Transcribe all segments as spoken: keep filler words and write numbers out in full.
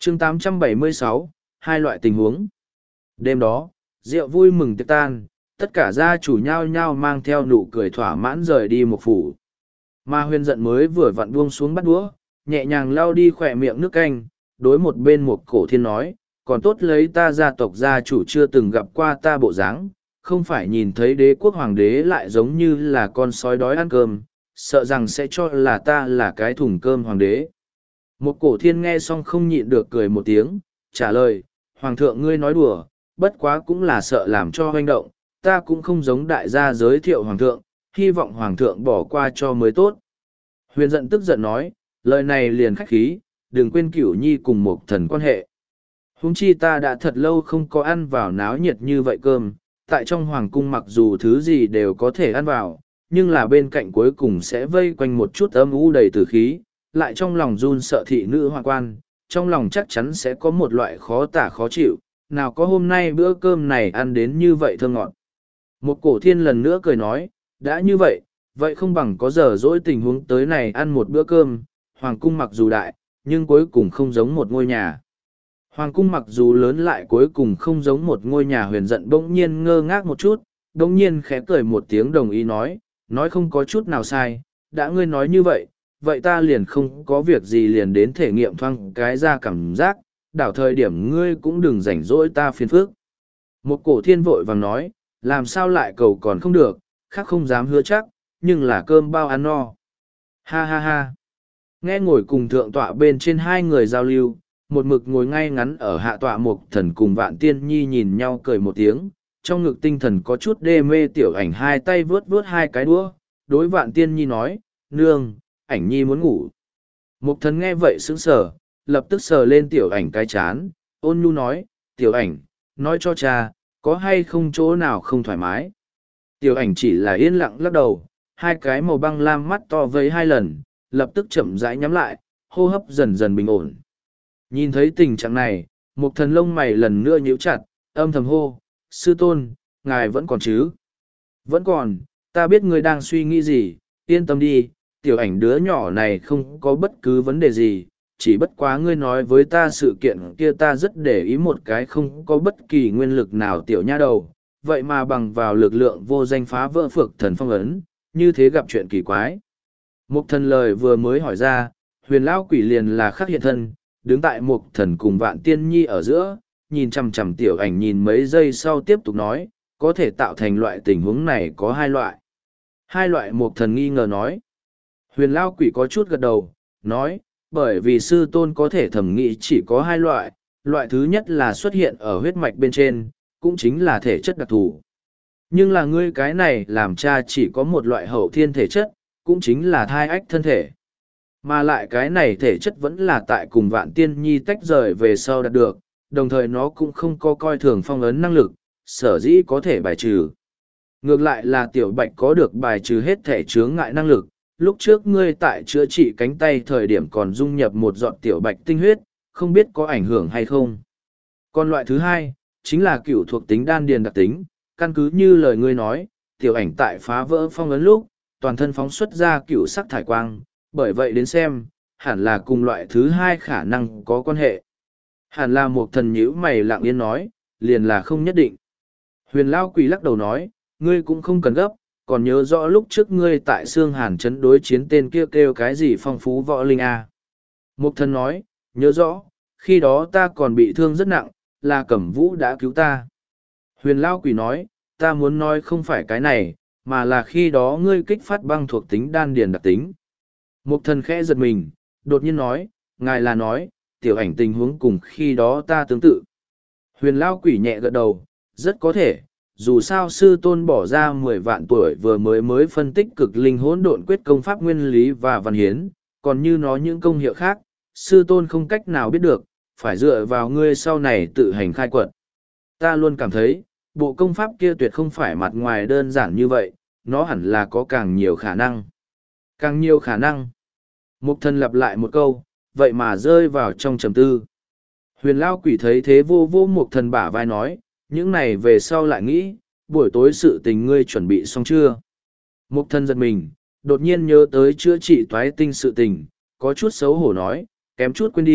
chương tám trăm bảy mươi sáu, hai loại tình huống. Đêm đó, rượu vui mừng tiệc tan, tất cả gia chủ nhau nhau mang theo nụ cười thỏa mãn rời đi một phủ. Mà huyền giận mới vừa vặn buông xuống bắt đũa, nhẹ nhàng lau đi khỏe miệng nước canh, đối một bên một cổ thiên nói, còn tốt lấy ta gia tộc gia chủ chưa từng gặp qua ta bộ dáng, không phải nhìn thấy đế quốc hoàng đế lại giống như là con sói đói ăn cơm, sợ rằng sẽ cho là ta là cái thùng cơm hoàng đế. Một cổ thiên nghe xong không nhịn được cười một tiếng, trả lời, hoàng thượng ngươi nói đùa, bất quá cũng là sợ làm cho hoành động, ta cũng không giống đại gia giới thiệu hoàng thượng, hy vọng hoàng thượng bỏ qua cho mới tốt. Huyền giận tức giận nói, lời này liền khách khí, đừng quên cửu nhi cùng một thần quan hệ. Huống chi ta đã thật lâu không có ăn vào náo nhiệt như vậy cơm, tại trong hoàng cung mặc dù thứ gì đều có thể ăn vào, nhưng là bên cạnh cuối cùng sẽ vây quanh một chút âm u đầy tử khí, lại trong lòng run sợ thị nữ hoàng quan, trong lòng chắc chắn sẽ có một loại khó tả khó chịu, nào có hôm nay bữa cơm này ăn đến như vậy thơm ngọt. Một cổ thiên lần nữa cười nói, đã như vậy, vậy không bằng có giờ dỗi tình huống tới này ăn một bữa cơm, hoàng cung mặc dù đại, nhưng cuối cùng không giống một ngôi nhà. Hoàng cung mặc dù lớn lại cuối cùng không giống một ngôi nhà. Huyền giận bỗng nhiên ngơ ngác một chút, bỗng nhiên khẽ cười một tiếng đồng ý nói, nói không có chút nào sai, đã ngươi nói như vậy, vậy ta liền không có việc gì liền đến thể nghiệm thoáng cái ra cảm giác, đảo thời điểm ngươi cũng đừng rảnh rỗi ta phiền phức. Một cổ thiên vội vàng nói, làm sao lại cầu còn không được, khác không dám hứa chắc, nhưng là cơm bao ăn no. Ha ha ha. Nghe ngồi cùng thượng tọa bên trên hai người giao lưu, một mực ngồi ngay ngắn ở hạ tọa mục thần cùng vạn tiên nhi nhìn nhau cười một tiếng, trong ngực tinh thần có chút đê mê tiểu ảnh hai tay vướt vướt hai cái đũa, đối vạn tiên nhi nói, nương, ảnh nhi muốn ngủ. Mục thần nghe vậy sững sờ, lập tức sờ lên tiểu ảnh cái chán, ôn nhu nói, tiểu ảnh, nói cho cha, có hay không chỗ nào không thoải mái. Tiểu ảnh chỉ là yên lặng lắc đầu, hai cái màu băng lam mắt to vấy hai lần, lập tức chậm rãi nhắm lại, hô hấp dần dần bình ổn. Nhìn thấy tình trạng này, một thần lông mày lần nữa nhíu chặt, âm thầm hô, sư tôn, ngài vẫn còn chứ? Vẫn còn, ta biết ngươi đang suy nghĩ gì, yên tâm đi, tiểu ảnh đứa nhỏ này không có bất cứ vấn đề gì, chỉ bất quá ngươi nói với ta sự kiện kia ta rất để ý một cái không có bất kỳ nguyên lực nào tiểu nha đầu, vậy mà bằng vào lực lượng vô danh phá vỡ phược thần phong ấn, như thế gặp chuyện kỳ quái. Một thần lời vừa mới hỏi ra, huyền lão quỷ liền là khắc hiện thân, đứng tại một thần cùng vạn tiên nhi ở giữa, nhìn chằm chằm tiểu ảnh nhìn mấy giây sau tiếp tục nói, có thể tạo thành loại tình huống này có hai loại. Hai loại một thần nghi ngờ nói. Huyền lão quỷ có chút gật đầu, nói, bởi vì sư tôn có thể thẩm nghĩ chỉ có hai loại, loại thứ nhất là xuất hiện ở huyết mạch bên trên, cũng chính là thể chất đặc thù. Nhưng là ngươi cái này làm cha chỉ có một loại hậu thiên thể chất, cũng chính là thai ách thân thể. Mà lại cái này thể chất vẫn là tại cùng vạn tiên nhi tách rời về sau đạt được, đồng thời nó cũng không có coi thường phong ấn năng lực, sở dĩ có thể bài trừ. Ngược lại là tiểu bạch có được bài trừ hết thể chướng ngại năng lực, lúc trước ngươi tại chữa trị cánh tay thời điểm còn dung nhập một giọt tiểu bạch tinh huyết, không biết có ảnh hưởng hay không. Còn loại thứ hai, chính là cửu thuộc tính đan điền đặc tính, căn cứ như lời ngươi nói, tiểu ảnh tại phá vỡ phong ấn lúc, toàn thân phóng xuất ra cửu sắc thải quang, bởi vậy đến xem, hẳn là cùng loại thứ hai khả năng có quan hệ. Hẳn là một thần nhíu mày lặng yên nói, liền là không nhất định. Huyền Lao Quỷ lắc đầu nói, ngươi cũng không cần gấp, còn nhớ rõ lúc trước ngươi tại Sương Hàn Trấn đối chiến tên kia kêu, kêu cái gì phong phú võ linh à. Một thần nói, nhớ rõ, khi đó ta còn bị thương rất nặng, là Cẩm Vũ đã cứu ta. Huyền Lao Quỷ nói, ta muốn nói không phải cái này, mà là khi đó ngươi kích phát băng thuộc tính đan điền đặc tính. Một thần khẽ giật mình, đột nhiên nói, ngài là nói, tiểu ảnh tình huống cùng khi đó ta tương tự. Huyền Lao Quỷ nhẹ gật đầu, rất có thể, dù sao sư tôn bỏ ra mười vạn tuổi vừa mới mới phân tích cực linh hỗn độn quyết công pháp nguyên lý và văn hiến, còn như nó những công hiệu khác, sư tôn không cách nào biết được, phải dựa vào ngươi sau này tự hành khai quật. Ta luôn cảm thấy, bộ công pháp kia tuyệt không phải mặt ngoài đơn giản như vậy, nó hẳn là có càng nhiều khả năng. Càng nhiều khả năng. Mục thần lặp lại một câu, vậy mà rơi vào trong trầm tư. Huyền Lao Quỷ thấy thế vô vô mục thần bả vai nói, những này về sau lại nghĩ, buổi tối sự tình ngươi chuẩn bị xong chưa? Mục thần giật mình, đột nhiên nhớ tới chữa trị toái tinh sự tình, có chút xấu hổ nói, kém chút quên đi,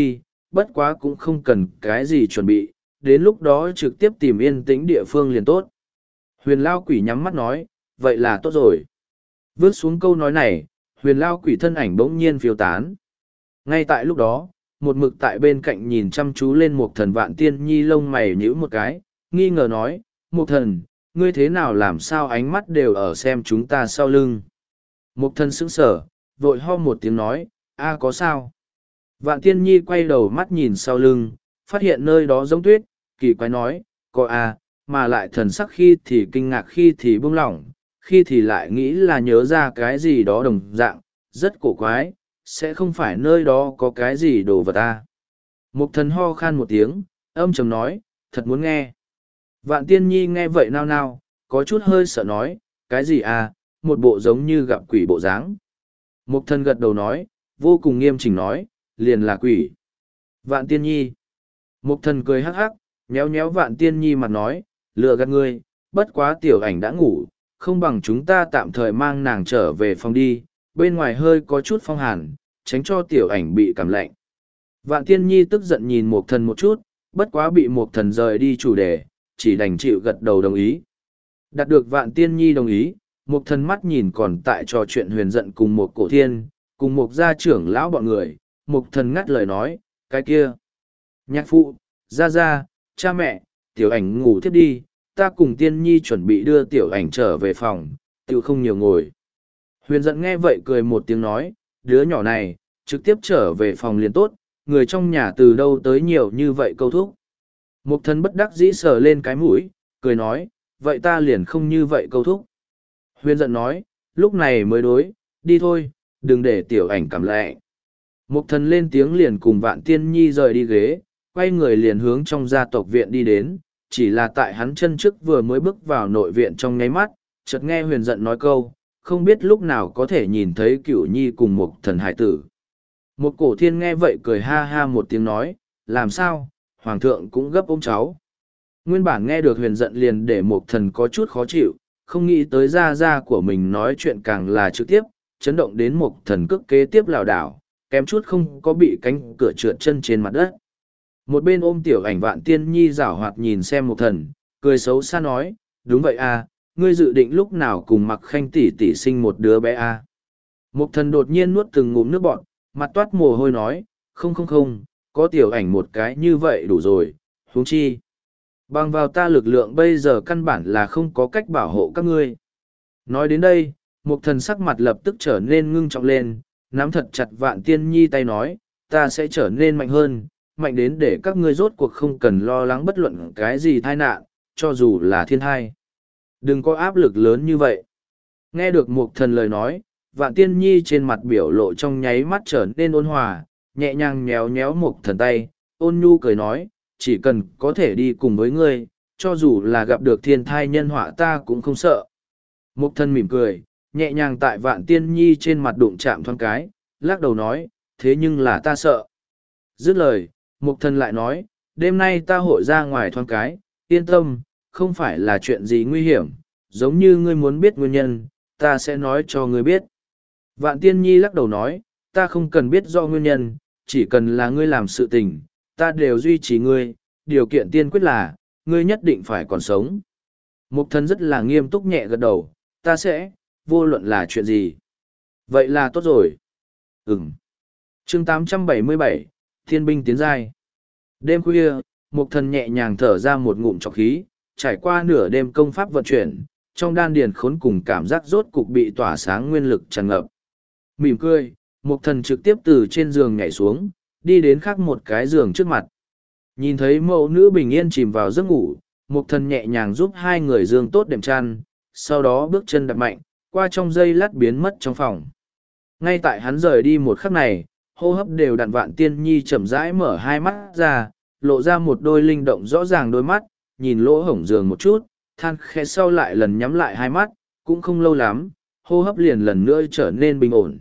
bất quá cũng không cần cái gì chuẩn bị, đến lúc đó trực tiếp tìm yên tĩnh địa phương liền tốt. Huyền Lao Quỷ nhắm mắt nói, vậy là tốt rồi. Vớt xuống câu nói này, huyền Lao Quỷ thân ảnh bỗng nhiên phiêu tán. Ngay tại lúc đó, một mực tại bên cạnh nhìn chăm chú lên một thần Vạn Tiên Nhi lông mày nhíu một cái, nghi ngờ nói, một thần, ngươi thế nào làm sao ánh mắt đều ở xem chúng ta sau lưng. Một thần sững sờ, vội ho một tiếng nói, a có sao? Vạn Tiên Nhi quay đầu mắt nhìn sau lưng, phát hiện nơi đó giống tuyết, kỳ quái nói, có a, mà lại thần sắc khi thì kinh ngạc khi thì buông lỏng, khi thì lại nghĩ là nhớ ra cái gì đó đồng dạng, rất cổ quái, sẽ không phải nơi đó có cái gì đồ vật ta. Mục thần ho khan một tiếng, âm trầm nói, thật muốn nghe. Vạn Tiên Nhi nghe vậy nao nao, có chút hơi sợ nói, cái gì à, một bộ giống như gặp quỷ bộ dáng. Mục thần gật đầu nói, vô cùng nghiêm chỉnh nói, liền là quỷ. Vạn Tiên Nhi. Mục thần cười hắc hắc, nhéo nhéo Vạn Tiên Nhi mặt nói, lừa gạt ngươi, bất quá tiểu ảnh đã ngủ, không bằng chúng ta tạm thời mang nàng trở về phòng đi, bên ngoài hơi có chút phong hàn, tránh cho tiểu ảnh bị cảm lạnh. Vạn Tiên Nhi tức giận nhìn Mục thần một chút, bất quá bị Mục thần rời đi chủ đề, chỉ đành chịu gật đầu đồng ý. Đạt được Vạn Tiên Nhi đồng ý, Mục thần mắt nhìn còn tại trò chuyện huyền giận cùng một cổ thiên, cùng một gia trưởng lão bọn người, Mục thần ngắt lời nói, cái kia. Nhạc phụ, gia gia, cha mẹ, tiểu ảnh ngủ tiếp đi, ta cùng Tiên Nhi chuẩn bị đưa tiểu ảnh trở về phòng, tiểu không nhiều ngồi. Huyền giận nghe vậy cười một tiếng nói, đứa nhỏ này, trực tiếp trở về phòng liền tốt, người trong nhà từ đâu tới nhiều như vậy câu thúc. Mục thần bất đắc dĩ sờ lên cái mũi, cười nói, vậy ta liền không như vậy câu thúc. Huyền giận nói, lúc này mới đối, đi thôi, đừng để tiểu ảnh cảm lệ. Mục thần lên tiếng liền cùng Vạn Tiên Nhi rời đi ghế, quay người liền hướng trong gia tộc viện đi đến, chỉ là tại hắn chân trước vừa mới bước vào nội viện trong nháy mắt, chợt nghe huyền giận nói câu, không biết lúc nào có thể nhìn thấy Cửu Nhi cùng một thần hải tử. Một cổ thiên nghe vậy cười ha ha một tiếng nói, làm sao, hoàng thượng cũng gấp ôm cháu. Nguyên bản nghe được huyền giận liền để một thần có chút khó chịu, không nghĩ tới gia gia của mình nói chuyện càng là trực tiếp, chấn động đến một thần cước kế tiếp lảo đảo, kém chút không có bị cánh cửa trượt chân trên mặt đất. Một bên ôm tiểu ảnh Vạn Tiên Nhi giảo hoạt nhìn xem một thần, cười xấu xa nói, đúng vậy à, ngươi dự định lúc nào cùng mặc khanh tỷ tỷ sinh một đứa bé à. Một thần đột nhiên nuốt từng ngụm nước bọt, mặt toát mồ hôi nói, không không không, có tiểu ảnh một cái như vậy đủ rồi, huống chi. Bằng vào ta lực lượng bây giờ căn bản là không có cách bảo hộ các ngươi. Nói đến đây, một thần sắc mặt lập tức trở nên ngưng trọng lên, nắm thật chặt Vạn Tiên Nhi tay nói, ta sẽ trở nên mạnh hơn, mạnh đến để các ngươi rốt cuộc không cần lo lắng bất luận cái gì tai nạn, cho dù là thiên thai. Đừng có áp lực lớn như vậy. Nghe được một thần lời nói, Vạn Tiên Nhi trên mặt biểu lộ trong nháy mắt trở nên ôn hòa, nhẹ nhàng nhéo nhéo một thần tay, ôn nhu cười nói, chỉ cần có thể đi cùng với ngươi, cho dù là gặp được thiên thai nhân họa ta cũng không sợ. Một thần mỉm cười, nhẹ nhàng tại Vạn Tiên Nhi trên mặt đụng chạm thoáng cái, lắc đầu nói, thế nhưng là ta sợ. Dứt lời, Mục thần lại nói, đêm nay ta hội ra ngoài thoáng cái, yên tâm, không phải là chuyện gì nguy hiểm, giống như ngươi muốn biết nguyên nhân, ta sẽ nói cho ngươi biết. Vạn Tiên Nhi lắc đầu nói, ta không cần biết do nguyên nhân, chỉ cần là ngươi làm sự tình, ta đều duy trì ngươi, điều kiện tiên quyết là, ngươi nhất định phải còn sống. Mục thần rất là nghiêm túc nhẹ gật đầu, ta sẽ, vô luận là chuyện gì. Vậy là tốt rồi. Ừm. Chương tám trăm bảy mươi bảy, Thiên binh tiến giai. Đêm khuya, Mục thần nhẹ nhàng thở ra một ngụm trọc khí, trải qua nửa đêm công pháp vận chuyển, trong đan điền khốn cùng cảm giác rốt cục bị tỏa sáng nguyên lực tràn ngập. Mỉm cười, Mục thần trực tiếp từ trên giường nhảy xuống, đi đến khác một cái giường trước mặt. Nhìn thấy mẫu nữ bình yên chìm vào giấc ngủ, Mục thần nhẹ nhàng giúp hai người giường tốt đệm chăn, sau đó bước chân đập mạnh, qua trong giây lát biến mất trong phòng. Ngay tại hắn rời đi một khắc này, hô hấp đều đặn Vạn Tiên Nhi chậm rãi mở hai mắt ra, lộ ra một đôi linh động rõ ràng đôi mắt, nhìn lỗ hổng giường một chút, than khẽ sau lại lần nhắm lại hai mắt, cũng không lâu lắm, hô hấp liền lần nữa trở nên bình ổn.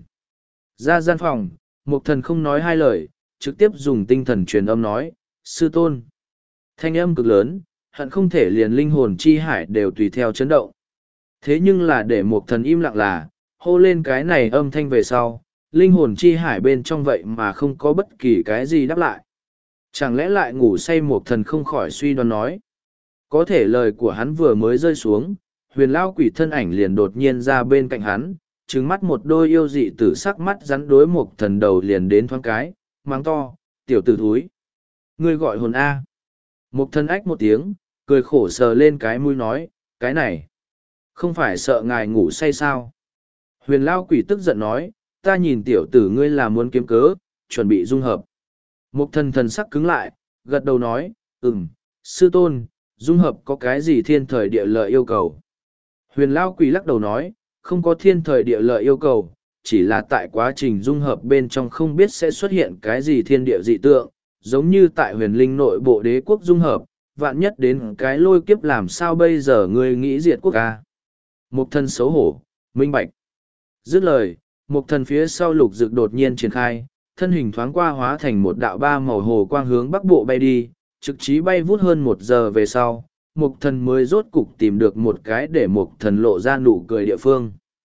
Ra gian phòng, Mục thần không nói hai lời, trực tiếp dùng tinh thần truyền âm nói, sư tôn. Thanh âm cực lớn, hận không thể liền linh hồn chi hải đều tùy theo chấn động. Thế nhưng là để Mục thần im lặng là, hô lên cái này âm thanh về sau, linh hồn chi hải bên trong vậy mà không có bất kỳ cái gì đáp lại. Chẳng lẽ lại ngủ say Mộc Thần không khỏi suy đoán nói. Có thể lời của hắn vừa mới rơi xuống, huyền lao quỷ thân ảnh liền đột nhiên ra bên cạnh hắn, trừng mắt một đôi yêu dị tử sắc mắt rắn đối Mộc Thần đầu liền đến thoáng cái, mang to, tiểu tử thúi. Ngươi gọi hồn A. Mộc Thần ách một tiếng, cười khổ sờ lên cái mũi nói, cái này, không phải sợ ngài ngủ say sao. Huyền lao quỷ tức giận nói, ta nhìn tiểu tử ngươi là muốn kiếm cớ, chuẩn bị dung hợp. Mộc Thần thần sắc cứng lại, gật đầu nói, ừm, sư tôn, dung hợp có cái gì thiên thời địa lợi yêu cầu. Huyền lao quỷ lắc đầu nói, không có thiên thời địa lợi yêu cầu, chỉ là tại quá trình dung hợp bên trong không biết sẽ xuất hiện cái gì thiên địa dị tượng, giống như tại huyền linh nội bộ đế quốc dung hợp, vạn nhất đến cái lôi kiếp làm sao bây giờ ngươi nghĩ diệt quốc ca. Mộc Thần xấu hổ, minh bạch. Dứt lời, Mộc Thần phía sau lục dực đột nhiên triển khai, thân hình thoáng qua hóa thành một đạo ba màu hồ quang hướng bắc bộ bay đi, trực chí bay vút hơn một giờ về sau, Mộc Thần mới rốt cục tìm được một cái để Mộc Thần lộ ra nụ cười địa phương.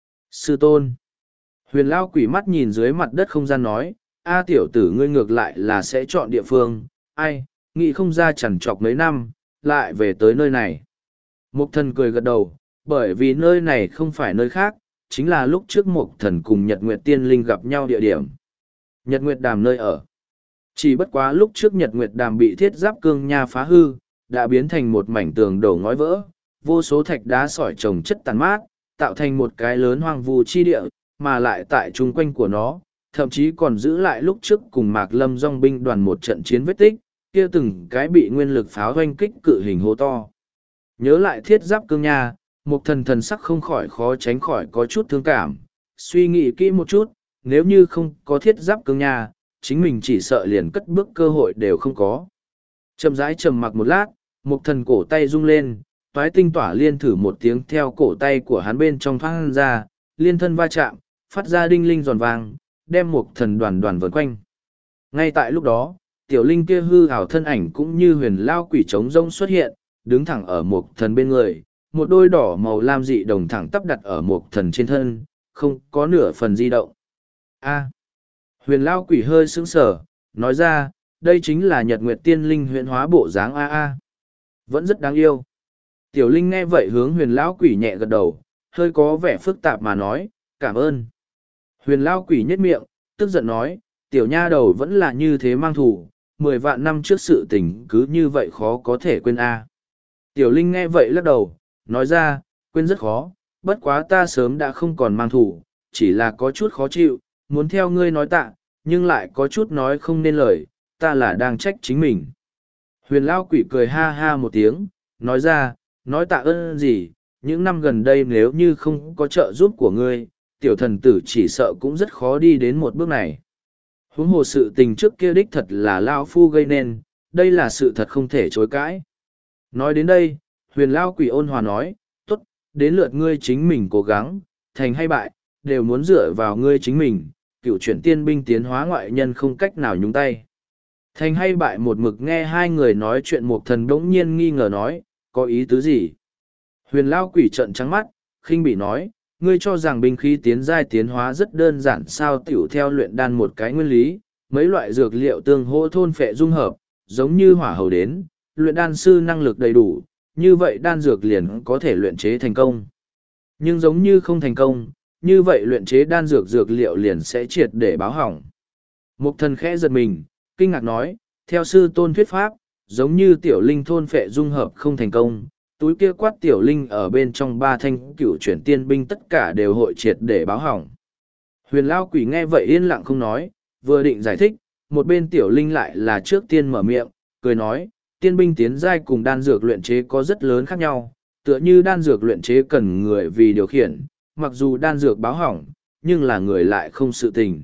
Sư tôn. Huyền lao quỷ mắt nhìn dưới mặt đất không gian nói, a tiểu tử ngươi ngược lại là sẽ chọn địa phương, ai, nghĩ không ra chẳng chọc mấy năm, lại về tới nơi này. Mộc Thần cười gật đầu, bởi vì nơi này không phải nơi khác, chính là lúc trước Mộc Thần cùng Nhật Nguyệt Tiên Linh gặp nhau địa điểm. Nhật Nguyệt Đàm nơi ở. Chỉ bất quá lúc trước Nhật Nguyệt Đàm bị thiết giáp cương nha phá hư, đã biến thành một mảnh tường đổ ngói vỡ, vô số thạch đá sỏi trồng chất tàn mát, tạo thành một cái lớn hoang vu chi địa, mà lại tại chung quanh của nó, thậm chí còn giữ lại lúc trước cùng Mạc Lâm dòng binh đoàn một trận chiến vết tích, kia từng cái bị nguyên lực pháo hoanh kích cự hình hố to. Nhớ lại thiết giáp cương nha, Mộc Thần thần sắc không khỏi khó tránh khỏi có chút thương cảm, suy nghĩ kỹ một chút, nếu như không có thiết giáp cương nha, chính mình chỉ sợ liền cất bước cơ hội đều không có. Chậm rãi trầm mặc một lát, Mộc Thần cổ tay rung lên, toái tinh tỏa liên thử một tiếng theo cổ tay của hắn bên trong thoáng ra, liên thân va chạm, phát ra đinh linh giòn vàng, đem Mộc Thần đoàn đoàn vần quanh. Ngay tại lúc đó, tiểu linh kia hư ảo thân ảnh cũng như huyền lao quỷ trống rông xuất hiện, đứng thẳng ở Mộc Thần bên người, một đôi đỏ màu lam dị đồng thẳng tắp đặt ở Mộc Thần trên thân, không có nửa phần di động. A. Huyền lao quỷ hơi sững sờ, nói ra, đây chính là Nhật Nguyệt Tiên Linh huyền hóa bộ dáng A A. Vẫn rất đáng yêu. Tiểu Linh nghe vậy hướng huyền lão quỷ nhẹ gật đầu, hơi có vẻ phức tạp mà nói, cảm ơn. Huyền lão quỷ nhếch miệng, tức giận nói, tiểu nha đầu vẫn là như thế mang thù, mười vạn năm trước sự tình cứ như vậy khó có thể quên A. Tiểu Linh nghe vậy lắc đầu, nói ra, quên rất khó, bất quá ta sớm đã không còn mang thù, chỉ là có chút khó chịu, muốn theo ngươi nói tạ, nhưng lại có chút nói không nên lời, ta là đang trách chính mình. Huyền Lao Quỷ cười ha ha một tiếng, nói ra, nói tạ ơn gì, những năm gần đây nếu như không có trợ giúp của ngươi, tiểu thần tử chỉ sợ cũng rất khó đi đến một bước này. Huống hồ sự tình trước kia đích thật là Lao Phu gây nên, đây là sự thật không thể chối cãi. Nói đến đây, Huyền Lao Quỷ ôn hòa nói, tốt, đến lượt ngươi chính mình cố gắng, thành hay bại, đều muốn dựa vào ngươi chính mình, cựu chuyển tiên binh tiến hóa ngoại nhân không cách nào nhúng tay. Thành hay bại một mực nghe hai người nói chuyện Mộc Thần đống nhiên nghi ngờ nói, có ý tứ gì? Huyền Lao Quỷ trợn trắng mắt, khinh bỉ nói, ngươi cho rằng binh khí tiến giai tiến hóa rất đơn giản sao tiểu theo luyện đan một cái nguyên lý, mấy loại dược liệu tương hỗ thôn phệ dung hợp, giống như hỏa hầu đến, luyện đan sư năng lực đầy đủ, như vậy đan dược liền có thể luyện chế thành công. Nhưng giống như không thành công, như vậy luyện chế đan dược dược liệu liền sẽ triệt để báo hỏng. Mộc Thần khẽ giật mình, kinh ngạc nói, theo sư tôn thuyết pháp, giống như tiểu linh thôn phệ dung hợp không thành công, túi kia quát tiểu linh ở bên trong ba thanh cửu chuyển tiên binh tất cả đều hội triệt để báo hỏng. Huyền Lao Quỷ nghe vậy yên lặng không nói, vừa định giải thích, một bên tiểu linh lại là trước tiên mở miệng, cười nói, tiên binh tiến giai cùng đan dược luyện chế có rất lớn khác nhau, tựa như đan dược luyện chế cần người vì điều khiển, mặc dù đan dược báo hỏng, nhưng là người lại không sự tình.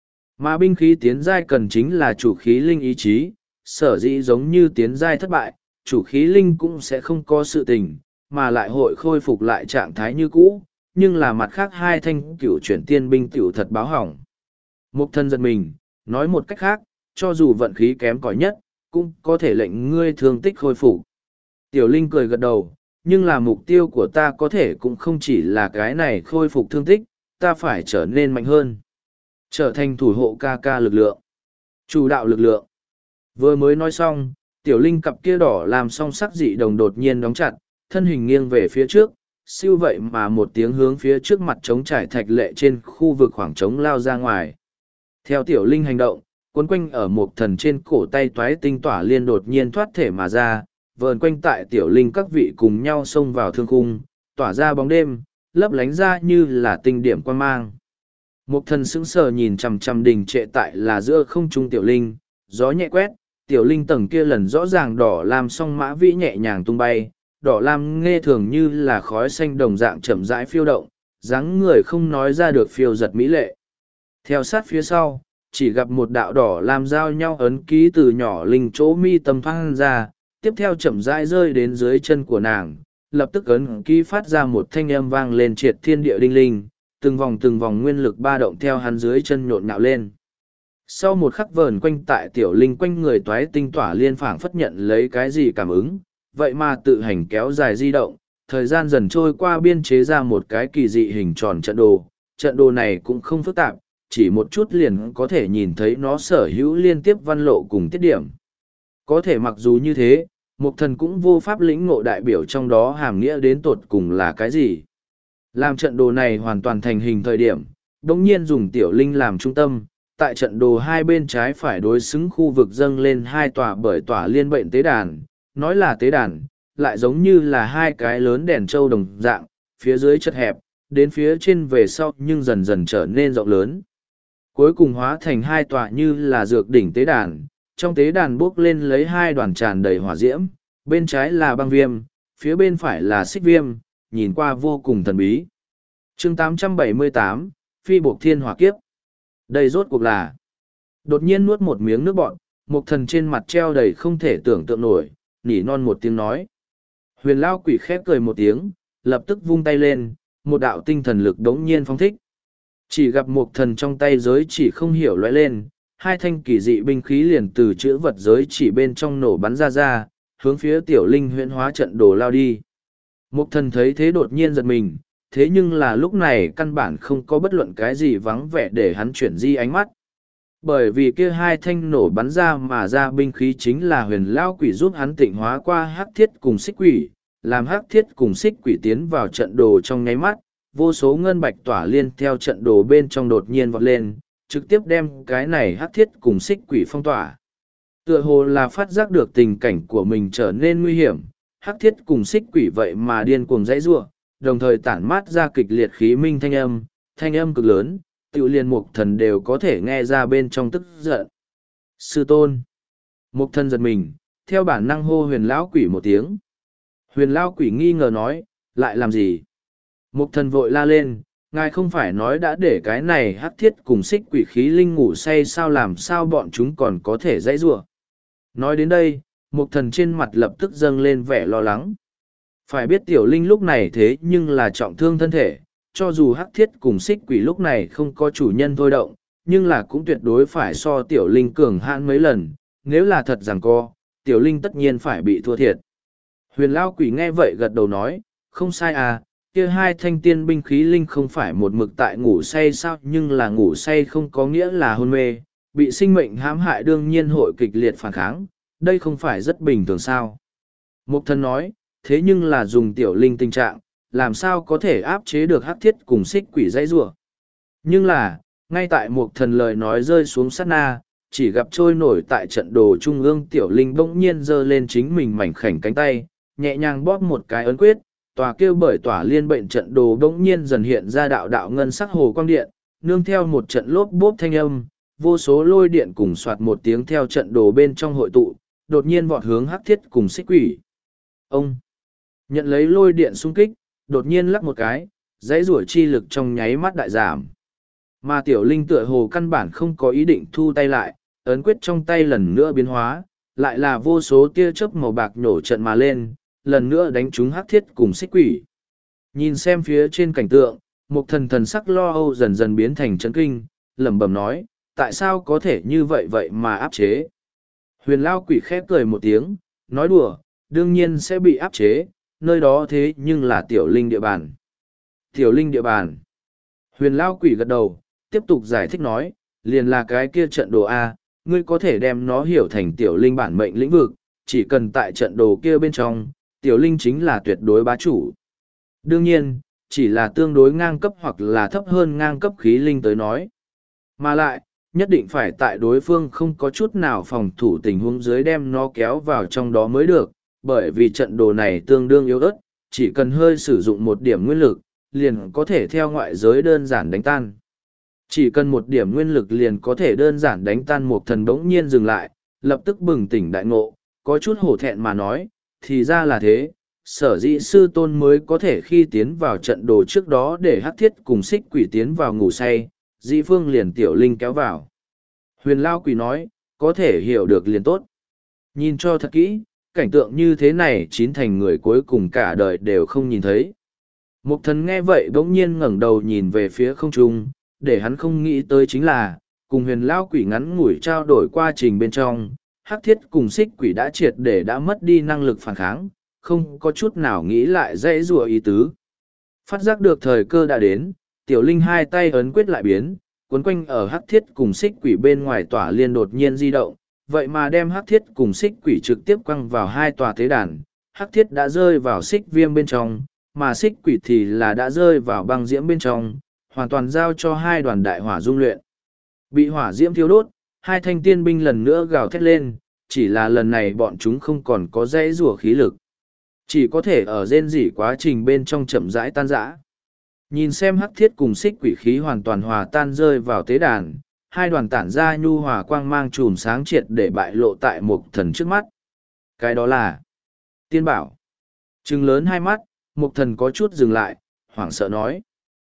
Mà binh khí tiến giai cần chính là chủ khí linh ý chí, sở dĩ giống như tiến giai thất bại, chủ khí linh cũng sẽ không có sự tình, mà lại hội khôi phục lại trạng thái như cũ, nhưng là mặt khác hai thanh cửu chuyển tiên binh tiểu thật báo hỏng. Mộc Thần giật mình, nói một cách khác, cho dù vận khí kém cỏi nhất, cũng có thể lệnh ngươi thương tích khôi phục. Tiểu Linh cười gật đầu, nhưng là mục tiêu của ta có thể cũng không chỉ là cái này khôi phục thương tích, ta phải trở nên mạnh hơn. Trở thành thủ hộ ca ca lực lượng, chủ đạo lực lượng. Vừa mới nói xong, tiểu linh cặp kia đỏ làm song sắc dị đồng đột nhiên đóng chặt, thân hình nghiêng về phía trước, siêu vậy mà một tiếng hướng phía trước mặt trống trải thạch lệ trên khu vực khoảng trống lao ra ngoài. Theo tiểu linh hành động, cuốn quanh ở một thần trên cổ tay toái tinh tỏa liên đột nhiên thoát thể mà ra, vờn quanh tại tiểu linh các vị cùng nhau xông vào thương khung, tỏa ra bóng đêm, lấp lánh ra như là tinh điểm quan mang. Một thần sững sờ nhìn chằm chằm đình trệ tại là giữa không trung tiểu linh, gió nhẹ quét, tiểu linh tầng kia lần rõ ràng đỏ làm song mã vĩ nhẹ nhàng tung bay, đỏ lam nghe thường như là khói xanh đồng dạng chậm rãi phiêu động, dáng người không nói ra được phiêu giật mỹ lệ. Theo sát phía sau, chỉ gặp một đạo đỏ làm giao nhau ấn ký từ nhỏ linh chỗ mi tâm thoang ra, tiếp theo chậm rãi rơi đến dưới chân của nàng, lập tức ấn ký phát ra một thanh âm vang lên triệt thiên địa đinh linh, từng vòng từng vòng nguyên lực ba động theo hắn dưới chân nhộn nhạo lên. Sau một khắc vờn quanh tại tiểu linh quanh người toái tinh tỏa liên phảng phất nhận lấy cái gì cảm ứng, vậy mà tự hành kéo dài di động, thời gian dần trôi qua biên chế ra một cái kỳ dị hình tròn trận đồ. Trận đồ này cũng không phức tạp, chỉ một chút liền có thể nhìn thấy nó sở hữu liên tiếp văn lộ cùng tiết điểm. Có thể mặc dù như thế, Mục Thần cũng vô pháp lĩnh ngộ đại biểu trong đó hàm nghĩa đến tột cùng là cái gì. Làm trận đồ này hoàn toàn thành hình thời điểm, đồng nhiên dùng tiểu linh làm trung tâm, tại trận đồ hai bên trái phải đối xứng khu vực dâng lên hai tòa bởi tòa liên bệnh tế đàn, nói là tế đàn, lại giống như là hai cái lớn đèn trâu đồng dạng, phía dưới chật hẹp, đến phía trên về sau nhưng dần dần trở nên rộng lớn. Cuối cùng hóa thành hai tòa như là dược đỉnh tế đàn, trong tế đàn bốc lên lấy hai đoàn tràn đầy hỏa diễm, bên trái là băng viêm, phía bên phải là xích viêm, nhìn qua vô cùng thần bí. Chương tám trăm bảy mươi tám, Phi Bộc Thiên Hỏa Kiếp. Đây rốt cuộc là. Đột nhiên nuốt một miếng nước bọt, Mục Thần trên mặt treo đầy không thể tưởng tượng nổi, nỉ non một tiếng nói. Huyền Lao Quỷ khép cười một tiếng, lập tức vung tay lên, một đạo tinh thần lực đống nhiên phóng thích. Chỉ gặp Mục Thần trong tay giới chỉ không hiểu lóe lên, hai thanh kỳ dị binh khí liền từ chữ vật giới chỉ bên trong nổ bắn ra ra, hướng phía tiểu linh huyễn hóa trận đồ lao đi. Mục Thần thấy thế đột nhiên giật mình, thế nhưng là lúc này căn bản không có bất luận cái gì vắng vẻ để hắn chuyển di ánh mắt. Bởi vì kia hai thanh nổ bắn ra mà ra binh khí chính là huyền lao quỷ giúp hắn tịnh hóa qua hắc thiết cùng xích quỷ, làm hắc thiết cùng xích quỷ tiến vào trận đồ trong nháy mắt, vô số ngân bạch tỏa liên theo trận đồ bên trong đột nhiên vọt lên, trực tiếp đem cái này hắc thiết cùng xích quỷ phong tỏa. Tựa hồ là phát giác được tình cảnh của mình trở nên nguy hiểm, hắc thiết cùng xích quỷ vậy mà điên cuồng dãy giụa, đồng thời tản mát ra kịch liệt khí minh thanh âm, thanh âm cực lớn, tiểu liền Mục Thần đều có thể nghe ra bên trong tức giận. Sư tôn. Mục Thần giật mình, theo bản năng hô huyền lão quỷ một tiếng. Huyền lão quỷ nghi ngờ nói, lại làm gì? Mục Thần vội la lên, ngài không phải nói đã để cái này hắc thiết cùng xích quỷ khí linh ngủ say sao làm sao bọn chúng còn có thể dãy rủa? Nói đến đây, Mục Thần trên mặt lập tức dâng lên vẻ lo lắng. Phải biết tiểu linh lúc này thế nhưng là trọng thương thân thể, cho dù hắc thiết cùng xích quỷ lúc này không có chủ nhân thôi động, nhưng là cũng tuyệt đối phải so tiểu linh cường hãn mấy lần, nếu là thật rằng co, tiểu linh tất nhiên phải bị thua thiệt. Huyền Lao Quỷ nghe vậy gật đầu nói, không sai à, kia hai thanh tiên binh khí linh không phải một mực tại ngủ say sao, nhưng là ngủ say không có nghĩa là hôn mê, bị sinh mệnh hãm hại đương nhiên hội kịch liệt phản kháng, đây không phải rất bình thường sao. Mục Thần nói, thế nhưng là dùng tiểu linh tình trạng, làm sao có thể áp chế được hắc thiết cùng xích quỷ dãy rủa. Nhưng là, ngay tại Mục Thần lời nói rơi xuống sát na, chỉ gặp trôi nổi tại trận đồ trung ương tiểu linh bỗng nhiên giơ lên chính mình mảnh khảnh cánh tay, nhẹ nhàng bóp một cái ấn quyết, tòa kêu bởi tỏa liên bệnh trận đồ bỗng nhiên dần hiện ra đạo đạo ngân sắc hồ quang điện, nương theo một trận lốp bốp thanh âm, vô số lôi điện cùng soạt một tiếng theo trận đồ bên trong hội tụ, đột nhiên vọt hướng hắc thiết cùng xích quỷ. Ông nhận lấy lôi điện xung kích, đột nhiên lắc một cái, dãy rủa chi lực trong nháy mắt đại giảm. Mà tiểu linh tựa hồ căn bản không có ý định thu tay lại, ấn quyết trong tay lần nữa biến hóa, lại là vô số tia chớp màu bạc nổ trận mà lên, lần nữa đánh trúng hắc thiết cùng xích quỷ. Nhìn xem phía trên cảnh tượng, Mục Thần thần sắc lo âu dần dần biến thành chấn kinh, lẩm bẩm nói, tại sao có thể như vậy vậy mà áp chế? Huyền Lao Quỷ khép cười một tiếng, nói đùa, đương nhiên sẽ bị áp chế, nơi đó thế nhưng là tiểu linh địa bàn. Tiểu linh địa bàn. Huyền Lao Quỷ gật đầu, tiếp tục giải thích nói, liền là cái kia trận đồ A, ngươi có thể đem nó hiểu thành tiểu linh bản mệnh lĩnh vực, chỉ cần tại trận đồ kia bên trong, tiểu linh chính là tuyệt đối bá chủ. Đương nhiên, chỉ là tương đối ngang cấp hoặc là thấp hơn ngang cấp khí linh tới nói. Mà lại, nhất định phải tại đối phương không có chút nào phòng thủ tình huống dưới đem nó kéo vào trong đó mới được, bởi vì trận đồ này tương đương yếu ớt, chỉ cần hơi sử dụng một điểm nguyên lực, liền có thể theo ngoại giới đơn giản đánh tan. Chỉ cần một điểm nguyên lực liền có thể đơn giản đánh tan một thần bỗng nhiên dừng lại, lập tức bừng tỉnh đại ngộ, có chút hổ thẹn mà nói, thì ra là thế, sở dĩ sư tôn mới có thể khi tiến vào trận đồ trước đó để hắc thiết cùng xích quỷ tiến vào ngủ say, dĩ phương liền tiểu linh kéo vào. Huyền Lao Quỷ nói, có thể hiểu được liền tốt. Nhìn cho thật kỹ, cảnh tượng như thế này chín thành người cuối cùng cả đời đều không nhìn thấy. Mục thần nghe vậy bỗng nhiên ngẩng đầu nhìn về phía không trung, để hắn không nghĩ tới chính là, cùng huyền Lao Quỷ ngắn ngủi trao đổi quá trình bên trong, hắc thiết cùng xích quỷ đã triệt để đã mất đi năng lực phản kháng, không có chút nào nghĩ lại dãy rùa ý tứ. Phát giác được thời cơ đã đến, tiểu linh hai tay ấn quyết lại biến, cuốn quanh ở hắc thiết cùng xích quỷ bên ngoài tỏa liên đột nhiên di động, vậy mà đem hắc thiết cùng xích quỷ trực tiếp quăng vào hai tòa tế đàn. Hắc thiết đã rơi vào xích viêm bên trong, mà xích quỷ thì là đã rơi vào băng diễm bên trong, hoàn toàn giao cho hai đoàn đại hỏa dung luyện. Bị hỏa diễm thiêu đốt, hai thanh tiên binh lần nữa gào thét lên, chỉ là lần này bọn chúng không còn có dãy rủa khí lực. Chỉ có thể ở rên rỉ quá trình bên trong chậm rãi tan rã. Nhìn xem hắc thiết cùng xích quỷ khí hoàn toàn hòa tan rơi vào tế đàn, hai đoàn tản ra nhu hòa quang mang chùm sáng triệt để bại lộ tại mục thần trước mắt. Cái đó là tiên bảo. Trừng lớn hai mắt, mục thần có chút dừng lại, hoảng sợ nói.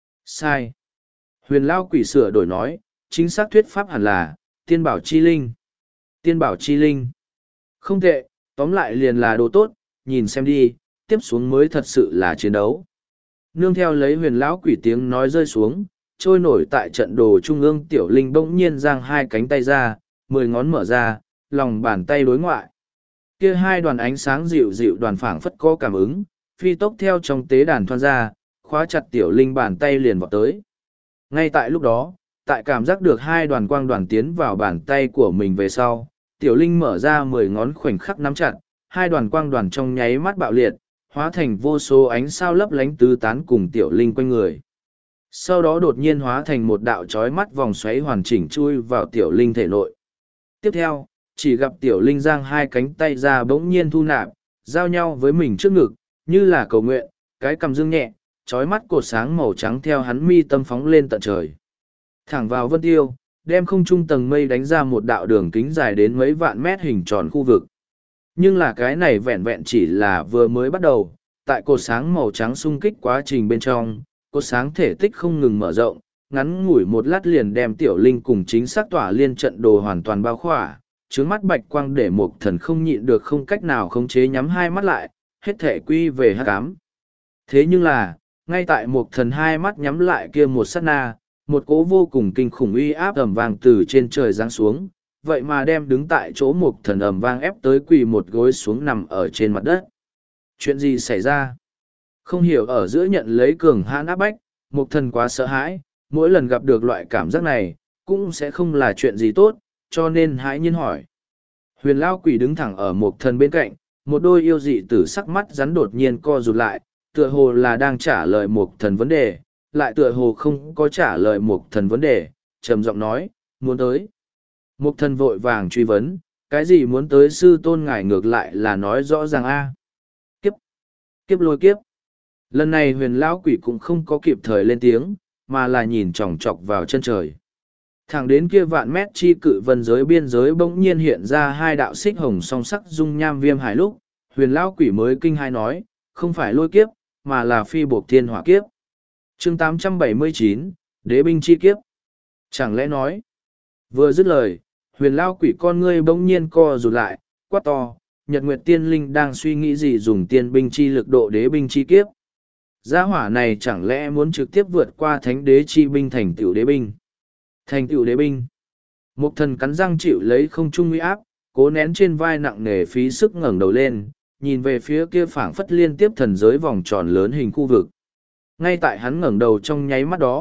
Sai. Huyền Lao Quỷ sửa đổi nói, chính xác thuyết pháp hẳn là tiên bảo chi linh. Tiên bảo chi linh. Không tệ, tóm lại liền là đồ tốt, nhìn xem đi, tiếp xuống mới thật sự là chiến đấu. Nương theo lấy huyền lão quỷ tiếng nói rơi xuống, trôi nổi tại trận đồ trung ương tiểu linh bỗng nhiên giang hai cánh tay ra, mười ngón mở ra, lòng bàn tay đối ngoại. Kia hai đoàn ánh sáng dịu dịu đoàn phảng phất có cảm ứng, phi tốc theo trong tế đàn thoăn ra, khóa chặt tiểu linh bàn tay liền vọt tới. Ngay tại lúc đó, tại cảm giác được hai đoàn quang đoàn tiến vào bàn tay của mình về sau, tiểu linh mở ra mười ngón khoảnh khắc nắm chặt, hai đoàn quang đoàn trong nháy mắt bạo liệt, hóa thành vô số ánh sao lấp lánh tứ tán cùng tiểu linh quanh người. Sau đó đột nhiên hóa thành một đạo chói mắt vòng xoáy hoàn chỉnh chui vào tiểu linh thể nội. Tiếp theo, chỉ gặp tiểu linh giang hai cánh tay ra bỗng nhiên thu nạp, giao nhau với mình trước ngực, như là cầu nguyện, cái cầm dương nhẹ, chói mắt cột sáng màu trắng theo hắn mi tâm phóng lên tận trời. Thẳng vào vân tiêu, đem không trung tầng mây đánh ra một đạo đường kính dài đến mấy vạn mét hình tròn khu vực. Nhưng là cái này vẹn vẹn chỉ là vừa mới bắt đầu, tại cột sáng màu trắng xung kích quá trình bên trong, cột sáng thể tích không ngừng mở rộng, ngắn ngủi một lát liền đem tiểu linh cùng chính xác tỏa liên trận đồ hoàn toàn bao khỏa, trướng mắt bạch quang để một thần không nhịn được không cách nào khống chế nhắm hai mắt lại, hết thể quy về hắc ám. Thế nhưng là, ngay tại một thần hai mắt nhắm lại kia một sát na, một cỗ vô cùng kinh khủng uy áp ầm vang từ trên trời giáng xuống, vậy mà đem đứng tại chỗ một thần ầm vang ép tới quỳ một gối xuống nằm ở trên mặt đất. Chuyện gì xảy ra? Không hiểu ở giữa nhận lấy cường hãn áp bách, một thần quá sợ hãi, mỗi lần gặp được loại cảm giác này, cũng sẽ không là chuyện gì tốt, cho nên hãi nhiên hỏi. Huyền Lao Quỷ đứng thẳng ở một thần bên cạnh, một đôi yêu dị tử sắc mắt rắn đột nhiên co rụt lại, tựa hồ là đang trả lời một thần vấn đề, lại tựa hồ không có trả lời một thần vấn đề, trầm giọng nói, muốn tới. Một thần vội vàng truy vấn, cái gì muốn tới sư tôn ngài ngược lại là nói rõ ràng a Kiếp! Kiếp lôi kiếp! Lần này huyền lão quỷ cũng không có kịp thời lên tiếng, mà là nhìn chòng chọc vào chân trời. Thẳng đến kia vạn mét chi cự vân giới biên giới bỗng nhiên hiện ra hai đạo xích hồng song sắc dung nham viêm hải lúc, huyền lão quỷ mới kinh hai nói, không phải lôi kiếp, mà là phi buộc thiên hỏa kiếp. Chương tám trăm bảy mươi chín, Đế binh chi kiếp. Chẳng lẽ nói, vừa dứt lời, huyền lão quỷ con ngươi bỗng nhiên co rụt lại, quát to, Nhật Nguyệt Tiên Linh đang suy nghĩ gì dùng tiên binh chi lực độ đế binh chi kiếp. Gia hỏa này chẳng lẽ muốn trực tiếp vượt qua thánh đế chi binh thành tựu đế binh. Thành tựu đế binh. Một thần cắn răng chịu lấy không trung uy áp, cố nén trên vai nặng nề phí sức ngẩng đầu lên, nhìn về phía kia phảng phất liên tiếp thần giới vòng tròn lớn hình khu vực. Ngay tại hắn ngẩng đầu trong nháy mắt đó,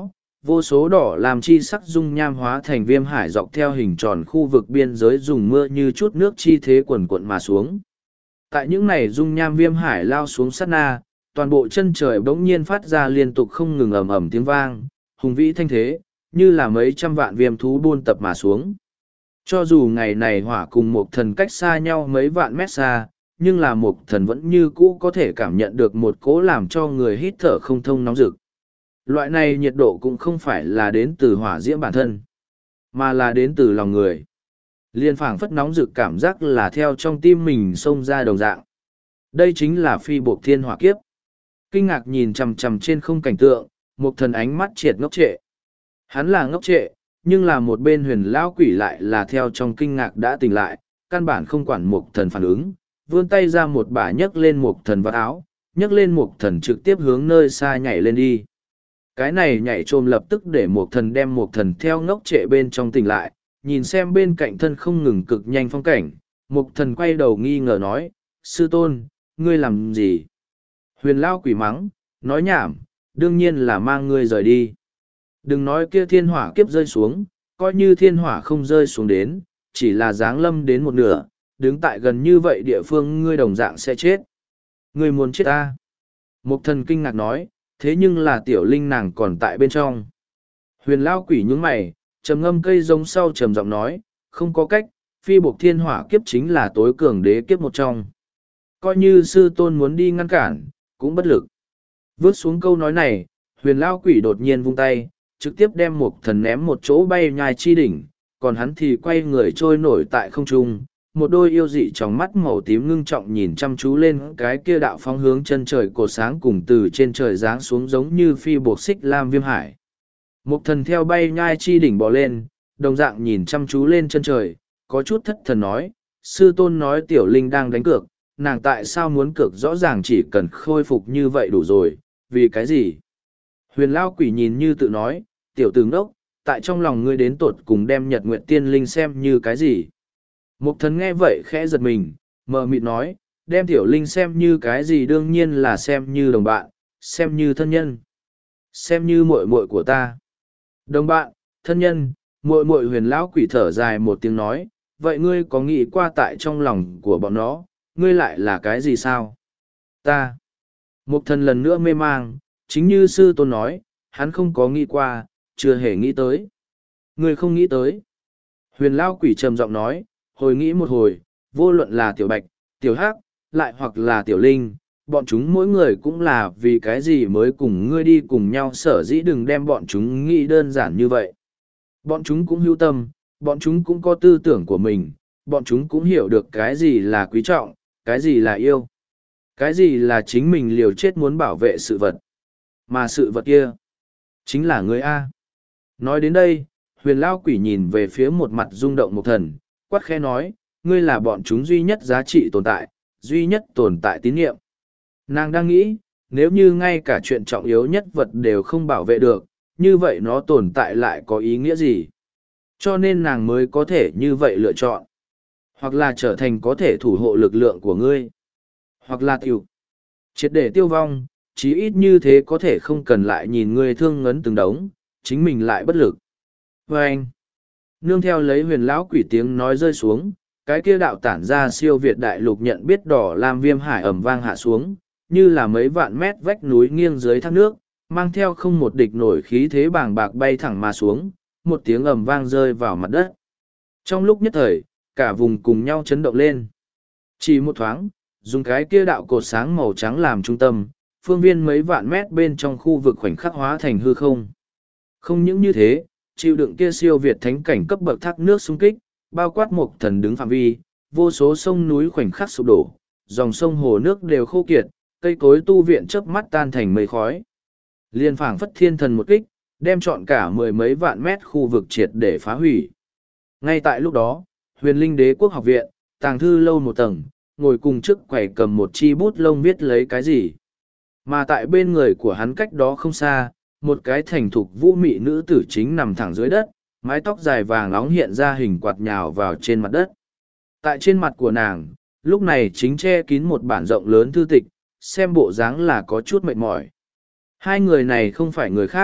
Vô số đỏ làm chi sắc dung nham hóa thành viêm hải dọc theo hình tròn khu vực biên giới dùng mưa như chút nước chi thế quần quận mà xuống. Tại những này dung nham viêm hải lao xuống sát na, toàn bộ chân trời bỗng nhiên phát ra liên tục không ngừng ầm ầm tiếng vang, hùng vĩ thanh thế, như là mấy trăm vạn viêm thú buôn tập mà xuống. Cho dù ngày này hỏa cùng một thần cách xa nhau mấy vạn mét xa, nhưng là một thần vẫn như cũ có thể cảm nhận được một cỗ làm cho người hít thở không thông nóng rực. Loại này nhiệt độ cũng không phải là đến từ hỏa diễm bản thân, mà là đến từ lòng người. Liên phảng phất nóng rực cảm giác là theo trong tim mình xông ra đồng dạng. Đây chính là phi buộc thiên hỏa kiếp. Kinh ngạc nhìn chằm chằm trên không cảnh tượng, một thần ánh mắt triệt ngốc trệ. Hắn là ngốc trệ, nhưng là một bên huyền lão quỷ lại là theo trong kinh ngạc đã tỉnh lại, căn bản không quản một thần phản ứng, vươn tay ra một bả nhấc lên một thần vào áo, nhấc lên một thần trực tiếp hướng nơi xa nhảy lên đi. Cái này nhảy trồm lập tức để một thần đem một thần theo ngốc trệ bên trong tỉnh lại, nhìn xem bên cạnh thân không ngừng cực nhanh phong cảnh, một thần quay đầu nghi ngờ nói, sư tôn, ngươi làm gì? Huyền lao quỷ mắng, nói nhảm, đương nhiên là mang ngươi rời đi. Đừng nói kia thiên hỏa kiếp rơi xuống, coi như thiên hỏa không rơi xuống đến, chỉ là giáng lâm đến một nửa, đứng tại gần như vậy địa phương ngươi đồng dạng sẽ chết. Ngươi muốn chết ta? Một thần kinh ngạc nói, thế nhưng là tiểu linh nàng còn tại bên trong. Huyền lao quỷ nhướng mày, trầm ngâm cây giống sau trầm giọng nói, không có cách, phi buộc thiên hỏa kiếp chính là tối cường đế kiếp một trong. Coi như sư tôn muốn đi ngăn cản, cũng bất lực. Vớt xuống câu nói này, huyền lao quỷ đột nhiên vung tay, trực tiếp đem một thần ném một chỗ bay nhai chi đỉnh, còn hắn thì quay người trôi nổi tại không trung, một đôi yêu dị trong mắt màu tím ngưng trọng nhìn chăm chú lên cái kia đạo phóng hướng chân trời cột sáng cùng từ trên trời giáng xuống giống như phi buộc xích lam viêm hải. Một thần theo bay nhai chi đỉnh bò lên, đồng dạng nhìn chăm chú lên chân trời, có chút thất thần nói, sư tôn nói tiểu linh đang đánh cược, nàng tại sao muốn cược rõ ràng chỉ cần khôi phục như vậy đủ rồi, vì cái gì? Huyền lao quỷ nhìn như tự nói, tiểu tử ngốc, tại trong lòng ngươi đến tột cùng đem nhật nguyện tiên linh xem như cái gì? Mục thần nghe vậy khẽ giật mình, mờ mịt nói, đem tiểu linh xem như cái gì đương nhiên là xem như đồng bạn, xem như thân nhân, xem như muội muội của ta. Đồng bạn, thân nhân, muội muội huyền lão quỷ thở dài một tiếng nói, vậy ngươi có nghĩ qua tại trong lòng của bọn nó, ngươi lại là cái gì sao? Ta. Mục thần lần nữa mê mang, chính như sư tôn nói, hắn không có nghĩ qua, chưa hề nghĩ tới. Ngươi không nghĩ tới. Huyền lão quỷ trầm giọng nói, hồi nghĩ một hồi, vô luận là tiểu bạch, tiểu hắc, lại hoặc là tiểu linh, bọn chúng mỗi người cũng là vì cái gì mới cùng ngươi đi cùng nhau sở dĩ đừng đem bọn chúng nghĩ đơn giản như vậy. Bọn chúng cũng hữu tâm, bọn chúng cũng có tư tưởng của mình, bọn chúng cũng hiểu được cái gì là quý trọng, cái gì là yêu, cái gì là chính mình liều chết muốn bảo vệ sự vật. Mà sự vật kia, chính là ngươi A. Nói đến đây, huyền lao quỷ nhìn về phía một mặt rung động một thần, quát khẽ nói, ngươi là bọn chúng duy nhất giá trị tồn tại, duy nhất tồn tại tín nhiệm. Nàng đang nghĩ, nếu như ngay cả chuyện trọng yếu nhất vật đều không bảo vệ được, như vậy nó tồn tại lại có ý nghĩa gì? Cho nên nàng mới có thể như vậy lựa chọn. Hoặc là trở thành có thể thủ hộ lực lượng của ngươi. Hoặc là tiêu. Triệt để tiêu vong, chí ít như thế có thể không cần lại nhìn ngươi thương ngấn từng đống, chính mình lại bất lực. Và anh, nương theo lấy huyền lão quỷ tiếng nói rơi xuống, cái kia đạo tản ra siêu việt đại lục nhận biết đỏ làm viêm hải ẩm vang hạ xuống, như là mấy vạn mét vách núi nghiêng dưới thác nước, mang theo không một địch nổi khí thế bàng bạc bay thẳng mà xuống, một tiếng ầm vang rơi vào mặt đất. Trong lúc nhất thời, cả vùng cùng nhau chấn động lên. Chỉ một thoáng, dùng cái kia đạo cột sáng màu trắng làm trung tâm, phương viên mấy vạn mét bên trong khu vực khoảnh khắc hóa thành hư không. Không những như thế, chịu đựng kia siêu việt thánh cảnh cấp bậc thác nước xung kích, bao quát một thần đứng phạm vi, vô số sông núi khoảnh khắc sụp đổ, dòng sông hồ nước đều khô kiệt, cây cối tu viện chớp mắt tan thành mây khói. Liên phảng phất thiên thần một kích, đem trọn cả mười mấy vạn mét khu vực triệt để phá hủy. Ngay tại lúc đó, huyền linh đế quốc học viện, tàng thư lâu một tầng, ngồi cùng trước quầy cầm một chi bút lông viết lấy cái gì. Mà tại bên người của hắn cách đó không xa, một cái thành thục vũ mị nữ tử chính nằm thẳng dưới đất, mái tóc dài vàng nóng hiện ra hình quạt nhào vào trên mặt đất. Tại trên mặt của nàng, lúc này chính che kín một bản rộng lớn thư tịch, xem bộ dáng là có chút mệt mỏi. Hai người này không phải người khác,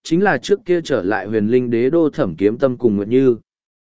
chính là trước kia trở lại huyền linh đế đô Thẩm Kiếm Tâm cùng Nguyệt Như.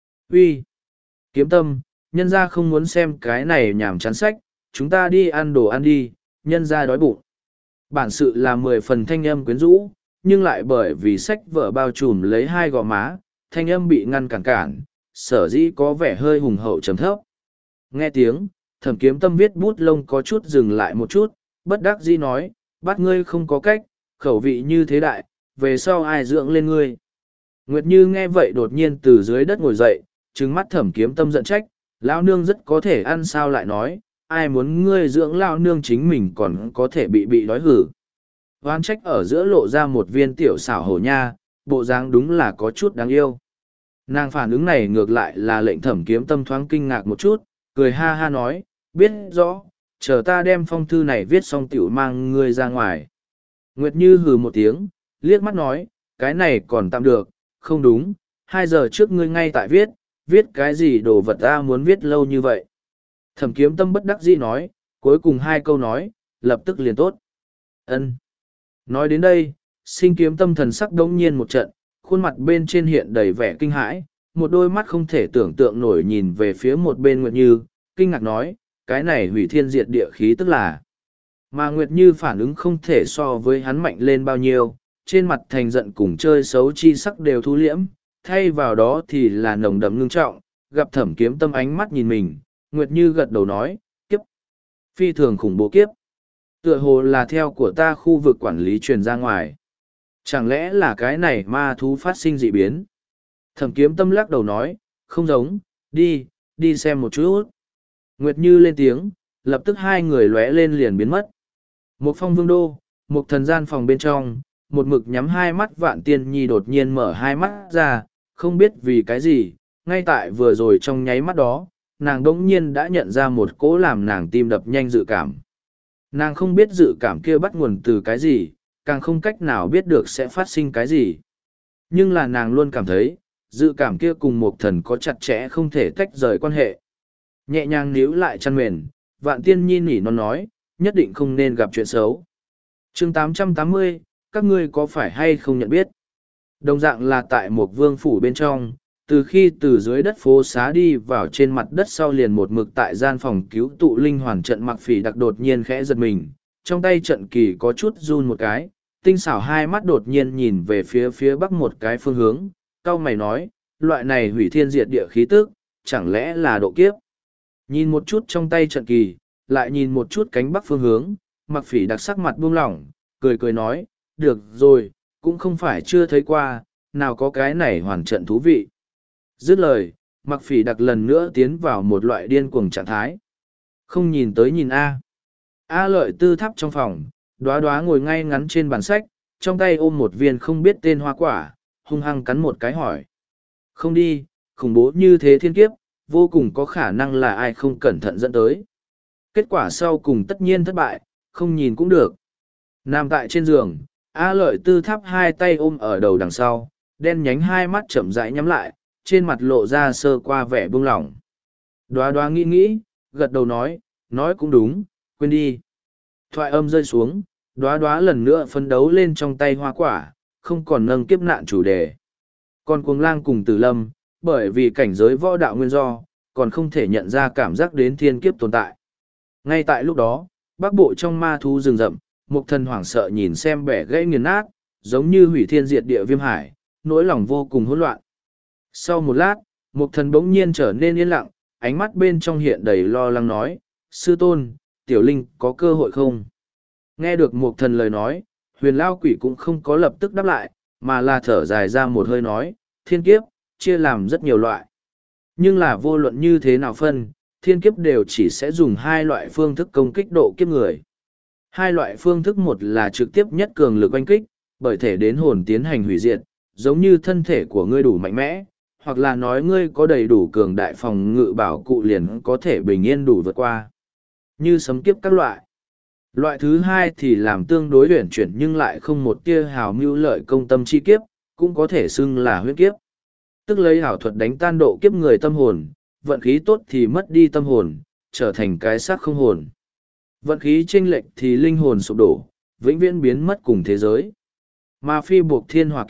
Uy, Kiếm Tâm, nhân ra không muốn xem cái này nhảm chán sách, chúng ta đi ăn đồ ăn đi, nhân ra đói bụng. Bản sự là mười phần thanh âm quyến rũ, nhưng lại bởi vì sách vở bao trùm lấy hai gò má, thanh âm bị ngăn cản cản, sở dĩ có vẻ hơi hùng hậu trầm thấp. Nghe tiếng, Thẩm Kiếm Tâm viết bút lông có chút dừng lại một chút, bất đắc dĩ nói, bắt ngươi không có cách, khẩu vị như thế đại, về sau ai dưỡng lên ngươi. Nguyệt Như nghe vậy đột nhiên từ dưới đất ngồi dậy, trừng mắt Thẩm Kiếm Tâm giận trách, lão nương rất có thể ăn sao lại nói, ai muốn ngươi dưỡng lão nương chính mình còn có thể bị bị đói hử. Hoan trách ở giữa lộ ra một viên tiểu xảo hổ nha, bộ dáng đúng là có chút đáng yêu. Nàng phản ứng này ngược lại là lệnh Thẩm Kiếm Tâm thoáng kinh ngạc một chút, cười ha ha nói, biết rõ, chờ ta đem phong thư này viết xong tiểu mang ngươi ra ngoài. Nguyệt Như hừ một tiếng, liếc mắt nói, cái này còn tạm được, không đúng, hai giờ trước ngươi ngay tại viết, viết cái gì đồ vật ta muốn viết lâu như vậy. Thẩm Kiếm Tâm bất đắc dĩ nói, cuối cùng hai câu nói, lập tức liền tốt. Ân. Nói đến đây, Sinh Kiếm Tâm thần sắc đống nhiên một trận, khuôn mặt bên trên hiện đầy vẻ kinh hãi, một đôi mắt không thể tưởng tượng nổi nhìn về phía một bên Nguyệt Như, kinh ngạc nói, cái này hủy thiên diệt địa khí tức là. Mà Nguyệt Như phản ứng không thể so với hắn mạnh lên bao nhiêu, trên mặt thành giận cùng chơi xấu chi sắc đều thu liễm, thay vào đó thì là nồng đậm ngưng trọng, gặp Thẩm Kiếm Tâm ánh mắt nhìn mình, Nguyệt Như gật đầu nói, kiếp, phi thường khủng bố kiếp. Tựa hồ là theo của ta khu vực quản lý truyền ra ngoài. Chẳng lẽ là cái này ma thú phát sinh dị biến? Thẩm Kiếm Tâm lắc đầu nói, không giống, đi, đi xem một chút. Nguyệt Như lên tiếng, lập tức hai người lóe lên liền biến mất. Một phong vương đô, một thần gian phòng bên trong, một mực nhắm hai mắt Vạn Tiên Nhi đột nhiên mở hai mắt ra, không biết vì cái gì, ngay tại vừa rồi trong nháy mắt đó, nàng đỗng nhiên đã nhận ra một cỗ làm nàng tim đập nhanh dự cảm. Nàng không biết dự cảm kia bắt nguồn từ cái gì, càng không cách nào biết được sẽ phát sinh cái gì. Nhưng là nàng luôn cảm thấy, dự cảm kia cùng một thần có chặt chẽ không thể tách rời quan hệ. Nhẹ nhàng níu lại chăn mền, Vạn Tiên Nhi nỉ non nói, nhất định không nên gặp chuyện xấu. chương tám trăm tám mươi, các ngươi có phải hay không nhận biết? Đồng dạng là tại một vương phủ bên trong, từ khi từ dưới đất phố xá đi vào trên mặt đất sau liền một mực tại gian phòng cứu tụ linh hoàn trận Mặc Phỉ Đặc đột nhiên khẽ giật mình, trong tay trận kỳ có chút run một cái, tinh xảo hai mắt đột nhiên nhìn về phía phía bắc một cái phương hướng, cau mày nói, loại này hủy thiên diệt địa khí tức, chẳng lẽ là độ kiếp? Nhìn một chút trong tay trận kỳ, lại nhìn một chút cánh bắc phương hướng, Mặc Phỉ Đặc sắc mặt buông lỏng, cười cười nói, được rồi, cũng không phải chưa thấy qua, nào có cái này hoàn trận thú vị. Dứt lời, Mặc Phỉ Đặc lần nữa tiến vào một loại điên cuồng trạng thái. Không nhìn tới nhìn A. A Lợi Tư thắp trong phòng, đoá đoá ngồi ngay ngắn trên bàn sách, trong tay ôm một viên không biết tên hoa quả, hung hăng cắn một cái hỏi. Không đi, khủng bố như thế thiên kiếp, vô cùng có khả năng là ai không cẩn thận dẫn tới. Kết quả sau cùng tất nhiên thất bại, không nhìn cũng được. Nằm tại trên giường, A Lợi Tư thắp hai tay ôm ở đầu đằng sau, đen nhánh hai mắt chậm rãi nhắm lại, trên mặt lộ ra sơ qua vẻ buông lỏng. Đoá đoá nghĩ nghĩ, gật đầu nói, nói cũng đúng, quên đi. Thoại âm rơi xuống, đoá đoá lần nữa phấn đấu lên trong tay hoa quả, không còn nâng kiếp nạn chủ đề. Còn Cuồng Lang cùng Tử Lâm, bởi vì cảnh giới võ đạo nguyên do, còn không thể nhận ra cảm giác đến thiên kiếp tồn tại. Ngay tại lúc đó, bắc bộ trong ma thú rừng rậm, Mục Thần hoảng sợ nhìn xem bẻ gãy nghiền nát, giống như hủy thiên diệt địa viêm hải, nỗi lòng vô cùng hỗn loạn. Sau một lát, Mục Thần bỗng nhiên trở nên yên lặng, ánh mắt bên trong hiện đầy lo lắng nói, sư tôn, tiểu linh có cơ hội không? Nghe được Mục Thần lời nói, Huyền Lao Quỷ cũng không có lập tức đáp lại, mà là thở dài ra một hơi nói, thiên kiếp, chia làm rất nhiều loại. Nhưng là vô luận như thế nào phân, thiên kiếp đều chỉ sẽ dùng hai loại phương thức công kích độ kiếp người. Hai loại phương thức, một là trực tiếp nhất cường lực oanh kích, bởi thể đến hồn tiến hành hủy diệt, giống như thân thể của ngươi đủ mạnh mẽ, hoặc là nói ngươi có đầy đủ cường đại phòng ngự bảo cụ liền có thể bình yên đủ vượt qua. Như sấm kiếp các loại. Loại thứ hai thì làm tương đối huyển chuyển nhưng lại không một tia hào mưu lợi công tâm chi kiếp, cũng có thể xưng là huyết kiếp. Tức lấy hảo thuật đánh tan độ kiếp người tâm hồn, vận khí tốt thì mất đi tâm hồn, trở thành cái xác không hồn. Vận khí chênh lệch thì linh hồn sụp đổ, vĩnh viễn biến mất cùng thế giới. Mà phi buộc thiên hỏa kiếp,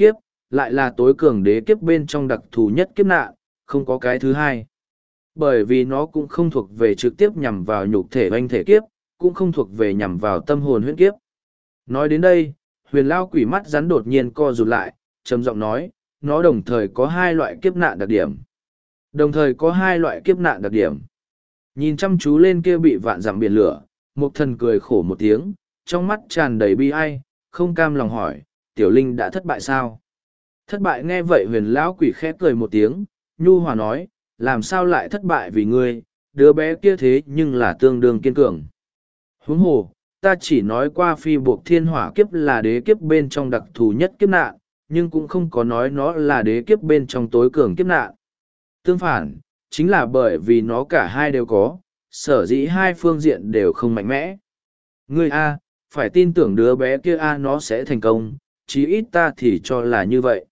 lại là tối cường đế kiếp bên trong đặc thù nhất kiếp nạn, không có cái thứ hai. Bởi vì nó cũng không thuộc về trực tiếp nhằm vào nhục thể oanh thể kiếp, cũng không thuộc về nhằm vào tâm hồn huyễn kiếp. Nói đến đây, huyền lao quỷ mắt rắn đột nhiên co rụt lại, trầm giọng nói, nó đồng thời có hai loại kiếp nạn đặc điểm. Đồng thời có hai loại kiếp nạn đặc điểm. Nhìn chăm chú lên kia bị vạn dặm biển lửa, Mục Thần cười khổ một tiếng, trong mắt tràn đầy bi ai, không cam lòng hỏi, tiểu linh đã thất bại sao? Thất bại nghe vậy huyền lão quỷ khẽ cười một tiếng, nhu hòa nói, làm sao lại thất bại vì ngươi, đứa bé kia thế nhưng là tương đương kiên cường. Huống hồ, ta chỉ nói qua phi buộc thiên hỏa kiếp là đế kiếp bên trong đặc thù nhất kiếp nạn, nhưng cũng không có nói nó là đế kiếp bên trong tối cường kiếp nạn. Tương phản, chính là bởi vì nó cả hai đều có, sở dĩ hai phương diện đều không mạnh mẽ. Ngươi A, phải tin tưởng đứa bé kia A nó sẽ thành công, chí ít ta thì cho là như vậy.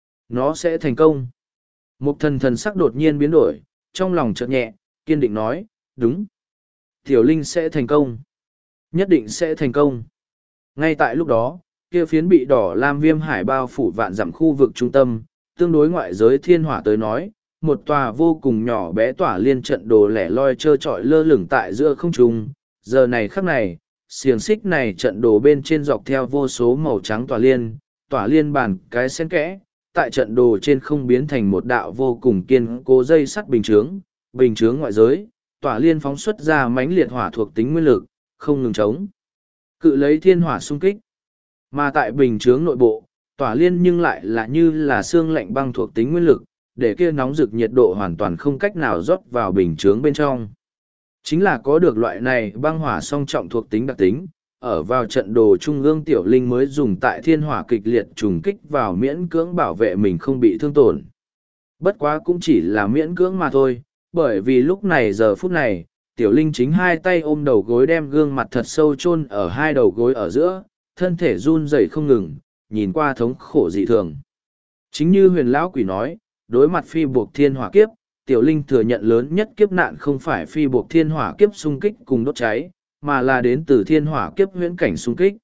Nó sẽ thành công. Mục thần thần sắc đột nhiên biến đổi, trong lòng chợt nhẹ, kiên định nói, đúng. Tiểu Linh sẽ thành công. Nhất định sẽ thành công. Ngay tại lúc đó, kia phiến bị đỏ lam viêm hải bao phủ vạn dặm khu vực trung tâm, tương đối ngoại giới thiên hỏa tới nói, một tòa vô cùng nhỏ bé tỏa liên trận đồ lẻ loi trơ trọi lơ lửng tại giữa không trung. Giờ này khắc này, xiềng xích này trận đồ bên trên dọc theo vô số màu trắng tỏa liên, tỏa liên bàn cái xen kẽ, tại trận đồ trên không biến thành một đạo vô cùng kiên cố dây sắt bình chướng, bình chướng ngoại giới, tỏa liên phóng xuất ra mãnh liệt hỏa thuộc tính nguyên lực, không ngừng chống. Cự lấy thiên hỏa xung kích. Mà tại bình chướng nội bộ, tỏa liên nhưng lại là như là xương lạnh băng thuộc tính nguyên lực, để kia nóng rực nhiệt độ hoàn toàn không cách nào rót vào bình chướng bên trong. Chính là có được loại này băng hỏa song trọng thuộc tính đặc tính, ở vào trận đồ trung ương tiểu linh mới dùng tại thiên hỏa kịch liệt trùng kích vào miễn cưỡng bảo vệ mình không bị thương tổn. Bất quá cũng chỉ là miễn cưỡng mà thôi, bởi vì lúc này giờ phút này, tiểu linh chính hai tay ôm đầu gối đem gương mặt thật sâu chôn ở hai đầu gối ở giữa, thân thể run rẩy không ngừng, nhìn qua thống khổ dị thường. Chính như huyền lão quỷ nói, đối mặt phi buộc thiên hỏa kiếp, tiểu linh thừa nhận lớn nhất kiếp nạn không phải phi buộc thiên hỏa kiếp xung kích cùng đốt cháy, mà là đến từ thiên hỏa kiếp huyễn cảnh xung kích.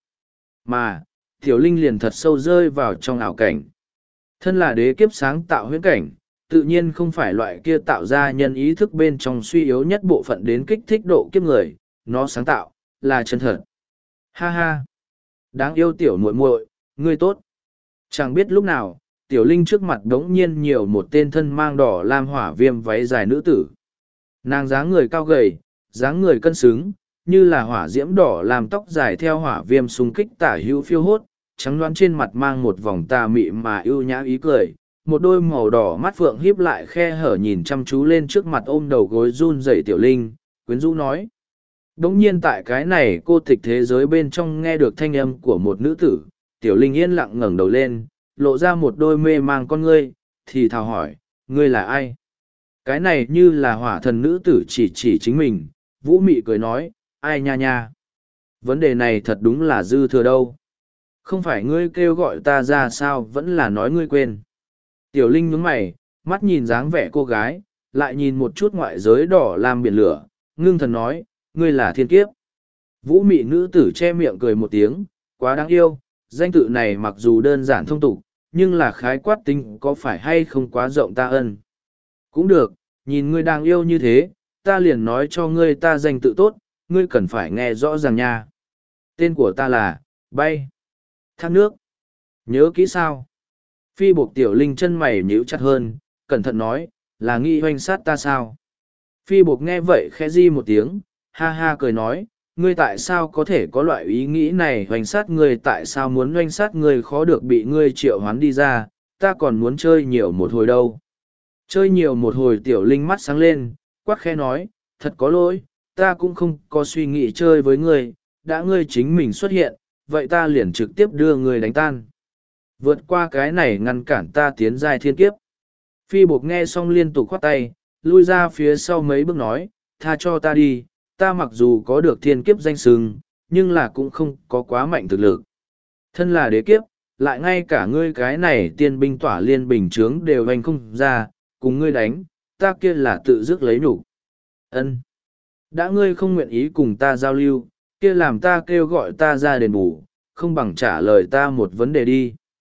Mà, tiểu linh liền thật sâu rơi vào trong ảo cảnh. Thân là đế kiếp sáng tạo huyễn cảnh, tự nhiên không phải loại kia tạo ra nhân ý thức bên trong suy yếu nhất bộ phận đến kích thích độ kiếp người, nó sáng tạo, là chân thật. Ha ha! Đáng yêu tiểu muội muội, ngươi tốt. Chẳng biết lúc nào, tiểu linh trước mặt đống nhiên nhiều một tên thân mang đỏ lam hỏa viêm váy dài nữ tử. Nàng dáng người cao gầy, dáng người cân xứng, như là hỏa diễm đỏ làm tóc dài theo hỏa viêm xung kích tả hữu phiêu hốt, trắng đoán trên mặt mang một vòng tà mị mà ưu nhã ý cười, một đôi màu đỏ mắt phượng híp lại khe hở nhìn chăm chú lên trước mặt ôm đầu gối run rẩy tiểu linh, quyến rũ nói. Đống nhiên tại cái này cô tịch thế giới bên trong nghe được thanh âm của một nữ tử, tiểu linh yên lặng ngẩng đầu lên, lộ ra một đôi mê mang con ngươi, thì thào hỏi, ngươi là ai? Cái này như là hỏa thần nữ tử chỉ chỉ chính mình, vũ mị cười nói, ai nha nha? Vấn đề này thật đúng là dư thừa đâu. Không phải ngươi kêu gọi ta ra sao vẫn là nói ngươi quên. Tiểu linh nhướng mày, mắt nhìn dáng vẻ cô gái, lại nhìn một chút ngoại giới đỏ làm biển lửa, ngưng thần nói, ngươi là thiên kiếp. Vũ mị nữ tử che miệng cười một tiếng, quá đáng yêu, danh tự này mặc dù đơn giản thông tục, nhưng là khái quát tính có phải hay không quá rộng ta ân. Cũng được, nhìn ngươi đang yêu như thế, ta liền nói cho ngươi ta danh tự tốt, ngươi cần phải nghe rõ ràng nha. Tên của ta là, bay, thác nước. Nhớ kỹ sao? Phi buộc tiểu linh chân mày nhíu chặt hơn, cẩn thận nói, là nghi hoanh sát ta sao? Phi buộc nghe vậy khẽ di một tiếng, ha ha cười nói, ngươi tại sao có thể có loại ý nghĩ này hoành sát ngươi tại sao muốn hoành sát ngươi khó được bị ngươi triệu hoán đi ra, ta còn muốn chơi nhiều một hồi đâu. Chơi nhiều một hồi tiểu linh mắt sáng lên, quắc khẽ nói, thật có lỗi, ta cũng không có suy nghĩ chơi với ngươi, đã ngươi chính mình xuất hiện, vậy ta liền trực tiếp đưa ngươi đánh tan. Vượt qua cái này ngăn cản ta tiến giai thiên kiếp. Phi buộc nghe xong liên tục khoát tay, lui ra phía sau mấy bước nói, tha cho ta đi, ta mặc dù có được thiên kiếp danh sừng, nhưng là cũng không có quá mạnh thực lực. Thân là đế kiếp, lại ngay cả ngươi cái này tiên binh tỏa liên bình chướng đều hành không ra, cùng ngươi đánh, ta kia là tự dứt lấy nhục. Ân, đã ngươi không nguyện ý cùng ta giao lưu, kia làm ta kêu gọi ta ra đền bù, không bằng trả lời ta một vấn đề đi.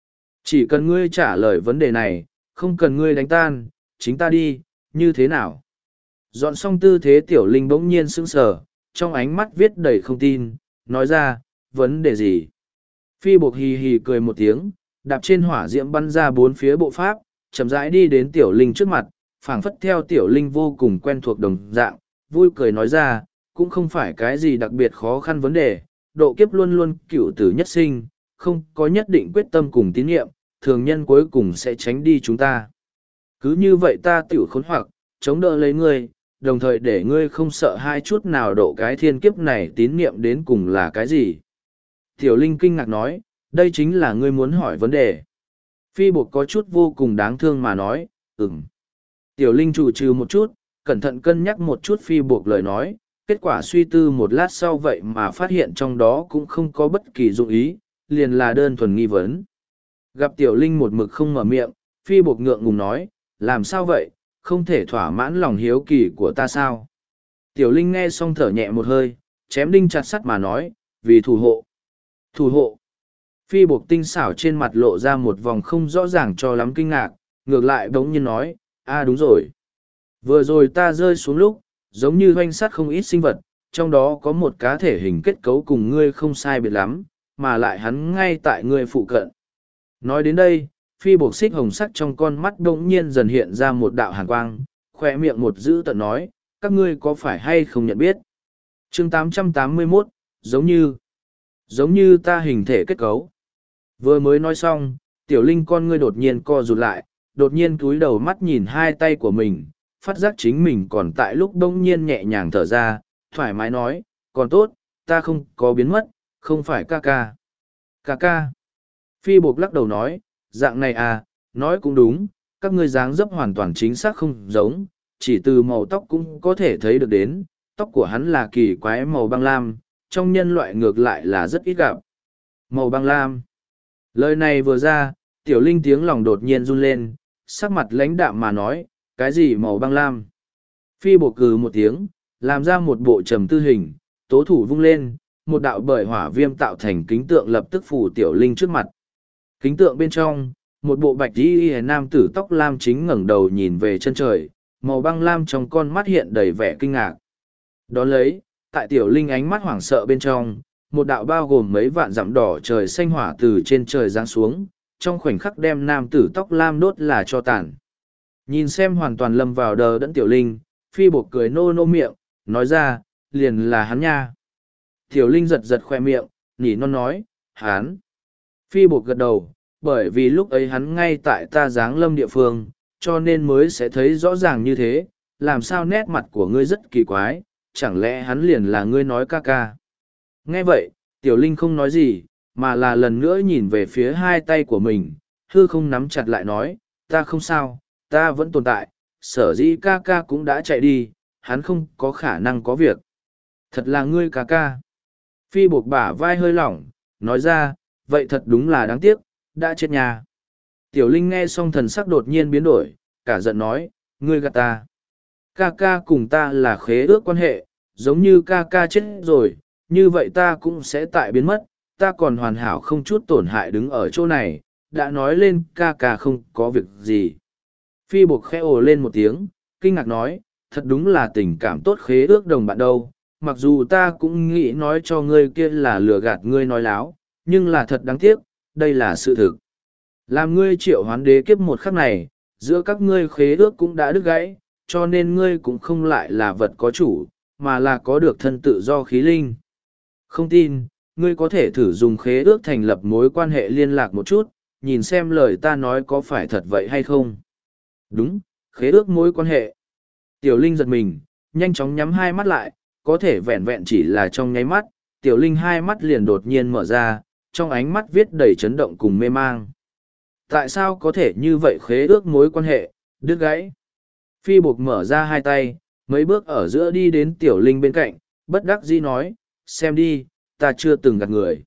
Chỉ cần ngươi trả lời vấn đề này, không cần ngươi đánh tan, chính ta đi, như thế nào? Dọn xong tư thế tiểu linh bỗng nhiên sững sờ, trong ánh mắt viết đầy không tin, nói ra, vấn đề gì? Phi Bộc hì hì cười một tiếng, đạp trên hỏa diễm bắn ra bốn phía bộ pháp, chậm rãi đi đến tiểu linh trước mặt, phảng phất theo tiểu linh vô cùng quen thuộc đồng dạng, vui cười nói ra, cũng không phải cái gì đặc biệt khó khăn vấn đề, độ kiếp luôn luôn cựu tử nhất sinh, không có nhất định quyết tâm cùng tín nhiệm, thường nhân cuối cùng sẽ tránh đi chúng ta. Cứ như vậy ta tiểu khốn hoặc, chống đỡ lấy ngươi, đồng thời để ngươi không sợ hai chút nào độ cái thiên kiếp này tín nhiệm đến cùng là cái gì. Tiểu Linh kinh ngạc nói, đây chính là ngươi muốn hỏi vấn đề. Phi Bột có chút vô cùng đáng thương mà nói, ừm. Tiểu Linh chủ trừ một chút, cẩn thận cân nhắc một chút Phi Bột lời nói, kết quả suy tư một lát sau vậy mà phát hiện trong đó cũng không có bất kỳ dụng ý, liền là đơn thuần nghi vấn. Gặp Tiểu Linh một mực không mở miệng, Phi Bột ngượng ngùng nói, làm sao vậy, không thể thỏa mãn lòng hiếu kỳ của ta sao? Tiểu Linh nghe xong thở nhẹ một hơi, chém đinh chặt sắt mà nói, vì thủ hộ. Thủ hộ. Phi Bột tinh xảo trên mặt lộ ra một vòng không rõ ràng cho lắm kinh ngạc, ngược lại bỗng nhiên nói, a đúng rồi. Vừa rồi ta rơi xuống lúc, giống như hoanh sát không ít sinh vật, trong đó có một cá thể hình kết cấu cùng ngươi không sai biệt lắm, mà lại hắn ngay tại ngươi phụ cận. Nói đến đây, Phi Bột xích hồng sắc trong con mắt đống nhiên dần hiện ra một đạo hàn quang, khoe miệng một dữ tợn nói, các ngươi có phải hay không nhận biết? chương tám trăm tám mươi mốt, giống như, giống như ta hình thể kết cấu. Vừa mới nói xong, Tiểu Linh con ngươi đột nhiên co rụt lại, đột nhiên cúi đầu mắt nhìn hai tay của mình, phát giác chính mình còn tại lúc đông nhiên nhẹ nhàng thở ra, thoải mái nói, còn tốt, ta không có biến mất, không phải ca ca. Ca ca. Phi Bột lắc đầu nói, dạng này à, nói cũng đúng, các ngươi dáng dấp hoàn toàn chính xác không giống, chỉ từ màu tóc cũng có thể thấy được đến, tóc của hắn là kỳ quái màu băng lam, trong nhân loại ngược lại là rất ít gặp. Màu băng lam. Lời này vừa ra, Tiểu Linh tiếng lòng đột nhiên run lên, sắc mặt lãnh đạm mà nói, cái gì màu băng lam? Phi Bột cừ một tiếng, làm ra một bộ trầm tư hình, tố thủ vung lên, một đạo bởi hỏa viêm tạo thành kính tượng lập tức phủ Tiểu Linh trước mặt. Kính tượng bên trong, một bộ bạch y y nam tử tóc lam chính ngẩng đầu nhìn về chân trời, màu băng lam trong con mắt hiện đầy vẻ kinh ngạc. Đón lấy, tại Tiểu Linh ánh mắt hoảng sợ bên trong, một đạo bao gồm mấy vạn dặm đỏ trời xanh hỏa từ trên trời giáng xuống, trong khoảnh khắc đem nam tử tóc lam đốt là cho tàn. Nhìn xem hoàn toàn lâm vào đờ đẫn Tiểu Linh, Phi Bột cười nô nô miệng, nói ra, liền là hắn nha. Tiểu Linh giật giật khoe miệng, nỉ non nói, hắn. Phi Bột gật đầu, bởi vì lúc ấy hắn ngay tại ta giáng lâm địa phương, cho nên mới sẽ thấy rõ ràng như thế, làm sao nét mặt của ngươi rất kỳ quái, chẳng lẽ hắn liền là ngươi nói ca ca. Nghe vậy, Tiểu Linh không nói gì, mà là lần nữa nhìn về phía hai tay của mình, hư không nắm chặt lại nói, ta không sao, ta vẫn tồn tại, sở dĩ ca ca cũng đã chạy đi, hắn không có khả năng có việc. Thật là ngươi ca ca. Phi Bột bả vai hơi lỏng, nói ra, vậy thật đúng là đáng tiếc, đã chết nhà. Tiểu Linh nghe xong thần sắc đột nhiên biến đổi, cả giận nói, ngươi gạt ta. Ca ca cùng ta là khế ước quan hệ, giống như ca ca chết rồi, như vậy ta cũng sẽ tại biến mất, ta còn hoàn hảo không chút tổn hại đứng ở chỗ này, đã nói lên ca ca không có việc gì. Phi Bột khẽ ồ lên một tiếng, kinh ngạc nói, thật đúng là tình cảm tốt khế ước đồng bạn đâu, mặc dù ta cũng nghĩ nói cho ngươi kia là lừa gạt ngươi nói láo, nhưng là thật đáng tiếc, đây là sự thực. Làm ngươi triệu hoán đế kiếp một khắc này, giữa các ngươi khế ước cũng đã đứt gãy, cho nên ngươi cũng không lại là vật có chủ, mà là có được thân tự do khí linh. Không tin, ngươi có thể thử dùng khế ước thành lập mối quan hệ liên lạc một chút, nhìn xem lời ta nói có phải thật vậy hay không. Đúng, khế ước mối quan hệ. Tiểu Linh giật mình, nhanh chóng nhắm hai mắt lại, có thể vẹn vẹn chỉ là trong nháy mắt, Tiểu Linh hai mắt liền đột nhiên mở ra, trong ánh mắt viết đầy chấn động cùng mê mang. Tại sao có thể như vậy khế ước mối quan hệ, đứt gãy? Phi Bột mở ra hai tay, mấy bước ở giữa đi đến Tiểu Linh bên cạnh, bất đắc dĩ nói, xem đi, ta chưa từng gạt người.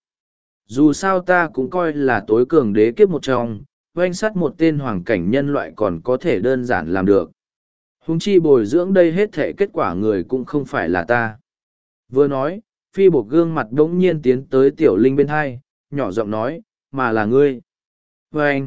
Dù sao ta cũng coi là tối cường đế kiếp một trong, oanh sát một tên hoàng cảnh nhân loại còn có thể đơn giản làm được. Huống chi bồi dưỡng đây hết thể kết quả người cũng không phải là ta. Vừa nói, Phi Bột gương mặt đống nhiên tiến tới Tiểu Linh bên hai, nhỏ giọng nói, mà là ngươi. Và anh,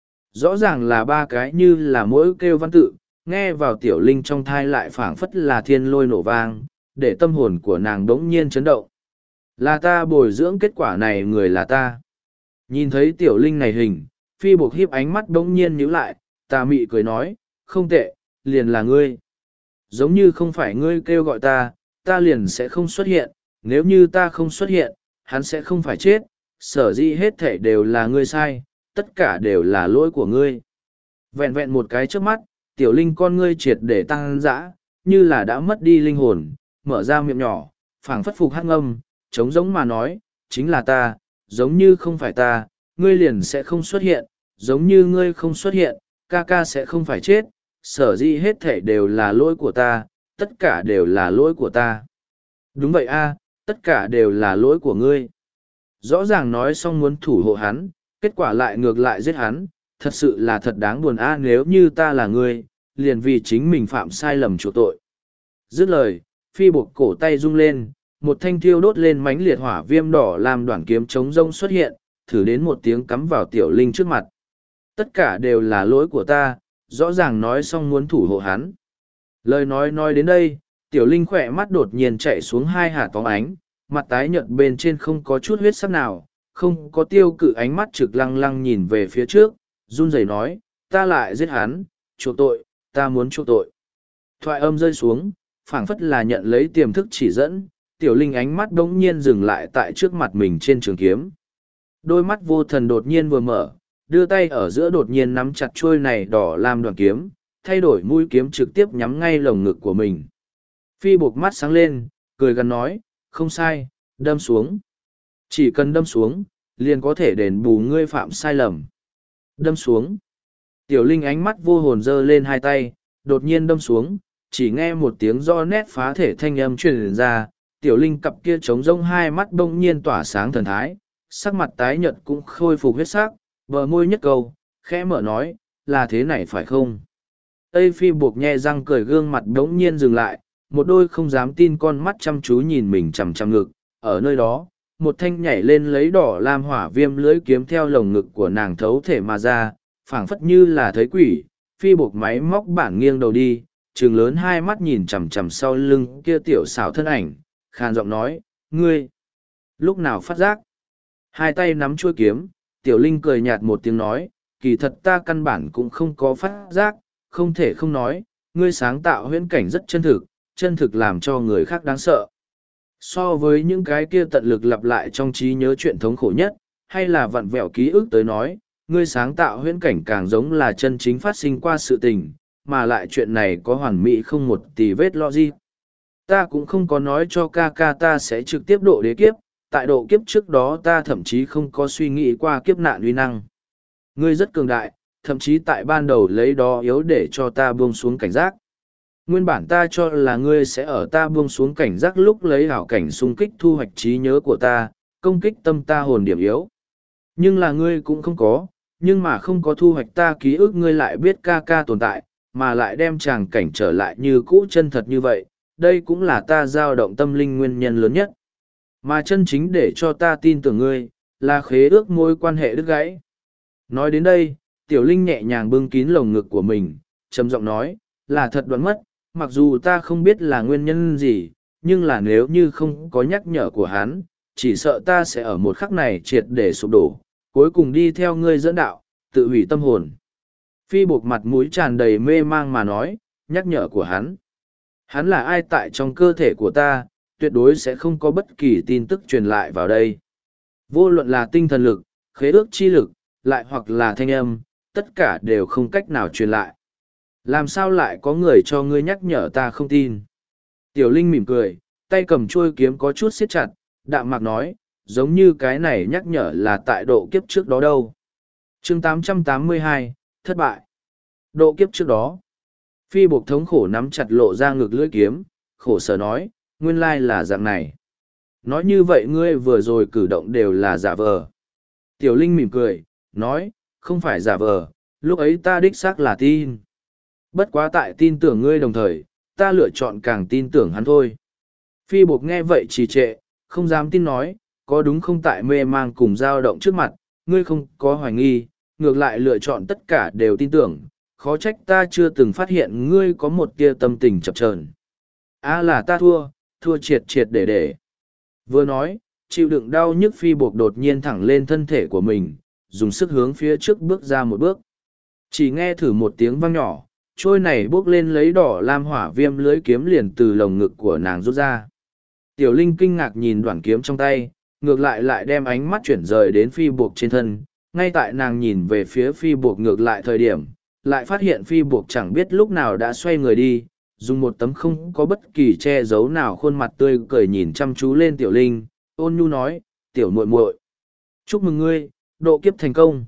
rõ ràng là ba cái như là mỗi kêu văn tự, nghe vào tiểu linh trong thai lại phảng phất là thiên lôi nổ vang, để tâm hồn của nàng đống nhiên chấn động. Là ta bồi dưỡng kết quả này người là ta. Nhìn thấy tiểu linh này hình, phi buộc hiếp ánh mắt đống nhiên nhíu lại, tà mị cười nói, không tệ, liền là ngươi. Giống như không phải ngươi kêu gọi ta, ta liền sẽ không xuất hiện, nếu như ta không xuất hiện, hắn sẽ không phải chết, sở dĩ hết thể đều là ngươi sai, tất cả đều là lỗi của ngươi. Vẹn vẹn một cái trước mắt, tiểu linh con ngươi triệt để tăng dã, như là đã mất đi linh hồn, mở ra miệng nhỏ, phảng phất phục hát ngâm, trống giống mà nói, chính là ta, giống như không phải ta, ngươi liền sẽ không xuất hiện, giống như ngươi không xuất hiện, ca ca sẽ không phải chết, sở dĩ hết thể đều là lỗi của ta, tất cả đều là lỗi của ta. Đúng vậy a, tất cả đều là lỗi của ngươi. Rõ ràng nói xong muốn thủ hộ hắn, kết quả lại ngược lại giết hắn, thật sự là thật đáng buồn a, nếu như ta là ngươi, liền vì chính mình phạm sai lầm chuộc tội. Dứt lời, phi buộc cổ tay rung lên, một thanh thiêu đốt lên mánh liệt hỏa viêm đỏ làm đoạn kiếm chống rông xuất hiện, thử đến một tiếng cắm vào tiểu linh trước mặt. Tất cả đều là lỗi của ta, rõ ràng nói xong muốn thủ hộ hắn. Lời nói nói đến đây, tiểu linh khỏe mắt đột nhiên chạy xuống hai hạt bóng ánh, mặt tái nhợt bên trên không có chút huyết sắc nào, không có tiêu cự ánh mắt trực lăng lăng nhìn về phía trước, run rẩy nói, ta lại giết hắn, chuộc tội, ta muốn chuộc tội. Thoại âm rơi xuống, phảng phất là nhận lấy tiềm thức chỉ dẫn, tiểu linh ánh mắt đống nhiên dừng lại tại trước mặt mình trên trường kiếm. Đôi mắt vô thần đột nhiên vừa mở, đưa tay ở giữa đột nhiên nắm chặt trôi này đỏ làm đoàn kiếm, thay đổi mũi kiếm trực tiếp nhắm ngay lồng ngực của mình. Phi buộc mắt sáng lên, cười gần nói, không sai, đâm xuống. Chỉ cần đâm xuống, liền có thể đền bù ngươi phạm sai lầm. Đâm xuống. Tiểu linh ánh mắt vô hồn giơ lên hai tay, đột nhiên đâm xuống, chỉ nghe một tiếng do nét phá thể thanh âm truyền ra, tiểu linh cặp kia trống rông hai mắt bỗng nhiên tỏa sáng thần thái, sắc mặt tái nhợt cũng khôi phục huyết sắc, bờ môi nhất câu, khẽ mở nói, là thế này phải không? Tây phi buộc nhe răng cười, gương mặt đống nhiên dừng lại, một đôi không dám tin con mắt chăm chú nhìn mình chằm chằm ngực, ở nơi đó, một thanh nhảy lên lấy đỏ lam hỏa viêm lưỡi kiếm theo lồng ngực của nàng thấu thể mà ra, phảng phất như là thấy quỷ, phi buộc máy móc bản nghiêng đầu đi, trừng lớn hai mắt nhìn chằm chằm sau lưng kia tiểu xảo thân ảnh, khàn giọng nói, ngươi, lúc nào phát giác? Hai tay nắm chuôi kiếm, tiểu linh cười nhạt một tiếng nói, kỳ thật ta căn bản cũng không có phát giác, không thể không nói, ngươi sáng tạo huyễn cảnh rất chân thực, chân thực làm cho người khác đáng sợ. So với những cái kia tận lực lặp lại trong trí nhớ chuyện thống khổ nhất, hay là vặn vẹo ký ức tới nói, ngươi sáng tạo huyễn cảnh càng giống là chân chính phát sinh qua sự tình, mà lại chuyện này có hoàn mỹ không một tì vết logic. Ta cũng không có nói cho ca ca ta sẽ trực tiếp độ đế kiếp, tại độ kiếp trước đó ta thậm chí không có suy nghĩ qua kiếp nạn uy năng. Ngươi rất cường đại, thậm chí tại ban đầu lấy đó yếu để cho ta buông xuống cảnh giác. Nguyên bản ta cho là ngươi sẽ ở ta buông xuống cảnh giác lúc lấy hảo cảnh xung kích thu hoạch trí nhớ của ta, công kích tâm ta hồn điểm yếu. Nhưng là ngươi cũng không có, nhưng mà không có thu hoạch ta ký ức, ngươi lại biết ca ca tồn tại, mà lại đem tràng cảnh trở lại như cũ chân thật như vậy, đây cũng là ta dao động tâm linh nguyên nhân lớn nhất. Mà chân chính để cho ta tin tưởng ngươi, là khế ước mối quan hệ đứt gãy. Nói đến đây, tiểu linh nhẹ nhàng bưng kín lồng ngực của mình, trầm giọng nói, là thật đoán mất, mặc dù ta không biết là nguyên nhân gì, nhưng là nếu như không có nhắc nhở của hắn, chỉ sợ ta sẽ ở một khắc này triệt để sụp đổ, cuối cùng đi theo ngươi dẫn đạo, tự hủy tâm hồn. Phi buộc mặt mũi tràn đầy mê mang mà nói, nhắc nhở của hắn. Hắn là ai tại trong cơ thể của ta, tuyệt đối sẽ không có bất kỳ tin tức truyền lại vào đây. Vô luận là tinh thần lực, khế ước chi lực, lại hoặc là thanh âm, tất cả đều không cách nào truyền lại. Làm sao lại có người cho ngươi nhắc nhở ta không tin? Tiểu Linh mỉm cười, tay cầm chuôi kiếm có chút siết chặt, đạm mạc nói, giống như cái này nhắc nhở là tại độ kiếp trước đó đâu. chương tám trăm tám mươi hai, thất bại. Độ kiếp trước đó. Phi buộc thống khổ nắm chặt lộ ra ngực lưỡi kiếm, khổ sở nói, nguyên lai là dạng này. Nói như vậy ngươi vừa rồi cử động đều là giả vờ. Tiểu Linh mỉm cười, nói, không phải giả vờ, lúc ấy ta đích xác là tin. Bất quá tại tin tưởng ngươi đồng thời, ta lựa chọn càng tin tưởng hắn thôi. Phi buộc nghe vậy trì trệ, không dám tin nói, có đúng không tại mê mang cùng dao động trước mặt, ngươi không có hoài nghi, ngược lại lựa chọn tất cả đều tin tưởng, khó trách ta chưa từng phát hiện ngươi có một tia tâm tình chập chờn. À là ta thua, thua triệt triệt để để. Vừa nói, chịu đựng đau nhức phi buộc đột nhiên thẳng lên thân thể của mình, dùng sức hướng phía trước bước ra một bước. Chỉ nghe thử một tiếng vang nhỏ, trôi này bước lên lấy đỏ lam hỏa viêm lưới kiếm liền từ lồng ngực của nàng rút ra. Tiểu Linh kinh ngạc nhìn đoạn kiếm trong tay, ngược lại lại đem ánh mắt chuyển rời đến phi buộc trên thân. Ngay tại nàng nhìn về phía phi buộc ngược lại thời điểm, lại phát hiện phi buộc chẳng biết lúc nào đã xoay người đi, dùng một tấm không có bất kỳ che giấu nào khuôn mặt tươi cười nhìn chăm chú lên Tiểu Linh, ôn nhu nói, tiểu muội muội, chúc mừng ngươi, độ kiếp thành công.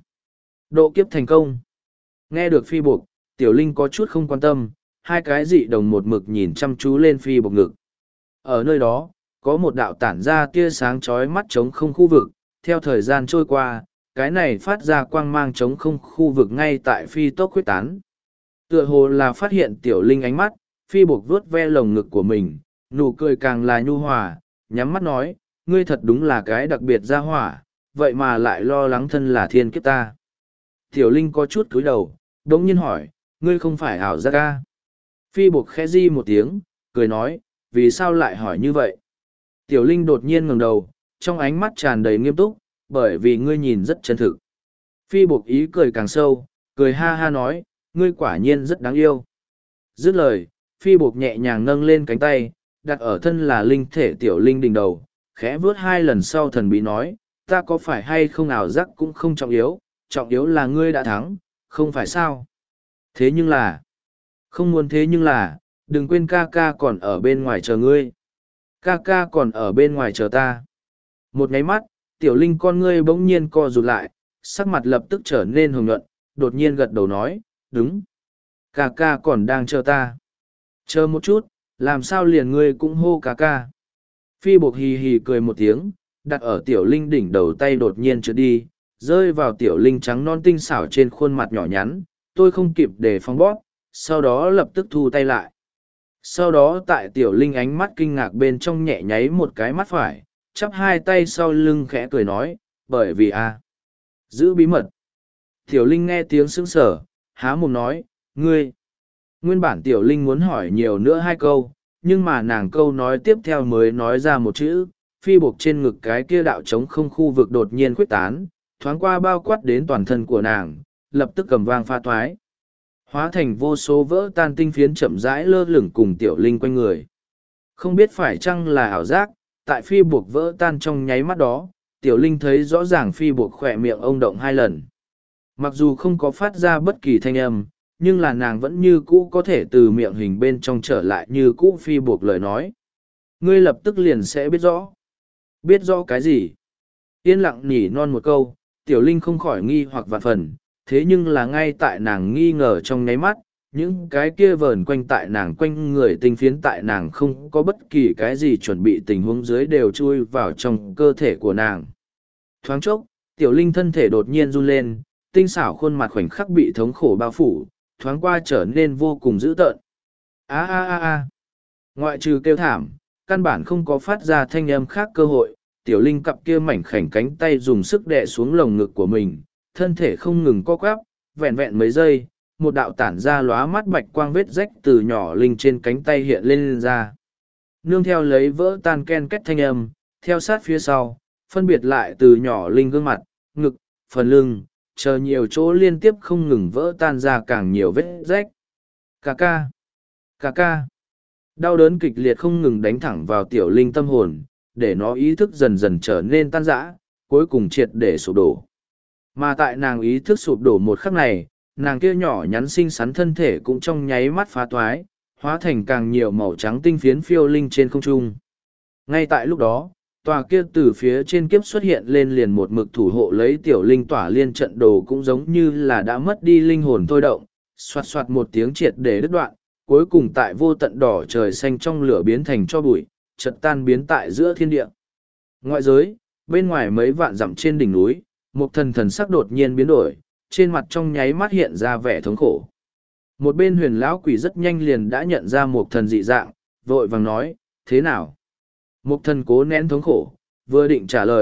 Độ kiếp thành công. Nghe được phi buộc, Tiểu Linh có chút không quan tâm, hai cái dị đồng một mực nhìn chăm chú lên phi buộc ngực. Ở nơi đó, có một đạo tản ra tia sáng chói mắt trống không khu vực, theo thời gian trôi qua, cái này phát ra quang mang trống không khu vực ngay tại phi tốc quyết tán. Tựa hồ là phát hiện Tiểu Linh ánh mắt, phi buộc vuốt ve lồng ngực của mình, nụ cười càng là nhu hòa, nhắm mắt nói, ngươi thật đúng là cái đặc biệt gia hỏa, vậy mà lại lo lắng thân là thiên kiếp ta. Tiểu Linh có chút cúi đầu, đống nhiên hỏi, ngươi không phải ảo giác ca. Phi buộc khẽ di một tiếng, cười nói, vì sao lại hỏi như vậy? Tiểu Linh đột nhiên ngẩng đầu, trong ánh mắt tràn đầy nghiêm túc, bởi vì ngươi nhìn rất chân thực. Phi buộc ý cười càng sâu, cười ha ha nói, ngươi quả nhiên rất đáng yêu. Dứt lời, phi buộc nhẹ nhàng nâng lên cánh tay, đặt ở thân là linh thể Tiểu Linh đỉnh đầu, khẽ vướt hai lần sau thần bí nói, ta có phải hay không ảo giác cũng không trọng yếu, trọng yếu là ngươi đã thắng, không phải sao? Thế nhưng là, không muốn thế nhưng là, đừng quên ca ca còn ở bên ngoài chờ ngươi. Ca ca còn ở bên ngoài chờ ta. Một nháy mắt, Tiểu Linh con ngươi bỗng nhiên co rụt lại, sắc mặt lập tức trở nên hồng nhuận, đột nhiên gật đầu nói, đúng. Ca ca còn đang chờ ta. Chờ một chút, làm sao liền ngươi cũng hô ca ca. Phi buộc hì hì cười một tiếng, đặt ở Tiểu Linh đỉnh đầu tay đột nhiên trượt đi, rơi vào Tiểu Linh trắng non tinh xảo trên khuôn mặt nhỏ nhắn, tôi không kịp để phóng bóp, sau đó lập tức thu tay lại. Sau đó tại Tiểu Linh ánh mắt kinh ngạc bên trong nhẹ nháy một cái mắt phải, chắp hai tay sau lưng khẽ cười nói, bởi vì a giữ bí mật. Tiểu Linh nghe tiếng sững sờ, há mồm nói, ngươi. Nguyên bản Tiểu Linh muốn hỏi nhiều nữa hai câu, nhưng mà nàng câu nói tiếp theo mới nói ra một chữ, phi buộc trên ngực cái kia đạo trống không khu vực đột nhiên khuyết tán, thoáng qua bao quát đến toàn thân của nàng, lập tức cầm vang pha thoái. Hóa thành vô số vỡ tan tinh phiến chậm rãi lơ lửng cùng Tiểu Linh quanh người. Không biết phải chăng là ảo giác, tại phi buộc vỡ tan trong nháy mắt đó, Tiểu Linh thấy rõ ràng phi buộc khỏe miệng ông động hai lần. Mặc dù không có phát ra bất kỳ thanh âm, nhưng là nàng vẫn như cũ có thể từ miệng hình bên trong trở lại như cũ phi buộc lời nói. Ngươi lập tức liền sẽ biết rõ. Biết rõ cái gì? Yên lặng nhỉ non một câu, Tiểu Linh không khỏi nghi hoặc vạn phần, thế nhưng là ngay tại nàng nghi ngờ trong nháy mắt, những cái kia vờn quanh tại nàng quanh người tinh phiến tại nàng không có bất kỳ cái gì chuẩn bị tình huống dưới đều chui vào trong cơ thể của nàng. Thoáng chốc, Tiểu Linh thân thể đột nhiên run lên, tinh xảo khuôn mặt khoảnh khắc bị thống khổ bao phủ, thoáng qua trở nên vô cùng dữ tợn. A a a a. Ngoại trừ kêu thảm, căn bản không có phát ra thanh âm khác cơ hội, Tiểu Linh cặp kia mảnh khảnh cánh tay dùng sức đè xuống lồng ngực của mình, thân thể không ngừng co quắp, vẹn vẹn mấy giây, một đạo tản ra lóa mắt bạch quang vết rách từ nhỏ Linh trên cánh tay hiện lên, lên ra. Nương theo lấy vỡ tan ken két thanh âm, theo sát phía sau, phân biệt lại từ nhỏ Linh gương mặt, ngực, phần lưng, chờ nhiều chỗ liên tiếp không ngừng vỡ tan ra càng nhiều vết rách. Cà ca, cà ca. Đau đớn kịch liệt không ngừng đánh thẳng vào Tiểu Linh tâm hồn, để nó ý thức dần dần trở nên tan rã, cuối cùng triệt để sụp đổ. Mà tại nàng ý thức sụp đổ một khắc này, nàng kia nhỏ nhắn xinh xắn thân thể cũng trong nháy mắt phá toái, hóa thành càng nhiều màu trắng tinh phiến phiêu linh trên không trung. Ngay tại lúc đó, tòa kia từ phía trên kiếp xuất hiện lên liền một mực thủ hộ lấy Tiểu Linh tỏa liên trận đồ cũng giống như là đã mất đi linh hồn thôi động, xoạt xoạt một tiếng triệt để đứt đoạn, cuối cùng tại vô tận đỏ trời xanh trong lửa biến thành cho bụi, chợt tan biến tại giữa thiên địa. Ngoại giới, bên ngoài mấy vạn dặm trên đỉnh núi, một thần thần sắc đột nhiên biến đổi, trên mặt trong nháy mắt hiện ra vẻ thống khổ. Một bên huyền lão quỷ rất nhanh liền đã nhận ra một thần dị dạng, vội vàng nói, thế nào? Một thần cố nén thống khổ, vừa định trả lời,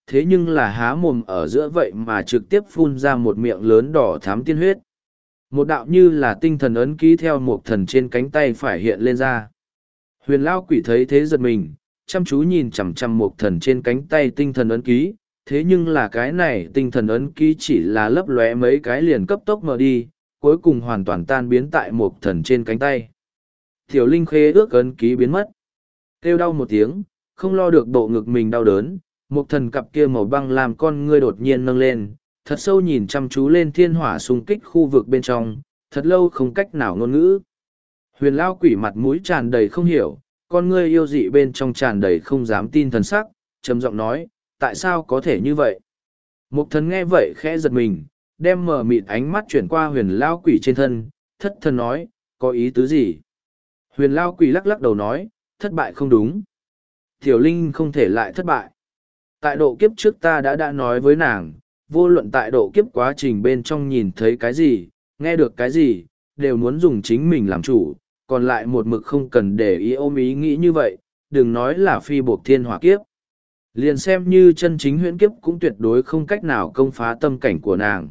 thế nhưng là há mồm ở giữa vậy mà trực tiếp phun ra một miệng lớn đỏ thám tiên huyết. Một đạo như là tinh thần ấn ký theo một thần trên cánh tay phải hiện lên ra. Huyền Lao Quỷ thấy thế giật mình, chăm chú nhìn chằm chằm một thần trên cánh tay tinh thần ấn ký, thế nhưng là cái này tinh thần ấn ký chỉ là lấp lóe mấy cái liền cấp tốc mờ đi, cuối cùng hoàn toàn tan biến tại một thần trên cánh tay. Tiểu Linh khế ước ấn ký biến mất. Kêu đau một tiếng, không lo được bộ ngực mình đau đớn, một thần cặp kia màu băng làm con ngươi đột nhiên nâng lên, thật sâu nhìn chăm chú lên thiên hỏa xung kích khu vực bên trong, thật lâu không cách nào ngôn ngữ. Huyền Lao Quỷ mặt mũi tràn đầy không hiểu, con ngươi yêu dị bên trong tràn đầy không dám tin thần sắc, trầm giọng nói, tại sao có thể như vậy? Một thần nghe vậy khẽ giật mình, đem mờ mịt ánh mắt chuyển qua huyền Lao Quỷ trên thân, thất thần nói, có ý tứ gì? Huyền Lao Quỷ lắc lắc đầu nói, thất bại không đúng. Tiểu Linh không thể lại thất bại. Tại độ kiếp trước ta đã đã nói với nàng, vô luận tại độ kiếp quá trình bên trong nhìn thấy cái gì, nghe được cái gì, đều muốn dùng chính mình làm chủ, còn lại một mực không cần để ý ôm ý nghĩ như vậy, đừng nói là phi buộc thiên hỏa kiếp. Liền xem như chân chính huyễn kiếp cũng tuyệt đối không cách nào công phá tâm cảnh của nàng.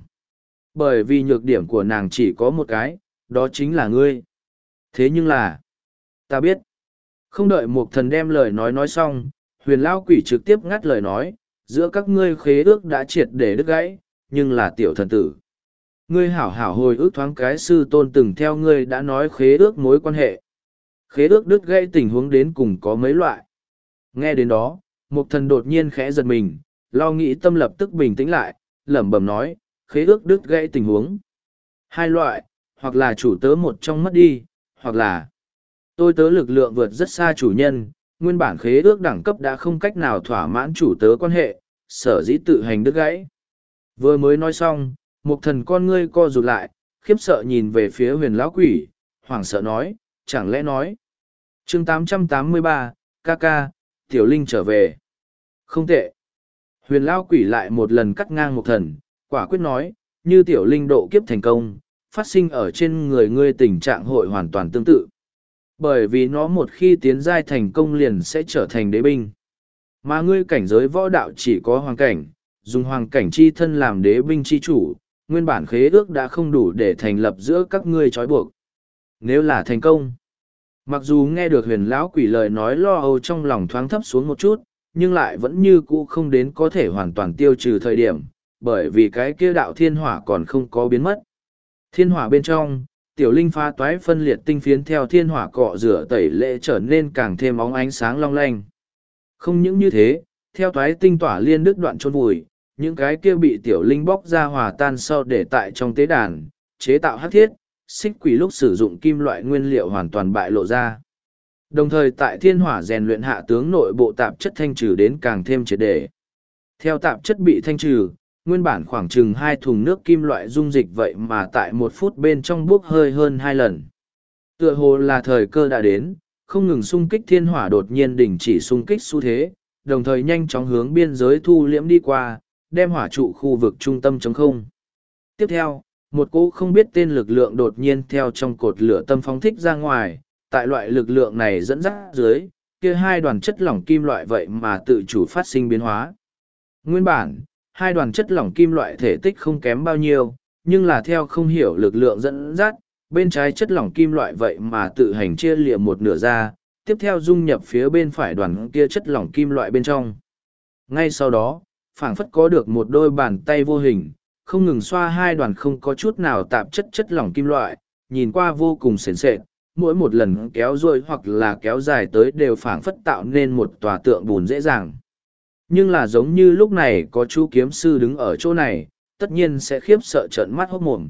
Bởi vì nhược điểm của nàng chỉ có một cái, đó chính là ngươi. Thế nhưng là, ta biết, không đợi một thần đem lời nói nói xong, huyền Lao Quỷ trực tiếp ngắt lời nói, giữa các ngươi khế ước đã triệt để đứt gãy, nhưng là tiểu thần tử. Ngươi hảo hảo hồi ước thoáng cái sư tôn từng theo ngươi đã nói khế ước mối quan hệ. Khế ước đứt gãy tình huống đến cùng có mấy loại. Nghe đến đó, một thần đột nhiên khẽ giật mình, lo nghĩ tâm lập tức bình tĩnh lại, lẩm bẩm nói, khế ước đứt gãy tình huống. Hai loại, hoặc là chủ tớ một trong mất đi, hoặc là tôi tớ lực lượng vượt rất xa chủ nhân, nguyên bản khế ước đẳng cấp đã không cách nào thỏa mãn chủ tớ quan hệ, sở dĩ tự hành đứt gãy. Vừa mới nói xong, một thần con ngươi co rụt lại, khiếp sợ nhìn về phía huyền lão quỷ, hoảng sợ nói, chẳng lẽ nói. chương tám trăm tám mươi ba, ca ca, tiểu linh trở về. Không tệ. Huyền lão quỷ lại một lần cắt ngang một thần, quả quyết nói, như tiểu linh độ kiếp thành công, phát sinh ở trên người ngươi tình trạng hội hoàn toàn tương tự. Bởi vì nó một khi tiến giai thành công liền sẽ trở thành đế binh. Mà ngươi cảnh giới võ đạo chỉ có hoàng cảnh, dùng hoàng cảnh chi thân làm đế binh chi chủ, nguyên bản khế ước đã không đủ để thành lập giữa các ngươi trói buộc. Nếu là thành công, mặc dù nghe được huyền lão quỷ lời nói lo âu trong lòng thoáng thấp xuống một chút, nhưng lại vẫn như cũ không đến có thể hoàn toàn tiêu trừ thời điểm, bởi vì cái kia đạo thiên hỏa còn không có biến mất. Thiên hỏa bên trong, tiểu linh phá toái phân liệt tinh phiến theo thiên hỏa cọ rửa tẩy lệ trở nên càng thêm óng ánh sáng long lanh. Không những như thế, theo toái tinh tỏa liên đứt đoạn chôn vùi, những cái kia bị tiểu linh bóc ra hòa tan sau để tại trong tế đàn, chế tạo hắc thiết, xích quỷ lúc sử dụng kim loại nguyên liệu hoàn toàn bại lộ ra. Đồng thời tại thiên hỏa rèn luyện hạ tướng nội bộ tạp chất thanh trừ đến càng thêm triệt để. Theo tạp chất bị thanh trừ, nguyên bản khoảng chừng hai thùng nước kim loại dung dịch vậy mà tại một phút bên trong bốc hơi hơn hai lần. Tựa hồ là thời cơ đã đến, không ngừng xung kích thiên hỏa đột nhiên đình chỉ xung kích xu thế, đồng thời nhanh chóng hướng biên giới thu liễm đi qua, đem hỏa trụ khu vực trung tâm chống không. Tiếp theo, một cỗ không biết tên lực lượng đột nhiên theo trong cột lửa tâm phóng thích ra ngoài, tại loại lực lượng này dẫn dắt dưới, kia hai đoàn chất lỏng kim loại vậy mà tự chủ phát sinh biến hóa. Nguyên bản, hai đoàn chất lỏng kim loại thể tích không kém bao nhiêu, nhưng là theo không hiểu lực lượng dẫn dắt, bên trái chất lỏng kim loại vậy mà tự hành chia lìa một nửa ra, tiếp theo dung nhập phía bên phải đoàn kia chất lỏng kim loại bên trong. Ngay sau đó, phảng phất có được một đôi bàn tay vô hình, không ngừng xoa hai đoàn không có chút nào tạp chất chất lỏng kim loại, nhìn qua vô cùng sền sệt, mỗi một lần kéo ruôi hoặc là kéo dài tới đều phảng phất tạo nên một tòa tượng bùn dễ dàng. Nhưng là giống như lúc này có chú kiếm sư đứng ở chỗ này, tất nhiên sẽ khiếp sợ trợn mắt hốt mồm.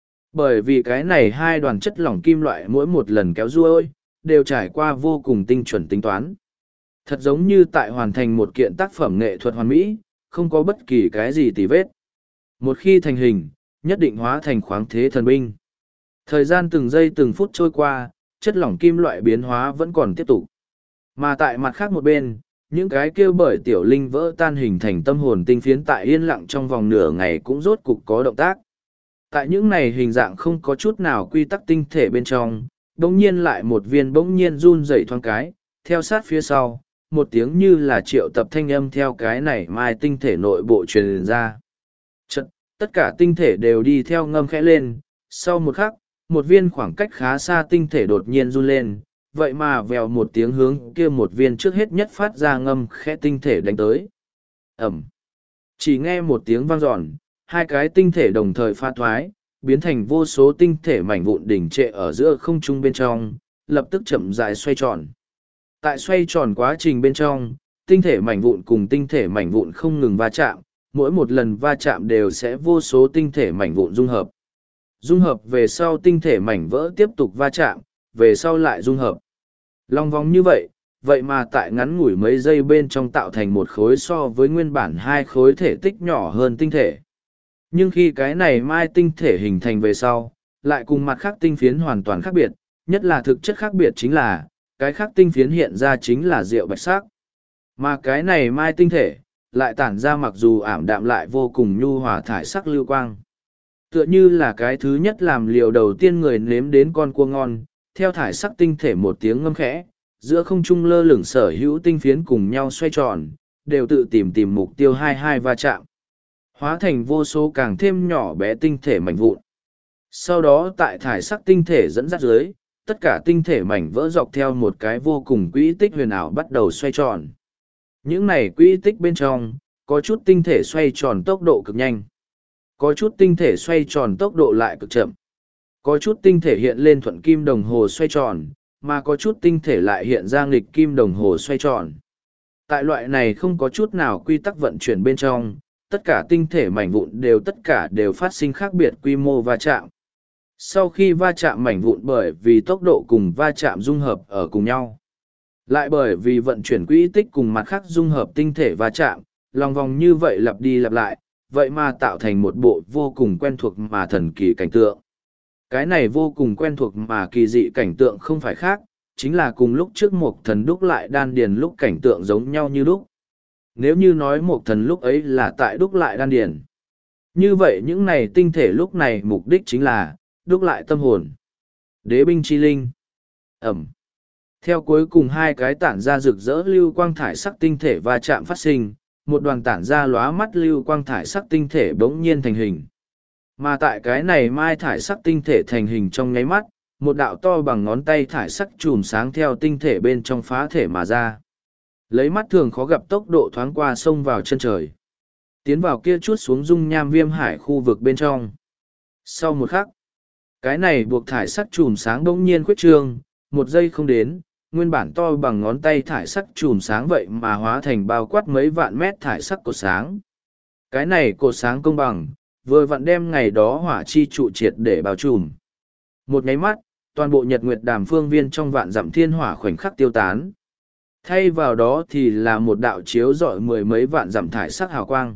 Bởi vì cái này hai đoàn chất lỏng kim loại mỗi một lần kéo ruôi, đều trải qua vô cùng tinh chuẩn tính toán. Thật giống như tại hoàn thành một kiện tác phẩm nghệ thuật hoàn mỹ, không có bất kỳ cái gì tì vết. Một khi thành hình, nhất định hóa thành khoáng thế thần binh. Thời gian từng giây từng phút trôi qua, chất lỏng kim loại biến hóa vẫn còn tiếp tục. Mà tại mặt khác một bên, những cái kêu bởi tiểu linh vỡ tan hình thành tâm hồn tinh phiến tại yên lặng trong vòng nửa ngày cũng rốt cục có động tác. Tại những này hình dạng không có chút nào quy tắc tinh thể bên trong, bỗng nhiên lại một viên bỗng nhiên run rẩy thoáng cái, theo sát phía sau, một tiếng như là triệu tập thanh âm theo cái này mai tinh thể nội bộ truyền ra. Chật, tất cả tinh thể đều đi theo ngâm khẽ lên, sau một khắc, một viên khoảng cách khá xa tinh thể đột nhiên run lên, vậy mà vèo một tiếng hướng kia một viên trước hết nhất phát ra ngâm khẽ tinh thể đánh tới. Ẩm. Chỉ nghe một tiếng vang dọn, hai cái tinh thể đồng thời pha thoái, biến thành vô số tinh thể mảnh vụn đỉnh trệ ở giữa không trung bên trong, lập tức chậm rãi xoay tròn. Tại xoay tròn quá trình bên trong, tinh thể mảnh vụn cùng tinh thể mảnh vụn không ngừng va chạm, mỗi một lần va chạm đều sẽ vô số tinh thể mảnh vụn dung hợp. Dung hợp về sau tinh thể mảnh vỡ tiếp tục va chạm, về sau lại dung hợp. Long vòng như vậy, vậy mà tại ngắn ngủi mấy giây bên trong tạo thành một khối so với nguyên bản hai khối thể tích nhỏ hơn tinh thể. Nhưng khi cái này mai tinh thể hình thành về sau, lại cùng mặt khác tinh phiến hoàn toàn khác biệt, nhất là thực chất khác biệt chính là, cái khác tinh phiến hiện ra chính là rượu bạch sắc. Mà cái này mai tinh thể, lại tản ra mặc dù ảm đạm lại vô cùng nhu hòa thải sắc lưu quang. Tựa như là cái thứ nhất làm liều đầu tiên người nếm đến con cua ngon, theo thải sắc tinh thể một tiếng ngâm khẽ, giữa không trung lơ lửng sở hữu tinh phiến cùng nhau xoay tròn, đều tự tìm tìm mục tiêu hai hai va chạm. Hóa thành vô số càng thêm nhỏ bé tinh thể mảnh vụn. Sau đó tại thải sắc tinh thể dẫn dắt dưới, tất cả tinh thể mảnh vỡ dọc theo một cái vô cùng quỹ tích huyền ảo bắt đầu xoay tròn. Những này quỹ tích bên trong, có chút tinh thể xoay tròn tốc độ cực nhanh. Có chút tinh thể xoay tròn tốc độ lại cực chậm. Có chút tinh thể hiện lên thuận kim đồng hồ xoay tròn, mà có chút tinh thể lại hiện ra nghịch kim đồng hồ xoay tròn. Tại loại này không có chút nào quy tắc vận chuyển bên trong, tất cả tinh thể mảnh vụn đều tất cả đều phát sinh khác biệt quy mô va chạm. Sau khi va chạm mảnh vụn bởi vì tốc độ cùng va chạm dung hợp ở cùng nhau. Lại bởi vì vận chuyển quỹ tích cùng mặt khác dung hợp tinh thể va chạm, lòng vòng như vậy lặp đi lặp lại, vậy mà tạo thành một bộ vô cùng quen thuộc mà thần kỳ cảnh tượng. Cái này vô cùng quen thuộc mà kỳ dị cảnh tượng không phải khác, chính là cùng lúc trước một thần đúc lại đan điền lúc cảnh tượng giống nhau như lúc. Nếu như nói một thần lúc ấy là tại đúc lại đan điền. Như vậy những này tinh thể lúc này mục đích chính là đúc lại tâm hồn. Đế binh chi linh. Ẩm. Theo cuối cùng hai cái tản ra rực rỡ lưu quang thải sắc tinh thể va chạm phát sinh, một đoàn tản ra lóa mắt lưu quang thải sắc tinh thể bỗng nhiên thành hình. Mà tại cái này mai thải sắc tinh thể thành hình trong nháy mắt, một đạo to bằng ngón tay thải sắc chùm sáng theo tinh thể bên trong phá thể mà ra. Lấy mắt thường khó gặp tốc độ thoáng qua sông vào chân trời. Tiến vào kia chút xuống dung nham viêm hải khu vực bên trong. Sau một khắc, cái này buộc thải sắc chùm sáng bỗng nhiên khuyết trương, một giây không đến, nguyên bản to bằng ngón tay thải sắc chùm sáng vậy mà hóa thành bao quát mấy vạn mét thải sắc cột sáng. Cái này cột sáng công bằng, vừa vặn đem ngày đó hỏa chi trụ triệt để bao trùm. Một nháy mắt, toàn bộ nhật nguyệt đàm phương viên trong vạn dặm thiên hỏa khoảnh khắc tiêu tán. Thay vào đó thì là một đạo chiếu rọi mười mấy vạn dặm thải sắc hào quang.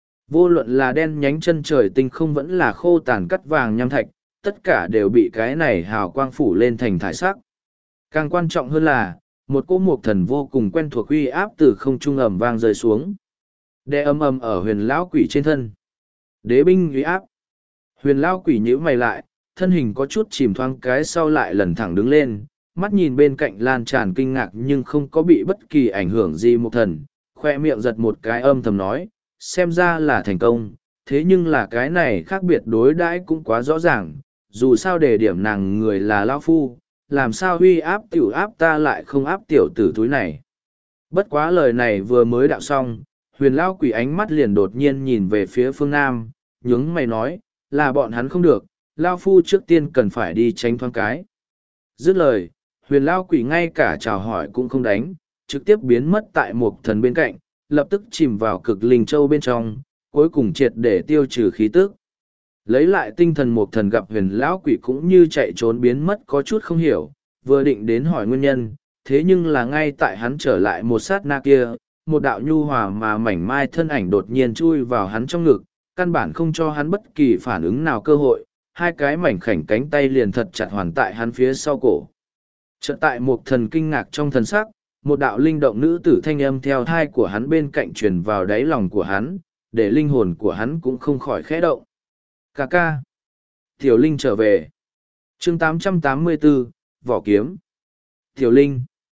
Vô luận là đen nhánh chân trời tinh không vẫn là khô tàn cắt vàng nham thạch, tất cả đều bị cái này hào quang phủ lên thành thải sắc. Càng quan trọng hơn là, một cỗ mục thần vô cùng quen thuộc uy áp từ không trung ầm vang rơi xuống. Đe âm ầm ở huyền lão quỷ trên thân. Đế binh uy áp. Huyền lão quỷ nhíu mày lại, thân hình có chút chìm thoáng cái sau lại lần thẳng đứng lên, mắt nhìn bên cạnh lan tràn kinh ngạc nhưng không có bị bất kỳ ảnh hưởng gì mục thần, khoe miệng giật một cái âm thầm nói, xem ra là thành công, thế nhưng là cái này khác biệt đối đãi cũng quá rõ ràng, dù sao để điểm nàng người là lão phu, làm sao huy áp tiểu áp ta lại không áp tiểu tử túi này. Bất quá lời này vừa mới đạo xong, huyền lão quỷ ánh mắt liền đột nhiên nhìn về phía phương Nam, nhướng mày nói, là bọn hắn không được, lão phu trước tiên cần phải đi tránh thoáng cái. Dứt lời, huyền lão quỷ ngay cả chào hỏi cũng không đánh, trực tiếp biến mất tại một thần bên cạnh, lập tức chìm vào cực linh châu bên trong, cuối cùng triệt để tiêu trừ khí tức. Lấy lại tinh thần một thần gặp huyền lão quỷ cũng như chạy trốn biến mất có chút không hiểu, vừa định đến hỏi nguyên nhân, thế nhưng là ngay tại hắn trở lại một sát na kia, một đạo nhu hòa mà mảnh mai thân ảnh đột nhiên chui vào hắn trong ngực, căn bản không cho hắn bất kỳ phản ứng nào cơ hội, hai cái mảnh khảnh cánh tay liền thật chặt hoàn tại hắn phía sau cổ. Chợt tại một thần kinh ngạc trong thần sắc, một đạo linh động nữ tử thanh âm theo thai của hắn bên cạnh truyền vào đáy lòng của hắn, để linh hồn của hắn cũng không khỏi khẽ động. Ca ca. Tiểu Linh trở về. chương tám trăm tám mươi bốn, Vỏ kiếm. Tiểu Linh.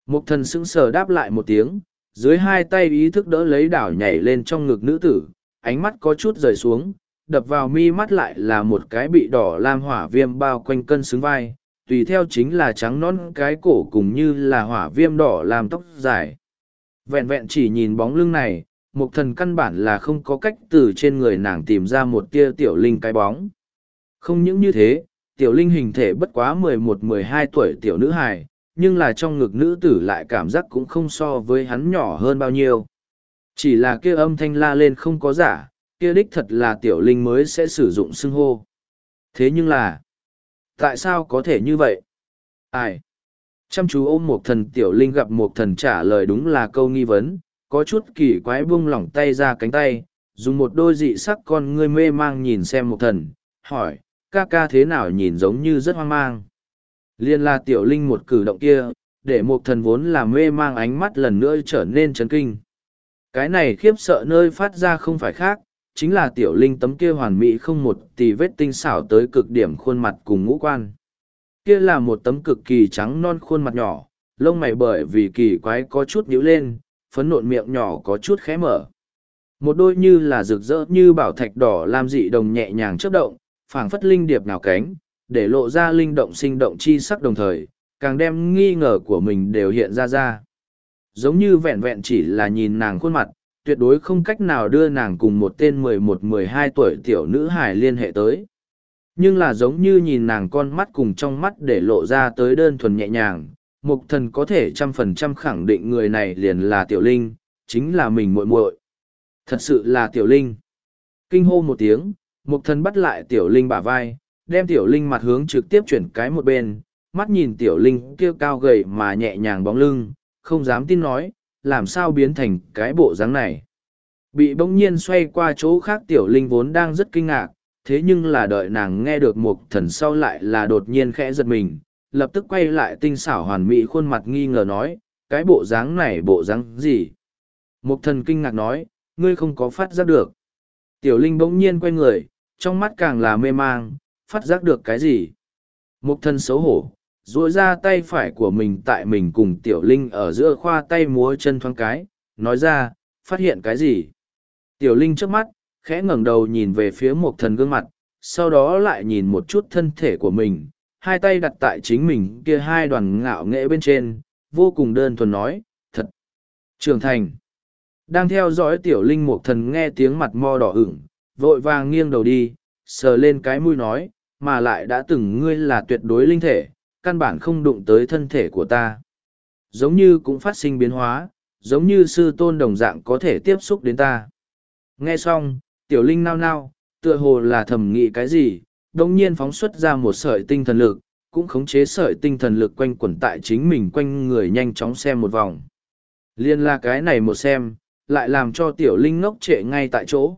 Mục thần sững sờ đáp lại một tiếng, dưới hai tay ý thức đỡ lấy đảo nhảy lên trong ngực nữ tử, ánh mắt có chút rời xuống, đập vào mi mắt lại là một cái bị đỏ lam hỏa viêm bao quanh cân xứng vai, tùy theo chính là trắng non cái cổ cùng như là hỏa viêm đỏ làm tóc dài. Vẹn vẹn chỉ nhìn bóng lưng này, mục thần căn bản là không có cách từ trên người nàng tìm ra một tia tiểu linh cái bóng. Không những như thế, tiểu linh hình thể bất quá mười một mười hai tuổi tiểu nữ hài, nhưng là trong ngực nữ tử lại cảm giác cũng không so với hắn nhỏ hơn bao nhiêu. Chỉ là kia âm thanh la lên không có giả, kia đích thật là tiểu linh mới sẽ sử dụng xưng hô. Thế nhưng là, tại sao có thể như vậy? Ai? Chăm chú ôm một thần tiểu linh gặp một thần trả lời đúng là câu nghi vấn, có chút kỳ quái buông lỏng tay ra cánh tay, dùng một đôi dị sắc con ngươi mê mang nhìn xem một thần, hỏi, ca ca thế nào nhìn giống như rất hoang mang. Liên la tiểu linh một cử động kia, để một thần vốn là mê mang ánh mắt lần nữa trở nên chấn kinh. Cái này khiếp sợ nơi phát ra không phải khác, chính là tiểu linh tấm kia hoàn mỹ không một tì vết tinh xảo tới cực điểm khuôn mặt cùng ngũ quan. Kia là một tấm cực kỳ trắng non khuôn mặt nhỏ, lông mày bởi vì kỳ quái có chút nhíu lên, phấn nộn miệng nhỏ có chút khẽ mở. Một đôi như là rực rỡ như bảo thạch đỏ lam dị đồng nhẹ nhàng chớp động, phảng phất linh điệp nào cánh, để lộ ra linh động sinh động chi sắc đồng thời, càng đem nghi ngờ của mình đều hiện ra ra. Giống như vẹn vẹn chỉ là nhìn nàng khuôn mặt, tuyệt đối không cách nào đưa nàng cùng một tên mười một mười hai tuổi tiểu nữ hài liên hệ tới. Nhưng là giống như nhìn nàng con mắt cùng trong mắt để lộ ra tới đơn thuần nhẹ nhàng, mục thần có thể trăm phần trăm khẳng định người này liền là tiểu linh, chính là mình muội muội. Thật sự là tiểu linh. Kinh hô một tiếng, mục thần bắt lại tiểu linh bả vai, đem tiểu linh mặt hướng trực tiếp chuyển cái một bên, mắt nhìn tiểu linh kia cao gầy mà nhẹ nhàng bóng lưng, không dám tin nói, làm sao biến thành cái bộ dáng này. Bị bỗng nhiên xoay qua chỗ khác tiểu linh vốn đang rất kinh ngạc, thế nhưng là đợi nàng nghe được mục thần sau lại là đột nhiên khẽ giật mình, lập tức quay lại tinh xảo hoàn mỹ khuôn mặt nghi ngờ nói, cái bộ dáng này bộ dáng gì? Mục thần kinh ngạc nói, ngươi không có phát giác được. Tiểu linh bỗng nhiên quay người, trong mắt càng là mê mang, phát giác được cái gì? Mục thần xấu hổ, duỗi ra tay phải của mình tại mình cùng tiểu linh ở giữa khoa tay múa chân thoáng cái, nói ra, phát hiện cái gì? Tiểu linh trước mắt, khẽ ngẩng đầu nhìn về phía mục thần gương mặt, sau đó lại nhìn một chút thân thể của mình, hai tay đặt tại chính mình kia hai đoàn ngạo nghễ bên trên, vô cùng đơn thuần nói, thật, trưởng thành. Đang theo dõi tiểu linh mục thần nghe tiếng mặt mo đỏ ửng, vội vàng nghiêng đầu đi, sờ lên cái mũi nói, mà lại đã từng ngươi là tuyệt đối linh thể, căn bản không đụng tới thân thể của ta. Giống như cũng phát sinh biến hóa, giống như sư tôn đồng dạng có thể tiếp xúc đến ta. Nghe xong, tiểu linh nao nao, tựa hồ là thầm nghĩ cái gì, đồng nhiên phóng xuất ra một sợi tinh thần lực, cũng khống chế sợi tinh thần lực quanh quẩn tại chính mình quanh người nhanh chóng xem một vòng. Liên là cái này một xem, lại làm cho tiểu linh ngốc trệ ngay tại chỗ.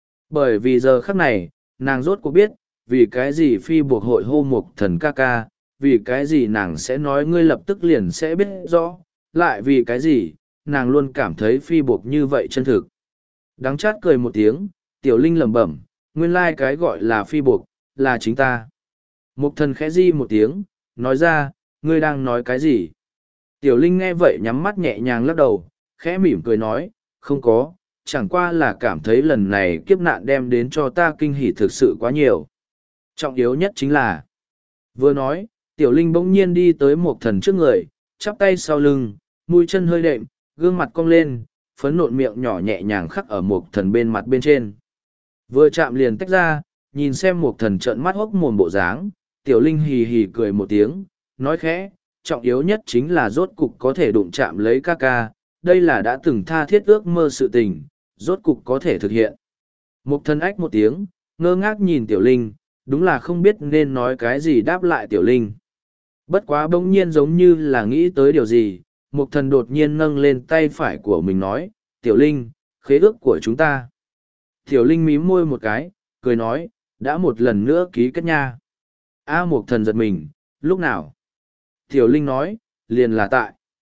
Bởi vì giờ khắc này, nàng rốt cuộc biết, vì cái gì phi buộc hội hô mục thần ca ca, vì cái gì nàng sẽ nói ngươi lập tức liền sẽ biết rõ, lại vì cái gì, nàng luôn cảm thấy phi buộc như vậy chân thực. Đắng chát cười một tiếng, tiểu linh lẩm bẩm, nguyên lai cái gọi là phi buộc, là chính ta. Mục thần khẽ di một tiếng, nói ra, ngươi đang nói cái gì? Tiểu linh nghe vậy nhắm mắt nhẹ nhàng lắc đầu, khẽ mỉm cười nói, không có, chẳng qua là cảm thấy lần này kiếp nạn đem đến cho ta kinh hỉ thực sự quá nhiều. Trọng yếu nhất chính là, vừa nói, tiểu linh bỗng nhiên đi tới một thần trước người, chắp tay sau lưng, mũi chân hơi đệm, gương mặt cong lên, phấn nộn miệng nhỏ nhẹ nhàng khắc ở một thần bên mặt bên trên. Vừa chạm liền tách ra, nhìn xem một thần trợn mắt hốc mồm bộ dáng, tiểu linh hì hì cười một tiếng, nói khẽ, trọng yếu nhất chính là rốt cục có thể đụng chạm lấy ca ca, đây là đã từng tha thiết ước mơ sự tình, rốt cục có thể thực hiện. Một thần ách một tiếng, ngơ ngác nhìn tiểu linh, đúng là không biết nên nói cái gì đáp lại tiểu linh. Bất quá bỗng nhiên giống như là nghĩ tới điều gì, một thần đột nhiên nâng lên tay phải của mình nói, tiểu linh, khế ước của chúng ta. Tiểu linh mím môi một cái, cười nói, đã một lần nữa ký kết nha. A một thần giật mình, lúc nào? Tiểu linh nói, liền là tại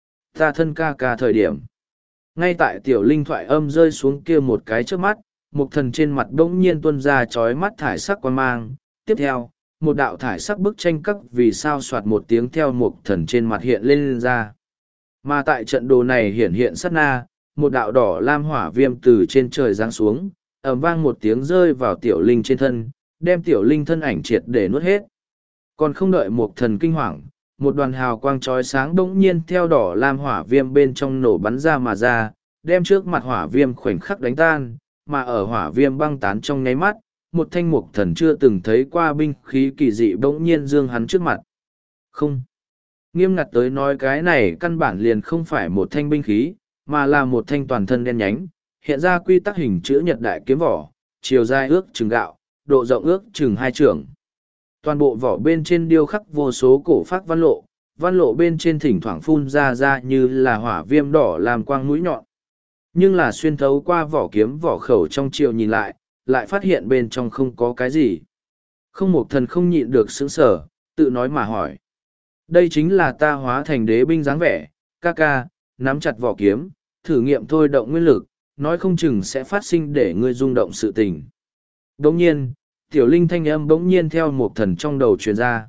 ta thân ca ca thời điểm. Ngay tại tiểu linh thoại âm rơi xuống kia một cái trước mắt, một thần trên mặt bỗng nhiên tuôn ra chói mắt thải sắc quan mang. Tiếp theo, một đạo thải sắc bức tranh các vì sao soạt một tiếng theo một thần trên mặt hiện lên, lên ra. Mà tại trận đồ này hiển hiện sát na, một đạo đỏ lam hỏa viêm từ trên trời giáng xuống, ầm vang một tiếng rơi vào tiểu linh trên thân, đem tiểu linh thân ảnh triệt để nuốt hết. Còn không đợi một thần kinh hoàng, một đoàn hào quang trói sáng bỗng nhiên theo đỏ lam hỏa viêm bên trong nổ bắn ra mà ra, đem trước mặt hỏa viêm khoảnh khắc đánh tan, mà ở hỏa viêm băng tán trong nháy mắt, một thanh mục thần chưa từng thấy qua binh khí kỳ dị bỗng nhiên dương hắn trước mặt. Không. Nghiêm ngặt tới nói cái này căn bản liền không phải một thanh binh khí, mà là một thanh toàn thân đen nhánh, hiện ra quy tắc hình chữ nhật đại kiếm vỏ, chiều dài ước chừng gạo, độ rộng ước chừng hai trượng. Toàn bộ vỏ bên trên điêu khắc vô số cổ phác văn lộ, văn lộ bên trên thỉnh thoảng phun ra ra như là hỏa viêm đỏ làm quang mũi nhọn. Nhưng là xuyên thấu qua vỏ kiếm vỏ khẩu trong chiều nhìn lại, lại phát hiện bên trong không có cái gì. Không một thần không nhịn được sững sở, tự nói mà hỏi. Đây chính là ta hóa thành đế binh dáng vẻ, ca ca, nắm chặt vỏ kiếm, thử nghiệm thôi động nguyên lực, nói không chừng sẽ phát sinh để ngươi rung động sự tình. Đồng nhiên, tiểu linh thanh âm bỗng nhiên theo một thần trong đầu truyền ra.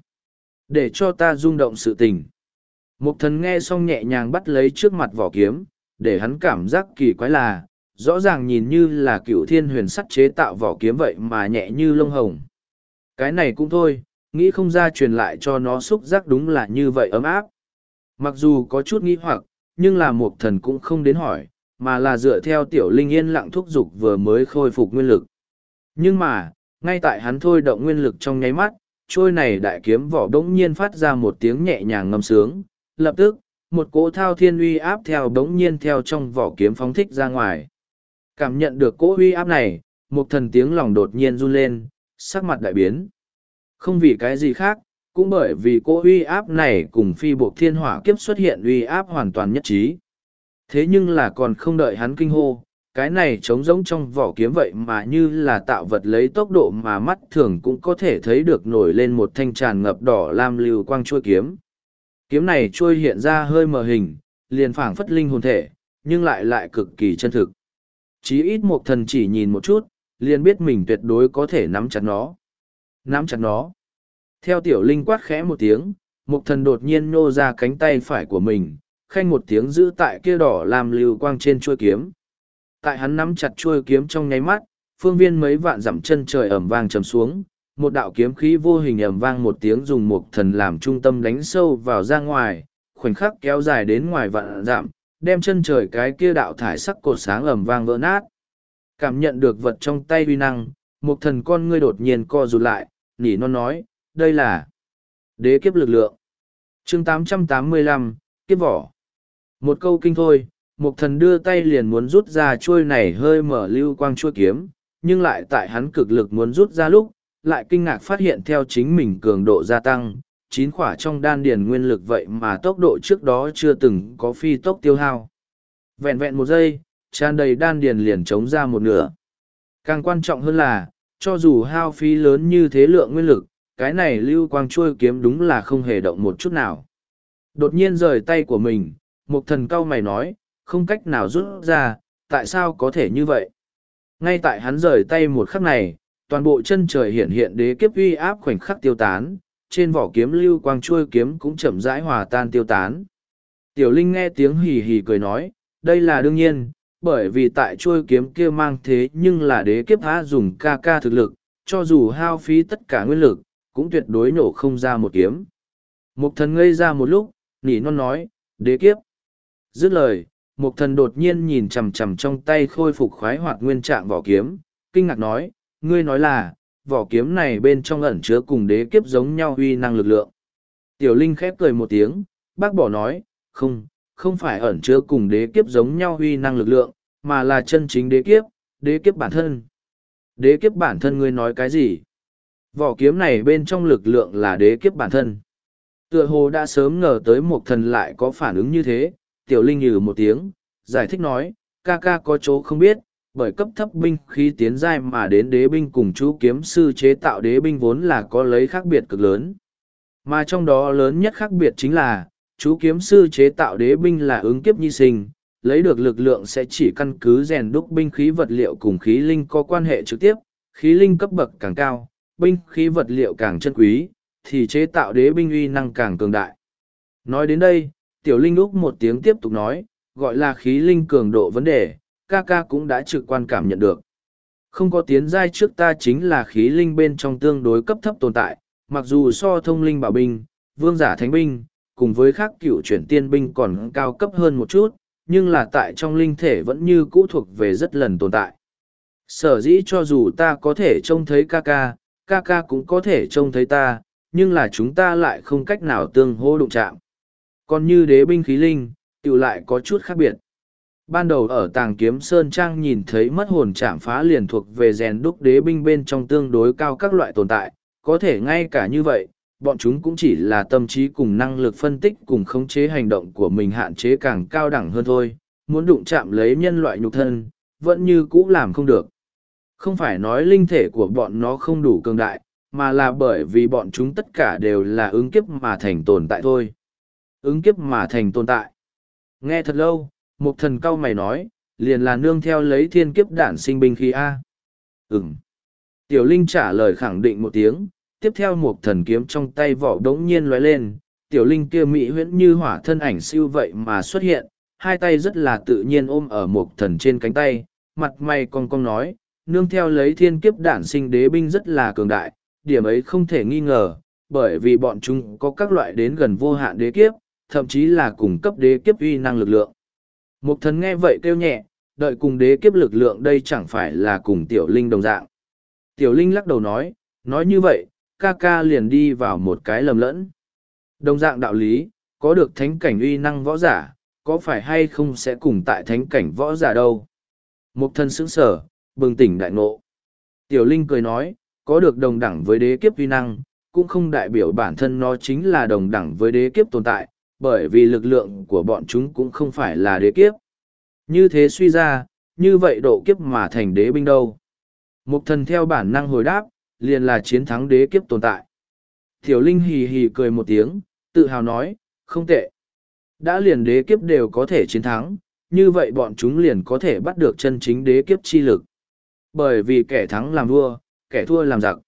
Để cho ta rung động sự tình. Một thần nghe xong nhẹ nhàng bắt lấy trước mặt vỏ kiếm, để hắn cảm giác kỳ quái là, rõ ràng nhìn như là cựu thiên huyền sắt chế tạo vỏ kiếm vậy mà nhẹ như lông hồng. Cái này cũng thôi, nghĩ không ra truyền lại cho nó xúc giác đúng là như vậy ấm áp. Mặc dù có chút nghi hoặc, nhưng là một thần cũng không đến hỏi, mà là dựa theo tiểu linh yên lặng thúc giục vừa mới khôi phục nguyên lực. Nhưng mà, ngay tại hắn thôi động nguyên lực trong nháy mắt, trôi này đại kiếm vỏ đống nhiên phát ra một tiếng nhẹ nhàng ngâm sướng, lập tức, một cỗ thao thiên uy áp theo đống nhiên theo trong vỏ kiếm phóng thích ra ngoài. Cảm nhận được cỗ uy áp này, một thần tiếng lòng đột nhiên run lên, sắc mặt đại biến. Không vì cái gì khác, cũng bởi vì cỗ uy áp này cùng phi buộc thiên hỏa kiếp xuất hiện uy áp hoàn toàn nhất trí. Thế nhưng là còn không đợi hắn kinh hô, cái này trống rỗng trong vỏ kiếm vậy mà như là tạo vật lấy tốc độ mà mắt thường cũng có thể thấy được nổi lên một thanh tràn ngập đỏ lam lưu quang chuôi kiếm. Kiếm này trôi hiện ra hơi mờ hình, liền phảng phất linh hồn thể, nhưng lại lại cực kỳ chân thực. Chí ít một thần chỉ nhìn một chút, liền biết mình tuyệt đối có thể nắm chặt nó. Nắm chặt nó. Theo tiểu linh quát khẽ một tiếng, một thần đột nhiên nhô ra cánh tay phải của mình, khanh một tiếng giữ tại kia đỏ làm lưu quang trên chuôi kiếm. Tại hắn nắm chặt chuôi kiếm trong nháy mắt, phương viên mấy vạn dặm chân trời ẩm vang trầm xuống, một đạo kiếm khí vô hình ẩm vang một tiếng dùng một thần làm trung tâm đánh sâu vào ra ngoài, khoảnh khắc kéo dài đến ngoài vạn dặm, đem chân trời cái kia đạo thải sắc cột sáng ẩm vang vỡ nát. Cảm nhận được vật trong tay uy năng, một thần con ngươi đột nhiên co rụt lại, nỉ non nói, đây là đế kiếp lực lượng. Chương tám trăm tám mươi lăm, kiếp vỏ. Một câu kinh thôi, một thần đưa tay liền muốn rút ra chuôi này hơi mở lưu quang chuôi kiếm, nhưng lại tại hắn cực lực muốn rút ra lúc, lại kinh ngạc phát hiện theo chính mình cường độ gia tăng, chín khỏa trong đan điền nguyên lực vậy mà tốc độ trước đó chưa từng có phi tốc tiêu hao. Vẹn vẹn một giây, tràn đầy đan điền liền chống ra một nửa. Càng quan trọng hơn là, cho dù hao phí lớn như thế lượng nguyên lực, cái này lưu quang chuôi kiếm đúng là không hề động một chút nào. Đột nhiên rời tay của mình, một thần cau mày nói, không cách nào rút ra, tại sao có thể như vậy? Ngay tại hắn rời tay một khắc này, toàn bộ chân trời hiện hiện đế kiếp uy áp khoảnh khắc tiêu tán, trên vỏ kiếm lưu quang chuôi kiếm cũng chậm rãi hòa tan tiêu tán. Tiểu Linh nghe tiếng hì hì cười nói, đây là đương nhiên, bởi vì tại chuôi kiếm kia mang thế nhưng là đế kiếp há dùng ca ca thực lực, cho dù hao phí tất cả nguyên lực, cũng tuyệt đối nổ không ra một kiếm. Mục thần ngây ra một lúc, nỉ non nói, đế kiếp. Dứt lời, mục thần đột nhiên nhìn chằm chằm trong tay khôi phục khoái hoạt nguyên trạng vỏ kiếm, kinh ngạc nói, ngươi nói là, vỏ kiếm này bên trong ẩn chứa cùng đế kiếp giống nhau uy năng lực lượng. Tiểu Linh khép cười một tiếng, bác bỏ nói, không, không phải ẩn chứa cùng đế kiếp giống nhau uy năng lực lượng, mà là chân chính đế kiếp, đế kiếp bản thân. Đế kiếp bản thân ngươi nói cái gì? Vỏ kiếm này bên trong lực lượng là đế kiếp bản thân. Tựa hồ đã sớm ngờ tới một thần lại có phản ứng như thế, Tiểu Linh nhừ một tiếng, giải thích nói, ca ca có chỗ không biết, bởi cấp thấp binh khí tiến giai mà đến đế binh cùng chú kiếm sư chế tạo đế binh vốn là có lấy khác biệt cực lớn. Mà trong đó lớn nhất khác biệt chính là, chú kiếm sư chế tạo đế binh là ứng kiếp nhi sinh, lấy được lực lượng sẽ chỉ căn cứ rèn đúc binh khí vật liệu cùng khí linh có quan hệ trực tiếp, khí linh cấp bậc càng cao, binh khí vật liệu càng chân quý, thì chế tạo đế binh uy năng càng cường đại. Nói đến đây, Tiểu Linh úc một tiếng tiếp tục nói, gọi là khí linh cường độ vấn đề, ca ca cũng đã trực quan cảm nhận được. Không có tiến giai trước ta chính là khí linh bên trong tương đối cấp thấp tồn tại, mặc dù so thông linh bảo binh, vương giả thánh binh, cùng với các cựu chuyển tiên binh còn cao cấp hơn một chút, nhưng là tại trong linh thể vẫn như cũ thuộc về rất lần tồn tại. Sở dĩ cho dù ta có thể trông thấy ca ca, ca ca cũng có thể trông thấy ta, nhưng là chúng ta lại không cách nào tương hô đụng chạm. Còn như đế binh khí linh, tự lại có chút khác biệt. Ban đầu ở Tàng Kiếm Sơn Trang nhìn thấy mất hồn chạm phá liền thuộc về rèn đúc đế binh bên trong tương đối cao các loại tồn tại, có thể ngay cả như vậy, bọn chúng cũng chỉ là tâm trí cùng năng lực phân tích cùng khống chế hành động của mình hạn chế càng cao đẳng hơn thôi, muốn đụng chạm lấy nhân loại nhục thân, vẫn như cũ làm không được. Không phải nói linh thể của bọn nó không đủ cường đại, mà là bởi vì bọn chúng tất cả đều là ứng kiếp mà thành tồn tại thôi. Ứng kiếp mà thành tồn tại. Nghe thật lâu, một thần cao mày nói, liền là nương theo lấy thiên kiếp đản sinh binh khí A. Ừm. Tiểu Linh trả lời khẳng định một tiếng, tiếp theo một thần kiếm trong tay vỏ đống nhiên lóe lên, tiểu Linh kia mỹ huyễn như hỏa thân ảnh siêu vậy mà xuất hiện, hai tay rất là tự nhiên ôm ở một thần trên cánh tay, mặt mày cong cong nói, nương theo lấy thiên kiếp đản sinh đế binh rất là cường đại, điểm ấy không thể nghi ngờ, bởi vì bọn chúng có các loại đến gần vô hạn đế kiếp, thậm chí là cùng cấp đế kiếp uy năng lực lượng. Mục thần nghe vậy kêu nhẹ, đợi cùng đế kiếp lực lượng đây chẳng phải là cùng tiểu Linh đồng dạng. Tiểu Linh lắc đầu nói, nói như vậy, ca ca liền đi vào một cái lầm lẫn. Đồng dạng đạo lý, có được thánh cảnh uy năng võ giả, có phải hay không sẽ cùng tại thánh cảnh võ giả đâu. Mục thần sững sở, bừng tỉnh đại ngộ. Tiểu Linh cười nói, có được đồng đẳng với đế kiếp uy năng, cũng không đại biểu bản thân nó chính là đồng đẳng với đế kiếp tồn tại, bởi vì lực lượng của bọn chúng cũng không phải là đế kiếp. Như thế suy ra, như vậy độ kiếp mà thành đế binh đâu. Mục thần theo bản năng hồi đáp, liền là chiến thắng đế kiếp tồn tại. Tiểu Linh hì hì cười một tiếng, tự hào nói, không tệ. Đã liền đế kiếp đều có thể chiến thắng, như vậy bọn chúng liền có thể bắt được chân chính đế kiếp chi lực. Bởi vì kẻ thắng làm vua, kẻ thua làm giặc.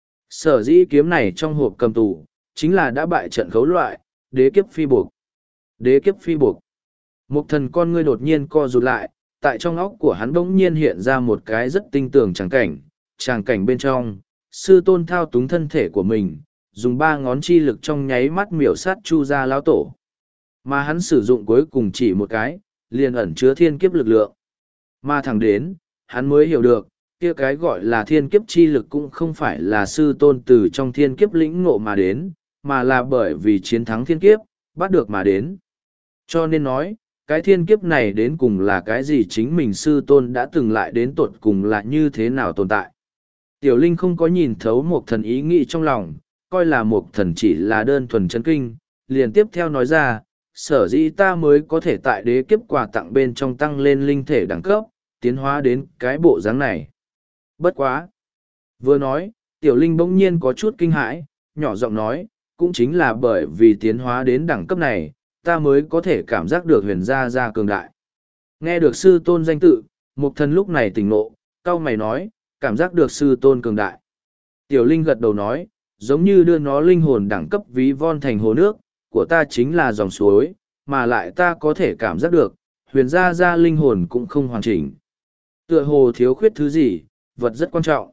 Sở dĩ kiếm này trong hộp cầm tù, chính là đã bại trận khấu loại, đế kiếp phi buộc. Đế kiếp phi buộc. Một thần con ngươi đột nhiên co rụt lại, tại trong óc của hắn bỗng nhiên hiện ra một cái rất tinh tường tràng cảnh. Tràng cảnh bên trong, sư tôn thao túng thân thể của mình, dùng ba ngón chi lực trong nháy mắt miểu sát chu gia lão tổ. Mà hắn sử dụng cuối cùng chỉ một cái, liền ẩn chứa thiên kiếp lực lượng. Mà thẳng đến, hắn mới hiểu được, kia cái gọi là thiên kiếp chi lực cũng không phải là sư tôn từ trong thiên kiếp lĩnh ngộ mà đến, mà là bởi vì chiến thắng thiên kiếp, bắt được mà đến. Cho nên nói, cái thiên kiếp này đến cùng là cái gì chính mình sư tôn đã từng lại đến tột cùng là như thế nào tồn tại. Tiểu Linh không có nhìn thấu một thần ý nghĩ trong lòng, coi là một thần chỉ là đơn thuần chấn kinh, liền tiếp theo nói ra, sở dĩ ta mới có thể tại đế kiếp quà tặng bên trong tăng lên linh thể đẳng cấp, tiến hóa đến cái bộ dáng này. Bất quá. Vừa nói, Tiểu Linh bỗng nhiên có chút kinh hãi, nhỏ giọng nói, cũng chính là bởi vì tiến hóa đến đẳng cấp này, ta mới có thể cảm giác được huyền gia gia cường đại. Nghe được sư tôn danh tự, Mục thần lúc này tỉnh ngộ, cau mày nói, cảm giác được sư tôn cường đại. Tiểu Linh gật đầu nói, giống như đưa nó linh hồn đẳng cấp ví von thành hồ nước, của ta chính là dòng suối, mà lại ta có thể cảm giác được, huyền gia gia linh hồn cũng không hoàn chỉnh. Tựa hồ thiếu khuyết thứ gì, vật rất quan trọng.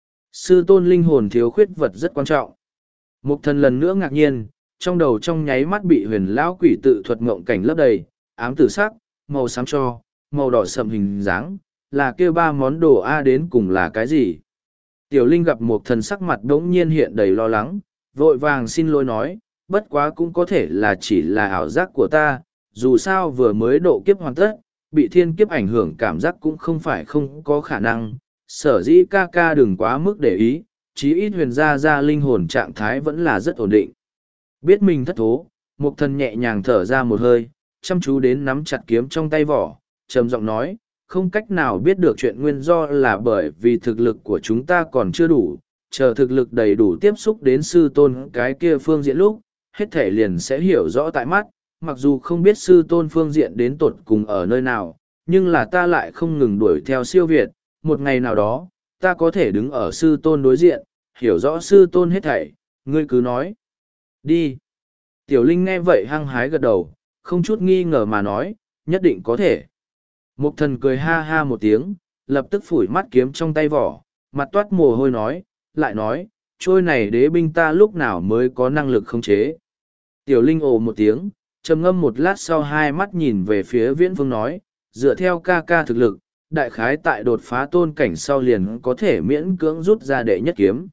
Sư tôn linh hồn thiếu khuyết vật rất quan trọng. Mục thần lần nữa ngạc nhiên, trong đầu trong nháy mắt bị huyền lão quỷ tự thuật ngộng cảnh lấp đầy, ám tử sắc, màu xám cho, màu đỏ sậm hình dáng, là kêu ba món đồ A đến cùng là cái gì? Tiểu Linh gặp Mục thần sắc mặt đống nhiên hiện đầy lo lắng, vội vàng xin lỗi nói, bất quá cũng có thể là chỉ là ảo giác của ta, dù sao vừa mới độ kiếp hoàn tất, bị thiên kiếp ảnh hưởng cảm giác cũng không phải không có khả năng, sở dĩ ca ca đừng quá mức để ý, chí ít huyền gia gia linh hồn trạng thái vẫn là rất ổn định. Biết mình thất thố, Mục thần nhẹ nhàng thở ra một hơi, chăm chú đến nắm chặt kiếm trong tay vỏ, trầm giọng nói, không cách nào biết được chuyện nguyên do là bởi vì thực lực của chúng ta còn chưa đủ, chờ thực lực đầy đủ tiếp xúc đến sư tôn cái kia phương diện lúc, hết thể liền sẽ hiểu rõ tại mắt, mặc dù không biết sư tôn phương diện đến tột cùng ở nơi nào, nhưng là ta lại không ngừng đuổi theo siêu việt, một ngày nào đó, ta có thể đứng ở sư tôn đối diện, hiểu rõ sư tôn hết thảy, ngươi cứ nói. Đi. Tiểu Linh nghe vậy hăng hái gật đầu, không chút nghi ngờ mà nói, nhất định có thể. Mục thần cười ha ha một tiếng, lập tức phủi mắt kiếm trong tay vỏ, mặt toát mồ hôi nói, lại nói, trôi này đế binh ta lúc nào mới có năng lực khống chế. Tiểu Linh ồ một tiếng, trầm ngâm một lát sau hai mắt nhìn về phía Viễn Vương nói, dựa theo ca ca thực lực, đại khái tại đột phá tôn cảnh sau liền có thể miễn cưỡng rút ra đệ nhất kiếm.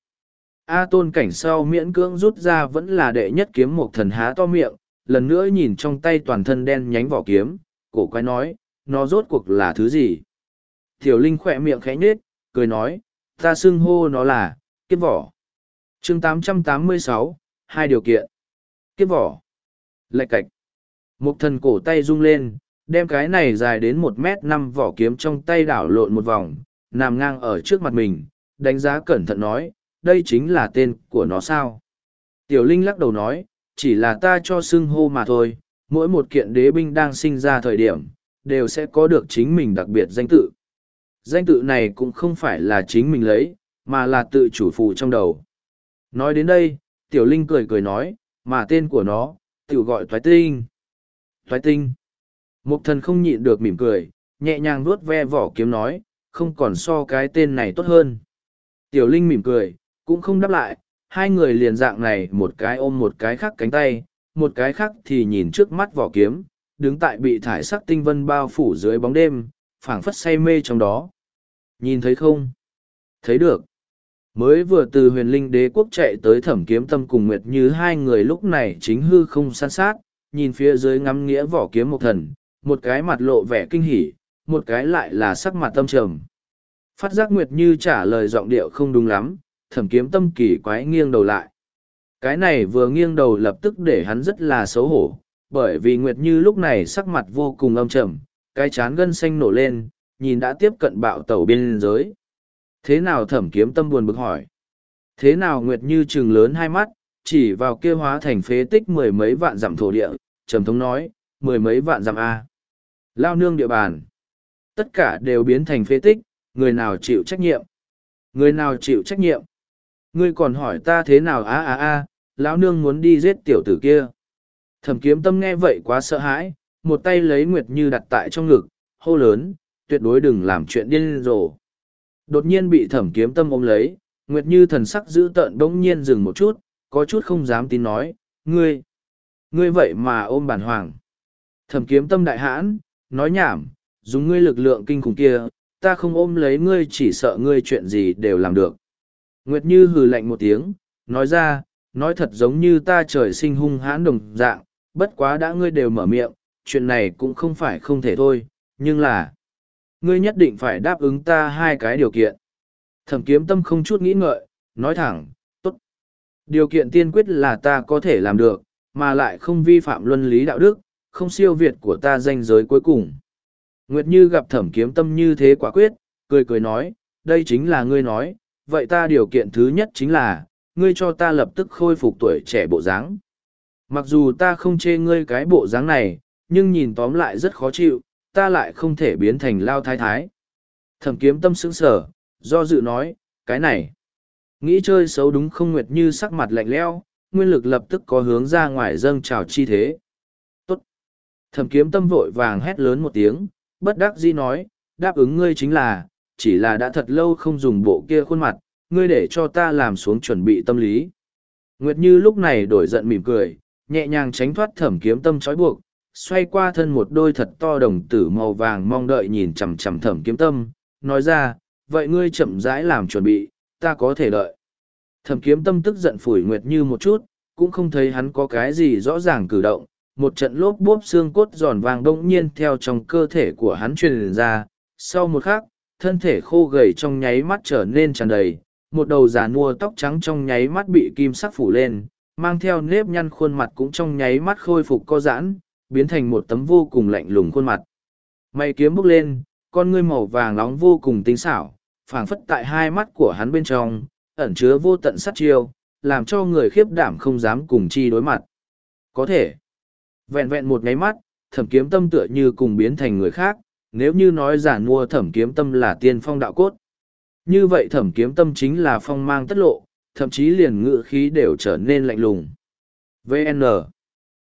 A tôn cảnh sau miễn cưỡng rút ra vẫn là đệ nhất kiếm. Một thần há to miệng, lần nữa nhìn trong tay toàn thân đen nhánh vỏ kiếm, cổ quái nói, nó rốt cuộc là thứ gì? Tiểu Linh khỏe miệng khẽ nhếch, cười nói, ta xưng hô nó là, kiếp vỏ. chương tám trăm tám mươi sáu, hai điều kiện. Kiếp vỏ. Lạch cạch. Một thần cổ tay rung lên, đem cái này dài đến một mét năm vỏ kiếm trong tay đảo lộn một vòng, nằm ngang ở trước mặt mình, đánh giá cẩn thận nói, đây chính là tên của nó sao? Tiểu Linh lắc đầu nói, chỉ là ta cho xưng hô mà thôi, mỗi một kiện đế binh đang sinh ra thời điểm, đều sẽ có được chính mình đặc biệt danh tự. Danh tự này cũng không phải là chính mình lấy, mà là tự chủ phù trong đầu. Nói đến đây, Tiểu Linh cười cười nói, mà tên của nó, tiểu gọi Toái Tinh. Toái Tinh. Mục thần không nhịn được mỉm cười, nhẹ nhàng vuốt ve vỏ kiếm nói, không còn so cái tên này tốt hơn. Tiểu Linh mỉm cười, cũng không đáp lại, hai người liền dạng này một cái ôm một cái khác cánh tay, một cái khác thì nhìn trước mắt vỏ kiếm, đứng tại bị thải sắc tinh vân bao phủ dưới bóng đêm, phảng phất say mê trong đó. Nhìn thấy không? Thấy được. Mới vừa từ huyền linh đế quốc chạy tới Thẩm Kiếm Tâm cùng Nguyệt Như hai người lúc này chính hư không san sát, nhìn phía dưới ngắm nghĩa vỏ kiếm một thần, một cái mặt lộ vẻ kinh hỉ, một cái lại là sắc mặt tâm trầm. Phát giác Nguyệt Như trả lời giọng điệu không đúng lắm, Thẩm Kiếm Tâm kỳ quái nghiêng đầu lại. Cái này vừa nghiêng đầu lập tức để hắn rất là xấu hổ, bởi vì Nguyệt Như lúc này sắc mặt vô cùng âm trầm, cái chán gân xanh nổ lên, nhìn đã tiếp cận bạo tẩu biên giới. Thế nào? Thẩm Kiếm Tâm buồn bực hỏi. Thế nào? Nguyệt Như trừng lớn hai mắt, chỉ vào kia hóa thành phế tích mười mấy vạn dặm thổ địa, trầm thống nói, mười mấy vạn dặm A. Lao nương địa bàn. Tất cả đều biến thành phế tích, người nào chịu trách nhiệm? Người nào chịu trách nhiệm? Ngươi còn hỏi ta thế nào? A a a, lão nương muốn đi giết tiểu tử kia. Thẩm Kiếm Tâm nghe vậy quá sợ hãi, một tay lấy Nguyệt Như đặt tại trong ngực, hô lớn, tuyệt đối đừng làm chuyện điên rồ. Đột nhiên bị Thẩm Kiếm Tâm ôm lấy, Nguyệt Như thần sắc dữ tợn bỗng nhiên dừng một chút, có chút không dám tin nói, ngươi, ngươi vậy mà ôm bản hoàng. Thẩm Kiếm Tâm đại hãn, nói nhảm, dùng ngươi lực lượng kinh khủng kia, ta không ôm lấy ngươi chỉ sợ ngươi chuyện gì đều làm được. Nguyệt Như hừ lạnh một tiếng, nói ra, nói thật giống như ta trời sinh hung hãn đồng dạng, bất quá đã ngươi đều mở miệng, chuyện này cũng không phải không thể thôi, nhưng là, ngươi nhất định phải đáp ứng ta hai cái điều kiện. Thẩm Kiếm Tâm không chút nghĩ ngợi, nói thẳng, tốt. Điều kiện tiên quyết là ta có thể làm được, mà lại không vi phạm luân lý đạo đức, không siêu việt của ta danh giới cuối cùng. Nguyệt Như gặp Thẩm Kiếm Tâm như thế quả quyết, cười cười nói, đây chính là ngươi nói, vậy ta điều kiện thứ nhất chính là, ngươi cho ta lập tức khôi phục tuổi trẻ bộ dáng. Mặc dù ta không chê ngươi cái bộ dáng này, nhưng nhìn tóm lại rất khó chịu, ta lại không thể biến thành lao thái thái. Thẩm Kiếm Tâm sững sờ, do dự nói, cái này, nghĩ chơi xấu đúng không? Nguyệt Như sắc mặt lạnh lẽo, nguyên lực lập tức có hướng ra ngoài dâng trào chi thế. Tốt. Thẩm Kiếm Tâm vội vàng hét lớn một tiếng, bất đắc dĩ nói, đáp ứng ngươi chính là, chỉ là đã thật lâu không dùng bộ kia khuôn mặt, ngươi để cho ta làm xuống chuẩn bị tâm lý. Nguyệt Như lúc này đổi giận mỉm cười, nhẹ nhàng tránh thoát Thẩm Kiếm Tâm trói buộc, xoay qua thân một đôi thật to đồng tử màu vàng mong đợi nhìn chằm chằm Thẩm Kiếm Tâm, nói ra, vậy ngươi chậm rãi làm chuẩn bị, ta có thể đợi. Thẩm Kiếm Tâm tức giận phủi Nguyệt Như một chút, cũng không thấy hắn có cái gì rõ ràng cử động, một trận lốp bốp xương cốt giòn vàng đông nhiên theo trong cơ thể của hắn truyền ra, sau một khắc, thân thể khô gầy trong nháy mắt trở nên tràn đầy, một đầu giả nua tóc trắng trong nháy mắt bị kim sắc phủ lên, mang theo nếp nhăn khuôn mặt cũng trong nháy mắt khôi phục co giãn, biến thành một tấm vô cùng lạnh lùng khuôn mặt. Mày kiếm bốc lên, con ngươi màu vàng nóng vô cùng tinh xảo, phảng phất tại hai mắt của hắn bên trong, ẩn chứa vô tận sát chiêu, làm cho người khiếp đảm không dám cùng chi đối mặt. Có thể, vẹn vẹn một nháy mắt, Thẩm Kiếm Tâm tựa như cùng biến thành người khác, nếu như nói giả mua Thẩm Kiếm Tâm là tiên phong đạo cốt. Như vậy Thẩm Kiếm Tâm chính là phong mang tất lộ, thậm chí liền ngự khí đều trở nên lạnh lùng. vê en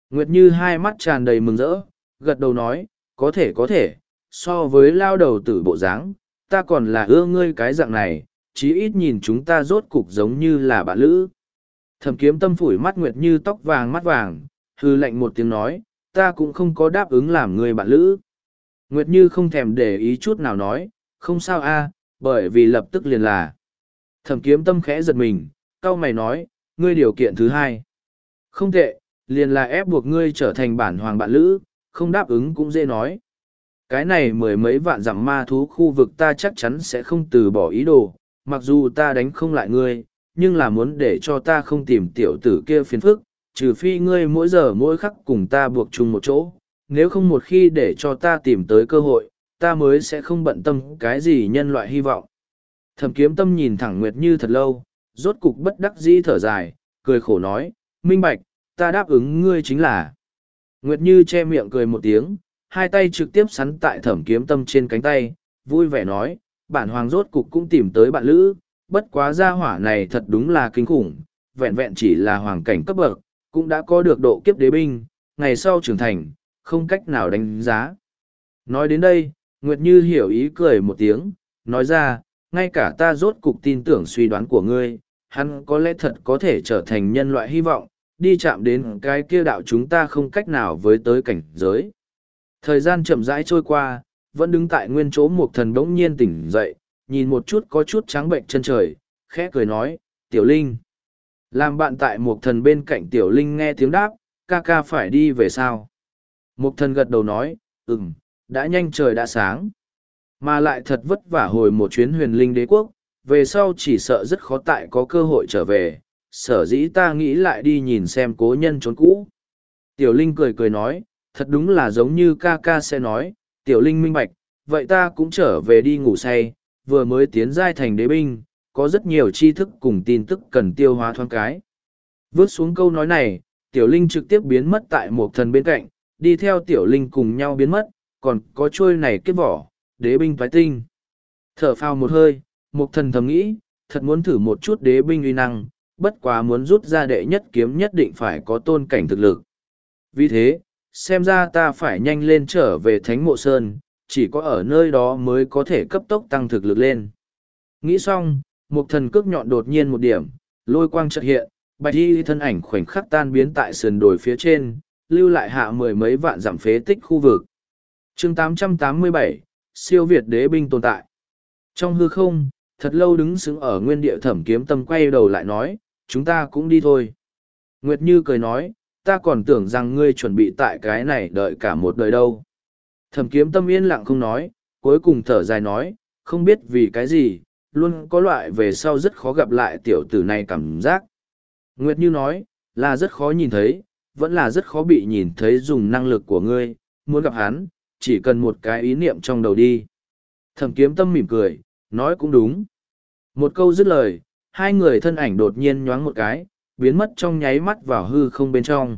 Nguyệt Như hai mắt tràn đầy mừng rỡ, gật đầu nói, có thể có thể, so với lao đầu tử bộ dáng, ta còn là ưa ngươi cái dạng này, chí ít nhìn chúng ta rốt cục giống như là bạn lữ. Thẩm Kiếm Tâm phủi mắt Nguyệt Như tóc vàng mắt vàng, hư lạnh một tiếng nói, ta cũng không có đáp ứng làm người bạn lữ. Nguyệt Như không thèm để ý chút nào nói, không sao a, bởi vì lập tức liền là. Thẩm Kiếm Tâm khẽ giật mình, cau mày nói, ngươi điều kiện thứ hai. Không tệ, liền là ép buộc ngươi trở thành bản hoàng bạn lữ, không đáp ứng cũng dễ nói. Cái này mười mấy vạn dặm ma thú khu vực ta chắc chắn sẽ không từ bỏ ý đồ, mặc dù ta đánh không lại ngươi, nhưng là muốn để cho ta không tìm tiểu tử kia phiền phức, trừ phi ngươi mỗi giờ mỗi khắc cùng ta buộc chung một chỗ, nếu không một khi để cho ta tìm tới cơ hội, ta mới sẽ không bận tâm cái gì nhân loại hy vọng. Thẩm Kiếm Tâm nhìn thẳng Nguyệt Như thật lâu, rốt cục bất đắc dĩ thở dài, cười khổ nói, minh bạch, ta đáp ứng ngươi chính là. Nguyệt Như che miệng cười một tiếng, hai tay trực tiếp sắn tại Thẩm Kiếm Tâm trên cánh tay, vui vẻ nói, bản hoàng rốt cục cũng tìm tới bạn lữ, bất quá gia hỏa này thật đúng là kinh khủng, vẹn vẹn chỉ là hoàng cảnh cấp bậc, cũng đã có được độ kiếp đế binh, ngày sau trưởng thành, không cách nào đánh giá. Nói đến đây, Nguyệt Như hiểu ý cười một tiếng, nói ra, ngay cả ta rốt cục tin tưởng suy đoán của ngươi, hắn có lẽ thật có thể trở thành nhân loại hy vọng, đi chạm đến cái kia đạo chúng ta không cách nào với tới cảnh giới. Thời gian chậm rãi trôi qua, vẫn đứng tại nguyên chỗ một thần bỗng nhiên tỉnh dậy, nhìn một chút có chút trắng bệnh chân trời, khẽ cười nói, Tiểu Linh. Làm bạn tại một thần bên cạnh Tiểu Linh nghe tiếng đáp, ca ca phải đi về sao? Một thần gật đầu nói, ừm, đã nhanh trời đã sáng. Mà lại thật vất vả hồi một chuyến huyền linh đế quốc, về sau chỉ sợ rất khó tại có cơ hội trở về, sở dĩ ta nghĩ lại đi nhìn xem cố nhân trốn cũ. Tiểu Linh cười cười nói, thật đúng là giống như ca ca sẽ nói, Tiểu Linh minh bạch, vậy ta cũng trở về đi ngủ say, vừa mới tiến giai thành đế binh, có rất nhiều tri thức cùng tin tức cần tiêu hóa thoáng cái. Vớt xuống câu nói này, Tiểu Linh trực tiếp biến mất tại một thần bên cạnh, đi theo Tiểu Linh cùng nhau biến mất, còn có trôi này kết vỏ, đế binh phái tinh. Thở phào một hơi, một thần thầm nghĩ, thật muốn thử một chút đế binh uy năng, bất quá muốn rút ra đệ nhất kiếm nhất định phải có tôn cảnh thực lực. Vì thế, xem ra ta phải nhanh lên trở về Thánh Mộ Sơn, chỉ có ở nơi đó mới có thể cấp tốc tăng thực lực lên. Nghĩ xong, một thần cước nhọn đột nhiên một điểm, lôi quang chợt hiện, bạch y thân ảnh khoảnh khắc tan biến tại sườn đồi phía trên, lưu lại hạ mười mấy vạn giảm phế tích khu vực. chương tám trăm tám mươi bảy, siêu việt đế binh tồn tại. Trong hư không, thật lâu đứng sững ở nguyên địa Thẩm Kiếm Tâm quay đầu lại nói, chúng ta cũng đi thôi. Nguyệt Như cười nói, ta còn tưởng rằng ngươi chuẩn bị tại cái này đợi cả một đời đâu. Thẩm Kiếm Tâm yên lặng không nói, cuối cùng thở dài nói, không biết vì cái gì, luôn có loại về sau rất khó gặp lại tiểu tử này cảm giác. Nguyệt Như nói, là rất khó nhìn thấy, vẫn là rất khó bị nhìn thấy dùng năng lực của ngươi, muốn gặp hắn, chỉ cần một cái ý niệm trong đầu đi. Thẩm Kiếm Tâm mỉm cười, nói cũng đúng. Một câu dứt lời, hai người thân ảnh đột nhiên nhoáng một cái, biến mất trong nháy mắt vào hư không bên trong.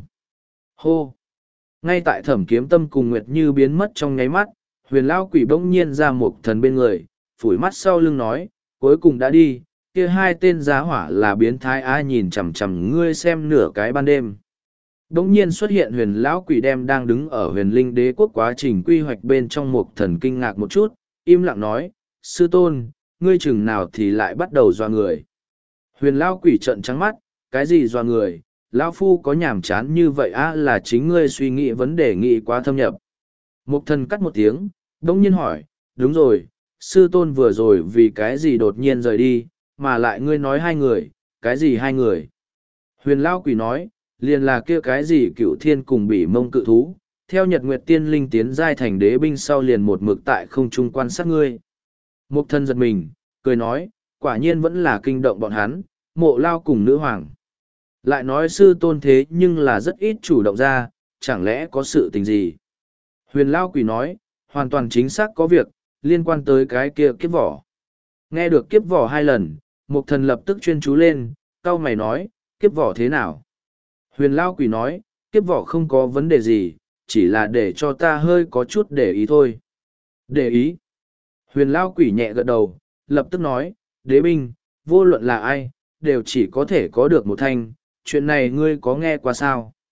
Hô! Ngay tại Thẩm Kiếm Tâm cùng Nguyệt Như biến mất trong nháy mắt, huyền lao quỷ bỗng nhiên ra một thần bên người, phủi mắt sau lưng nói, cuối cùng đã đi, kia hai tên giá hỏa là biến thái ai nhìn chằm chằm ngươi xem nửa cái ban đêm. Bỗng nhiên xuất hiện huyền lão quỷ đem đang đứng ở huyền linh đế quốc quá trình quy hoạch bên trong một thần kinh ngạc một chút, im lặng nói, sư tôn, ngươi chừng nào thì lại bắt đầu dọa người. Huyền lão quỷ trợn trắng mắt, cái gì dọa người, lão phu có nhảm chán như vậy á là chính ngươi suy nghĩ vấn đề nghĩ quá thâm nhập. Một thần cắt một tiếng, bỗng nhiên hỏi, đúng rồi, sư tôn vừa rồi vì cái gì đột nhiên rời đi, mà lại ngươi nói hai người, cái gì hai người. Huyền lão quỷ nói, liền là kia cái gì cựu thiên cùng bỉ mông cự thú, theo Nhật Nguyệt Tiên Linh tiến giai thành đế binh sau liền một mực tại không trung quan sát ngươi. Mục thân giật mình, cười nói, quả nhiên vẫn là kinh động bọn hắn, mộ lao cùng nữ hoàng. Lại nói sư tôn thế nhưng là rất ít chủ động ra, chẳng lẽ có sự tình gì. Huyền lao quỷ nói, hoàn toàn chính xác có việc, liên quan tới cái kia kiếp vỏ. Nghe được kiếp vỏ hai lần, mục thần lập tức chuyên chú lên, cau mày nói, kiếp vỏ thế nào? Huyền lao quỷ nói, kiếp vỏ không có vấn đề gì, chỉ là để cho ta hơi có chút để ý thôi. Để ý. Huyền lao quỷ nhẹ gật đầu, lập tức nói, đế binh, vô luận là ai, đều chỉ có thể có được một thanh, chuyện này ngươi có nghe qua sao?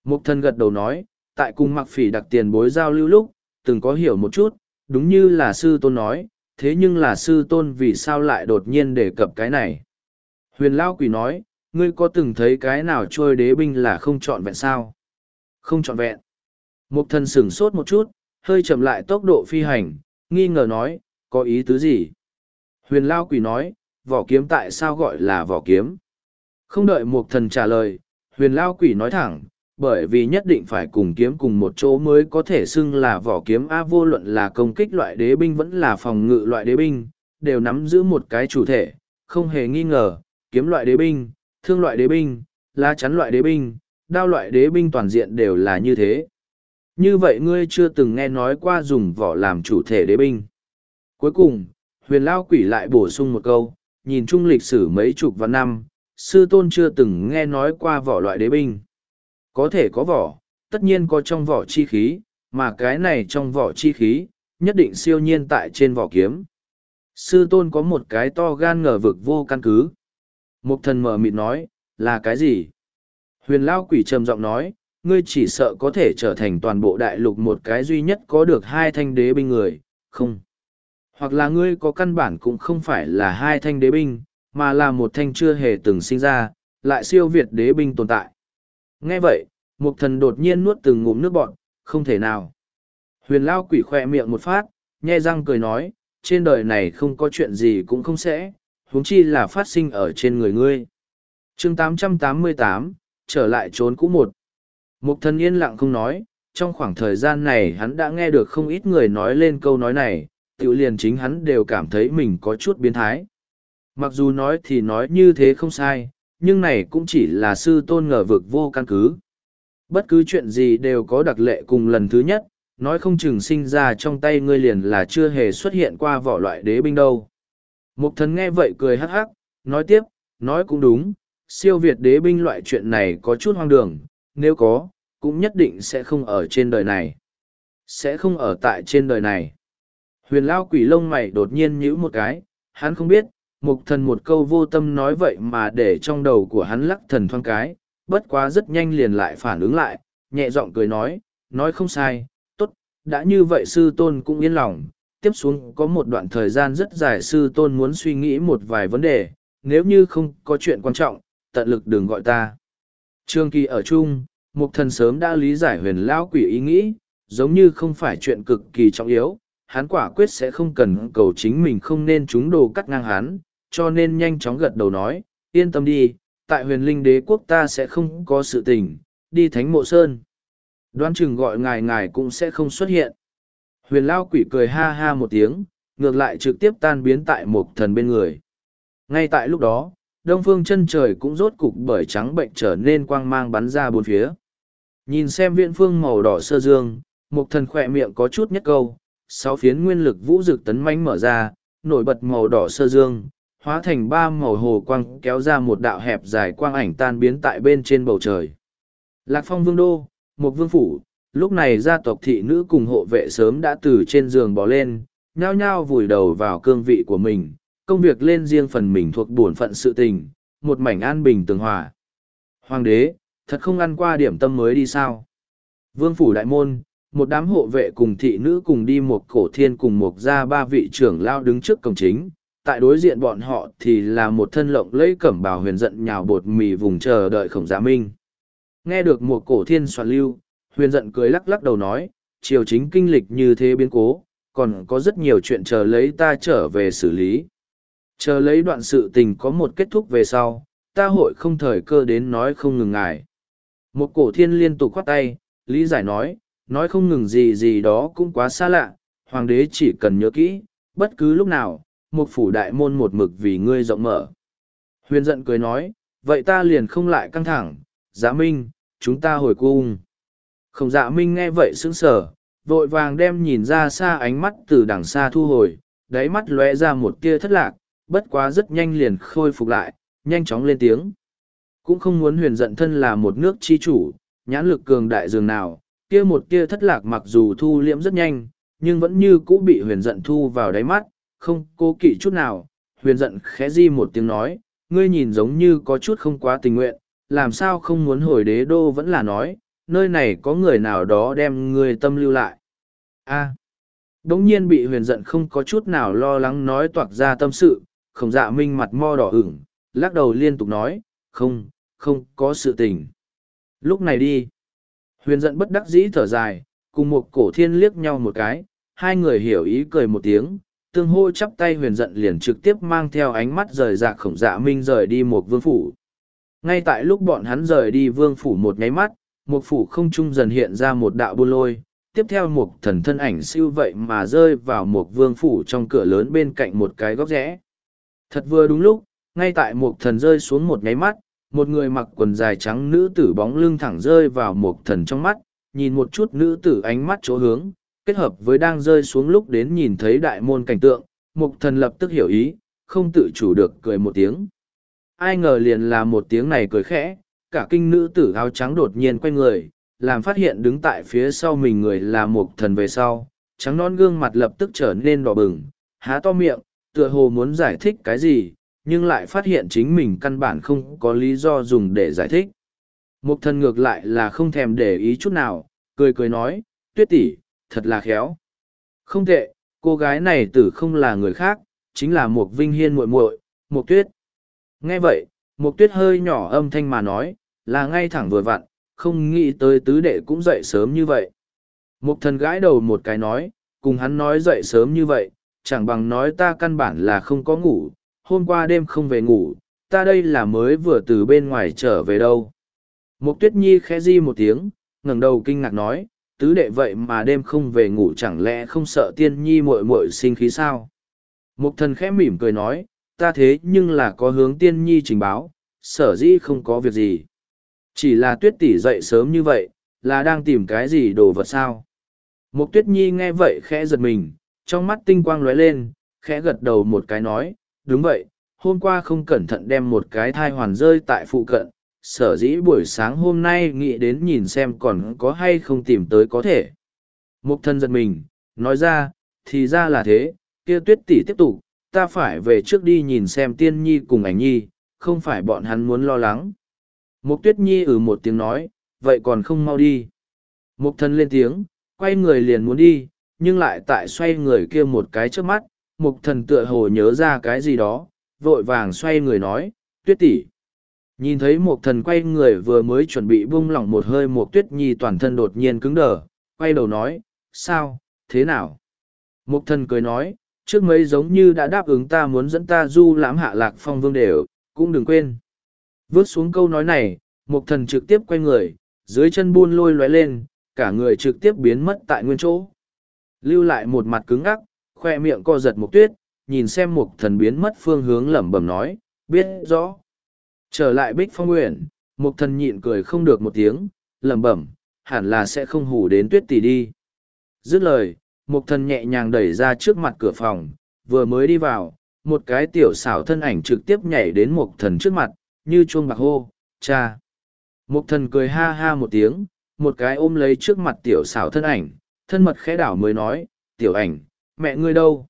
Mục thần gật đầu nói, tại cùng mặc phỉ đặc tiền bối giao lưu lúc, từng có hiểu một chút, đúng như là sư tôn nói, thế nhưng là sư tôn vì sao lại đột nhiên đề cập cái này. Huyền Lao Quỷ nói, ngươi có từng thấy cái nào trôi đế binh là không trọn vẹn sao? Không trọn vẹn. Mục thần sửng sốt một chút, hơi chậm lại tốc độ phi hành, nghi ngờ nói, có ý tứ gì? Huyền Lao Quỷ nói, vỏ kiếm tại sao gọi là vỏ kiếm? Không đợi mục thần trả lời, huyền Lao Quỷ nói thẳng, bởi vì nhất định phải cùng kiếm cùng một chỗ mới có thể xưng là vỏ kiếm a, vô luận là công kích loại đế binh vẫn là phòng ngự loại đế binh, đều nắm giữ một cái chủ thể, không hề nghi ngờ, kiếm loại đế binh, thương loại đế binh, lá chắn loại đế binh, đao loại đế binh toàn diện đều là như thế. Như vậy ngươi chưa từng nghe nói qua dùng vỏ làm chủ thể đế binh. Cuối cùng, huyền Lao Quỷ lại bổ sung một câu, nhìn chung lịch sử mấy chục vạn năm, sư tôn chưa từng nghe nói qua vỏ loại đế binh. Có thể có vỏ, tất nhiên có trong vỏ chi khí, mà cái này trong vỏ chi khí, nhất định siêu nhiên tại trên vỏ kiếm. Sư tôn có một cái to gan ngờ vực vô căn cứ. Mục thần mở mịt nói, là cái gì? Huyền Lao Quỷ trầm giọng nói, ngươi chỉ sợ có thể trở thành toàn bộ đại lục một cái duy nhất có được hai thanh đế binh người, không? Hoặc là ngươi có căn bản cũng không phải là hai thanh đế binh, mà là một thanh chưa hề từng sinh ra, lại siêu việt đế binh tồn tại. Nghe vậy, mục thần đột nhiên nuốt từng ngụm nước bọt, không thể nào. Huyền Lao Quỷ khoe miệng một phát, nhe răng cười nói, trên đời này không có chuyện gì cũng không sẽ, huống chi là phát sinh ở trên người ngươi. chương tám trăm tám mươi tám, trở lại trốn cũ một. Mục thần yên lặng không nói, trong khoảng thời gian này hắn đã nghe được không ít người nói lên câu nói này, tự liền chính hắn đều cảm thấy mình có chút biến thái. Mặc dù nói thì nói như thế không sai, nhưng này cũng chỉ là sư tôn ngờ vực vô căn cứ. Bất cứ chuyện gì đều có đặc lệ cùng lần thứ nhất, nói không chừng sinh ra trong tay ngươi liền là chưa hề xuất hiện qua vỏ loại đế binh đâu. Mục thần nghe vậy cười hắc hắc, nói tiếp, nói cũng đúng, siêu việt đế binh loại chuyện này có chút hoang đường, nếu có, cũng nhất định sẽ không ở trên đời này. Sẽ không ở tại trên đời này. Huyền Lao Quỷ lông mày đột nhiên nhíu một cái, hắn không biết, mục thần một câu vô tâm nói vậy mà để trong đầu của hắn lắc thần thoáng cái, bất quá rất nhanh liền lại phản ứng lại, nhẹ giọng cười nói, nói không sai, tốt, đã như vậy sư tôn cũng yên lòng, tiếp xuống có một đoạn thời gian rất dài sư tôn muốn suy nghĩ một vài vấn đề, nếu như không có chuyện quan trọng, tận lực đừng gọi ta. Trương Kỳ ở chung, mục thần sớm đã lý giải huyền Lao Quỷ ý nghĩ, giống như không phải chuyện cực kỳ trọng yếu, hắn quả quyết sẽ không cần cầu chính mình không nên trúng đồ cắt ngang hắn, cho nên nhanh chóng gật đầu nói, yên tâm đi, tại huyền linh đế quốc ta sẽ không có sự tình, đi thánh mộ sơn. Đoán chừng gọi ngài ngài cũng sẽ không xuất hiện. Huyền Lao Quỷ cười ha ha một tiếng, ngược lại trực tiếp tan biến tại mục thần bên người. Ngay tại lúc đó, đông phương chân trời cũng rốt cục bởi trắng bệnh trở nên quang mang bắn ra bốn phía. Nhìn xem viện phương màu đỏ sơ dương, mục thần khỏe miệng có chút nhất câu, sáu phiến nguyên lực vũ dực tấn mãnh mở ra, nổi bật màu đỏ sơ dương, hóa thành ba màu hồ quang kéo ra một đạo hẹp dài quang ảnh tan biến tại bên trên bầu trời. Lạc Phong Vương Đô, một vương phủ, lúc này gia tộc thị nữ cùng hộ vệ sớm đã từ trên giường bò lên, nhao nhao vùi đầu vào cương vị của mình, công việc lên riêng phần mình thuộc bổn phận sự tình, một mảnh an bình tường hòa. Hoàng đế, thật không ăn qua điểm tâm mới đi sao? Vương phủ đại môn, một đám hộ vệ cùng thị nữ cùng đi một cổ thiên cùng một gia ba vị trưởng lao đứng trước cổng chính, tại đối diện bọn họ thì là một thân lộng lẫy cẩm bào huyền giận nhào bột mì vùng chờ đợi Khổng Dạ Minh. Nghe được một cổ thiên soạn lưu, huyền giận cười lắc lắc đầu nói, triều chính kinh lịch như thế biến cố, còn có rất nhiều chuyện chờ lấy ta trở về xử lý. Chờ lấy đoạn sự tình có một kết thúc về sau, ta hội không thời cơ đến nói không ngừng ngài. Một cổ thiên liên tục khoát tay, lý giải nói, nói không ngừng gì gì đó cũng quá xa lạ, hoàng đế chỉ cần nhớ kỹ, bất cứ lúc nào, một phủ đại môn một mực vì ngươi rộng mở. Huyền giận cười nói, vậy ta liền không lại căng thẳng, Dạ Minh, chúng ta hồi cung. Khổng Dạ Minh nghe vậy sững sờ, vội vàng đem nhìn ra xa ánh mắt từ đằng xa thu hồi, đáy mắt lóe ra một tia thất lạc, bất quá rất nhanh liền khôi phục lại, nhanh chóng lên tiếng. Cũng không muốn huyền giận thân là một nước chi chủ, nhãn lực cường đại dường nào, kia một tia thất lạc mặc dù thu liễm rất nhanh, nhưng vẫn như cũ bị huyền giận thu vào đáy mắt, không cố kỵ chút nào. Huyền giận khẽ di một tiếng nói, ngươi nhìn giống như có chút không quá tình nguyện, làm sao không muốn hồi đế đô vẫn là nói, nơi này có người nào đó đem ngươi tâm lưu lại. A. Đống nhiên bị huyền giận không có chút nào lo lắng nói toạc ra tâm sự, Khổng Dạ Minh mặt mo đỏ ửng, lắc đầu liên tục nói, không, không có sự tình. Lúc này đi. Huyền giận bất đắc dĩ thở dài, cùng một cổ thiên liếc nhau một cái, hai người hiểu ý cười một tiếng, tương hô chắp tay huyền giận liền trực tiếp mang theo ánh mắt rời rạc Khổng Dạ Minh rời đi một vương phủ. Ngay tại lúc bọn hắn rời đi vương phủ một nháy mắt, một phủ không trung dần hiện ra một đạo buôn lôi, tiếp theo một thần thân ảnh siêu vậy mà rơi vào một vương phủ trong cửa lớn bên cạnh một cái góc rẽ. Thật vừa đúng lúc, ngay tại một thần rơi xuống một nháy mắt, một người mặc quần dài trắng nữ tử bóng lưng thẳng rơi vào một thần trong mắt, nhìn một chút nữ tử ánh mắt chỗ hướng, kết hợp với đang rơi xuống lúc đến nhìn thấy đại môn cảnh tượng, một thần lập tức hiểu ý, không tự chủ được cười một tiếng. Ai ngờ liền là một tiếng này cười khẽ, cả kinh nữ tử áo trắng đột nhiên quay người, làm phát hiện đứng tại phía sau mình người là một thần về sau, trắng non gương mặt lập tức trở nên đỏ bừng, há to miệng, tựa hồ muốn giải thích cái gì, nhưng lại phát hiện chính mình căn bản không có lý do dùng để giải thích. Một thần ngược lại là không thèm để ý chút nào, cười cười nói, Tuyết tỷ, thật là khéo. Không tệ, cô gái này tử không là người khác, chính là một Vinh Hiên muội muội, một Tuyết. Nghe vậy, một Tuyết hơi nhỏ âm thanh mà nói, là ngay thẳng vừa vặn, không nghĩ tới tứ đệ cũng dậy sớm như vậy. Một thần gãi đầu một cái nói, cùng hắn nói dậy sớm như vậy, chẳng bằng nói ta căn bản là không có ngủ, hôm qua đêm không về ngủ, ta đây là mới vừa từ bên ngoài trở về đâu. Một Tuyết Nhi khẽ di một tiếng, ngẩng đầu kinh ngạc nói, tứ đệ vậy mà đêm không về ngủ chẳng lẽ không sợ tiên nhi muội muội sinh khí sao? Một thần khẽ mỉm cười nói, ta thế nhưng là có hướng tiên nhi trình báo, sở dĩ không có việc gì. Chỉ là Tuyết tỷ dậy sớm như vậy, là đang tìm cái gì đồ vật sao? Một Tuyết Nhi nghe vậy khẽ giật mình, trong mắt tinh quang lóe lên, khẽ gật đầu một cái nói, đúng vậy, hôm qua không cẩn thận đem một cái thai hoàn rơi tại phụ cận, sở dĩ buổi sáng hôm nay nghĩ đến nhìn xem còn có hay không tìm tới có thể. Mục thân giật mình, nói ra, thì ra là thế, kia Tuyết tỷ tiếp tục, ta phải về trước đi nhìn xem tiên nhi cùng ảnh nhi, không phải bọn hắn muốn lo lắng. Mục Tuyết Nhi ừ một tiếng nói, vậy còn không mau đi. Mục thân lên tiếng, quay người liền muốn đi, nhưng lại tại xoay người kia một cái trước mắt, mục thần tựa hồ nhớ ra cái gì đó, vội vàng xoay người nói, Tuyết tỷ. Nhìn thấy mục thần quay người vừa mới chuẩn bị buông lỏng một hơi, Mục Tuyết Nhi toàn thân đột nhiên cứng đờ, quay đầu nói, sao, thế nào? Mục thần cười nói, trước mấy giống như đã đáp ứng ta muốn dẫn ta du lãm Hạ Lạc Phong vương đều, cũng đừng quên. Vớt xuống câu nói này, mục thần trực tiếp quay người, dưới chân buôn lôi lóe lên, cả người trực tiếp biến mất tại nguyên chỗ. Lưu lại một mặt cứng ngắc, khoe miệng co giật Mục Tuyết, nhìn xem mục thần biến mất phương hướng lẩm bẩm nói, biết rõ. Trở lại Bích Phong Nguyện, mục thần nhịn cười không được một tiếng, lẩm bẩm, hẳn là sẽ không hù đến Tuyết tỷ đi. Dứt lời, mục thần nhẹ nhàng đẩy ra trước mặt cửa phòng, vừa mới đi vào, một cái tiểu xảo thân ảnh trực tiếp nhảy đến mục thần trước mặt, như chuông bạc hô, cha. Mục thần cười ha ha một tiếng, một cái ôm lấy trước mặt tiểu xảo thân ảnh, thân mật khẽ đảo mới nói, tiểu ảnh, mẹ ngươi đâu?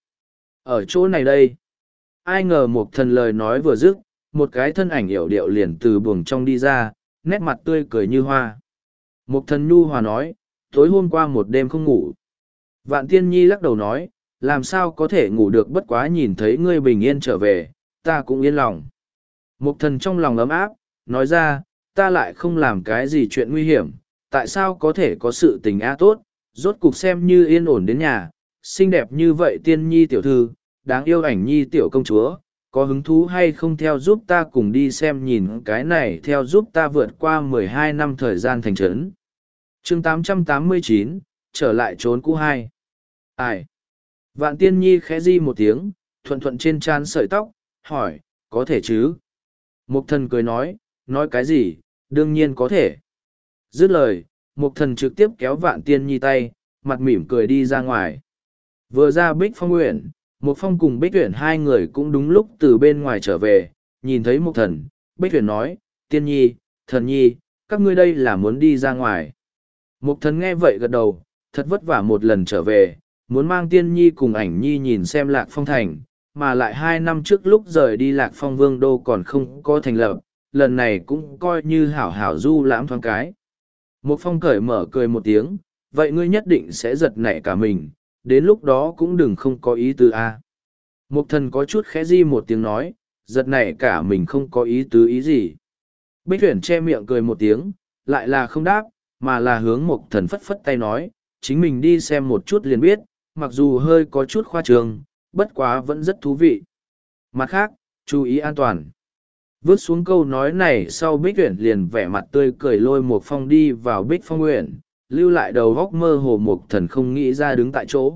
Ở chỗ này đây. Ai ngờ mục thần lời nói vừa dứt, một cái thân ảnh yểu điệu liền từ buồng trong đi ra, nét mặt tươi cười như hoa. Mục thần nhu hòa nói, tối hôm qua một đêm không ngủ. Vạn Tiên Nhi lắc đầu nói, làm sao có thể ngủ được, bất quá nhìn thấy ngươi bình yên trở về, ta cũng yên lòng. Mục thần trong lòng ấm áp, nói ra, ta lại không làm cái gì chuyện nguy hiểm, tại sao có thể có sự tình a tốt, rốt cục xem như yên ổn đến nhà, xinh đẹp như vậy Tiên Nhi tiểu thư, đáng yêu Ảnh Nhi tiểu công chúa, có hứng thú hay không theo giúp ta cùng đi xem nhìn cái này theo giúp ta vượt qua mười hai năm thời gian thành trấn. Chương tám trăm tám mươi chín, trở lại trốn cũ hai. Ai? Vạn Tiên Nhi khẽ di một tiếng, thuận thuận trên trán sợi tóc, hỏi, có thể chứ? Mục thần cười nói, nói cái gì, đương nhiên có thể. Dứt lời, mục thần trực tiếp kéo Vạn Tiên Nhi tay, mặt mỉm cười đi ra ngoài. Vừa ra Bích Phong Uyển, Mục Phong cùng Bích Uyển hai người cũng đúng lúc từ bên ngoài trở về, nhìn thấy Mục thần, Bích Uyển nói, Tiên Nhi, Thần Nhi, các ngươi đây là muốn đi ra ngoài. Mục thần nghe vậy gật đầu, thật vất vả một lần trở về, muốn mang Tiên Nhi cùng Ảnh Nhi nhìn xem Lạc Phong thành, mà lại hai năm trước lúc rời đi Lạc Phong Vương Đô còn không có thành lập, lần này cũng coi như hảo hảo du lãm thoáng cái. Một phong cởi mở cười một tiếng, vậy ngươi nhất định sẽ giật nảy cả mình, đến lúc đó cũng đừng không có ý tứ a. À. Mục thần có chút khẽ di một tiếng nói, giật nảy cả mình không có ý tứ ý gì. Bích tuyển che miệng cười một tiếng, lại là không đáp, mà là hướng mục thần phất phất tay nói, chính mình đi xem một chút liền biết, mặc dù hơi có chút khoa trương, bất quá vẫn rất thú vị. Mặt khác, chú ý an toàn. Vứt xuống câu nói này sau Bích Uyển liền vẻ mặt tươi cười lôi một phong đi vào Bích Phong Uyển, lưu lại đầu góc mơ hồ Mục Thần không nghĩ ra đứng tại chỗ.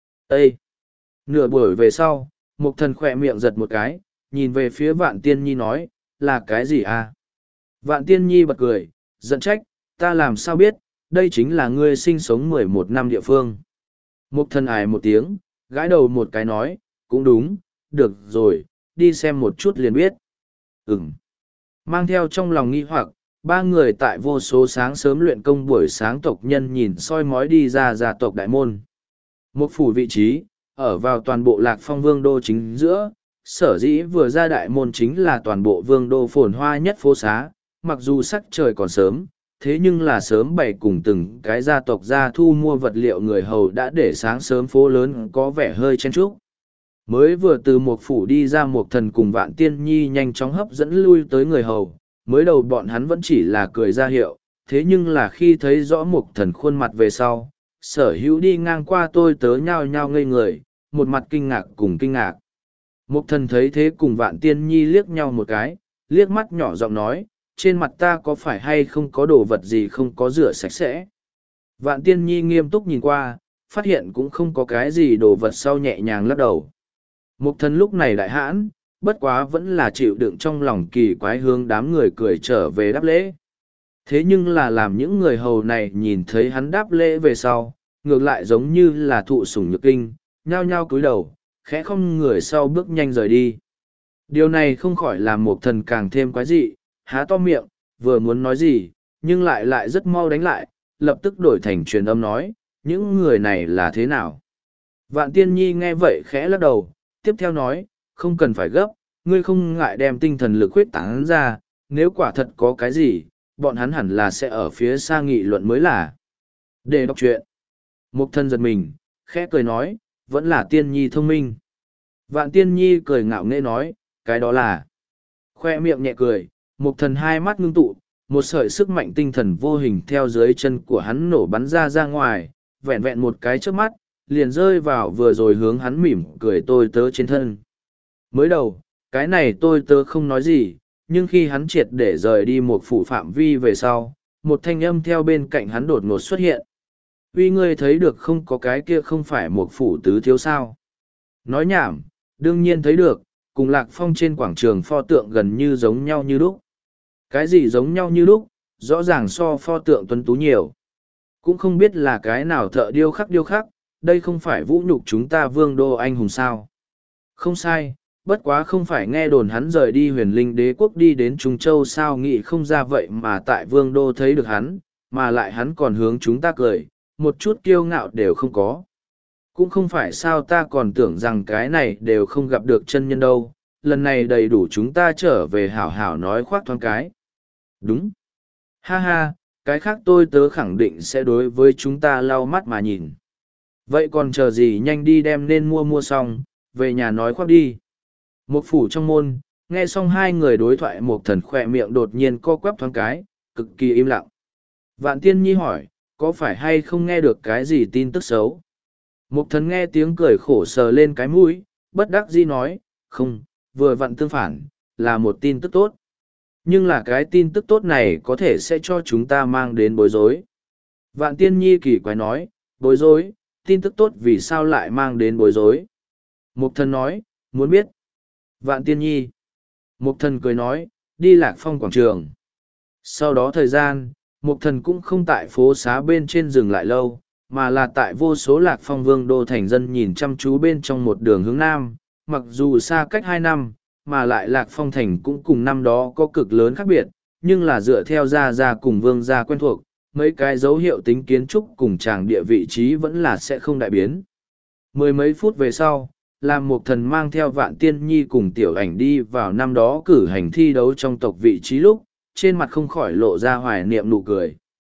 Ê! Nửa buổi về sau, Mục Thần khỏe miệng giật một cái, nhìn về phía Vạn Tiên Nhi nói, là cái gì à? Vạn Tiên Nhi bật cười, giận trách, ta làm sao biết, đây chính là ngươi sinh sống mười một năm địa phương. Mục Thần ải một tiếng, gãi đầu một cái nói, cũng đúng, được rồi, đi xem một chút liền biết. Ừm. Mang theo trong lòng nghi hoặc, ba người tại vô số sáng sớm luyện công buổi sáng tộc nhân nhìn soi mói đi ra gia tộc đại môn. Một phủ vị trí, ở vào toàn bộ lạc phong vương đô chính giữa, sở dĩ vừa ra đại môn chính là toàn bộ vương đô phồn hoa nhất phố xá, mặc dù sắc trời còn sớm, thế nhưng là sớm bày cùng từng cái gia tộc ra thu mua vật liệu người hầu đã để sáng sớm phố lớn có vẻ hơi chen chúc. Mới vừa từ một phủ đi ra một thần cùng Vạn Tiên Nhi nhanh chóng hấp dẫn lui tới người hầu, mới đầu bọn hắn vẫn chỉ là cười ra hiệu, thế nhưng là khi thấy rõ một thần khuôn mặt về sau, sở hữu đi ngang qua tôi tớ nhao nhao ngây người, một mặt kinh ngạc cùng kinh ngạc. Một thần thấy thế cùng Vạn Tiên Nhi liếc nhau một cái, liếc mắt nhỏ giọng nói, trên mặt ta có phải hay không có đồ vật gì không có rửa sạch sẽ. Vạn Tiên Nhi nghiêm túc nhìn qua, phát hiện cũng không có cái gì đồ vật sau nhẹ nhàng lắc đầu. Mục thần lúc này đại hãn, bất quá vẫn là chịu đựng trong lòng kỳ quái hướng đám người cười trở về đáp lễ. Thế nhưng là làm những người hầu này nhìn thấy hắn đáp lễ về sau, ngược lại giống như là thụ sủng nhược kinh, nhao nhao cúi đầu, khẽ không người sau bước nhanh rời đi. Điều này không khỏi làm mục thần càng thêm quái dị, há to miệng, vừa muốn nói gì, nhưng lại lại rất mau đánh lại, lập tức đổi thành truyền âm nói, những người này là thế nào? Vạn Tiên Nhi nghe vậy khẽ lắc đầu, tiếp theo nói, không cần phải gấp, ngươi không ngại đem tinh thần lực huyết tán ra, nếu quả thật có cái gì, bọn hắn hẳn là sẽ ở phía xa nghị luận mới là. Để đọc chuyện. Mục thân giật mình, khẽ cười nói, vẫn là Tiên Nhi thông minh. Vạn Tiên Nhi cười ngạo nghễ nói, cái đó là. Khoe miệng nhẹ cười, mục thần hai mắt ngưng tụ, một sợi sức mạnh tinh thần vô hình theo dưới chân của hắn nổ bắn ra ra ngoài, vẹn vẹn một cái trước mắt, liền rơi vào vừa rồi hướng hắn mỉm cười tôi tớ trên thân. Mới đầu, cái này tôi tớ không nói gì, nhưng khi hắn triệt để rời đi một phủ phạm vi về sau, một thanh âm theo bên cạnh hắn đột ngột xuất hiện. Uy ngươi thấy được không có cái kia không phải một phủ tứ thiếu sao. Nói nhảm, đương nhiên thấy được, cùng Lạc Phong trên quảng trường pho tượng gần như giống nhau như lúc. Cái gì giống nhau như lúc, rõ ràng so pho tượng tuấn tú nhiều. Cũng không biết là cái nào thợ điêu khắc điêu khắc, đây không phải vũ nhục chúng ta vương đô anh hùng sao. Không sai, bất quá không phải nghe đồn hắn rời đi huyền linh đế quốc đi đến Trung Châu sao nghĩ không ra vậy mà tại vương đô thấy được hắn, mà lại hắn còn hướng chúng ta cười, một chút kiêu ngạo đều không có. Cũng không phải sao ta còn tưởng rằng cái này đều không gặp được chân nhân đâu, lần này đầy đủ chúng ta trở về hảo hảo nói khoác thoáng cái. Đúng. Ha ha, cái khác tôi tớ khẳng định sẽ đối với chúng ta lau mắt mà nhìn. Vậy còn chờ gì nhanh đi đem nên mua mua xong, về nhà nói khoác đi. Một phủ trong môn, nghe xong hai người đối thoại một thần khỏe miệng đột nhiên co quắp thoáng cái, cực kỳ im lặng. Vạn Tiên Nhi hỏi, có phải hay không nghe được cái gì tin tức xấu? Một thần nghe tiếng cười khổ sờ lên cái mũi, bất đắc dĩ nói, không, vừa vặn tương phản, là một tin tức tốt. Nhưng là cái tin tức tốt này có thể sẽ cho chúng ta mang đến bối rối. Vạn Tiên Nhi kỳ quái nói, bối rối, tin tức tốt vì sao lại mang đến bối rối? Mục thần nói, muốn biết. Vạn Tiên Nhi. Mục thần cười nói, đi Lạc Phong quảng trường. Sau đó thời gian, Mục thần cũng không tại phố xá bên trên dừng lại lâu, mà là tại vô số Lạc Phong vương đô thành dân nhìn chăm chú bên trong một đường hướng nam, mặc dù xa cách hai năm, mà lại Lạc Phong thành cũng cùng năm đó có cực lớn khác biệt, nhưng là dựa theo gia gia cùng vương gia quen thuộc, mấy cái dấu hiệu tính kiến trúc cùng tràng địa vị trí vẫn là sẽ không đại biến. Mười mấy phút về sau, làm một thần mang theo Vạn Tiên Nhi cùng tiểu ảnh đi vào năm đó cử hành thi đấu trong tộc vị trí lúc, trên mặt không khỏi lộ ra hoài niệm nụ cười.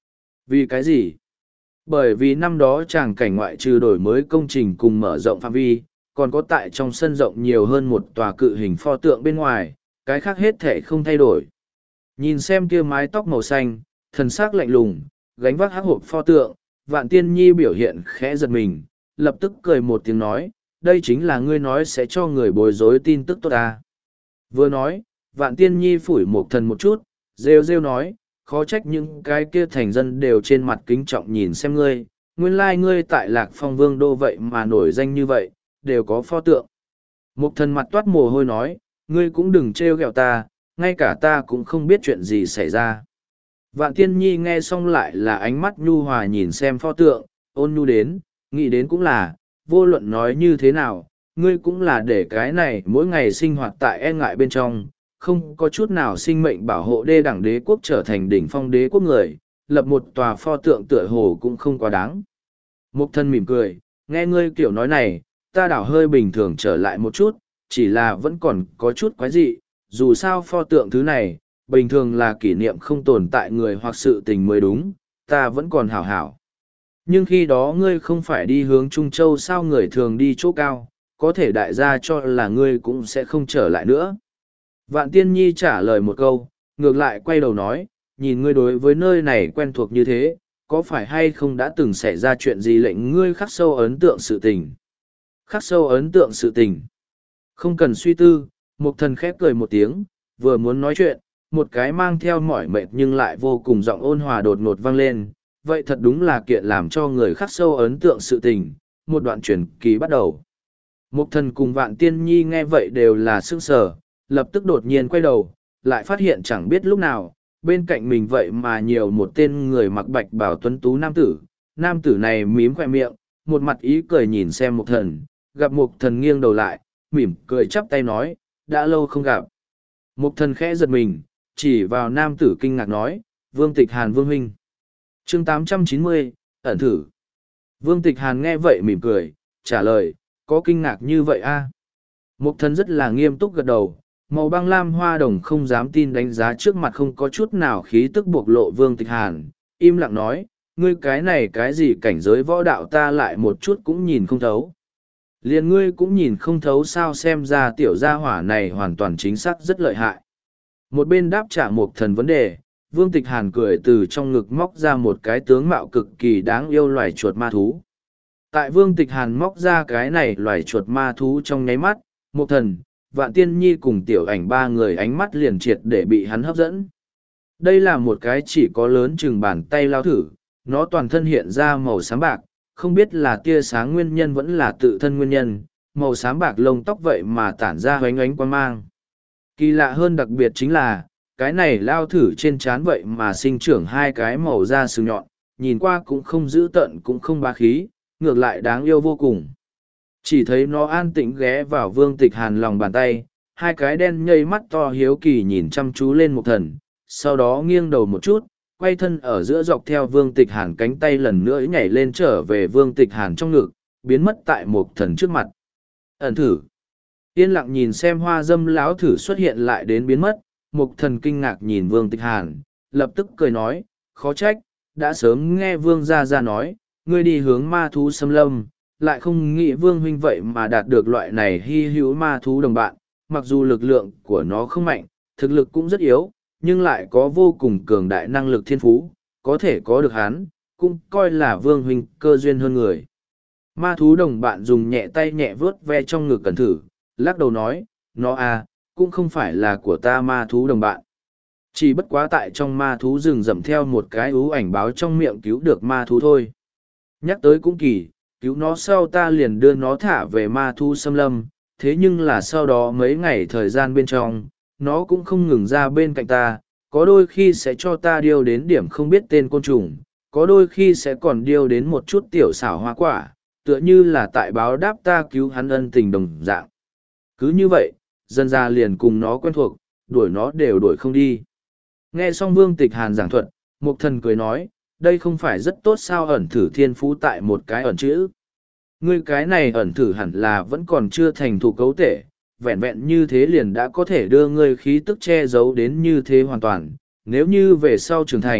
Vì cái gì? Bởi vì năm đó tràng cảnh ngoại trừ đổi mới công trình cùng mở rộng phạm vi, còn có tại trong sân rộng nhiều hơn một tòa cự hình pho tượng bên ngoài, cái khác hết thể không thay đổi. Nhìn xem kia mái tóc màu xanh, thần sắc lạnh lùng, gánh vác hắc hộp pho tượng, Vạn Tiên Nhi biểu hiện khẽ giật mình, lập tức cười một tiếng nói, đây chính là ngươi nói sẽ cho người bối rối tin tức tốt ta. Vừa nói, Vạn Tiên Nhi phủi một thần một chút, rêu rêu nói, khó trách những cái kia thành dân đều trên mặt kính trọng nhìn xem ngươi, nguyên lai ngươi tại Lạc Phong Vương đô vậy mà nổi danh như vậy, đều có pho tượng. Một thần mặt toát mồ hôi nói, ngươi cũng đừng trêu ghẹo ta, ngay cả ta cũng không biết chuyện gì xảy ra. Vạn Tiên Nhi nghe xong lại là ánh mắt nhu hòa nhìn xem pho tượng, ôn nhu đến, nghĩ đến cũng là, vô luận nói như thế nào, ngươi cũng là để cái này mỗi ngày sinh hoạt tại e ngại bên trong, không có chút nào sinh mệnh bảo hộ đê đẳng đế quốc trở thành đỉnh phong đế quốc người, lập một tòa pho tượng tựa hồ cũng không quá đáng. Mục thân mỉm cười, nghe ngươi kiểu nói này, ta đảo hơi bình thường trở lại một chút, chỉ là vẫn còn có chút quái dị, dù sao pho tượng thứ này, bình thường là kỷ niệm không tồn tại người hoặc sự tình mới đúng, ta vẫn còn hảo hảo. Nhưng khi đó ngươi không phải đi hướng Trung Châu sao người thường đi chỗ cao, có thể đại gia cho là ngươi cũng sẽ không trở lại nữa. Vạn Tiên Nhi trả lời một câu, ngược lại quay đầu nói, nhìn ngươi đối với nơi này quen thuộc như thế, có phải hay không đã từng xảy ra chuyện gì lệnh ngươi khắc sâu ấn tượng sự tình? Khắc sâu ấn tượng sự tình. Không cần suy tư, Mục Thần khép cười một tiếng, vừa muốn nói chuyện, một cái mang theo mỏi mệt nhưng lại vô cùng giọng ôn hòa đột ngột vang lên, vậy thật đúng là kiện làm cho người khắc sâu ấn tượng sự tình, một đoạn truyền kỳ bắt đầu. Mục Thần cùng Vạn Tiên Nhi nghe vậy đều là sững sờ, lập tức đột nhiên quay đầu, lại phát hiện chẳng biết lúc nào, bên cạnh mình vậy mà nhiều một tên người mặc bạch bào tuấn tú nam tử. Nam tử này mím khoe miệng, một mặt ý cười nhìn xem Mục Thần, gặp Mục Thần nghiêng đầu lại, mỉm cười chắp tay nói, đã lâu không gặp. Mục Thần khẽ giật mình, chỉ vào nam tử kinh ngạc nói, Vương Tịch Hàn Vương huynh. Chương tám trăm chín mươi, ẩn thử. Vương Tịch Hàn nghe vậy mỉm cười, trả lời, có kinh ngạc như vậy a? À? Mục Thần rất là nghiêm túc gật đầu, màu băng lam hoa đồng không dám tin đánh giá trước mặt không có chút nào khí tức bộc lộ Vương Tịch Hàn, im lặng nói, ngươi cái này cái gì cảnh giới võ đạo ta lại một chút cũng nhìn không thấu. Liền ngươi cũng nhìn không thấu sao, xem ra tiểu gia hỏa này hoàn toàn chính xác rất lợi hại. Một bên đáp trả Mục Thần vấn đề, Vương Tịch Hàn cười từ trong ngực móc ra một cái tướng mạo cực kỳ đáng yêu loài chuột ma thú. Tại Vương Tịch Hàn móc ra cái này loài chuột ma thú trong nháy mắt, Mục Thần, Vạn Tiên Nhi cùng tiểu ảnh ba người ánh mắt liền triệt để bị hắn hấp dẫn. Đây là một cái chỉ có lớn chừng bàn tay lao thử, nó toàn thân hiện ra màu xám bạc, không biết là tia sáng nguyên nhân vẫn là tự thân nguyên nhân, màu xám bạc lông tóc vậy mà tản ra hoánh ánh quang mang. Kỳ lạ hơn đặc biệt chính là, cái này lao thử trên trán vậy mà sinh trưởng hai cái màu da sừng nhọn, nhìn qua cũng không dữ tợn cũng không bá khí, ngược lại đáng yêu vô cùng. Chỉ thấy nó an tĩnh ghé vào Vương Tịch Hàn lòng bàn tay, hai cái đen nhây mắt to hiếu kỳ nhìn chăm chú lên Mục Thần, sau đó nghiêng đầu một chút, quay thân ở giữa dọc theo Vương Tịch Hàn cánh tay lần nữa nhảy lên trở về Vương Tịch Hàn trong ngực, biến mất tại Mục Thần trước mặt. Ẩn thử. Yên lặng nhìn xem hoa dâm lão thử xuất hiện lại đến biến mất, Mục Thần kinh ngạc nhìn Vương Tịch Hàn, lập tức cười nói, khó trách, đã sớm nghe Vương gia gia nói, ngươi đi hướng ma thú xâm lâm, lại không nghĩ Vương huynh vậy mà đạt được loại này hy hữu ma thú đồng bạn, mặc dù lực lượng của nó không mạnh, thực lực cũng rất yếu, nhưng lại có vô cùng cường đại năng lực thiên phú, có thể có được hắn, cũng coi là Vương huynh cơ duyên hơn người. Ma thú đồng bạn dùng nhẹ tay nhẹ vớt ve trong ngực cẩn thử, lắc đầu nói, nó à, cũng không phải là của ta ma thú đồng bạn. Chỉ bất quá tại trong ma thú rừng rậm theo một cái ú ảnh báo trong miệng cứu được ma thú thôi. Nhắc tới cũng kỳ, cứu nó sau ta liền đưa nó thả về ma thú xâm lâm, thế nhưng là sau đó mấy ngày thời gian bên trong, nó cũng không ngừng ra bên cạnh ta, có đôi khi sẽ cho ta điêu đến điểm không biết tên côn trùng, có đôi khi sẽ còn điêu đến một chút tiểu xảo hoa quả, tựa như là tại báo đáp ta cứu hắn ân tình đồng dạng. Cứ như vậy, dân ra liền cùng nó quen thuộc, đuổi nó đều đuổi không đi. Nghe xong Vương Tịch Hàn giảng thuật, Mục Thần cười nói, đây không phải rất tốt sao, ẩn thử thiên phú tại một cái ẩn chữ. Ngươi cái này ẩn thử hẳn là vẫn còn chưa thành thủ cấu thể, vẹn vẹn như thế liền đã có thể đưa ngươi khí tức che giấu đến như thế hoàn toàn. Nếu như về sau trưởng thành,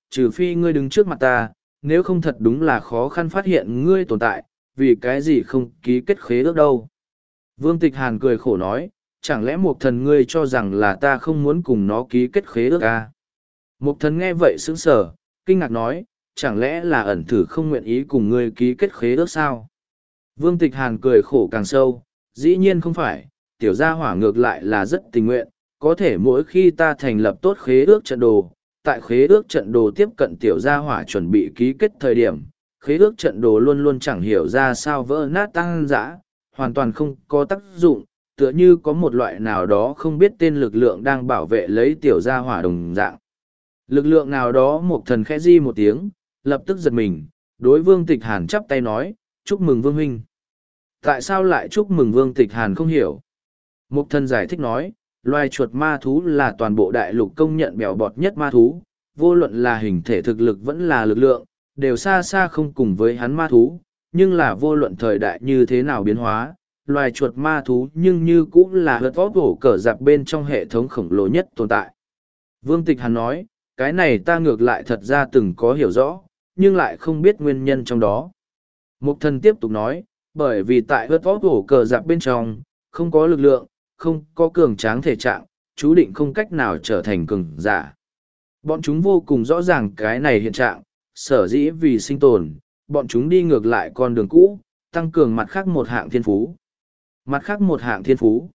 trừ phi ngươi đứng trước mặt ta, nếu không thật đúng là khó khăn phát hiện ngươi tồn tại, vì cái gì không ký kết khế ước đâu. Vương Tịch Hàn cười khổ nói, chẳng lẽ Mục Thần ngươi cho rằng là ta không muốn cùng nó ký kết khế ước à? Mục Thần nghe vậy sững sờ, kinh ngạc nói, chẳng lẽ là ẩn thử không nguyện ý cùng ngươi ký kết khế ước sao? Vương Tịch Hàn cười khổ càng sâu, dĩ nhiên không phải, tiểu gia hỏa ngược lại là rất tình nguyện, có thể mỗi khi ta thành lập tốt khế ước trận đồ, tại khế ước trận đồ tiếp cận tiểu gia hỏa chuẩn bị ký kết thời điểm, khế ước trận đồ luôn luôn chẳng hiểu ra sao vỡ nát tăng dã, hoàn toàn không có tác dụng, tựa như có một loại nào đó không biết tên lực lượng đang bảo vệ lấy tiểu gia hỏa đồng dạng. Lực lượng nào đó Mục Thần khẽ di một tiếng, lập tức giật mình, đối Vương Tịch Hàn chắp tay nói, chúc mừng Vương huynh. Tại sao lại chúc mừng Vương Tịch Hàn không hiểu? Mục Thần giải thích nói, loài chuột ma thú là toàn bộ đại lục công nhận bèo bọt nhất ma thú, vô luận là hình thể thực lực vẫn là lực lượng, đều xa xa không cùng với hắn ma thú, nhưng là vô luận thời đại như thế nào biến hóa, loài chuột ma thú nhưng như cũng là hớt vót hổ cờ dạp bên trong hệ thống khổng lồ nhất tồn tại. Vương Tịch Hàn nói, cái này ta ngược lại thật ra từng có hiểu rõ, nhưng lại không biết nguyên nhân trong đó. Mục Thần tiếp tục nói, bởi vì tại hớt vót hổ cờ dạp bên trong, không có lực lượng, không có cường tráng thể trạng, chú định không cách nào trở thành cường giả. Bọn chúng vô cùng rõ ràng cái này hiện trạng, sở dĩ vì sinh tồn, bọn chúng đi ngược lại con đường cũ, tăng cường mặt khác một hạng thiên phú. Mặt khác một hạng thiên phú.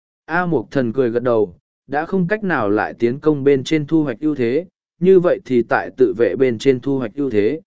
A Mục Thần cười gật đầu, đã không cách nào lại tiến công bên trên thu hoạch ưu thế, như vậy thì tại tự vệ bên trên thu hoạch ưu thế.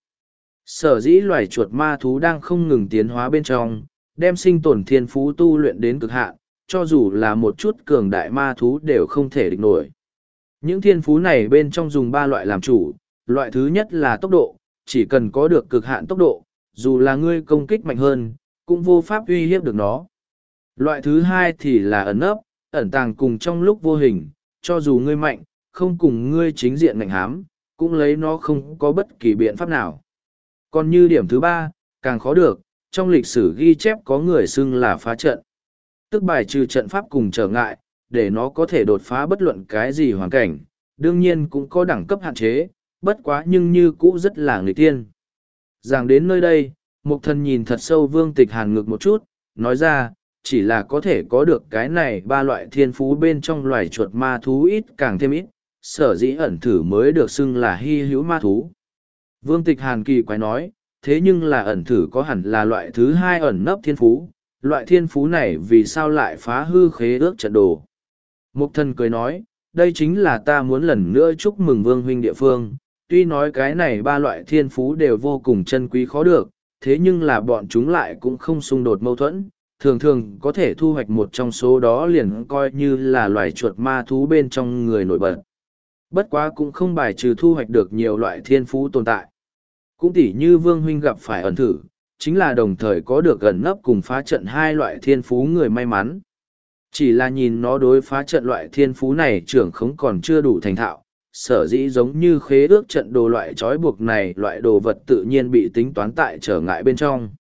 Sở dĩ loài chuột ma thú đang không ngừng tiến hóa bên trong, đem sinh tồn thiên phú tu luyện đến cực hạn, cho dù là một chút cường đại ma thú đều không thể địch nổi. Những thiên phú này bên trong dùng ba loại làm chủ, loại thứ nhất là tốc độ, chỉ cần có được cực hạn tốc độ, dù là ngươi công kích mạnh hơn, cũng vô pháp uy hiếp được nó. Loại thứ hai thì là ẩn nấp, ẩn tàng cùng trong lúc vô hình, cho dù ngươi mạnh, không cùng ngươi chính diện ngạnh hám, cũng lấy nó không có bất kỳ biện pháp nào. Còn như điểm thứ ba, càng khó được, trong lịch sử ghi chép có người xưng là phá trận. Tức bài trừ trận pháp cùng trở ngại, để nó có thể đột phá bất luận cái gì hoàn cảnh, đương nhiên cũng có đẳng cấp hạn chế, bất quá nhưng như cũ rất là nghịch tiên. Giảng đến nơi đây, Mục Thần nhìn thật sâu Vương Tịch Hàn ngực một chút, nói ra, chỉ là có thể có được cái này ba loại thiên phú bên trong loài chuột ma thú ít càng thêm ít, sở dĩ ẩn thử mới được xưng là hy hữu ma thú. Vương Tịch Hàn kỳ quái nói, thế nhưng là ẩn thử có hẳn là loại thứ hai ẩn nấp thiên phú, loại thiên phú này vì sao lại phá hư khế ước trận đồ. Mục Thần cười nói, đây chính là ta muốn lần nữa chúc mừng Vương huynh địa phương, tuy nói cái này ba loại thiên phú đều vô cùng chân quý khó được, thế nhưng là bọn chúng lại cũng không xung đột mâu thuẫn, thường thường có thể thu hoạch một trong số đó liền coi như là loài chuột ma thú bên trong người nổi bật. Bất quá cũng không bài trừ thu hoạch được nhiều loại thiên phú tồn tại. Cũng tỉ như Vương huynh gặp phải ẩn thử, chính là đồng thời có được ẩn nấp cùng phá trận hai loại thiên phú người may mắn. Chỉ là nhìn nó đối phá trận loại thiên phú này trưởng không còn chưa đủ thành thạo, sở dĩ giống như khế ước trận đồ loại trói buộc này loại đồ vật tự nhiên bị tính toán tại trở ngại bên trong.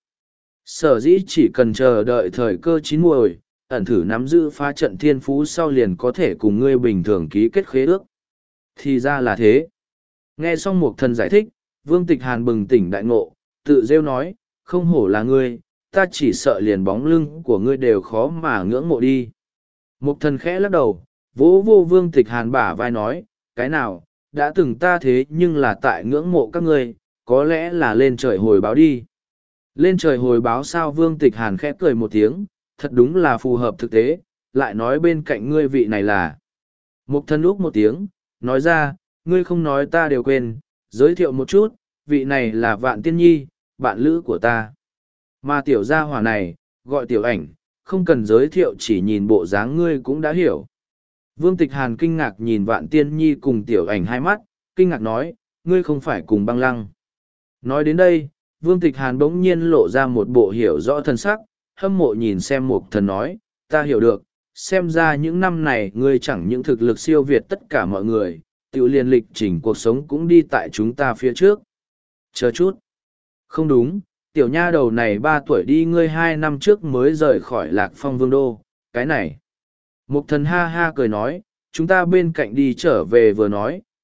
Sở dĩ chỉ cần chờ đợi thời cơ chín muồi, ẩn thử nắm giữ phá trận thiên phú sau liền có thể cùng ngươi bình thường ký kết khế ước. Thì ra là thế. Nghe xong Mục Thần giải thích, Vương Tịch Hàn bừng tỉnh đại ngộ, tự rêu nói, không hổ là ngươi, ta chỉ sợ liền bóng lưng của ngươi đều khó mà ngưỡng mộ đi. Mục Thần khẽ lắc đầu, vỗ vô Vương Tịch Hàn bả vai nói, cái nào, đã từng ta thế nhưng là tại ngưỡng mộ các ngươi, có lẽ là lên trời hồi báo đi. Lên trời hồi báo sao? Vương Tịch Hàn khẽ cười một tiếng, thật đúng là phù hợp thực tế, lại nói bên cạnh ngươi vị này là. Mục Thần úc một tiếng, nói ra, ngươi không nói ta đều quên, giới thiệu một chút, vị này là Vạn Tiên Nhi, bạn lữ của ta. Mà tiểu gia hỏa này, gọi tiểu ảnh, không cần giới thiệu chỉ nhìn bộ dáng ngươi cũng đã hiểu. Vương Tịch Hàn kinh ngạc nhìn Vạn Tiên Nhi cùng tiểu ảnh hai mắt, kinh ngạc nói, ngươi không phải cùng băng lăng. Nói đến đây, Vương Tịch Hàn bỗng nhiên lộ ra một bộ hiểu rõ thân sắc, hâm mộ nhìn xem Mục Thần nói, ta hiểu được, xem ra những năm này ngươi chẳng những thực lực siêu việt tất cả mọi người, tiểu liên lịch trình cuộc sống cũng đi tại chúng ta phía trước. Chờ chút. Không đúng, tiểu nha đầu này ba tuổi đi ngươi hai năm trước mới rời khỏi Lạc Phong Vương Đô, cái này. Mục Thần ha ha cười nói, chúng ta bên cạnh đi trở về vừa nói,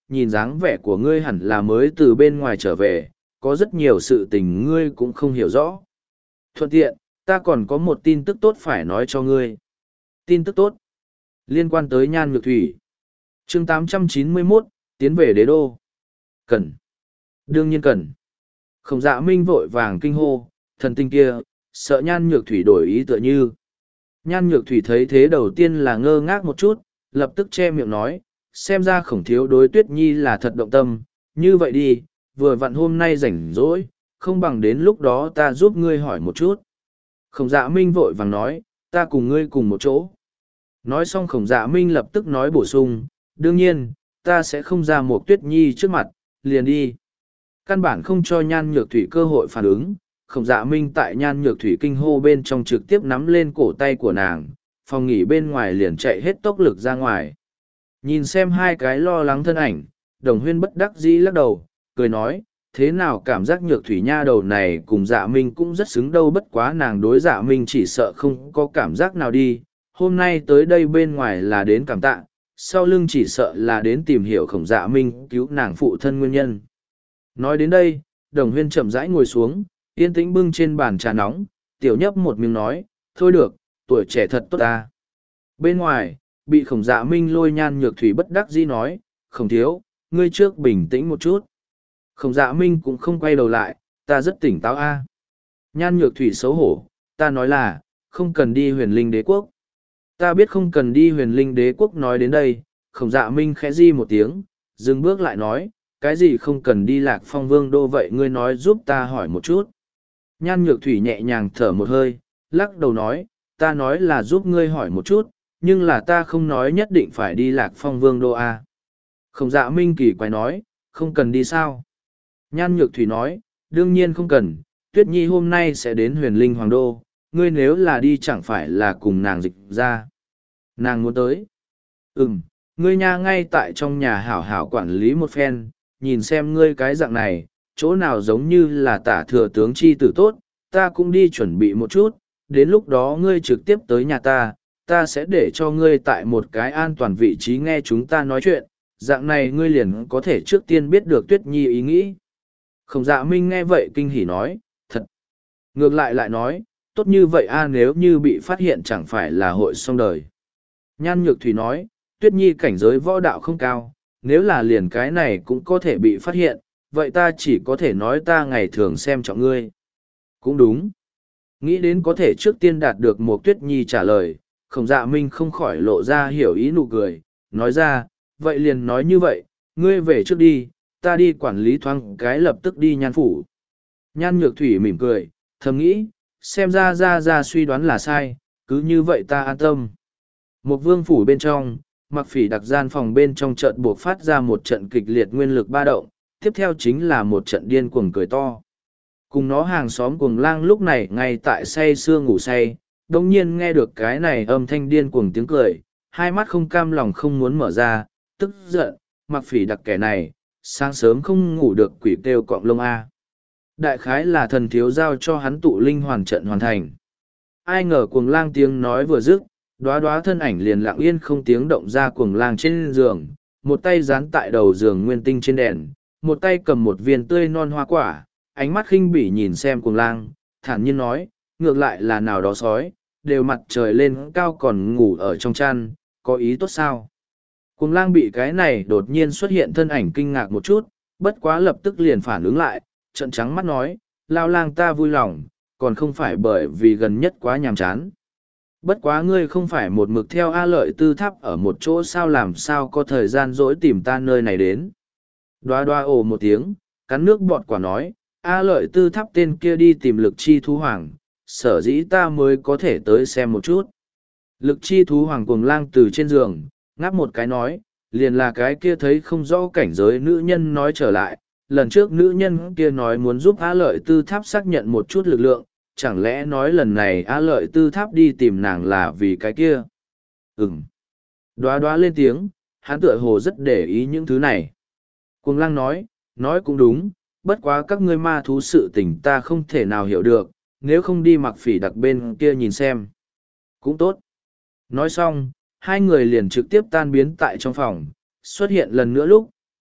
nhìn dáng vẻ của ngươi hẳn là mới từ bên ngoài trở về, có rất nhiều sự tình ngươi cũng không hiểu rõ. Thuận tiện, ta còn có một tin tức tốt phải nói cho ngươi. Tin tức tốt liên quan tới Nhan Nhược Thủy. Chương tám trăm chín mươi mốt, tiến về đế đô. Cần. Đương nhiên cần. Khổng Dạ Minh vội vàng kinh hô, thần tinh kia, sợ Nhan Nhược Thủy đổi ý tựa như. Nhan Nhược Thủy thấy thế đầu tiên là ngơ ngác một chút, lập tức che miệng nói, xem ra Khổng thiếu đối Tuyết Nhi là thật động tâm, như vậy đi, vừa vặn hôm nay rảnh rỗi, không bằng đến lúc đó ta giúp ngươi hỏi một chút. Khổng Dạ Minh vội vàng nói, ta cùng ngươi cùng một chỗ. Nói xong Khổng Dạ Minh lập tức nói bổ sung, đương nhiên, ta sẽ không ra một Tuyết Nhi trước mặt, liền đi. Căn bản không cho Nhan Nhược Thủy cơ hội phản ứng, Khổng Dạ Minh tại Nhan Nhược Thủy kinh hô bên trong trực tiếp nắm lên cổ tay của nàng, phòng nghỉ bên ngoài liền chạy hết tốc lực ra ngoài. Nhìn xem hai cái lo lắng thân ảnh, Đồng Huyên bất đắc dĩ lắc đầu, cười nói, thế nào cảm giác Nhược Thủy nha đầu này cùng Dạ Minh cũng rất xứng đâu, bất quá nàng đối Dạ Minh chỉ sợ không có cảm giác nào đi, hôm nay tới đây bên ngoài là đến cảm tạ, sau lưng chỉ sợ là đến tìm hiểu Khổng Dạ Minh cứu nàng phụ thân nguyên nhân. Nói đến đây, Đồng Huyên chậm rãi ngồi xuống, yên tĩnh bưng trên bàn trà nóng, tiểu nhấp một miếng nói, thôi được, tuổi trẻ thật tốt ta. Bên ngoài, bị Khổng Dạ Minh lôi Nhan Nhược Thủy bất đắc dĩ nói, Khổng thiếu, ngươi trước bình tĩnh một chút. Khổng Dạ Minh cũng không quay đầu lại, ta rất tỉnh táo a. Nhan Nhược Thủy xấu hổ, ta nói là, không cần đi huyền linh đế quốc. Ta biết không cần đi huyền linh đế quốc. Nói đến đây, Khổng Dạ Minh khẽ di một tiếng, dừng bước lại nói, cái gì không cần đi Lạc Phong Vương đô vậy ngươi nói giúp ta hỏi một chút. Nhan Nhược Thủy nhẹ nhàng thở một hơi, lắc đầu nói, ta nói là giúp ngươi hỏi một chút, nhưng là ta không nói nhất định phải đi Lạc Phong Vương đô a. Khổng Dạ Minh kỳ quái nói, không cần đi sao? Nhan Nhược Thủy nói, đương nhiên không cần, Tuyết Nhi hôm nay sẽ đến huyền linh hoàng đô, ngươi nếu là đi chẳng phải là cùng nàng dịch ra. Nàng muốn tới. Ừm, ngươi nha ngay tại trong nhà hảo hảo quản lý một phen, nhìn xem ngươi cái dạng này, chỗ nào giống như là tả thừa tướng chi tử tốt, ta cũng đi chuẩn bị một chút, đến lúc đó ngươi trực tiếp tới nhà ta, ta sẽ để cho ngươi tại một cái an toàn vị trí nghe chúng ta nói chuyện, dạng này ngươi liền có thể trước tiên biết được Tuyết Nhi ý nghĩ. Khổng Dạ Minh nghe vậy kinh hỉ nói, thật. Ngược lại lại nói, tốt như vậy a nếu như bị phát hiện chẳng phải là hội xong đời. Nhan Nhược Thủy nói, Tuyết Nhi cảnh giới võ đạo không cao, nếu là liền cái này cũng có thể bị phát hiện, vậy ta chỉ có thể nói ta ngày thường xem trọng ngươi. Cũng đúng. Nghĩ đến có thể trước tiên đạt được một Tuyết Nhi trả lời, Khổng Dạ Minh không khỏi lộ ra hiểu ý nụ cười, nói ra, vậy liền nói như vậy, ngươi về trước đi, ta đi quản lý thoáng cái lập tức đi Nhan phủ. Nhan Nhược Thủy mỉm cười, thầm nghĩ, xem ra ra ra suy đoán là sai, cứ như vậy ta an tâm. Một vương phủ bên trong, Mặc Phỉ đặc gian phòng bên trong trận buộc phát ra một trận kịch liệt nguyên lực ba động, tiếp theo chính là một trận điên cuồng cười to. Cùng nó hàng xóm cuồng lang lúc này ngay tại say sưa ngủ say, đồng nhiên nghe được cái này âm thanh điên cuồng tiếng cười, hai mắt không cam lòng không muốn mở ra, tức giận, Mặc Phỉ đặc kẻ này, sáng sớm không ngủ được quỷ kêu cọng lông A. Đại khái là thần thiếu giao cho hắn tụ linh hoàn trận hoàn thành. Ai ngờ cuồng lang tiếng nói vừa dứt, đóa đóa thân ảnh liền lặng yên không tiếng động ra cuồng lang trên giường, một tay dán tại đầu giường nguyên tinh trên đèn, một tay cầm một viên tươi non hoa quả, ánh mắt khinh bỉ nhìn xem cuồng lang, thản nhiên nói, ngược lại là nào đó sói, đều mặt trời lên cao còn ngủ ở trong chăn, có ý tốt sao? Cuồng lang bị cái này đột nhiên xuất hiện thân ảnh kinh ngạc một chút, bất quá lập tức liền phản ứng lại, trợn trắng mắt nói, lao lang ta vui lòng, còn không phải bởi vì gần nhất quá nhàm chán. Bất quá ngươi không phải một mực theo A Lợi Tư Tháp ở một chỗ sao làm sao có thời gian dỗi tìm ta nơi này đến. Đoa đoa ồ một tiếng, cắn nước bọt quả nói, A Lợi Tư Tháp tên kia đi tìm lực chi thú hoàng, sở dĩ ta mới có thể tới xem một chút. Lực chi thú hoàng cuồng lang từ trên giường, ngáp một cái nói, liền là cái kia thấy không rõ cảnh giới nữ nhân nói trở lại, lần trước nữ nhân kia nói muốn giúp A Lợi Tư Tháp xác nhận một chút lực lượng, chẳng lẽ nói lần này A Lợi Tư Tháp đi tìm nàng là vì cái kia? Ừm. Đoá đoá lên tiếng, hắn tựa hồ rất để ý những thứ này. Cuồng lang nói, nói cũng đúng, bất quá các ngươi ma thú sự tình ta không thể nào hiểu được, nếu không đi Mặc Phỉ đặc bên kia nhìn xem. Cũng tốt. Nói xong, hai người liền trực tiếp tan biến tại trong phòng, xuất hiện lần nữa lúc,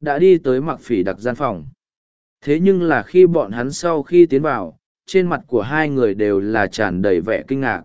đã đi tới Mặc Phỉ Đặc gian phòng. Thế nhưng là khi bọn hắn sau khi tiến vào, trên mặt của hai người đều là tràn đầy vẻ kinh ngạc.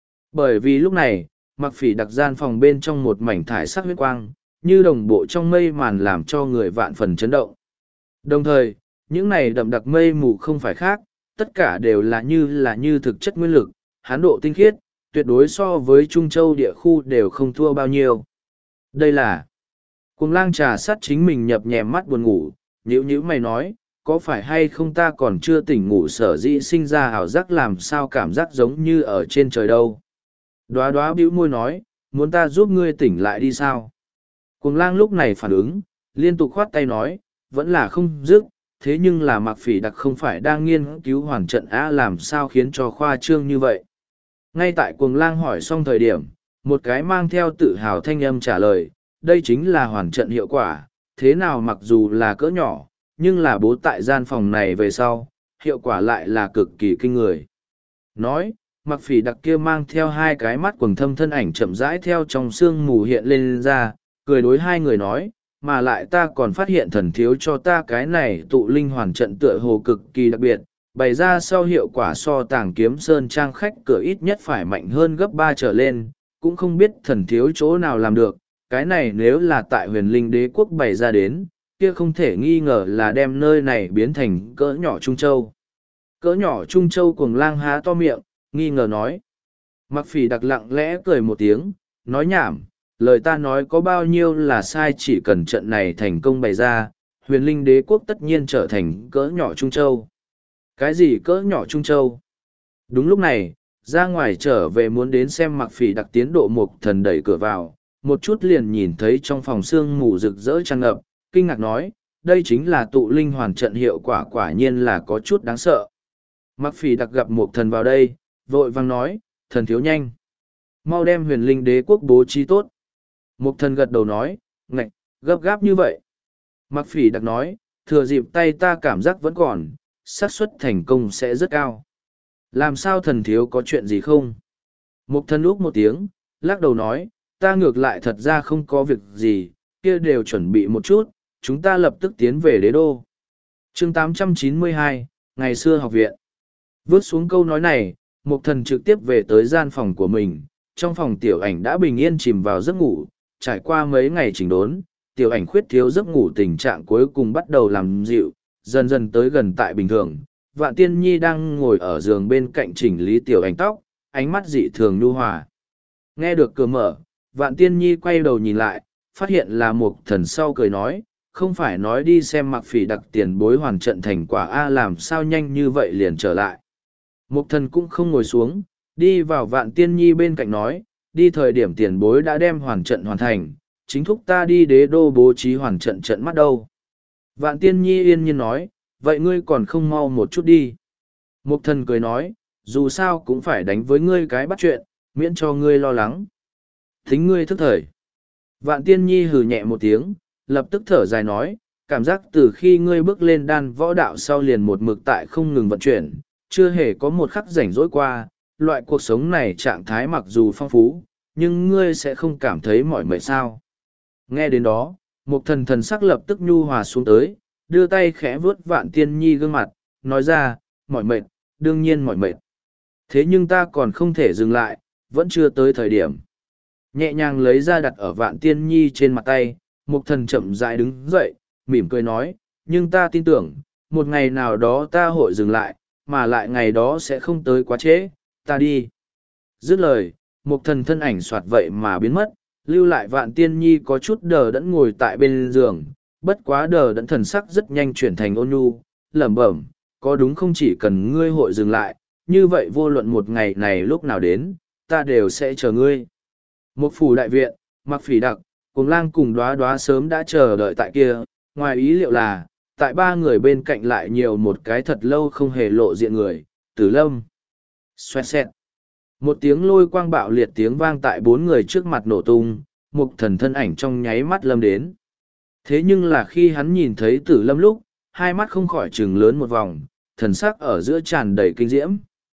Bởi vì lúc này, Mặc Phỉ Đặc gian phòng bên trong một mảnh thải sắc huyết quang, như đồng bộ trong mây màn làm cho người vạn phần chấn động. Đồng thời, những này đậm đặc mây mù không phải khác, tất cả đều là như là như thực chất nguyên lực, hán độ tinh khiết, tuyệt đối so với Trung Châu địa khu đều không thua bao nhiêu. Đây là Cuồng Lang trà sát chính mình nhập nhèm mắt buồn ngủ, nhíu nhíu mày nói, có phải hay không ta còn chưa tỉnh ngủ sở dĩ sinh ra ảo giác làm sao cảm giác giống như ở trên trời đâu. Đóa đóa bĩu môi nói, muốn ta giúp ngươi tỉnh lại đi sao? Cuồng Lang lúc này phản ứng, liên tục khoát tay nói, vẫn là không dứt, thế nhưng là Mặc Phỉ Đặc không phải đang nghiên cứu hoàn trận á làm sao khiến cho khoa trương như vậy. Ngay tại Cuồng Lang hỏi xong thời điểm, một cái mang theo tự hào thanh âm trả lời, đây chính là hoàn trận hiệu quả, thế nào mặc dù là cỡ nhỏ, nhưng là bố tại gian phòng này về sau, hiệu quả lại là cực kỳ kinh người. Nói, Mặc Phỉ Đặc kia mang theo hai cái mắt quầng thâm thân ảnh chậm rãi theo trong sương mù hiện lên ra, cười đối hai người nói, mà lại ta còn phát hiện thần thiếu cho ta cái này tụ linh hoàn trận tựa hồ cực kỳ đặc biệt, bày ra sau hiệu quả so tàng kiếm sơn trang khách cửa ít nhất phải mạnh hơn gấp ba trở lên, cũng không biết thần thiếu chỗ nào làm được, cái này nếu là tại huyền linh đế quốc bày ra đến, kia không thể nghi ngờ là đem nơi này biến thành cỡ nhỏ Trung Châu. Cỡ nhỏ Trung Châu Cuồng Lang há to miệng, nghi ngờ nói. Mặc Phỉ Đặc lặng lẽ cười một tiếng, nói nhảm, lời ta nói có bao nhiêu là sai, chỉ cần trận này thành công bày ra, huyền linh đế quốc tất nhiên trở thành cỡ nhỏ Trung Châu. Cái gì cỡ nhỏ Trung Châu? Đúng lúc này, ra ngoài trở về muốn đến xem Mặc Phỉ Đặc tiến độ Mục Thần đẩy cửa vào, một chút liền nhìn thấy trong phòng sương mù rực rỡ tràn ngập, kinh ngạc nói, đây chính là tụ linh hoàn trận hiệu quả, quả nhiên là có chút đáng sợ. Mặc Phỉ Đặc gặp Mục Thần vào đây, vội vang nói, thần thiếu nhanh. Mau đem huyền linh đế quốc bố trí tốt. Mục Thần gật đầu nói, ngạch, gấp gáp như vậy. Mặc Phỉ Đặc nói, thừa dịp tay ta cảm giác vẫn còn, xác suất thành công sẽ rất cao. Làm sao thần thiếu có chuyện gì không? Mục Thần úp một tiếng, lắc đầu nói, ta ngược lại thật ra không có việc gì, kia đều chuẩn bị một chút, chúng ta lập tức tiến về đế đô. chương tám trăm chín mươi hai, ngày xưa học viện. Vớt xuống câu nói này, Mục Thần trực tiếp về tới gian phòng của mình, trong phòng tiểu ảnh đã bình yên chìm vào giấc ngủ, trải qua mấy ngày chỉnh đốn, tiểu ảnh khuyết thiếu giấc ngủ tình trạng cuối cùng bắt đầu làm dịu, dần dần tới gần tại bình thường. Vạn Tiên Nhi đang ngồi ở giường bên cạnh chỉnh lý tiểu ảnh tóc, ánh mắt dị thường nhu hòa. Nghe được cửa mở, Vạn Tiên Nhi quay đầu nhìn lại, phát hiện là Mục Thần sau cười nói, không phải nói đi xem Mặc Phỉ Đặc tiền bối hoàn trận thành quả A làm sao nhanh như vậy liền trở lại. Mục Thần cũng không ngồi xuống, đi vào Vạn Tiên Nhi bên cạnh nói, đi thời điểm tiền bối đã đem hoàn trận hoàn thành, chính thúc ta đi đế đô bố trí hoàn trận trận mắt đâu. Vạn Tiên Nhi yên nhiên nói, vậy ngươi còn không mau một chút đi. Mục Thần cười nói, dù sao cũng phải đánh với ngươi cái bắt chuyện, miễn cho ngươi lo lắng. Thính ngươi thức thời. Vạn Tiên Nhi hừ nhẹ một tiếng, lập tức thở dài nói, cảm giác từ khi ngươi bước lên đan võ đạo sau liền một mực tại không ngừng vận chuyển, chưa hề có một khắc rảnh rỗi qua, loại cuộc sống này trạng thái mặc dù phong phú, nhưng ngươi sẽ không cảm thấy mỏi mệt sao. Nghe đến đó, Mục Thần thần sắc lập tức nhu hòa xuống tới, đưa tay khẽ vuốt Vạn Tiên Nhi gương mặt, nói ra, mỏi mệt, đương nhiên mỏi mệt. Thế nhưng ta còn không thể dừng lại, vẫn chưa tới thời điểm. Nhẹ nhàng lấy ra đặt ở Vạn Tiên Nhi trên mặt tay, Mục Thần chậm rãi đứng dậy, mỉm cười nói, nhưng ta tin tưởng, một ngày nào đó ta hội dừng lại, mà lại ngày đó sẽ không tới quá trễ, ta đi. Dứt lời, Mục Thần thân ảnh soạt vậy mà biến mất, lưu lại Vạn Tiên Nhi có chút đờ đẫn ngồi tại bên giường, bất quá đờ đẫn thần sắc rất nhanh chuyển thành ôn nhu, lẩm bẩm, có đúng không chỉ cần ngươi hội dừng lại, như vậy vô luận một ngày này lúc nào đến, ta đều sẽ chờ ngươi. Một phủ đại viện, Mặc Phỉ Đặc, Cuồng Lang cùng Đóa Đóa sớm đã chờ đợi tại kia, ngoài ý liệu là, tại ba người bên cạnh lại nhiều một cái thật lâu không hề lộ diện người, Tử Lâm. Xoẹt xẹt. Một tiếng lôi quang bạo liệt tiếng vang tại bốn người trước mặt nổ tung, Mục Thần thân ảnh trong nháy mắt lâm đến. Thế nhưng là khi hắn nhìn thấy Tử Lâm lúc, hai mắt không khỏi trừng lớn một vòng, thần sắc ở giữa tràn đầy kinh diễm.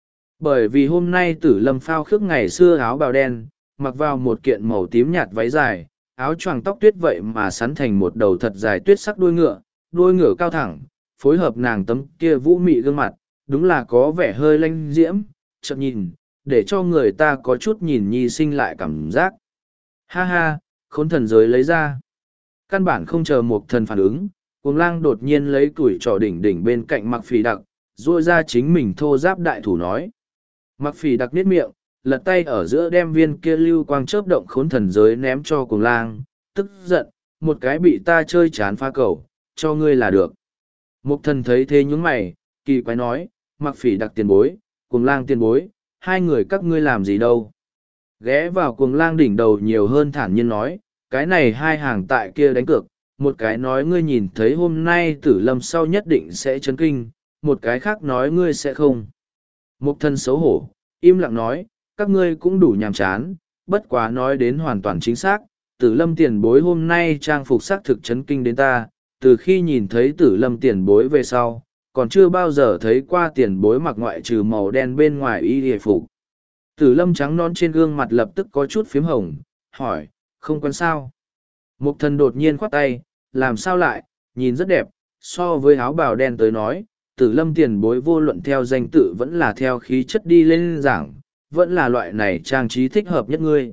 Bởi vì hôm nay Tử Lâm phao khước ngày xưa áo bào đen, mặc vào một kiện màu tím nhạt váy dài, áo choàng tóc tuyết vậy mà sắn thành một đầu thật dài tuyết sắc đuôi ngựa, đuôi ngựa cao thẳng, phối hợp nàng tấm kia vũ mị gương mặt, đúng là có vẻ hơi lanh diễm, chợt nhìn, để cho người ta có chút nhìn nhi sinh lại cảm giác. Ha ha, khốn thần giới lấy ra. Căn bản không chờ một thần phản ứng, cuồng lang đột nhiên lấy tuổi trỏ đỉnh đỉnh bên cạnh mặc phỉ đặc, ruôi ra chính mình thô giáp đại thủ nói. Mặc phỉ đặc niết miệng, lật tay ở giữa đem viên kia lưu quang chớp động khốn thần giới ném cho cuồng lang, tức giận, một cái bị ta chơi chán pha cầu, cho ngươi là được. Một thần thấy thế nhúng mày, kỳ quái nói, mặc phỉ đặc tiền bối, cuồng lang tiền bối, hai người các ngươi làm gì đâu. Ghé vào cuồng lang đỉnh đầu nhiều hơn thản nhiên nói, cái này hai hàng tại kia đánh cược, một cái nói ngươi nhìn thấy hôm nay tử lâm sau nhất định sẽ chấn kinh, một cái khác nói ngươi sẽ không. Mục thân xấu hổ, im lặng nói, các ngươi cũng đủ nhàm chán, bất quá nói đến hoàn toàn chính xác, tử lâm tiền bối hôm nay trang phục xác thực chấn kinh đến ta, từ khi nhìn thấy tử lâm tiền bối về sau, còn chưa bao giờ thấy qua tiền bối mặc ngoại trừ màu đen bên ngoài y hề phục. Tử lâm trắng non trên gương mặt lập tức có chút phím hồng, hỏi, không quen sao? Mục thần đột nhiên khoát tay, làm sao lại, nhìn rất đẹp, so với áo bào đen tới nói, tử lâm tiền bối vô luận theo danh tự vẫn là theo khí chất đi lên giảng, vẫn là loại này trang trí thích hợp nhất ngươi.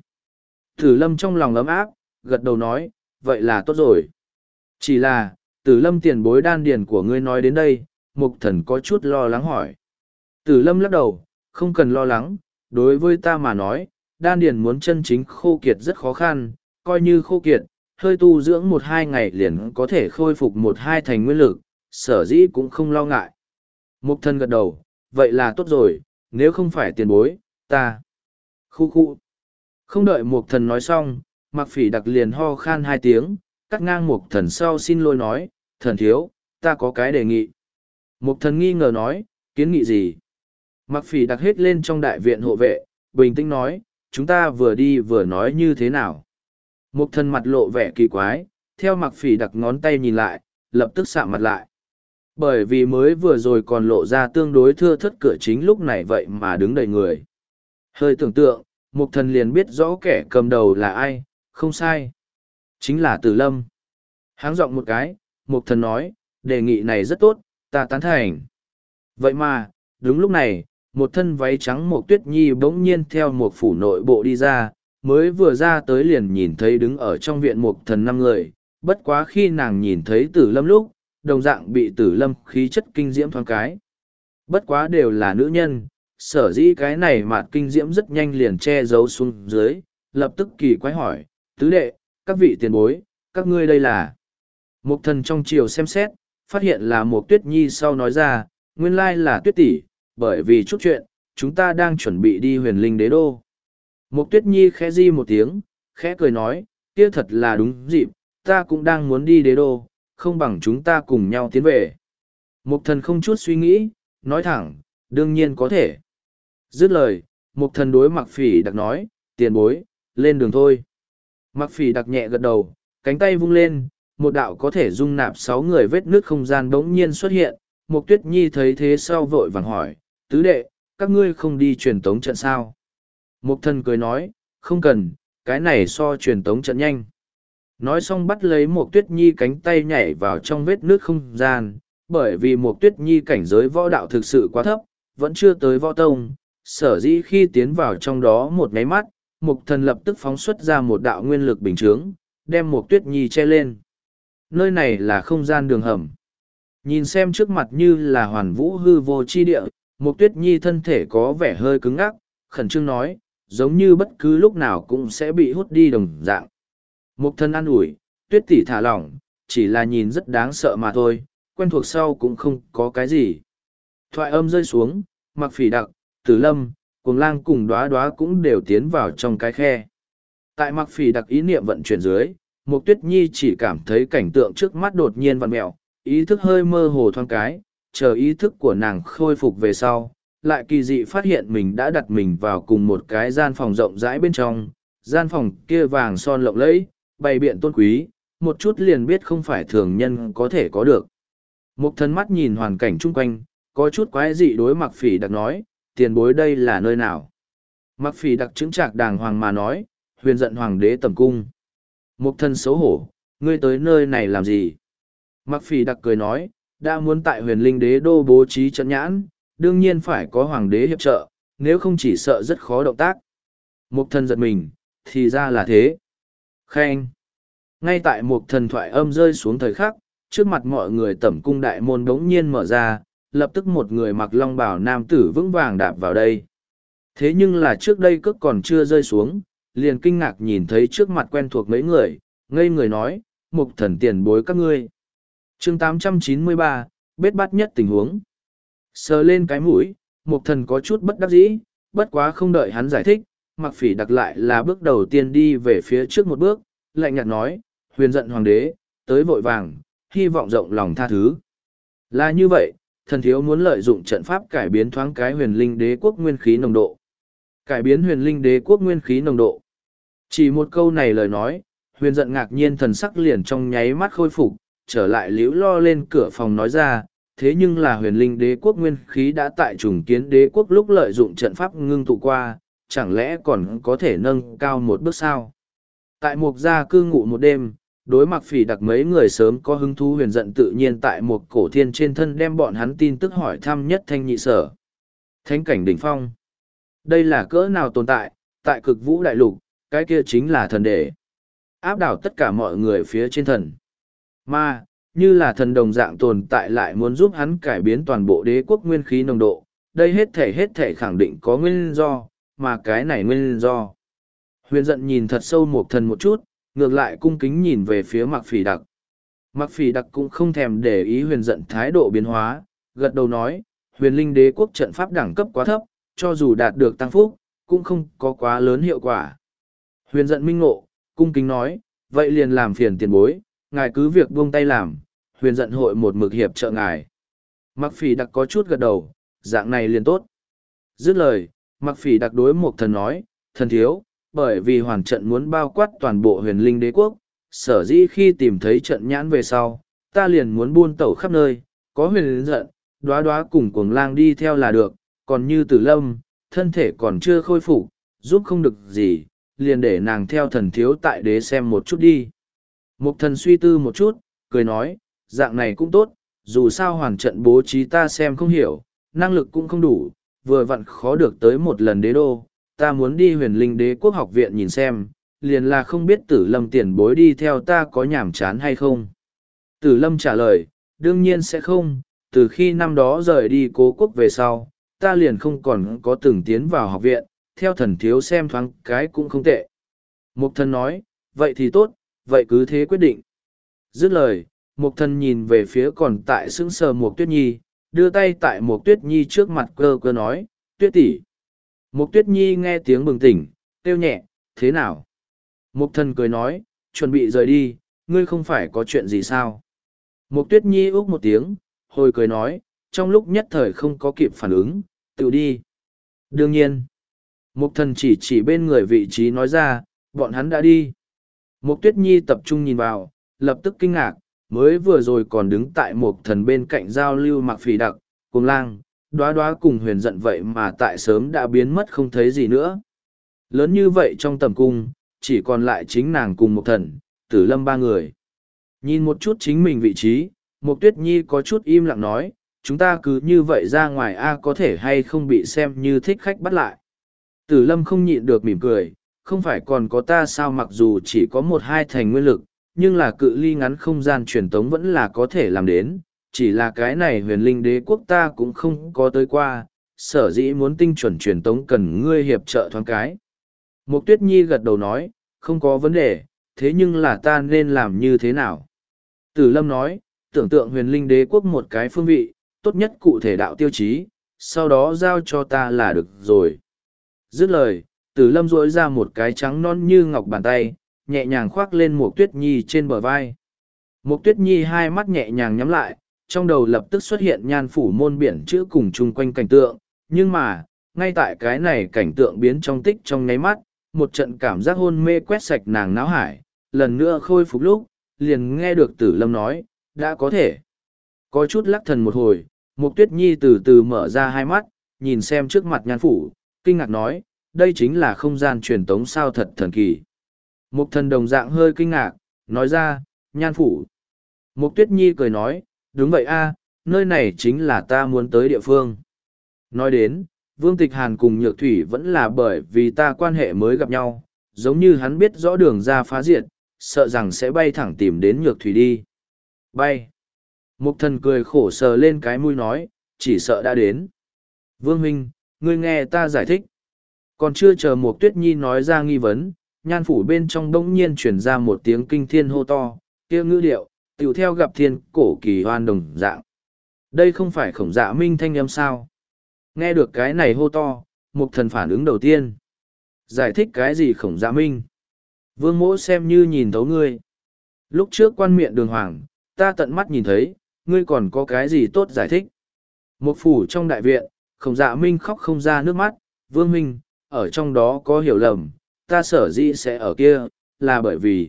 Tử lâm trong lòng ấm áp, gật đầu nói, vậy là tốt rồi. Chỉ là, tử lâm tiền bối đan điền của ngươi nói đến đây, mục thần có chút lo lắng hỏi. Tử lâm lắc đầu, không cần lo lắng, đối với ta mà nói, đan điền muốn chân chính khô kiệt rất khó khăn, coi như khô kiệt, hơi tu dưỡng một hai ngày liền có thể khôi phục một hai thành nguyên lực, sở dĩ cũng không lo ngại. Mục thần gật đầu, vậy là tốt rồi, nếu không phải tiền bối, ta. Khu khu. Không đợi mục thần nói xong, mặc phỉ đặc liền ho khan hai tiếng, cắt ngang mục thần sau xin lỗi nói, thần thiếu, ta có cái đề nghị. Mục thần nghi ngờ nói, kiến nghị gì? Mặc phỉ đặc hết lên trong đại viện hộ vệ, bình tĩnh nói, chúng ta vừa đi vừa nói như thế nào. Mục thần mặt lộ vẻ kỳ quái, theo mặc phỉ đặc ngón tay nhìn lại, lập tức sạm mặt lại. Bởi vì mới vừa rồi còn lộ ra tương đối thưa thất cửa chính lúc này vậy mà đứng đầy người. Hơi tưởng tượng, mục thần liền biết rõ kẻ cầm đầu là ai, không sai. Chính là Tử Lâm. Háng giọng một cái, mục thần nói, đề nghị này rất tốt, ta tán thành. Vậy mà, đúng lúc này, một thân váy trắng Mộc Tuyết Nhi bỗng nhiên theo một phủ nội bộ đi ra, mới vừa ra tới liền nhìn thấy đứng ở trong viện mục thần năm người, bất quá khi nàng nhìn thấy Tử Lâm lúc, đồng dạng bị Tử Lâm khí chất kinh diễm thoáng cái. Bất quá đều là nữ nhân, sở dĩ cái này mà kinh diễm rất nhanh liền che giấu xuống dưới, lập tức kỳ quái hỏi, tứ đệ, các vị tiền bối, các ngươi đây là. Mục thần trong chiều xem xét, phát hiện là một Tuyết Nhi sau nói ra, nguyên lai là Tuyết tỷ, bởi vì chút chuyện, chúng ta đang chuẩn bị đi huyền linh đế đô. Một Tuyết Nhi khẽ di một tiếng, khẽ cười nói, kia thật là đúng dịp, ta cũng đang muốn đi đế đô, không bằng chúng ta cùng nhau tiến về. Mục thần không chút suy nghĩ, nói thẳng, đương nhiên có thể. Dứt lời, mục thần đối mặc phỉ đặc nói, tiền bối, lên đường thôi. Mặc phỉ đặc nhẹ gật đầu, cánh tay vung lên, một đạo có thể dung nạp sáu người vết nước không gian bỗng nhiên xuất hiện. Mục Tuyết Nhi thấy thế sau vội vàng hỏi, tứ đệ, các ngươi không đi truyền tống trận sao? Mục thần cười nói, không cần, cái này so truyền tống trận nhanh. Nói xong bắt lấy Mục Tuyết Nhi cánh tay nhảy vào trong vết nước không gian, bởi vì Mục Tuyết Nhi cảnh giới võ đạo thực sự quá thấp, vẫn chưa tới võ tông, sở dĩ khi tiến vào trong đó một nháy mắt, Mục thần lập tức phóng xuất ra một đạo nguyên lực bình chướng, đem Mục Tuyết Nhi che lên. Nơi này là không gian đường hầm. Nhìn xem trước mặt như là hoàn vũ hư vô chi địa, Mục Tuyết Nhi thân thể có vẻ hơi cứng ngắc, khẩn trương nói, giống như bất cứ lúc nào cũng sẽ bị hút đi đồng dạng. Mục thân an ủi, Tuyết tỷ thả lỏng, chỉ là nhìn rất đáng sợ mà thôi, quen thuộc sau cũng không có cái gì. Thoại âm rơi xuống, Mặc Phỉ Đặc, Tử Lâm, Cuồng Lang cùng Đóa Đóa cũng đều tiến vào trong cái khe. Tại Mặc Phỉ Đặc ý niệm vận chuyển dưới, Mục Tuyết Nhi chỉ cảm thấy cảnh tượng trước mắt đột nhiên vặn mẹo, ý thức hơi mơ hồ thoáng cái, chờ ý thức của nàng khôi phục về sau, lại kỳ dị phát hiện mình đã đặt mình vào cùng một cái gian phòng rộng rãi bên trong, gian phòng kia vàng son lộng lẫy, bày biện tôn quý, một chút liền biết không phải thường nhân có thể có được. Mục thần mắt nhìn hoàn cảnh chung quanh, có chút quái dị đối Mặc Phỉ Đặc nói, tiền bối đây là nơi nào? Mặc Phỉ Đặc chứng trạc đàng hoàng mà nói, huyền giận hoàng đế tầm cung. Mục thần xấu hổ, ngươi tới nơi này làm gì? Mặc phỉ đặc cười nói, đã muốn tại huyền linh đế đô bố trí trận nhãn, đương nhiên phải có hoàng đế hiệp trợ, nếu không chỉ sợ rất khó động tác. Mục thần giật mình, thì ra là thế. Khen. Ngay tại mục thần thoại âm rơi xuống thời khắc, trước mặt mọi người tẩm cung đại môn đống nhiên mở ra, lập tức một người mặc long bào nam tử vững vàng đạp vào đây. Thế nhưng là trước đây cước còn chưa rơi xuống, liền kinh ngạc nhìn thấy trước mặt quen thuộc mấy người, ngây người nói, mục thần tiền bối các ngươi. chương tám trăm chín mươi ba, bết bát nhất tình huống. Sờ lên cái mũi, mục thần có chút bất đắc dĩ, bất quá không đợi hắn giải thích, mặc phỉ đặc lại là bước đầu tiên đi về phía trước một bước, lạnh nhạt nói, huyền giận hoàng đế, tới vội vàng, hy vọng rộng lòng tha thứ. Là như vậy, thần thiếu muốn lợi dụng trận pháp cải biến thoáng cái huyền linh đế quốc nguyên khí nồng độ. Cải biến huyền linh đế quốc nguyên khí nồng độ. Chỉ một câu này lời nói, huyền giận ngạc nhiên thần sắc liền trong nháy mắt khôi phục, trở lại liễu lo lên cửa phòng nói ra, thế nhưng là huyền linh đế quốc nguyên khí đã tại trùng kiến đế quốc lúc lợi dụng trận pháp ngưng tụ qua, chẳng lẽ còn có thể nâng cao một bước sao? Tại một gia cư ngụ một đêm, đối mặt phỉ đặc mấy người sớm có hứng thú huyền giận tự nhiên tại một cổ thiên trên thân đem bọn hắn tin tức hỏi thăm nhất thanh nhị sở. Thánh cảnh đỉnh phong. Đây là cỡ nào tồn tại, tại cực vũ đại lục, cái kia chính là thần đệ. Áp đảo tất cả mọi người phía trên thần. Mà, như là thần đồng dạng tồn tại lại muốn giúp hắn cải biến toàn bộ đế quốc nguyên khí nồng độ. Đây hết thể hết thể khẳng định có nguyên do, mà cái này nguyên do. Huyền giận nhìn thật sâu một thần một chút, ngược lại cung kính nhìn về phía mặc phỉ đặc. Mặc phỉ đặc cũng không thèm để ý huyền giận thái độ biến hóa, gật đầu nói, huyền linh đế quốc trận pháp đẳng cấp quá thấp, cho dù đạt được tăng phúc, cũng không có quá lớn hiệu quả. Huyền giận minh ngộ, cung kính nói, vậy liền làm phiền tiền bối, ngài cứ việc buông tay làm, huyền giận hội một mực hiệp trợ ngài. Mặc phỉ đặc có chút gật đầu, dạng này liền tốt. Dứt lời, mặc phỉ đặc đối một thần nói, thần thiếu, bởi vì hoàn trận muốn bao quát toàn bộ huyền linh đế quốc, sở dĩ khi tìm thấy trận nhãn về sau, ta liền muốn buôn tẩu khắp nơi, có huyền giận, đoá đoá cùng cuồng lang đi theo là được, còn như tử lâm, thân thể còn chưa khôi phục, giúp không được gì, liền để nàng theo thần thiếu tại đế xem một chút đi. Mục thần suy tư một chút, cười nói, dạng này cũng tốt, dù sao hoàn trận bố trí ta xem không hiểu, năng lực cũng không đủ, vừa vặn khó được tới một lần đế đô, ta muốn đi huyền linh đế quốc học viện nhìn xem, liền là không biết tử lâm tiền bối đi theo ta có nhảm chán hay không. Tử lâm trả lời, đương nhiên sẽ không, từ khi năm đó rời đi cố quốc về sau, ta liền không còn có từng tiến vào học viện, theo thần thiếu xem thoáng cái cũng không tệ. Mục thần nói, vậy thì tốt, vậy cứ thế quyết định. Dứt lời, mục thần nhìn về phía còn tại sững sờ Mục Tuyết Nhi, đưa tay tại Mục Tuyết Nhi trước mặt cơ cơ nói, Tuyết tỷ. Mục Tuyết Nhi nghe tiếng bừng tỉnh, kêu nhẹ, thế nào? Mục thần cười nói, chuẩn bị rời đi, ngươi không phải có chuyện gì sao? Mục Tuyết Nhi úc một tiếng, hồi cười nói, trong lúc nhất thời không có kịp phản ứng, tự đi. Đương nhiên, Mục thần chỉ chỉ bên người vị trí nói ra, bọn hắn đã đi. Mục Tuyết Nhi tập trung nhìn vào, lập tức kinh ngạc, mới vừa rồi còn đứng tại Mục thần bên cạnh giao lưu mặc phỉ đặc, cùng lang, đoá đoá cùng huyền giận vậy mà tại sớm đã biến mất không thấy gì nữa. Lớn như vậy trong tầm cung, chỉ còn lại chính nàng cùng Mục thần, tử lâm ba người. Nhìn một chút chính mình vị trí, Mục Tuyết Nhi có chút im lặng nói, chúng ta cứ như vậy ra ngoài A có thể hay không bị xem như thích khách bắt lại. Tử lâm không nhịn được mỉm cười, không phải còn có ta sao mặc dù chỉ có một hai thành nguyên lực, nhưng là cự ly ngắn không gian truyền tống vẫn là có thể làm đến, chỉ là cái này huyền linh đế quốc ta cũng không có tới qua, sở dĩ muốn tinh chuẩn truyền tống cần ngươi hiệp trợ thoáng cái. Mục Tuyết Nhi gật đầu nói, không có vấn đề, thế nhưng là ta nên làm như thế nào? Tử lâm nói, tưởng tượng huyền linh đế quốc một cái phương vị, tốt nhất cụ thể đạo tiêu chí, sau đó giao cho ta là được rồi. Dứt lời, Tử lâm duỗi ra một cái trắng non như ngọc bàn tay, nhẹ nhàng khoác lên Mục Tuyết Nhi trên bờ vai. Mục Tuyết Nhi hai mắt nhẹ nhàng nhắm lại, trong đầu lập tức xuất hiện nhan phủ môn biển chữ cùng chung quanh cảnh tượng, nhưng mà, ngay tại cái này cảnh tượng biến trong tích trong nháy mắt, một trận cảm giác hôn mê quét sạch nàng náo hải, lần nữa khôi phục lúc, liền nghe được Tử lâm nói, đã có thể. Có chút lắc thần một hồi, Mục Tuyết Nhi từ từ mở ra hai mắt, nhìn xem trước mặt nhan phủ, kinh ngạc nói, đây chính là không gian truyền tống sao thật thần kỳ. Mục thần đồng dạng hơi kinh ngạc, nói ra, Nhan phủ. Mục Tuyết Nhi cười nói, đúng vậy a, nơi này chính là ta muốn tới địa phương. Nói đến, Vương Tịch Hàn cùng Nhược Thủy vẫn là bởi vì ta quan hệ mới gặp nhau, giống như hắn biết rõ đường ra phá diệt, sợ rằng sẽ bay thẳng tìm đến Nhược Thủy đi. Bay. Mục thần cười khổ sờ lên cái mũi nói, chỉ sợ đã đến. Vương Huynh, ngươi nghe ta giải thích. Còn chưa chờ Mục Tuyết Nhi nói ra nghi vấn, Nhan phủ bên trong bỗng nhiên chuyển ra một tiếng kinh thiên hô to, kia ngữ điệu, tiểu theo gặp thiên cổ kỳ hoan đồng dạng. Đây không phải Khổng Dạ Minh thanh âm sao? Nghe được cái này hô to, Mục thần phản ứng đầu tiên. Giải thích cái gì Khổng Dạ Minh? Vương Mỗ xem như nhìn thấu ngươi. Lúc trước quan miệng đường hoàng, ta tận mắt nhìn thấy, ngươi còn có cái gì tốt giải thích? Một phủ trong đại viện, Khổng Dạ Minh khóc không ra nước mắt, Vương Huynh, ở trong đó có hiểu lầm, ta sở dĩ sẽ ở kia, là bởi vì,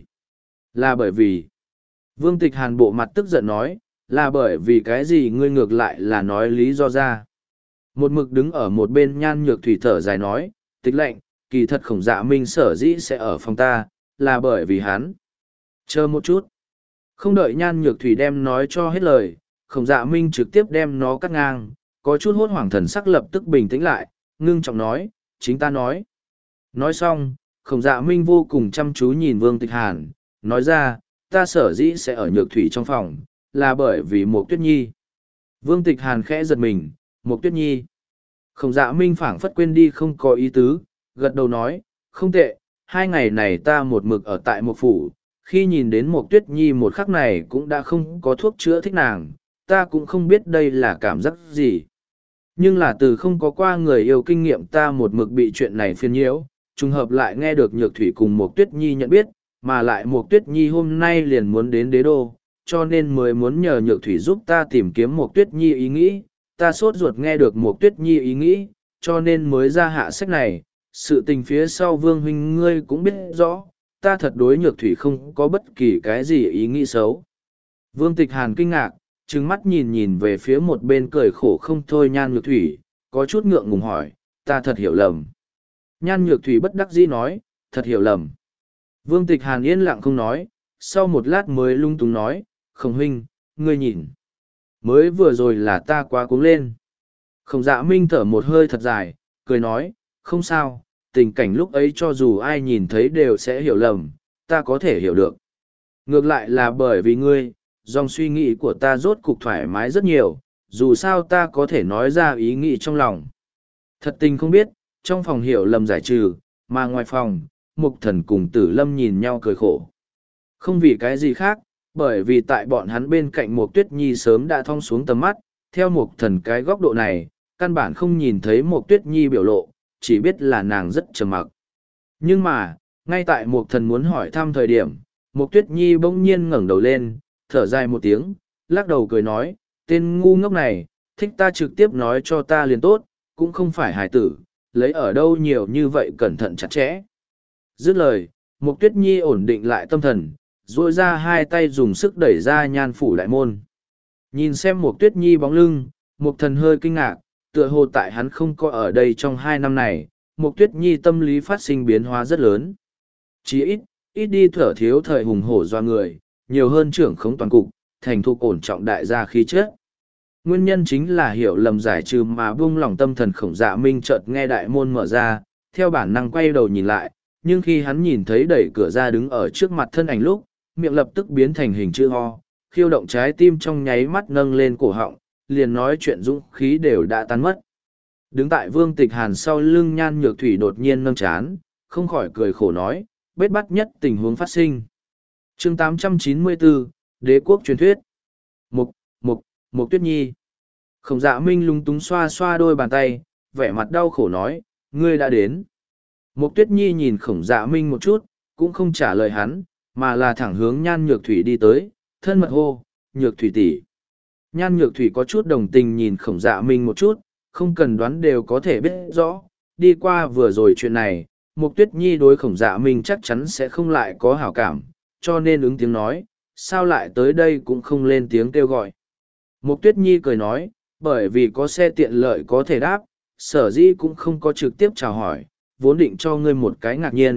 là bởi vì. Vương Tịch Hàn bộ mặt tức giận nói, là bởi vì cái gì ngươi ngược lại là nói lý do ra. Một mực đứng ở một bên Nhan Nhược Thủy thở dài nói, Tịch lệnh, kỳ thật Khổng Dạ Minh sở dĩ sẽ ở phòng ta, là bởi vì hắn. Chờ một chút. Không đợi Nhan Nhược Thủy đem nói cho hết lời, Khổng Dạ Minh trực tiếp đem nó cắt ngang, có chút hốt hoảng thần sắc lập tức bình tĩnh lại, ngưng trọng nói, chính ta nói. Nói xong, Khổng Dạ Minh vô cùng chăm chú nhìn Vương Tịch Hàn, nói ra, ta sở dĩ sẽ ở Nhược Thủy trong phòng, là bởi vì Mục Tuyết Nhi. Vương Tịch Hàn khẽ giật mình, Mục Tuyết Nhi. Khổng Dạ Minh phảng phất quên đi không có ý tứ, gật đầu nói, không tệ, hai ngày này ta một mực ở tại một phủ, khi nhìn đến Mục Tuyết Nhi một khắc này cũng đã không có thuốc chữa thích nàng, ta cũng không biết đây là cảm giác gì. Nhưng là từ không có qua người yêu kinh nghiệm ta một mực bị chuyện này phiền nhiễu, trùng hợp lại nghe được Nhược Thủy cùng Mục Tuyết Nhi nhận biết, mà lại Mục Tuyết Nhi hôm nay liền muốn đến đế đô, cho nên mới muốn nhờ Nhược Thủy giúp ta tìm kiếm Mục Tuyết Nhi ý nghĩ, ta sốt ruột nghe được Mục Tuyết Nhi ý nghĩ, cho nên mới ra hạ sách này, sự tình phía sau Vương Huynh ngươi cũng biết rõ, ta thật đối Nhược Thủy không có bất kỳ cái gì ý nghĩ xấu. Vương Tịch Hàn kinh ngạc, trừng mắt nhìn nhìn về phía một bên cười khổ không thôi Nhan Nhược Thủy, có chút ngượng ngùng hỏi, ta thật hiểu lầm. Nhan Nhược Thủy bất đắc dĩ nói, thật hiểu lầm. Vương Tịch Hàn yên lặng không nói, sau một lát mới lung túng nói, Khổng Huynh, ngươi nhìn. Mới vừa rồi là ta quá cuống lên. Khổng Dạ Minh thở một hơi thật dài, cười nói, không sao, tình cảnh lúc ấy cho dù ai nhìn thấy đều sẽ hiểu lầm, ta có thể hiểu được. Ngược lại là bởi vì ngươi, dòng suy nghĩ của ta rốt cục thoải mái rất nhiều, dù sao ta có thể nói ra ý nghĩ trong lòng. Thật tình không biết, trong phòng hiểu lầm giải trừ, mà ngoài phòng, Mục Thần cùng Tử Lâm nhìn nhau cười khổ. Không vì cái gì khác, bởi vì tại bọn hắn bên cạnh Mục Tuyết Nhi sớm đã thong xuống tầm mắt, theo Mục Thần cái góc độ này, căn bản không nhìn thấy Mục Tuyết Nhi biểu lộ, chỉ biết là nàng rất trầm mặc. Nhưng mà, ngay tại Mục Thần muốn hỏi thăm thời điểm, Mục Tuyết Nhi bỗng nhiên ngẩng đầu lên, thở dài một tiếng, lắc đầu cười nói, tên ngu ngốc này, thích ta trực tiếp nói cho ta liền tốt, cũng không phải hài tử, lấy ở đâu nhiều như vậy cẩn thận chặt chẽ. Dứt lời, Mục Tuyết Nhi ổn định lại tâm thần, duỗi ra hai tay dùng sức đẩy ra Nhan phủ đại môn. Nhìn xem Mục Tuyết Nhi bóng lưng, Mục Thần hơi kinh ngạc, tựa hồ tại hắn không có ở đây trong hai năm này, Mục Tuyết Nhi tâm lý phát sinh biến hóa rất lớn. Chỉ ít, ít đi thở thiếu thời hùng hổ doa người, nhiều hơn trưởng khống toàn cục, thành thục ổn trọng đại gia khí chất. Nguyên nhân chính là hiểu lầm giải trừ mà buông lỏng tâm thần Khổng Dạ Minh chợt nghe đại môn mở ra, theo bản năng quay đầu nhìn lại, nhưng khi hắn nhìn thấy đẩy cửa ra đứng ở trước mặt thân ảnh lúc, miệng lập tức biến thành hình chữ ho, khiêu động trái tim trong nháy mắt nâng lên cổ họng, liền nói chuyện dũng khí đều đã tan mất. Đứng tại Vương Tịch Hàn sau lưng Nhan Nhược Thủy đột nhiên nâng chán, không khỏi cười khổ nói, bết bắt nhất tình huống phát sinh. Chương tám trăm chín mươi bốn, Đế quốc truyền thuyết. Mục, Mục, Mục Tuyết Nhi. Khổng Dạ Minh lung túng xoa xoa đôi bàn tay, vẻ mặt đau khổ nói, ngươi đã đến. Mục Tuyết Nhi nhìn Khổng Dạ Minh một chút, cũng không trả lời hắn, mà là thẳng hướng Nhan Nhược Thủy đi tới, thân mật hô, Nhược Thủy tỷ. Nhan Nhược Thủy có chút đồng tình nhìn Khổng Dạ Minh một chút, không cần đoán đều có thể biết rõ, đi qua vừa rồi chuyện này, Mục Tuyết Nhi đối Khổng Dạ Minh chắc chắn sẽ không lại có hảo cảm, cho nên ứng tiếng nói, sao lại tới đây cũng không lên tiếng kêu gọi. Mục Tuyết Nhi cười nói, bởi vì có xe tiện lợi có thể đáp, sở dĩ cũng không có trực tiếp chào hỏi, vốn định cho ngươi một cái ngạc nhiên,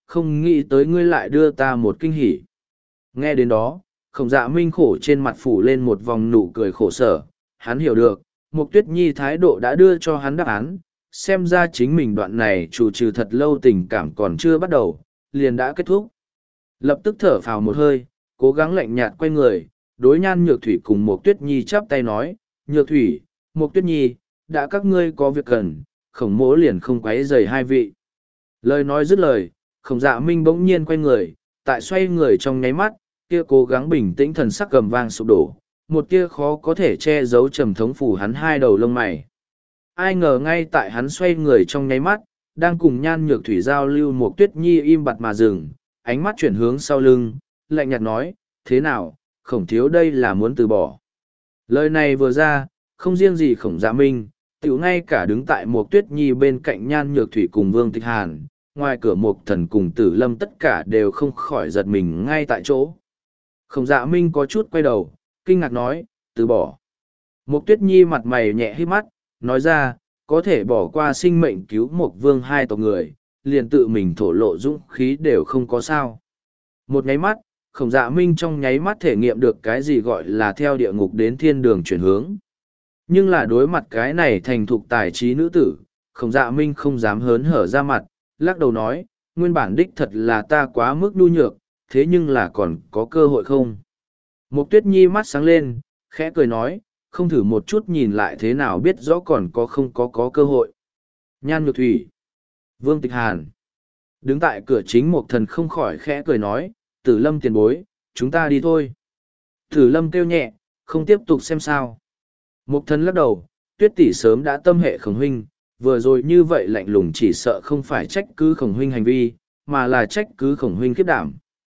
không nghĩ tới ngươi lại đưa ta một kinh hỉ. Nghe đến đó, Khổng Dạ Minh khổ trên mặt phủ lên một vòng nụ cười khổ sở, hắn hiểu được, Mục Tuyết Nhi thái độ đã đưa cho hắn đáp án, xem ra chính mình đoạn này chủ trừ thật lâu tình cảm còn chưa bắt đầu, liền đã kết thúc. Lập tức thở phào một hơi, cố gắng lạnh nhạt quay người, đối Nhan Nhược Thủy cùng Mục Tuyết Nhi chắp tay nói, Nhược Thủy, Mục Tuyết Nhi, đã các ngươi có việc cần, Khổng mỗ liền không quấy rầy hai vị. Lời nói dứt lời, Khổng Dạ Minh bỗng nhiên quay người, tại xoay người trong nháy mắt, kia cố gắng bình tĩnh thần sắc gầm vang sụp đổ, một tia khó có thể che giấu trầm thống phủ hắn hai đầu lông mày. Ai ngờ ngay tại hắn xoay người trong nháy mắt, đang cùng Nhan Nhược Thủy giao lưu Mục Tuyết Nhi im bặt mà dừng, ánh mắt chuyển hướng sau lưng, lạnh nhạt nói, thế nào, Khổng thiếu đây là muốn từ bỏ. Lời này vừa ra, không riêng gì Khổng Dạ Minh, tiểu ngay cả đứng tại Mục Tuyết Nhi bên cạnh Nhan Nhược Thủy cùng Vương Tịch Hàn, ngoài cửa Mục Thần cùng Tử Lâm tất cả đều không khỏi giật mình ngay tại chỗ. Khổng Dạ Minh có chút quay đầu, kinh ngạc nói, từ bỏ. Mục Tuyết Nhi mặt mày nhẹ hít mắt, nói ra, có thể bỏ qua sinh mệnh cứu Mục Vương hai tộc người, liền tự mình thổ lộ dũng khí đều không có sao. Một nháy mắt, Khổng Dạ Minh trong nháy mắt thể nghiệm được cái gì gọi là theo địa ngục đến thiên đường chuyển hướng. Nhưng là đối mặt cái này thành thục tài trí nữ tử, Khổng Dạ Minh không dám hớn hở ra mặt, lắc đầu nói, nguyên bản đích thật là ta quá mức nhu nhược, thế nhưng là còn có cơ hội không? Mục Tuyết Nhi mắt sáng lên, khẽ cười nói, không thử một chút nhìn lại thế nào biết rõ còn có không có có cơ hội. Nhan Nhược Thủy, Vương Tịch Hàn, đứng tại cửa chính Mục Thần không khỏi khẽ cười nói, Tử Lâm tiền bối, chúng ta đi thôi. Tử Lâm kêu nhẹ, không tiếp tục xem sao. Mục Thần lắc đầu, Tuyết tỷ sớm đã tâm hệ Khổng huynh, vừa rồi như vậy lạnh lùng chỉ sợ không phải trách cứ Khổng huynh hành vi, mà là trách cứ Khổng huynh kiếp đảm.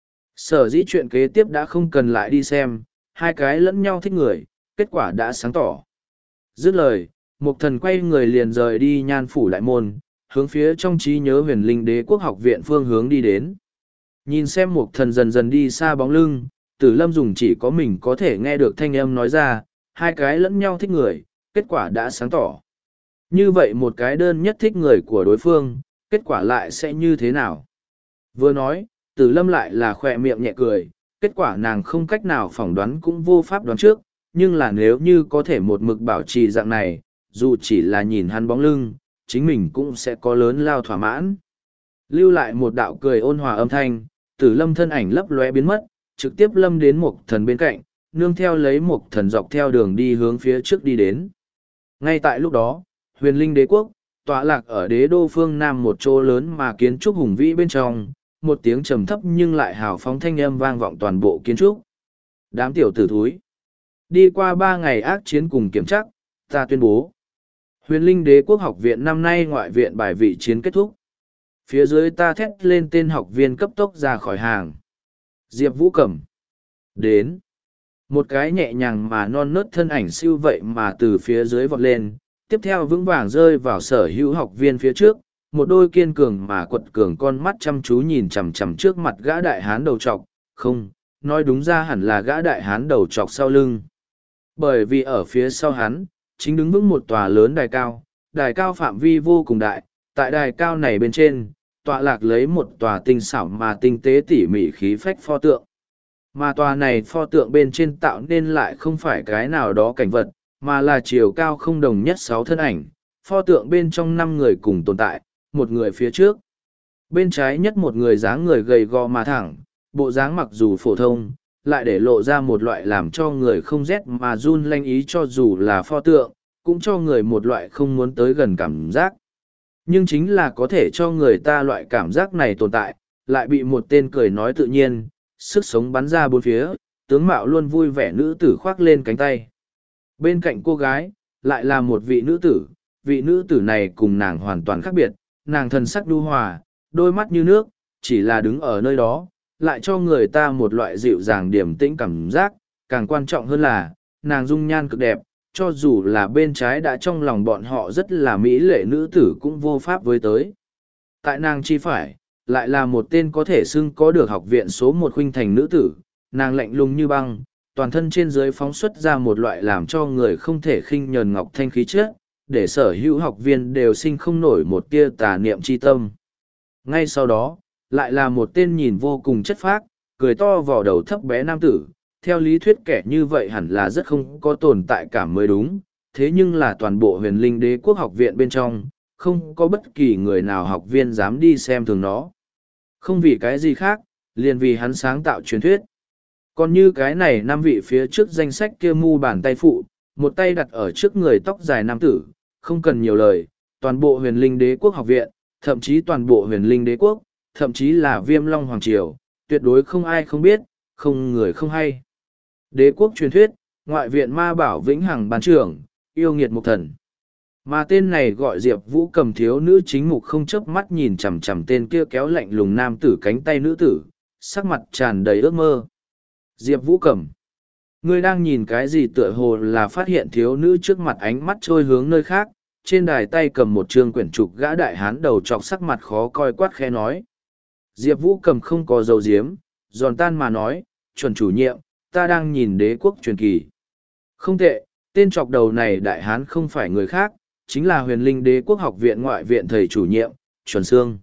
Sở dĩ chuyện kế tiếp đã không cần lại đi xem, hai cái lẫn nhau thích người, kết quả đã sáng tỏ. Dứt lời, Mục Thần quay người liền rời đi Nhan phủ đại môn, hướng phía trong trí nhớ Huyền Linh Đế Quốc học viện phương hướng đi đến. Nhìn xem Mục Thần dần dần đi xa bóng lưng, Tử Lâm dùng chỉ có mình có thể nghe được thanh âm nói ra, hai cái lẫn nhau thích người, kết quả đã sáng tỏ. Như vậy một cái đơn nhất thích người của đối phương, kết quả lại sẽ như thế nào? Vừa nói, Tử Lâm lại là khỏe miệng nhẹ cười, kết quả nàng không cách nào phỏng đoán cũng vô pháp đoán trước, nhưng là nếu như có thể một mực bảo trì dạng này, dù chỉ là nhìn hắn bóng lưng, chính mình cũng sẽ có lớn lao thỏa mãn. Lưu lại một đạo cười ôn hòa âm thanh, Tử Lâm thân ảnh lấp lóe biến mất, trực tiếp lâm đến Mục Thần bên cạnh, nương theo lấy Mục Thần dọc theo đường đi hướng phía trước đi đến. Ngay tại lúc đó, Huyền Linh Đế Quốc, tọa lạc ở đế đô phương Nam một chỗ lớn mà kiến trúc hùng vĩ bên trong, một tiếng trầm thấp nhưng lại hào phóng thanh âm vang vọng toàn bộ kiến trúc. Đám tiểu tử thúi. Đi qua ba ngày ác chiến cùng kiểm chắc, ta tuyên bố. Huyền Linh Đế Quốc học viện năm nay ngoại viện bài vị chiến kết thúc. Phía dưới ta thét lên tên học viên cấp tốc ra khỏi hàng. Diệp Vũ Cẩm. Đến. Một cái nhẹ nhàng mà non nớt thân ảnh siêu vậy mà từ phía dưới vọt lên, tiếp theo vững vàng rơi vào sở hữu học viên phía trước, một đôi kiên cường mà quật cường con mắt chăm chú nhìn chằm chằm trước mặt gã đại hán đầu trọc, không, nói đúng ra hẳn là gã đại hán đầu trọc sau lưng. Bởi vì ở phía sau hắn, chính đứng vững một tòa lớn đài cao, đài cao phạm vi vô cùng đại, tại đài cao này bên trên, tọa lạc lấy một tòa tinh xảo mà tinh tế tỉ mỉ khí phách pho tượng. Mà tòa này pho tượng bên trên tạo nên lại không phải cái nào đó cảnh vật, mà là chiều cao không đồng nhất sáu thân ảnh, pho tượng bên trong năm người cùng tồn tại, một người phía trước. Bên trái nhất một người dáng người gầy gò mà thẳng, bộ dáng mặc dù phổ thông, lại để lộ ra một loại làm cho người không rét mà run lanh ý cho dù là pho tượng, cũng cho người một loại không muốn tới gần cảm giác. Nhưng chính là có thể cho người ta loại cảm giác này tồn tại, lại bị một tên cười nói tự nhiên, sức sống bắn ra bốn phía, tướng mạo luôn vui vẻ nữ tử khoác lên cánh tay. Bên cạnh cô gái, lại là một vị nữ tử, vị nữ tử này cùng nàng hoàn toàn khác biệt, nàng thần sắc nhu hòa, đôi mắt như nước, chỉ là đứng ở nơi đó, lại cho người ta một loại dịu dàng điềm tĩnh cảm giác, càng quan trọng hơn là, nàng dung nhan cực đẹp, cho dù là bên trái đã trong lòng bọn họ rất là mỹ lệ nữ tử cũng vô pháp với tới. Tại nàng chi phải, lại là một tên có thể xưng có được học viện số một khuynh thành nữ tử, nàng lạnh lùng như băng, toàn thân trên dưới phóng xuất ra một loại làm cho người không thể khinh nhờn ngọc thanh khí chất, để sở hữu học viên đều sinh không nổi một tia tà niệm chi tâm. Ngay sau đó, lại là một tên nhìn vô cùng chất phác, cười to vò đầu thấp bé nam tử. Theo lý thuyết kẻ như vậy hẳn là rất không có tồn tại cảm mới đúng, thế nhưng là toàn bộ huyền linh đế quốc học viện bên trong, không có bất kỳ người nào học viên dám đi xem thường nó. Không vì cái gì khác, liền vì hắn sáng tạo truyền thuyết. Còn như cái này năm vị phía trước danh sách kia mu bàn tay phụ, một tay đặt ở trước người tóc dài nam tử, không cần nhiều lời, toàn bộ huyền linh đế quốc học viện, thậm chí toàn bộ huyền linh đế quốc, thậm chí là viêm long hoàng triều, tuyệt đối không ai không biết, không người không hay. Đế quốc truyền thuyết, ngoại viện ma bảo vĩnh hằng ban trưởng, yêu nghiệt mục thần. Mà tên này gọi Diệp Vũ Cầm thiếu nữ chính mục không chớp mắt nhìn chằm chằm tên kia kéo lạnh lùng nam tử cánh tay nữ tử, sắc mặt tràn đầy ước mơ. Diệp Vũ Cầm, ngươi đang nhìn cái gì? Tựa hồ là phát hiện thiếu nữ trước mặt ánh mắt trôi hướng nơi khác, trên đài tay cầm một trương quyển trục gã đại hán đầu trọc sắc mặt khó coi quát khẽ nói. Diệp Vũ Cầm không có dầu diếm, giòn tan mà nói, chuẩn chủ nhiệm, ta đang nhìn đế quốc truyền kỳ. Không tệ, tên trọc đầu này đại hán không phải người khác, chính là huyền linh đế quốc học viện ngoại viện thầy chủ nhiệm, Chuẩn Sương.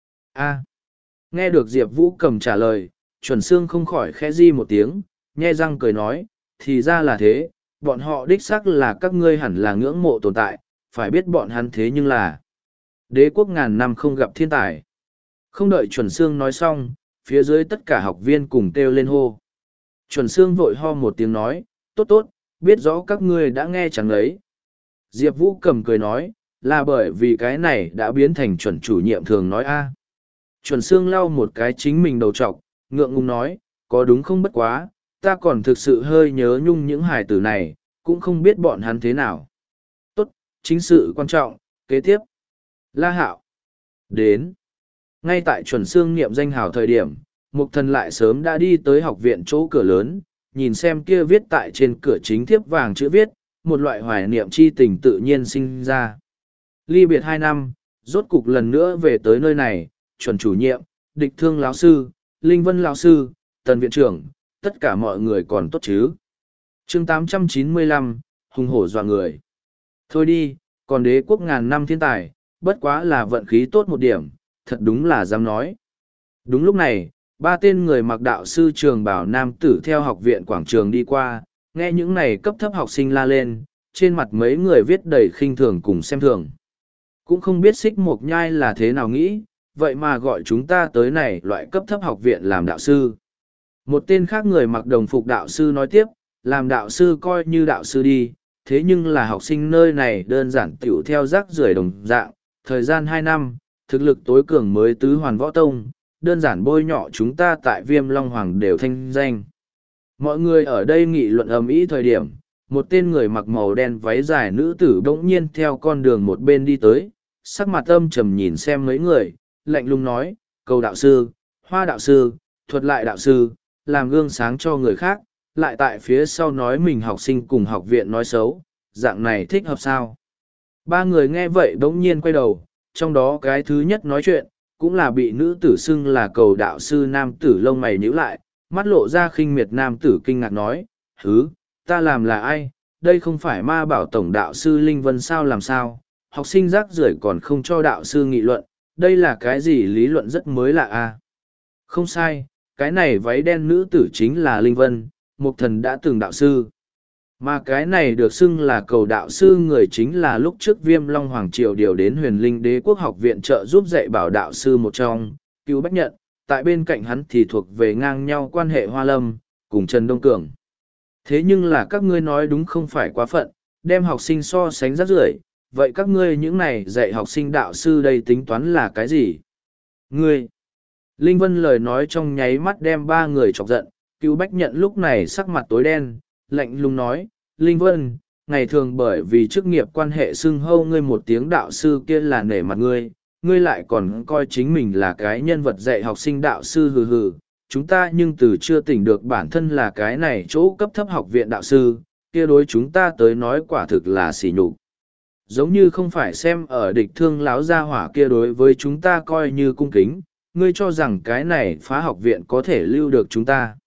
A. Nghe được Diệp Vũ Cầm trả lời, Chuẩn Sương không khỏi khẽ di một tiếng, nhe răng cười nói, thì ra là thế, bọn họ đích xác là các ngươi hẳn là ngưỡng mộ tồn tại, phải biết bọn hắn thế nhưng là đế quốc ngàn năm không gặp thiên tài. Không đợi Chuẩn Sương nói xong, phía dưới tất cả học viên cùng kêu lên hô. Chuẩn Sương vội ho một tiếng nói, tốt tốt, biết rõ các ngươi đã nghe chẳng lấy. Diệp Vũ Cầm cười nói, là bởi vì cái này đã biến thành chuẩn chủ nhiệm thường nói a. Chuẩn Sương lau một cái chính mình đầu trọc, ngượng ngùng nói, có đúng không? Bất quá, ta còn thực sự hơi nhớ nhung những hài tử này, cũng không biết bọn hắn thế nào. Tốt, chính sự quan trọng, kế tiếp. La Hạo. Đến. Ngay tại Chuẩn Sương niệm danh hào thời điểm, Mục Thần lại sớm đã đi tới học viện chỗ cửa lớn, nhìn xem kia viết tại trên cửa chính thiếp vàng chữ viết, một loại hoài niệm chi tình tự nhiên sinh ra. Ly biệt hai năm, rốt cục lần nữa về tới nơi này, Chuẩn chủ nhiệm, Địch Thương lão sư, Linh Vân lão sư, Tần viện trưởng, tất cả mọi người còn tốt chứ. Chương tám trăm chín mươi lăm, hùng hổ dọa người. Thôi đi, còn đế quốc ngàn năm thiên tài, bất quá là vận khí tốt một điểm, thật đúng là dám nói. Đúng lúc này, ba tên người mặc đạo sư trường bảo nam tử theo học viện quảng trường đi qua, nghe những này cấp thấp học sinh la lên, trên mặt mấy người viết đầy khinh thường cùng xem thường. Cũng không biết Xích Mộc Nhai là thế nào nghĩ, vậy mà gọi chúng ta tới này loại cấp thấp học viện làm đạo sư. Một tên khác người mặc đồng phục đạo sư nói tiếp, làm đạo sư coi như đạo sư đi, thế nhưng là học sinh nơi này đơn giản tiểu theo rác rưởi đồng dạng, thời gian hai năm, thực lực tối cường mới tứ hoàn võ tông, đơn giản bôi nhọ chúng ta tại Viêm Long Hoàng đều thanh danh. Mọi người ở đây nghị luận ầm ĩ thời điểm, một tên người mặc màu đen váy dài nữ tử bỗng nhiên theo con đường một bên đi tới, sắc mặt âm trầm nhìn xem mấy người, lạnh lùng nói, cầu đạo sư, hoa đạo sư, thuật lại đạo sư, làm gương sáng cho người khác, lại tại phía sau nói mình học sinh cùng học viện nói xấu, dạng này thích hợp sao? Ba người nghe vậy bỗng nhiên quay đầu, trong đó cái thứ nhất nói chuyện, cũng là bị nữ tử xưng là cầu đạo sư nam tử lông mày nhíu lại, mắt lộ ra khinh miệt nam tử kinh ngạc nói, hứ, ta làm là ai, đây không phải ma bảo tổng đạo sư Linh Vân sao làm sao, học sinh rác rưởi còn không cho đạo sư nghị luận, đây là cái gì lý luận rất mới lạ à? Không sai, cái này váy đen nữ tử chính là Linh Vân, một thần đã từng đạo sư. Mà cái này được xưng là cầu đạo sư người chính là lúc trước Viêm Long Hoàng Triều điều đến huyền linh đế quốc học viện trợ giúp dạy bảo đạo sư một trong, Cưu Bách Nhận, tại bên cạnh hắn thì thuộc về ngang nhau quan hệ Hoa Lâm, cùng Trần Đông Cường. Thế nhưng là các ngươi nói đúng không phải quá phận, đem học sinh so sánh rác rưởi, vậy các ngươi những này dạy học sinh đạo sư đây tính toán là cái gì? Ngươi! Linh Vân lời nói trong nháy mắt đem ba người chọc giận, Cưu Bách Nhận lúc này sắc mặt tối đen, lạnh lùng nói, Linh Vân, ngày thường bởi vì chức nghiệp quan hệ xưng hâu ngươi một tiếng đạo sư kia là nể mặt ngươi, ngươi lại còn coi chính mình là cái nhân vật dạy học sinh đạo sư hừ hừ, chúng ta nhưng từ chưa tỉnh được bản thân là cái này chỗ cấp thấp học viện đạo sư, kia đối chúng ta tới nói quả thực là sỉ nhục. Giống như không phải xem ở địch thương láo gia hỏa kia đối với chúng ta coi như cung kính, ngươi cho rằng cái này phá học viện có thể lưu được chúng ta.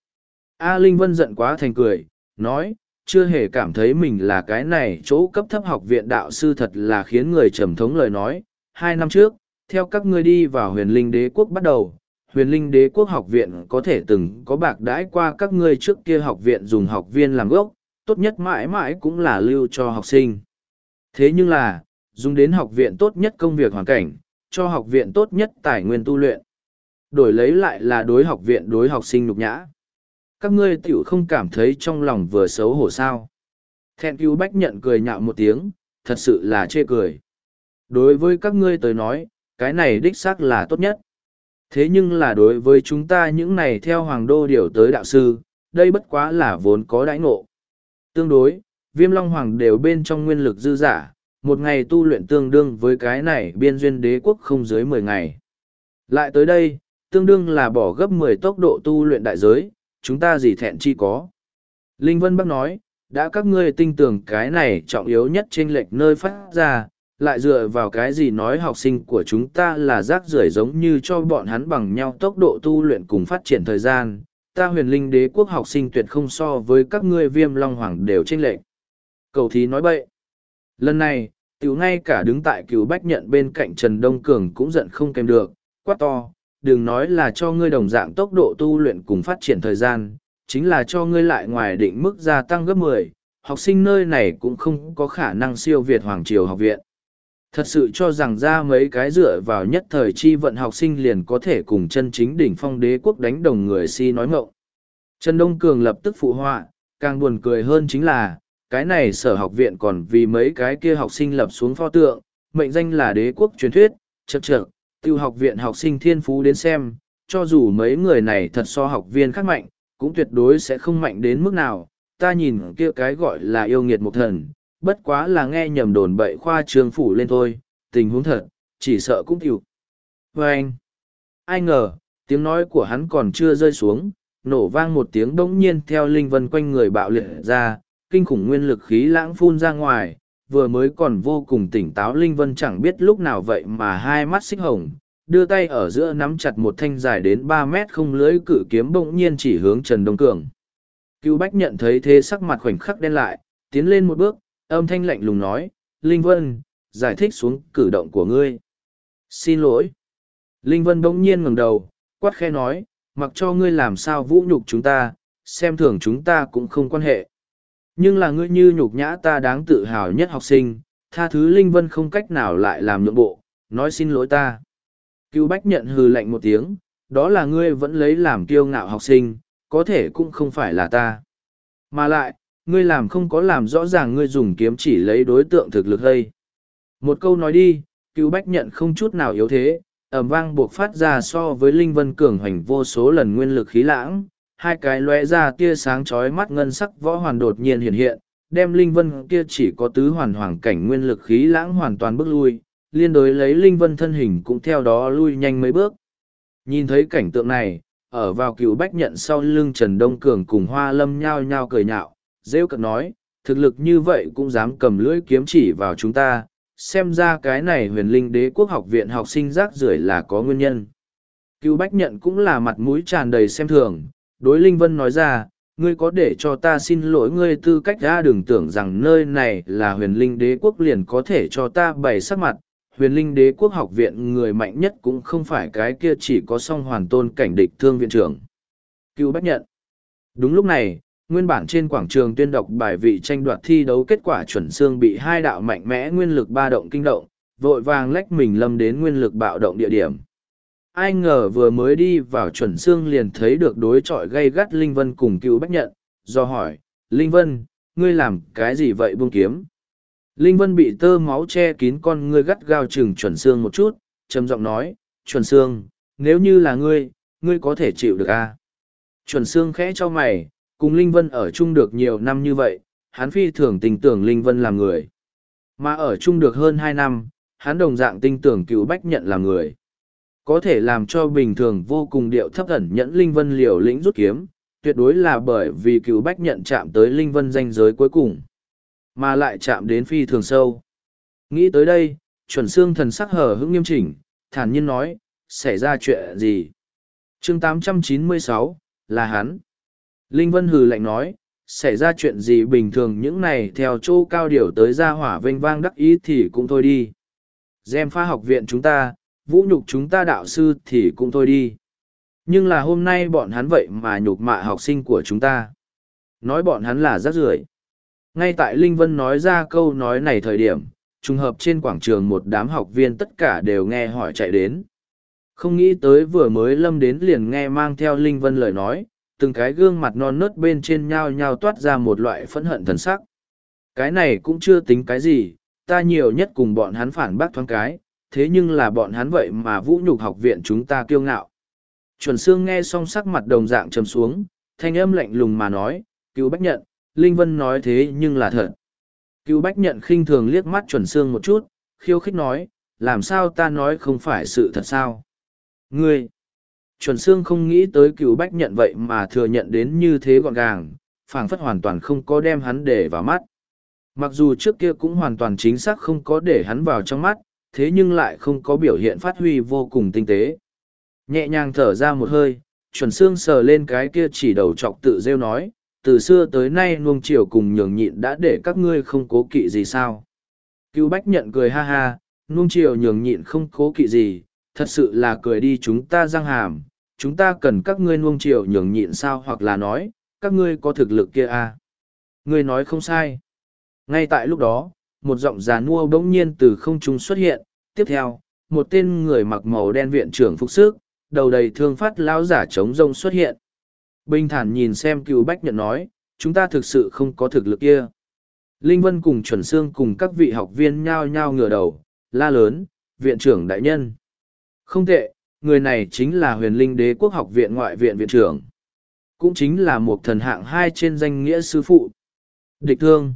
A Linh Vân giận quá thành cười, nói, chưa hề cảm thấy mình là cái này chỗ cấp thấp học viện đạo sư thật là khiến người trầm thống lời nói. Hai năm trước, theo các ngươi đi vào huyền linh đế quốc bắt đầu, huyền linh đế quốc học viện có thể từng có bạc đãi qua các ngươi trước kia học viện dùng học viên làm gốc, tốt nhất mãi mãi cũng là lưu cho học sinh. Thế nhưng là, dùng đến học viện tốt nhất công việc hoàn cảnh, cho học viện tốt nhất tài nguyên tu luyện. Đổi lấy lại là đối học viện đối học sinh nhục nhã. Các ngươi tiểu không cảm thấy trong lòng vừa xấu hổ sao. Thẹn cứu bách nhận cười nhạo một tiếng, thật sự là chê cười. Đối với các ngươi tới nói, cái này đích xác là tốt nhất. Thế nhưng là đối với chúng ta những này theo hoàng đô điều tới đạo sư, đây bất quá là vốn có đãi ngộ. Tương đối, viêm long hoàng đều bên trong nguyên lực dư giả, một ngày tu luyện tương đương với cái này biên duyên đế quốc không dưới mười ngày. Lại tới đây, tương đương là bỏ gấp mười tốc độ tu luyện đại giới, chúng ta gì thẹn chi có. Linh Vân Bắc nói, đã các ngươi tin tưởng cái này trọng yếu nhất trên lệch nơi phát ra, lại dựa vào cái gì nói học sinh của chúng ta là rác rưởi giống như cho bọn hắn bằng nhau tốc độ tu luyện cùng phát triển thời gian, ta huyền linh đế quốc học sinh tuyệt không so với các ngươi viêm long hoàng đều chênh lệch. Cầu thí nói bậy. Lần này, tiểu ngay cả đứng tại cửu bách nhận bên cạnh Trần Đông Cường cũng giận không kèm được, quát to, đừng nói là cho ngươi đồng dạng tốc độ tu luyện cùng phát triển thời gian, chính là cho ngươi lại ngoài định mức gia tăng gấp mười, học sinh nơi này cũng không có khả năng siêu việt Hoàng Triều học viện. Thật sự cho rằng ra mấy cái dựa vào nhất thời chi vận học sinh liền có thể cùng chân chính đỉnh phong đế quốc đánh đồng người si nói ngộng. Trần Đông Cường lập tức phụ họa, càng buồn cười hơn chính là, cái này sở học viện còn vì mấy cái kia học sinh lập xuống pho tượng, mệnh danh là đế quốc truyền thuyết, chật chật, tiêu học viện học sinh thiên phú đến xem, cho dù mấy người này thật so học viên khác mạnh, cũng tuyệt đối sẽ không mạnh đến mức nào, ta nhìn kia cái gọi là yêu nghiệt một thần, bất quá là nghe nhầm đồn bậy khoa trương phủ lên thôi, tình huống thật, chỉ sợ cũng tiểu. Và anh, ai ngờ, tiếng nói của hắn còn chưa rơi xuống, nổ vang một tiếng bỗng nhiên theo linh vân quanh người bạo liệt ra, kinh khủng nguyên lực khí lãng phun ra ngoài, vừa mới còn vô cùng tỉnh táo linh vân chẳng biết lúc nào vậy mà hai mắt xích hồng, đưa tay ở giữa nắm chặt một thanh dài đến ba mét không lưỡi cự kiếm bỗng nhiên chỉ hướng Trần Đông Cường. Cưu Bách nhận thấy thế sắc mặt khoảnh khắc đen lại, tiến lên một bước, âm thanh lạnh lùng nói, Linh Vân, giải thích xuống cử động của ngươi. Xin lỗi. Linh Vân bỗng nhiên ngẩng đầu, quát khe nói, mặc cho ngươi làm sao vũ nhục chúng ta, xem thường chúng ta cũng không quan hệ. Nhưng là ngươi như nhục nhã ta đáng tự hào nhất học sinh, tha thứ Linh Vân không cách nào lại làm nhượng bộ, nói xin lỗi ta. Cưu Bách nhận hừ lạnh một tiếng, đó là ngươi vẫn lấy làm kiêu ngạo học sinh, có thể cũng không phải là ta. Mà lại, ngươi làm không có làm rõ ràng ngươi dùng kiếm chỉ lấy đối tượng thực lực hay. Một câu nói đi, Cưu Bách nhận không chút nào yếu thế, ầm vang buộc phát ra so với Linh Vân cường hoành vô số lần nguyên lực khí lãng, hai cái lóe ra tia sáng chói mắt ngân sắc võ hoàn đột nhiên hiện hiện, đem Linh Vân kia chỉ có tứ hoàn hoàng cảnh nguyên lực khí lãng hoàn toàn bước lui, liên đối lấy Linh Vân thân hình cũng theo đó lui nhanh mấy bước. Nhìn thấy cảnh tượng này, ở vào Cựu Bách nhận sau lưng Trần Đông Cường cùng Hoa Lâm nhao nhao cười nhạo, rêu cợt nói, thực lực như vậy cũng dám cầm lưỡi kiếm chỉ vào chúng ta, xem ra cái này huyền linh đế quốc học viện học sinh rác rưởi là có nguyên nhân. Cựu Bách nhận cũng là mặt mũi tràn đầy xem thường, đối Linh Vân nói ra, ngươi có để cho ta xin lỗi ngươi tư cách ra, đừng tưởng rằng nơi này là huyền linh đế quốc liền có thể cho ta bày sắc mặt. Huyền linh đế quốc học viện người mạnh nhất cũng không phải cái kia chỉ có song hoàn tôn cảnh địch thương viện trưởng. Cưu Bách nhận. Đúng lúc này, nguyên bản trên quảng trường tuyên đọc bài vị tranh đoạt thi đấu kết quả chuẩn xương bị hai đạo mạnh mẽ nguyên lực ba động kinh động, vội vàng lách mình lâm đến nguyên lực bạo động địa điểm. Ai ngờ vừa mới đi vào chuẩn xương liền thấy được đối chọi gây gắt Linh Vân cùng Cưu Bách nhận, do hỏi, Linh Vân, ngươi làm cái gì vậy buông kiếm? Linh Vân bị tơ máu che kín con ngươi gắt gao chừng chuẩn xương một chút, trầm giọng nói, chuẩn xương, nếu như là ngươi, ngươi có thể chịu được à? Chuẩn xương khẽ cho mày, cùng Linh Vân ở chung được nhiều năm như vậy, hắn phi thường tin tưởng Linh Vân là người. Mà ở chung được hơn hai năm, hắn đồng dạng tin tưởng Cựu Bách nhận là người. Có thể làm cho bình thường vô cùng điệu thấp ẩn nhẫn Linh Vân liều lĩnh rút kiếm, tuyệt đối là bởi vì Cựu Bách nhận chạm tới Linh Vân ranh giới cuối cùng, mà lại chạm đến phi thường sâu. Nghĩ tới đây, chuẩn xương thần sắc hở hững nghiêm chỉnh, thản nhiên nói, xảy ra chuyện gì? chương tám trăm chín mươi sáu, là hắn. Linh Vân hừ lạnh nói, xảy ra chuyện gì bình thường những này theo chỗ cao điều tới ra hỏa vênh vang đắc ý thì cũng thôi đi. Gem pha học viện chúng ta, vũ nhục chúng ta đạo sư thì cũng thôi đi. Nhưng là hôm nay bọn hắn vậy mà nhục mạ học sinh của chúng ta. Nói bọn hắn là rác rưởi. Ngay tại Linh Vân nói ra câu nói này thời điểm, trùng hợp trên quảng trường một đám học viên tất cả đều nghe hỏi chạy đến. Không nghĩ tới vừa mới lâm đến liền nghe mang theo Linh Vân lời nói, từng cái gương mặt non nớt bên trên nhao nhao toát ra một loại phẫn hận thần sắc. Cái này cũng chưa tính cái gì, ta nhiều nhất cùng bọn hắn phản bác thoáng cái, thế nhưng là bọn hắn vậy mà vũ nhục học viện chúng ta kiêu ngạo. Chuẩn Sương nghe xong sắc mặt đồng dạng trầm xuống, thanh âm lạnh lùng mà nói, Cưu Bách Nhận, Linh Vân nói thế nhưng là thật. Cưu Bách Nhận khinh thường liếc mắt Chuẩn Sương một chút, khiêu khích nói, làm sao ta nói không phải sự thật sao? Ngươi! Chuẩn Sương không nghĩ tới Cưu Bách Nhận vậy mà thừa nhận đến như thế gọn gàng, phảng phất hoàn toàn không có đem hắn để vào mắt. Mặc dù trước kia cũng hoàn toàn chính xác không có để hắn vào trong mắt, thế nhưng lại không có biểu hiện phát huy vô cùng tinh tế. Nhẹ nhàng thở ra một hơi, Chuẩn Sương sờ lên cái kia chỉ đầu chọc tự rêu nói, từ xưa tới nay nuông chiều cùng nhường nhịn đã để các ngươi không cố kỵ gì sao. Cưu Bách Nhận cười ha ha, nuông chiều nhường nhịn không cố kỵ gì, thật sự là cười đi chúng ta răng hàm, chúng ta cần các ngươi nuông chiều nhường nhịn sao, hoặc là nói, các ngươi có thực lực kia à. Ngươi nói không sai. Ngay tại lúc đó, một giọng già nua bỗng nhiên từ không trung xuất hiện, tiếp theo, một tên người mặc màu đen viện trưởng phục sức, đầu đầy thương phát lão giả trống rông xuất hiện. Bình thản nhìn xem Cưu Bách Nhận nói, chúng ta thực sự không có thực lực kia. Linh Vân cùng Chuẩn Sương cùng các vị học viên nhao nhao ngửa đầu, la lớn, viện trưởng đại nhân. Không tệ, người này chính là huyền linh đế quốc học viện ngoại viện viện trưởng. Cũng chính là một thần hạng hai trên danh nghĩa sư phụ. Địch thương.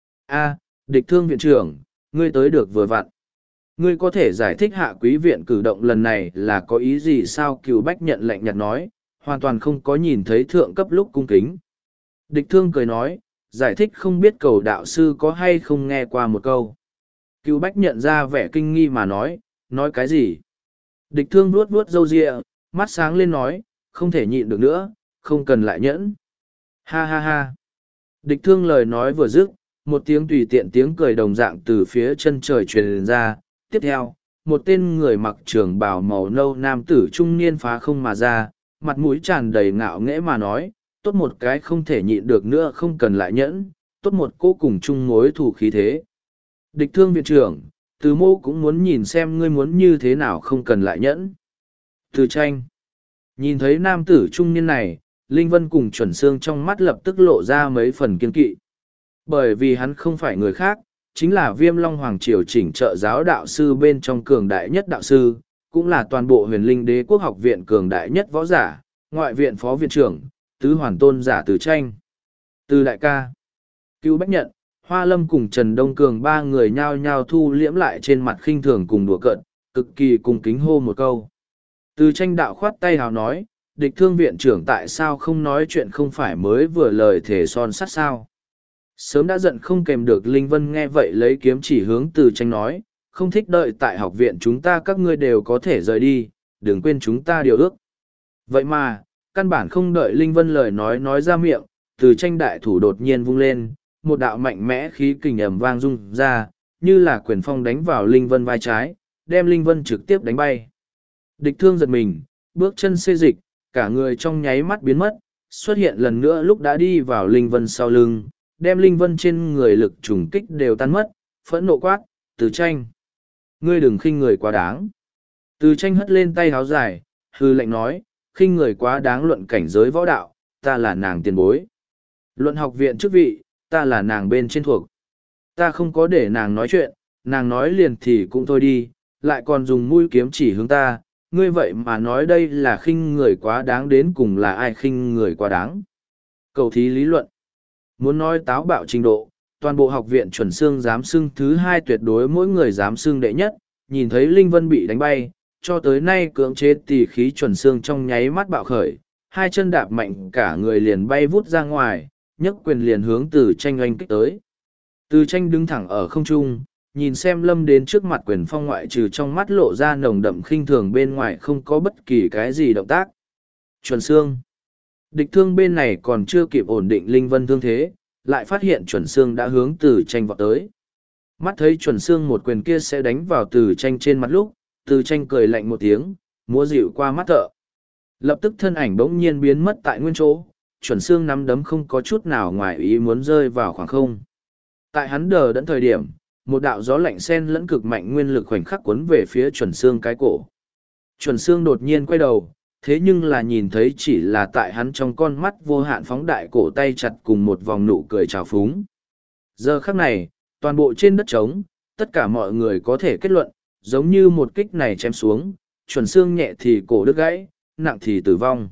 A, địch thương viện trưởng, ngươi tới được vừa vặn. Ngươi có thể giải thích hạ quý viện cử động lần này là có ý gì sao? Cưu Bách Nhận lạnh nhạt nói, hoàn toàn không có nhìn thấy thượng cấp lúc cung kính. Địch thương cười nói, giải thích không biết cầu đạo sư có hay không nghe qua một câu. Cưu Bách Nhận ra vẻ kinh nghi mà nói, nói cái gì? Địch thương vuốt vuốt râu ria, mắt sáng lên nói, không thể nhịn được nữa, không cần lại nhẫn. Ha ha ha. Địch thương lời nói vừa dứt, một tiếng tùy tiện tiếng cười đồng dạng từ phía chân trời truyền ra. Tiếp theo, một tên người mặc trường bào màu nâu nam tử trung niên phá không mà ra, mặt mũi tràn đầy ngạo nghễ mà nói, tốt một cái không thể nhịn được nữa không cần lại nhẫn, tốt một cô cùng chung mối thủ khí thế. Địch thương viện trưởng, từ mô cũng muốn nhìn xem ngươi muốn như thế nào không cần lại nhẫn. Từ tranh, nhìn thấy nam tử trung niên này, Linh Vân cùng Chuẩn Sương trong mắt lập tức lộ ra mấy phần kiên kỵ. Bởi vì hắn không phải người khác, chính là Viêm Long Hoàng Triều chỉnh trợ giáo đạo sư bên trong cường đại nhất đạo sư, cũng là toàn bộ huyền linh đế quốc học viện cường đại nhất võ giả, ngoại viện phó viện trưởng, tứ hoàn tôn giả Từ tranh. Từ đại ca, Cưu Bách Nhận, Hoa Lâm cùng Trần Đông Cường ba người nhao nhao thu liễm lại trên mặt khinh thường cùng đùa cợt, cực kỳ cùng kính hô một câu. Từ tranh đạo khoát tay hào nói, địch thương viện trưởng tại sao không nói chuyện không phải mới vừa lời thể son sắt sao. Sớm đã giận không kèm được Linh Vân nghe vậy lấy kiếm chỉ hướng Từ tranh nói, không thích đợi tại học viện chúng ta các ngươi đều có thể rời đi, đừng quên chúng ta điều ước. Vậy mà, căn bản không đợi Linh Vân lời nói nói ra miệng, Từ tranh đại thủ đột nhiên vung lên, một đạo mạnh mẽ khí kình ầm vang rung ra, như là quyền phong đánh vào Linh Vân vai trái, đem Linh Vân trực tiếp đánh bay. Địch thương giật mình, bước chân xê dịch, cả người trong nháy mắt biến mất, xuất hiện lần nữa lúc đã đi vào Linh Vân sau lưng, đem Linh Vân trên người lực trùng kích đều tan mất, phẫn nộ quát, Từ tranh. Ngươi đừng khinh người quá đáng. Từ tranh hất lên tay háo dài, hư lệnh nói, khinh người quá đáng luận cảnh giới võ đạo, ta là nàng tiền bối. Luận học viện chức vị, ta là nàng bên trên thuộc. Ta không có để nàng nói chuyện, nàng nói liền thì cũng thôi đi, lại còn dùng mũi kiếm chỉ hướng ta, ngươi vậy mà nói đây là khinh người quá đáng đến cùng là ai khinh người quá đáng. Cầu thí lý luận. Muốn nói táo bạo trình độ, toàn bộ học viện chuẩn xương giám xưng thứ hai tuyệt đối mỗi người giám xưng đệ nhất, nhìn thấy Linh Vân bị đánh bay, cho tới nay cưỡng chế tỉ khí chuẩn xương trong nháy mắt bạo khởi, hai chân đạp mạnh cả người liền bay vút ra ngoài, nhấc quyền liền hướng Từ tranh oanh kích tới. Từ tranh đứng thẳng ở không trung, nhìn xem Lâm đến trước mặt quyền phong ngoại trừ trong mắt lộ ra nồng đậm khinh thường bên ngoài không có bất kỳ cái gì động tác. Chuẩn xương. Địch thương bên này còn chưa kịp ổn định Linh Vân thương thế, lại phát hiện chuẩn xương đã hướng Từ tranh vọt tới. Mắt thấy chuẩn xương một quyền kia sẽ đánh vào Từ tranh trên mặt lúc, Từ tranh cười lạnh một tiếng, múa dịu qua mắt thợ. Lập tức thân ảnh bỗng nhiên biến mất tại nguyên chỗ, chuẩn xương nắm đấm không có chút nào ngoài ý muốn rơi vào khoảng không. Tại hắn đờ đẫn thời điểm, một đạo gió lạnh sen lẫn cực mạnh nguyên lực khoảnh khắc cuốn về phía chuẩn xương cái cổ. Chuẩn xương đột nhiên quay đầu, thế nhưng là nhìn thấy chỉ là tại hắn trong con mắt vô hạn phóng đại cổ tay chặt cùng một vòng nụ cười trào phúng. Giờ khắc này, toàn bộ trên đất trống, tất cả mọi người có thể kết luận, giống như một kích này chém xuống, chuẩn xương nhẹ thì cổ đứt gãy, nặng thì tử vong.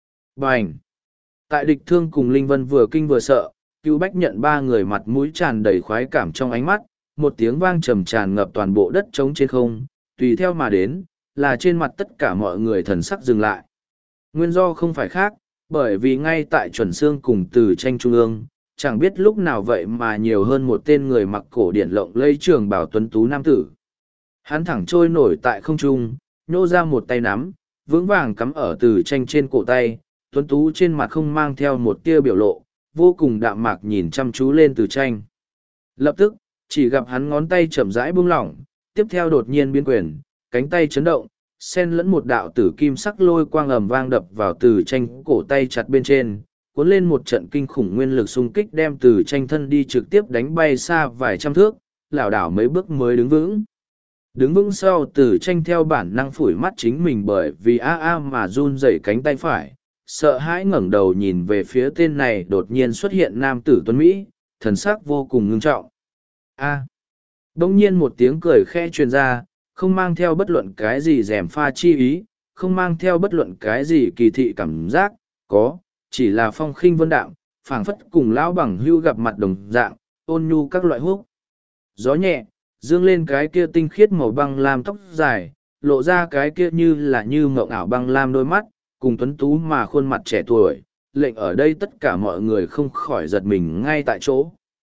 Bành! Tại địch thương cùng Linh Vân vừa kinh vừa sợ, Cưu Bách nhận ba người mặt mũi tràn đầy khoái cảm trong ánh mắt, một tiếng vang trầm tràn ngập toàn bộ đất trống trên không, tùy theo mà đến, là trên mặt tất cả mọi người thần sắc dừng lại. Nguyên do không phải khác, bởi vì ngay tại chuẩn xương cùng từ tranh trung ương, chẳng biết lúc nào vậy mà nhiều hơn một tên người mặc cổ điển lộng lây trường bảo tuấn tú nam tử. Hắn thẳng trôi nổi tại không trung, nhô ra một tay nắm, vững vàng cắm ở từ tranh trên cổ tay, tuấn tú trên mặt không mang theo một tia biểu lộ, vô cùng đạm mạc nhìn chăm chú lên từ tranh. Lập tức, chỉ gặp hắn ngón tay chậm rãi buông lỏng, tiếp theo đột nhiên biến quyền, cánh tay chấn động, xen lẫn một đạo tử kim sắc lôi quang ầm vang đập vào từ tranh cổ tay chặt bên trên, cuốn lên một trận kinh khủng nguyên lực xung kích đem từ tranh thân đi trực tiếp đánh bay xa vài trăm thước, lảo đảo mấy bước mới đứng vững. Đứng vững sau từ tranh theo bản năng phủi mắt chính mình bởi vì a a mà run rẩy cánh tay phải, sợ hãi ngẩng đầu nhìn về phía tên này đột nhiên xuất hiện nam tử tuấn Mỹ, thần sắc vô cùng ngưng trọng. A. Đông nhiên một tiếng cười khẽ truyền ra, không mang theo bất luận cái gì rèm pha chi ý, không mang theo bất luận cái gì kỳ thị cảm giác, có, chỉ là phong khinh vân đạm, phảng phất cùng lão bằng hưu gặp mặt đồng dạng, ôn nhu các loại húc. Gió nhẹ, dương lên cái kia tinh khiết màu băng lam tóc dài, lộ ra cái kia như là như mộng ảo băng lam đôi mắt, cùng tuấn tú mà khuôn mặt trẻ tuổi, lệnh ở đây tất cả mọi người không khỏi giật mình ngay tại chỗ.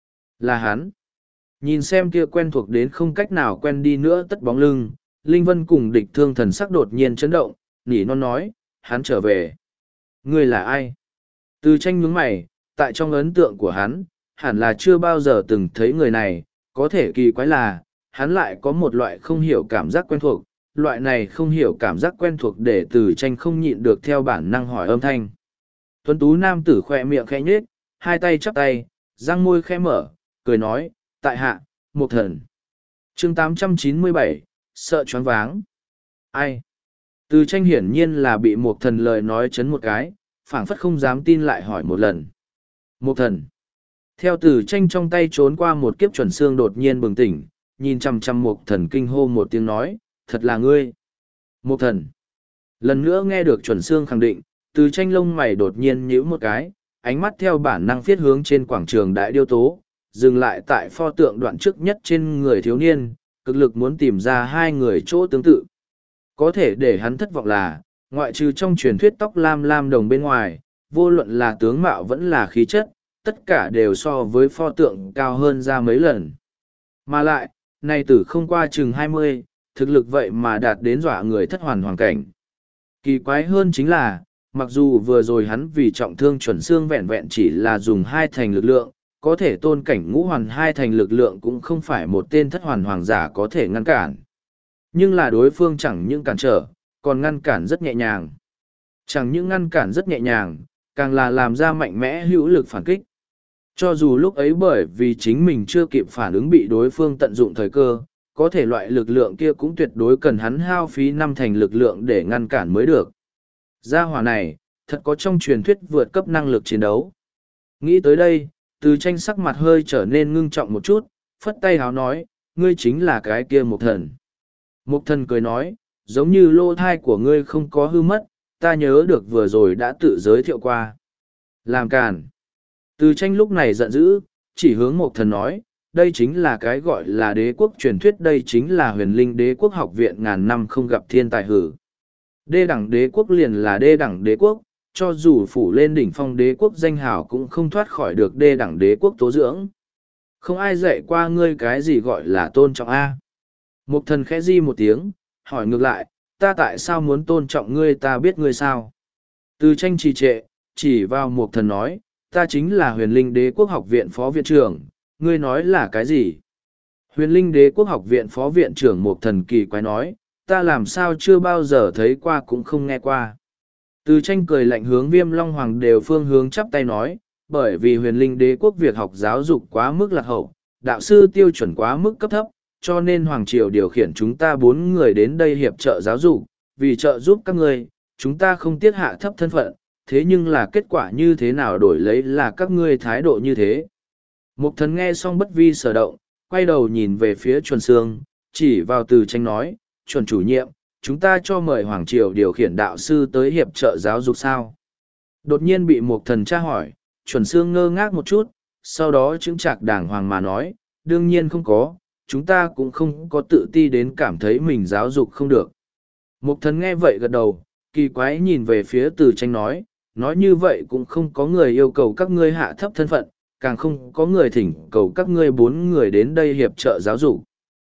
Là hắn. Nhìn xem kia quen thuộc đến không cách nào quen đi nữa tất bóng lưng, Linh Vân cùng địch thương thần sắc đột nhiên chấn động, nỉ non nói, hắn trở về. Ngươi là ai? Từ tranh nhướng mày, tại trong ấn tượng của hắn, hẳn là chưa bao giờ từng thấy người này, có thể kỳ quái là, hắn lại có một loại không hiểu cảm giác quen thuộc, loại này không hiểu cảm giác quen thuộc để từ tranh không nhịn được theo bản năng hỏi âm thanh. Tuấn tú nam tử khoe miệng khẽ nhếch, hai tay chắp tay, răng môi khẽ mở, cười nói, tại hạ, một thần. chương tám trăm chín mươi bảy, sợ choáng váng. Ai? Từ tranh hiển nhiên là bị một thần lời nói chấn một cái, phảng phất không dám tin lại hỏi một lần. Một thần. Theo từ tranh trong tay trốn qua một kiếp chuẩn xương đột nhiên bừng tỉnh, nhìn chằm chằm một thần kinh hô một tiếng nói, thật là ngươi. Một thần. Lần nữa nghe được chuẩn xương khẳng định, từ tranh lông mày đột nhiên nhíu một cái, ánh mắt theo bản năng phiết hướng trên quảng trường đại điêu tố, dừng lại tại pho tượng đoạn trước nhất trên người thiếu niên, cực lực muốn tìm ra hai người chỗ tương tự. Có thể để hắn thất vọng là, ngoại trừ trong truyền thuyết tóc lam lam đồng bên ngoài, vô luận là tướng mạo vẫn là khí chất, tất cả đều so với pho tượng cao hơn ra mấy lần. Mà lại, này tử không qua chừng hai mươi, thực lực vậy mà đạt đến dọa người thất hoàn hoàn cảnh. Kỳ quái hơn chính là, mặc dù vừa rồi hắn vì trọng thương chuẩn xương vẹn vẹn chỉ là dùng hai thành lực lượng, có thể tôn cảnh ngũ hoàn hai thành lực lượng cũng không phải một tên thất hoàn hoàng giả có thể ngăn cản. Nhưng là đối phương chẳng những cản trở, còn ngăn cản rất nhẹ nhàng. Chẳng những ngăn cản rất nhẹ nhàng, càng là làm ra mạnh mẽ hữu lực phản kích. Cho dù lúc ấy bởi vì chính mình chưa kịp phản ứng bị đối phương tận dụng thời cơ, có thể loại lực lượng kia cũng tuyệt đối cần hắn hao phí năm thành lực lượng để ngăn cản mới được. Gia hỏa này, thật có trong truyền thuyết vượt cấp năng lực chiến đấu. Nghĩ tới đây, từ tranh sắc mặt hơi trở nên ngưng trọng một chút, phất tay háo nói, ngươi chính là cái kia Mục Thần. Mục Thần cười nói, giống như lô thai của ngươi không có hư mất, ta nhớ được vừa rồi đã tự giới thiệu qua. Làm càn. Từ tranh lúc này giận dữ, chỉ hướng Mục Thần nói, đây chính là cái gọi là đế quốc truyền thuyết, đây chính là huyền linh đế quốc học viện ngàn năm không gặp thiên tài hử. Đê đẳng đế quốc liền là đê đẳng đế quốc, cho dù phủ lên đỉnh phong đế quốc danh hào cũng không thoát khỏi được đê đẳng đế quốc tố dưỡng. Không ai dạy qua ngươi cái gì gọi là tôn trọng A. Mục Thần khẽ di một tiếng, hỏi ngược lại, ta tại sao muốn tôn trọng ngươi, ta biết ngươi sao? Từ tranh trì trệ, chỉ vào Mục Thần nói, ta chính là huyền linh đế quốc học viện phó viện trưởng, ngươi nói là cái gì? Huyền linh đế quốc học viện phó viện trưởng Mục Thần kỳ quái nói, ta làm sao chưa bao giờ thấy qua cũng không nghe qua. Từ tranh cười lạnh hướng Viêm Long Hoàng đều phương hướng chắp tay nói, bởi vì huyền linh đế quốc việc học giáo dục quá mức lạc hậu, đạo sư tiêu chuẩn quá mức cấp thấp, cho nên Hoàng Triều điều khiển chúng ta bốn người đến đây hiệp trợ giáo dục, vì trợ giúp các ngươi, chúng ta không tiếc hạ thấp thân phận, thế nhưng là kết quả như thế nào đổi lấy là các ngươi thái độ như thế. Mục thần nghe xong bất vi sở động, quay đầu nhìn về phía chuẩn sương, chỉ vào từ tranh nói, chuẩn chủ nhiệm, chúng ta cho mời Hoàng Triều điều khiển đạo sư tới hiệp trợ giáo dục sao. Đột nhiên bị mục thần tra hỏi, chuẩn sương ngơ ngác một chút, sau đó chứng trạc đàng hoàng mà nói, đương nhiên không có, chúng ta cũng không có tự ti đến cảm thấy mình giáo dục không được. Mục thần nghe vậy gật đầu, kỳ quái nhìn về phía từ tranh nói, nói như vậy cũng không có người yêu cầu các ngươi hạ thấp thân phận, càng không có người thỉnh cầu các ngươi bốn người đến đây hiệp trợ giáo dục.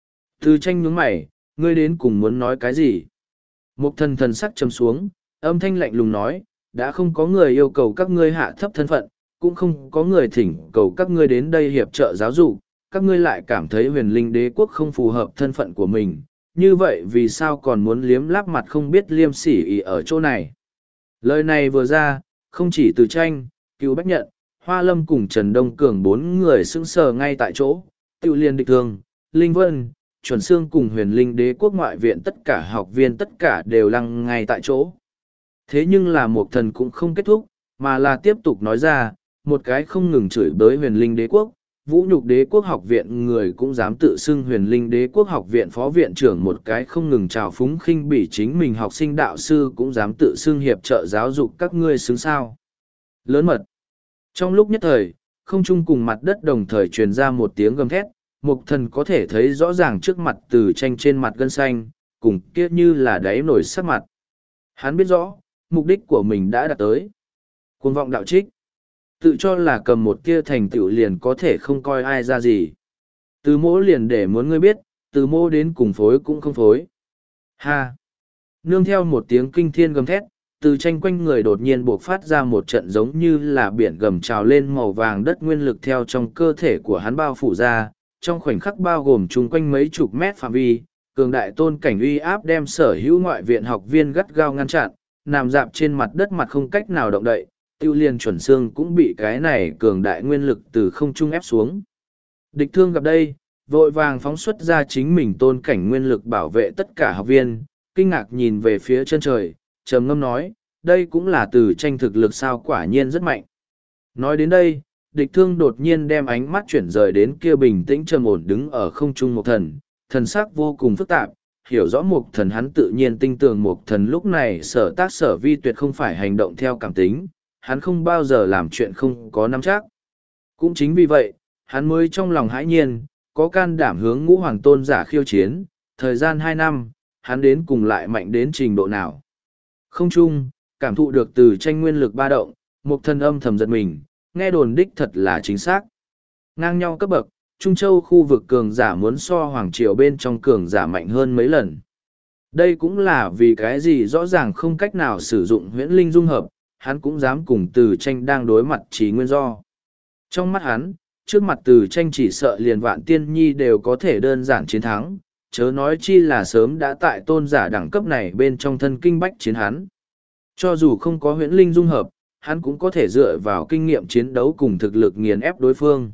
Từ tranh nhướng mày, ngươi đến cùng muốn nói cái gì? Mục thần thần sắc trầm xuống, âm thanh lạnh lùng nói, đã không có người yêu cầu các ngươi hạ thấp thân phận, cũng không có người thỉnh cầu các ngươi đến đây hiệp trợ giáo dục, các ngươi lại cảm thấy huyền linh đế quốc không phù hợp thân phận của mình, như vậy vì sao còn muốn liếm láp mặt không biết liêm sỉ ý ở chỗ này? Lời này vừa ra, không chỉ từ tranh, cứu bách nhận, Hoa Lâm cùng Trần Đông Cường bốn người sững sờ ngay tại chỗ, tiêu liên địch thường, Linh Vân, chuẩn xương cùng huyền linh đế quốc ngoại viện tất cả học viên tất cả đều lăng ngay tại chỗ. Thế nhưng là một thần cũng không kết thúc, mà là tiếp tục nói ra, một cái không ngừng chửi bới huyền linh đế quốc, vũ nhục đế quốc học viện người cũng dám tự xưng huyền linh đế quốc học viện phó viện trưởng, một cái không ngừng trào phúng khinh bỉ chính mình học sinh đạo sư cũng dám tự xưng hiệp trợ giáo dục các ngươi xứng sao. Lớn mật. Trong lúc nhất thời, không trung cùng mặt đất đồng thời truyền ra một tiếng gầm thét, mục thần có thể thấy rõ ràng trước mặt từ tranh trên mặt gân xanh, cùng kia như là đáy nổi sắc mặt. Hắn biết rõ, mục đích của mình đã đạt tới. Cuồng vọng đạo trích. Tự cho là cầm một kia thành tựu liền có thể không coi ai ra gì. Từ mỗ liền để muốn ngươi biết, từ mỗ đến cùng phối cũng không phối. Ha! Nương theo một tiếng kinh thiên gầm thét, từ tranh quanh người đột nhiên buộc phát ra một trận giống như là biển gầm trào lên màu vàng đất nguyên lực theo trong cơ thể của hắn bao phủ ra, trong khoảnh khắc bao gồm chung quanh mấy chục mét phạm vi, cường đại tôn cảnh uy áp đem sở hữu ngoại viện học viên gắt gao ngăn chặn, nằm dạp trên mặt đất mặt không cách nào động đậy, tiêu liên chuẩn xương cũng bị cái này cường đại nguyên lực từ không trung ép xuống. Địch thương gặp đây, vội vàng phóng xuất ra chính mình tôn cảnh nguyên lực bảo vệ tất cả học viên, kinh ngạc nhìn về phía chân trời, trầm ngâm nói, đây cũng là từ tranh thực lực sao, quả nhiên rất mạnh. Nói đến đây, địch thương đột nhiên đem ánh mắt chuyển rời đến kia bình tĩnh trầm ổn đứng ở không trung một thần, thần sắc vô cùng phức tạp, hiểu rõ một thần hắn tự nhiên tinh tường một thần lúc này sở tác sở vi tuyệt không phải hành động theo cảm tính, hắn không bao giờ làm chuyện không có nắm chắc. Cũng chính vì vậy, hắn mới trong lòng hãi nhiên, có can đảm hướng ngũ hoàng tôn giả khiêu chiến, thời gian hai năm, hắn đến cùng lại mạnh đến trình độ nào. Không chung, cảm thụ được từ tranh nguyên lực ba động, một thần âm thầm giật mình, nghe đồn đích thật là chính xác. Ngang nhau cấp bậc, Trung Châu khu vực cường giả muốn so hoàng triều bên trong cường giả mạnh hơn mấy lần. Đây cũng là vì cái gì rõ ràng không cách nào sử dụng huyễn linh dung hợp, hắn cũng dám cùng từ tranh đang đối mặt trí nguyên do. Trong mắt hắn, trước mặt từ tranh chỉ sợ liền vạn tiên nhi đều có thể đơn giản chiến thắng, chớ nói chi là sớm đã tại tôn giả đẳng cấp này bên trong thân kinh bách chiến hắn. Cho dù không có huyễn linh dung hợp, hắn cũng có thể dựa vào kinh nghiệm chiến đấu cùng thực lực nghiền ép đối phương.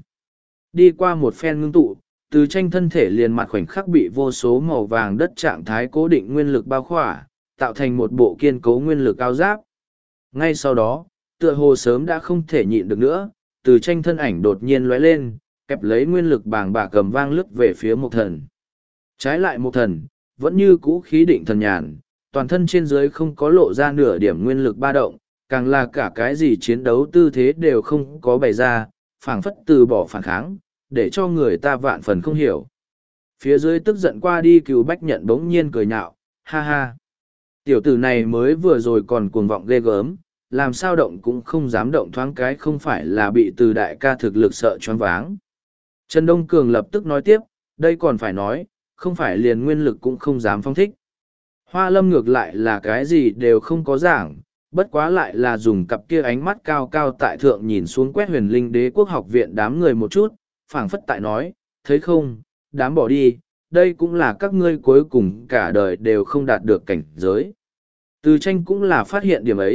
Đi qua một phen ngưng tụ, từ tranh thân thể liền mặt khoảnh khắc bị vô số màu vàng đất trạng thái cố định nguyên lực bao khỏa, tạo thành một bộ kiên cố nguyên lực cao giáp. Ngay sau đó, tựa hồ sớm đã không thể nhịn được nữa, từ tranh thân ảnh đột nhiên lóe lên, kẹp lấy nguyên lực bàng bạc cầm vang lướt về phía một thần. Trái lại một thần, vẫn như cũ khí định thần nhàn, toàn thân trên dưới không có lộ ra nửa điểm nguyên lực ba động, càng là cả cái gì chiến đấu tư thế đều không có bày ra, phảng phất từ bỏ phản kháng, để cho người ta vạn phần không hiểu. Phía dưới tức giận qua đi Cửu Bách Nhận bỗng nhiên cười nhạo, ha ha. Tiểu tử này mới vừa rồi còn cuồng vọng ghê gớm, làm sao động cũng không dám động thoáng cái, không phải là bị từ đại ca thực lực sợ choáng váng. Trần Đông Cường lập tức nói tiếp, đây còn phải nói, không phải liền nguyên lực cũng không dám phong thích. Hoa Lâm ngược lại là cái gì đều không có giảng, bất quá lại là dùng cặp kia ánh mắt cao cao tại thượng nhìn xuống quét huyền linh đế quốc học viện đám người một chút, phảng phất tại nói, thấy không, đám bỏ đi, đây cũng là các ngươi cuối cùng cả đời đều không đạt được cảnh giới. Từ tranh cũng là phát hiện điểm ấy,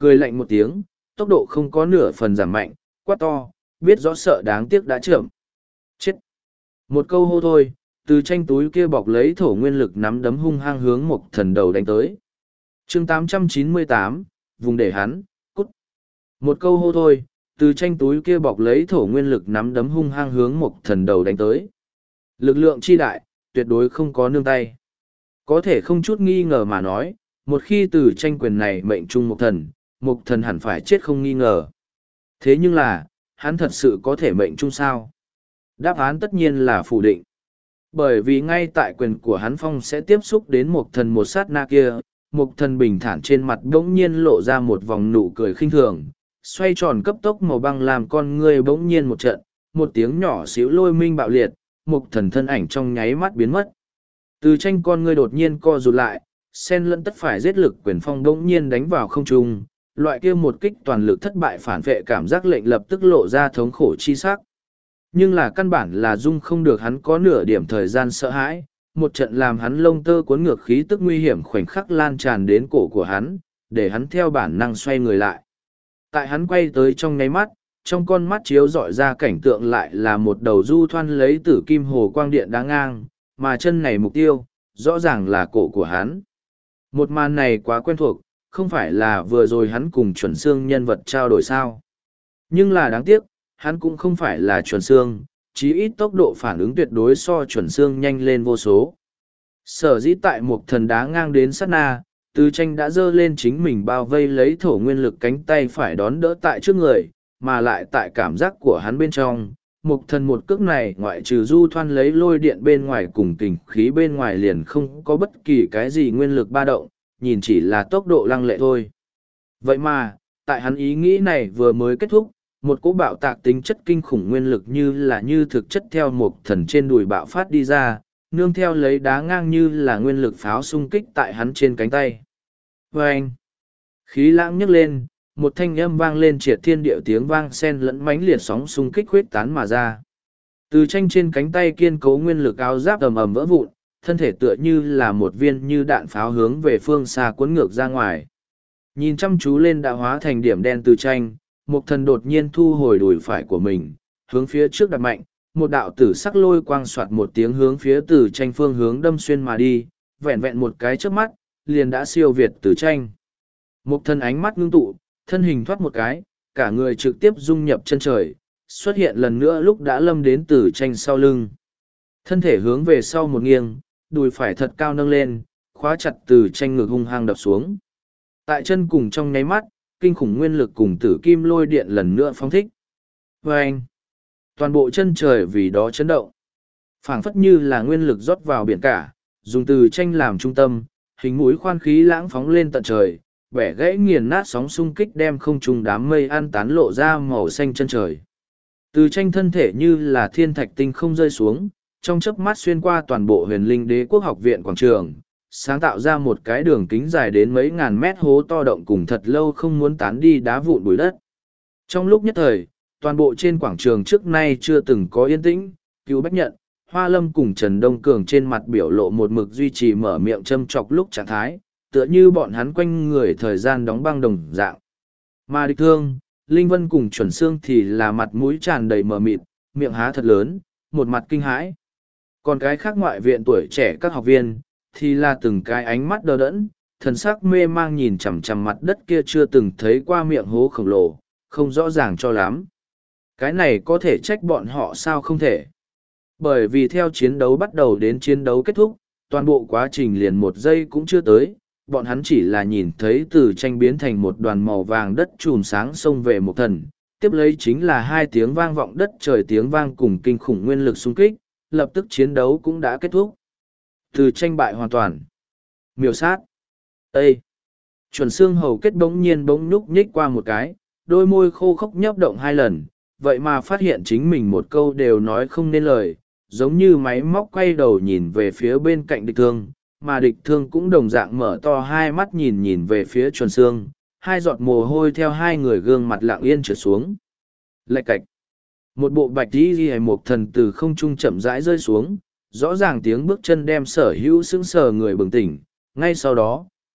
cười lạnh một tiếng, tốc độ không có nửa phần giảm mạnh, quát to, biết rõ sợ đáng tiếc đã chậm. Chết! Một câu hô thôi, từ tranh túi kia bọc lấy thổ nguyên lực nắm đấm hung hăng hướng một thần đầu đánh tới. chương tám trăm chín mươi tám, vùng để hắn, cút. Một câu hô thôi, từ tranh túi kia bọc lấy thổ nguyên lực nắm đấm hung hăng hướng một thần đầu đánh tới. Lực lượng chi đại, tuyệt đối không có nương tay. Có thể không chút nghi ngờ mà nói, một khi từ tranh quyền này mệnh trung một thần, một thần hẳn phải chết không nghi ngờ. Thế nhưng là, hắn thật sự có thể mệnh trung sao? Đáp án tất nhiên là phủ định. Bởi vì ngay tại quyền của hắn phong sẽ tiếp xúc đến một thần một sát na kia, một thần bình thản trên mặt bỗng nhiên lộ ra một vòng nụ cười khinh thường, xoay tròn cấp tốc màu băng làm con người bỗng nhiên một trận, một tiếng nhỏ xíu lôi minh bạo liệt, một thần thân ảnh trong nháy mắt biến mất. Từ tranh con người đột nhiên co rụt lại, sen lẫn tất phải giết lực quyền phong bỗng nhiên đánh vào không trung, loại kia một kích toàn lực thất bại phản vệ cảm giác lệnh lập tức lộ ra thống khổ chi sắc. Nhưng là căn bản là dung không được hắn có nửa điểm thời gian sợ hãi, một trận làm hắn lông tơ cuốn ngược khí tức nguy hiểm khoảnh khắc lan tràn đến cổ của hắn, để hắn theo bản năng xoay người lại. Tại hắn quay tới trong nháy mắt, trong con mắt chiếu dọi ra cảnh tượng lại là một đầu du thoan lấy tử kim hồ quang điện đá ngang, mà chân này mục tiêu, rõ ràng là cổ của hắn. Một màn này quá quen thuộc, không phải là vừa rồi hắn cùng chuẩn xương nhân vật trao đổi sao. Nhưng là đáng tiếc, hắn cũng không phải là chuẩn xương, chí ít tốc độ phản ứng tuyệt đối so chuẩn xương nhanh lên vô số. Sở dĩ tại một thần đá ngang đến sát na, từ tranh đã giơ lên chính mình bao vây lấy thổ nguyên lực cánh tay phải đón đỡ tại trước người, mà lại tại cảm giác của hắn bên trong. Một thần một cước này ngoại trừ du thoan lấy lôi điện bên ngoài cùng kình khí bên ngoài liền không có bất kỳ cái gì nguyên lực ba động, nhìn chỉ là tốc độ lăng lệ thôi. Vậy mà, tại hắn ý nghĩ này vừa mới kết thúc, một cỗ bạo tạc tính chất kinh khủng nguyên lực như là như thực chất theo một thần trên đùi bạo phát đi ra, nương theo lấy đá ngang như là nguyên lực pháo xung kích tại hắn trên cánh tay. Vâng! Khí lãng nhấc lên, một thanh âm vang lên triệt thiên điệu tiếng vang sen lẫn mãnh liệt sóng xung kích huyết tán mà ra. Từ tranh trên cánh tay kiên cố nguyên lực áo giáp ầm ầm vỡ vụn, thân thể tựa như là một viên như đạn pháo hướng về phương xa cuốn ngược ra ngoài. Nhìn chăm chú lên đã hóa thành điểm đen từ tranh, một thần đột nhiên thu hồi đùi phải của mình, hướng phía trước đặt mạnh, một đạo tử sắc lôi quang soạt một tiếng hướng phía từ tranh phương hướng đâm xuyên mà đi, vẹn vẹn một cái trước mắt, liền đã siêu việt từ tranh. Một thần ánh mắt ngưng tụ, thân hình thoát một cái, cả người trực tiếp dung nhập chân trời, xuất hiện lần nữa lúc đã lâm đến từ tranh sau lưng. Thân thể hướng về sau một nghiêng, đùi phải thật cao nâng lên, khóa chặt từ tranh ngực hung hăng đập xuống. Tại chân cùng trong nháy mắt, kinh khủng nguyên lực cùng tử kim lôi điện lần nữa phóng thích. Và anh, toàn bộ chân trời vì đó chấn động. Phảng phất như là nguyên lực rót vào biển cả, dùng từ tranh làm trung tâm, hình mũi khoan khí lãng phóng lên tận trời, bẻ gãy nghiền nát sóng xung kích đem không trung đám mây ăn tán lộ ra màu xanh chân trời. Từ tranh thân thể như là thiên thạch tinh không rơi xuống, trong chớp mắt xuyên qua toàn bộ huyền linh đế quốc học viện quảng trường, sáng tạo ra một cái đường kính dài đến mấy ngàn mét hố to động cùng thật lâu không muốn tán đi đá vụn bụi đất. Trong lúc nhất thời, toàn bộ trên quảng trường trước nay chưa từng có yên tĩnh, Cưu Bách Nhận, Hoa Lâm cùng Trần Đông Cường trên mặt biểu lộ một mực duy trì mở miệng châm chọc lúc trạng thái, tựa như bọn hắn quanh người thời gian đóng băng đồng dạng. Mà địch thương, Linh Vân cùng Chuẩn Xương thì là mặt mũi tràn đầy mờ mịt, miệng há thật lớn, một mặt kinh hãi. Còn cái khác ngoại viện tuổi trẻ các học viên, thì là từng cái ánh mắt đờ đẫn, thần sắc mê mang nhìn chằm chằm mặt đất kia chưa từng thấy qua miệng hố khổng lồ, không rõ ràng cho lắm. Cái này có thể trách bọn họ sao không thể. Bởi vì theo chiến đấu bắt đầu đến chiến đấu kết thúc, toàn bộ quá trình liền một giây cũng chưa tới, bọn hắn chỉ là nhìn thấy từ tranh biến thành một đoàn màu vàng đất chùm sáng xông về một thần, tiếp lấy chính là hai tiếng vang vọng đất trời tiếng vang cùng kinh khủng nguyên lực xung kích, lập tức chiến đấu cũng đã kết thúc. Từ tranh bại hoàn toàn. Miêu sát. Ê! Chuẩn xương hầu kết bỗng nhiên bỗng nhúc nhích qua một cái, đôi môi khô khốc nhấp động hai lần, vậy mà phát hiện chính mình một câu đều nói không nên lời, giống như máy móc quay đầu nhìn về phía bên cạnh địch thương, mà địch thương cũng đồng dạng mở to hai mắt nhìn nhìn về phía chuẩn xương, hai giọt mồ hôi theo hai người gương mặt lặng yên trượt xuống. Lạch cạch. Một bộ bạch đi ghi một thần từ không trung chậm rãi rơi xuống, rõ ràng tiếng bước chân đem sở hữu sững sờ người bừng tỉnh, ngay sau đó,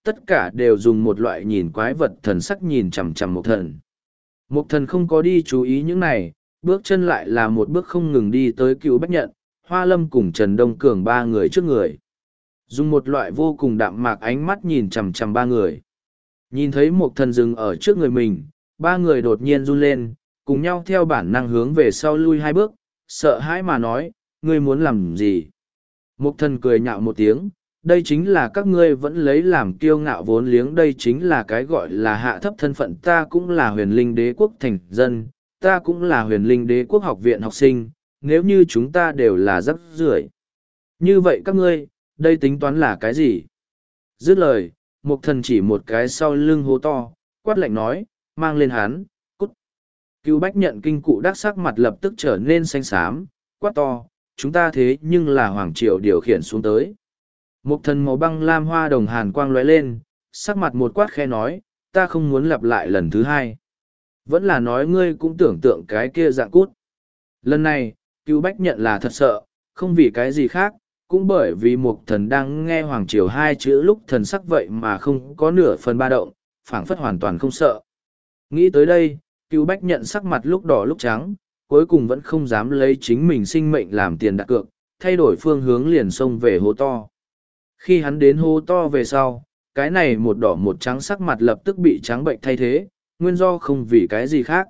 tất cả đều dùng một loại nhìn quái vật thần sắc nhìn chằm chằm Mục Thần. Mục Thần không có đi chú ý những này, bước chân lại là một bước không ngừng đi tới Cựu Bách Nhận, Hoa Lâm cùng Trần Đông Cường ba người trước người. Dùng một loại vô cùng đạm mạc ánh mắt nhìn chằm chằm ba người. Nhìn thấy Mục Thần dừng ở trước người mình, ba người đột nhiên run lên, cùng nhau theo bản năng hướng về sau lui hai bước, sợ hãi mà nói, ngươi muốn làm gì? Mục Thần cười nhạo một tiếng, đây chính là các ngươi vẫn lấy làm kiêu ngạo vốn liếng, đây chính là cái gọi là hạ thấp thân phận. Ta cũng là Huyền Linh Đế quốc thành dân, ta cũng là Huyền Linh Đế quốc học viện học sinh, nếu như chúng ta đều là rắc rưởi, như vậy các ngươi, đây tính toán là cái gì? Dứt lời, Mục Thần chỉ một cái sau lưng hố to, quát lạnh nói, mang lên hắn, cút. Cựu Bách Nhận kinh cụ đắc sắc mặt lập tức trở nên xanh xám, quát to, chúng ta thế nhưng là Hoàng Triều điều khiển xuống tới. Mục Thần màu băng lam hoa đồng hàn quang lóe lên, sắc mặt một quát khe nói, ta không muốn lặp lại lần thứ hai. Vẫn là nói ngươi cũng tưởng tượng cái kia dạng cút. Lần này, Cựu Bách Nhận là thật sợ, không vì cái gì khác, cũng bởi vì Mục Thần đang nghe Hoàng Triều hai chữ lúc thần sắc vậy mà không có nửa phần ba động, phảng phất hoàn toàn không sợ. Nghĩ tới đây, Cựu Bách Nhận sắc mặt lúc đỏ lúc trắng, cuối cùng vẫn không dám lấy chính mình sinh mệnh làm tiền đặt cược, thay đổi phương hướng liền xông về hố to. Khi hắn đến hố to về sau, cái này một đỏ một trắng sắc mặt lập tức bị trắng bệnh thay thế, nguyên do không vì cái gì khác.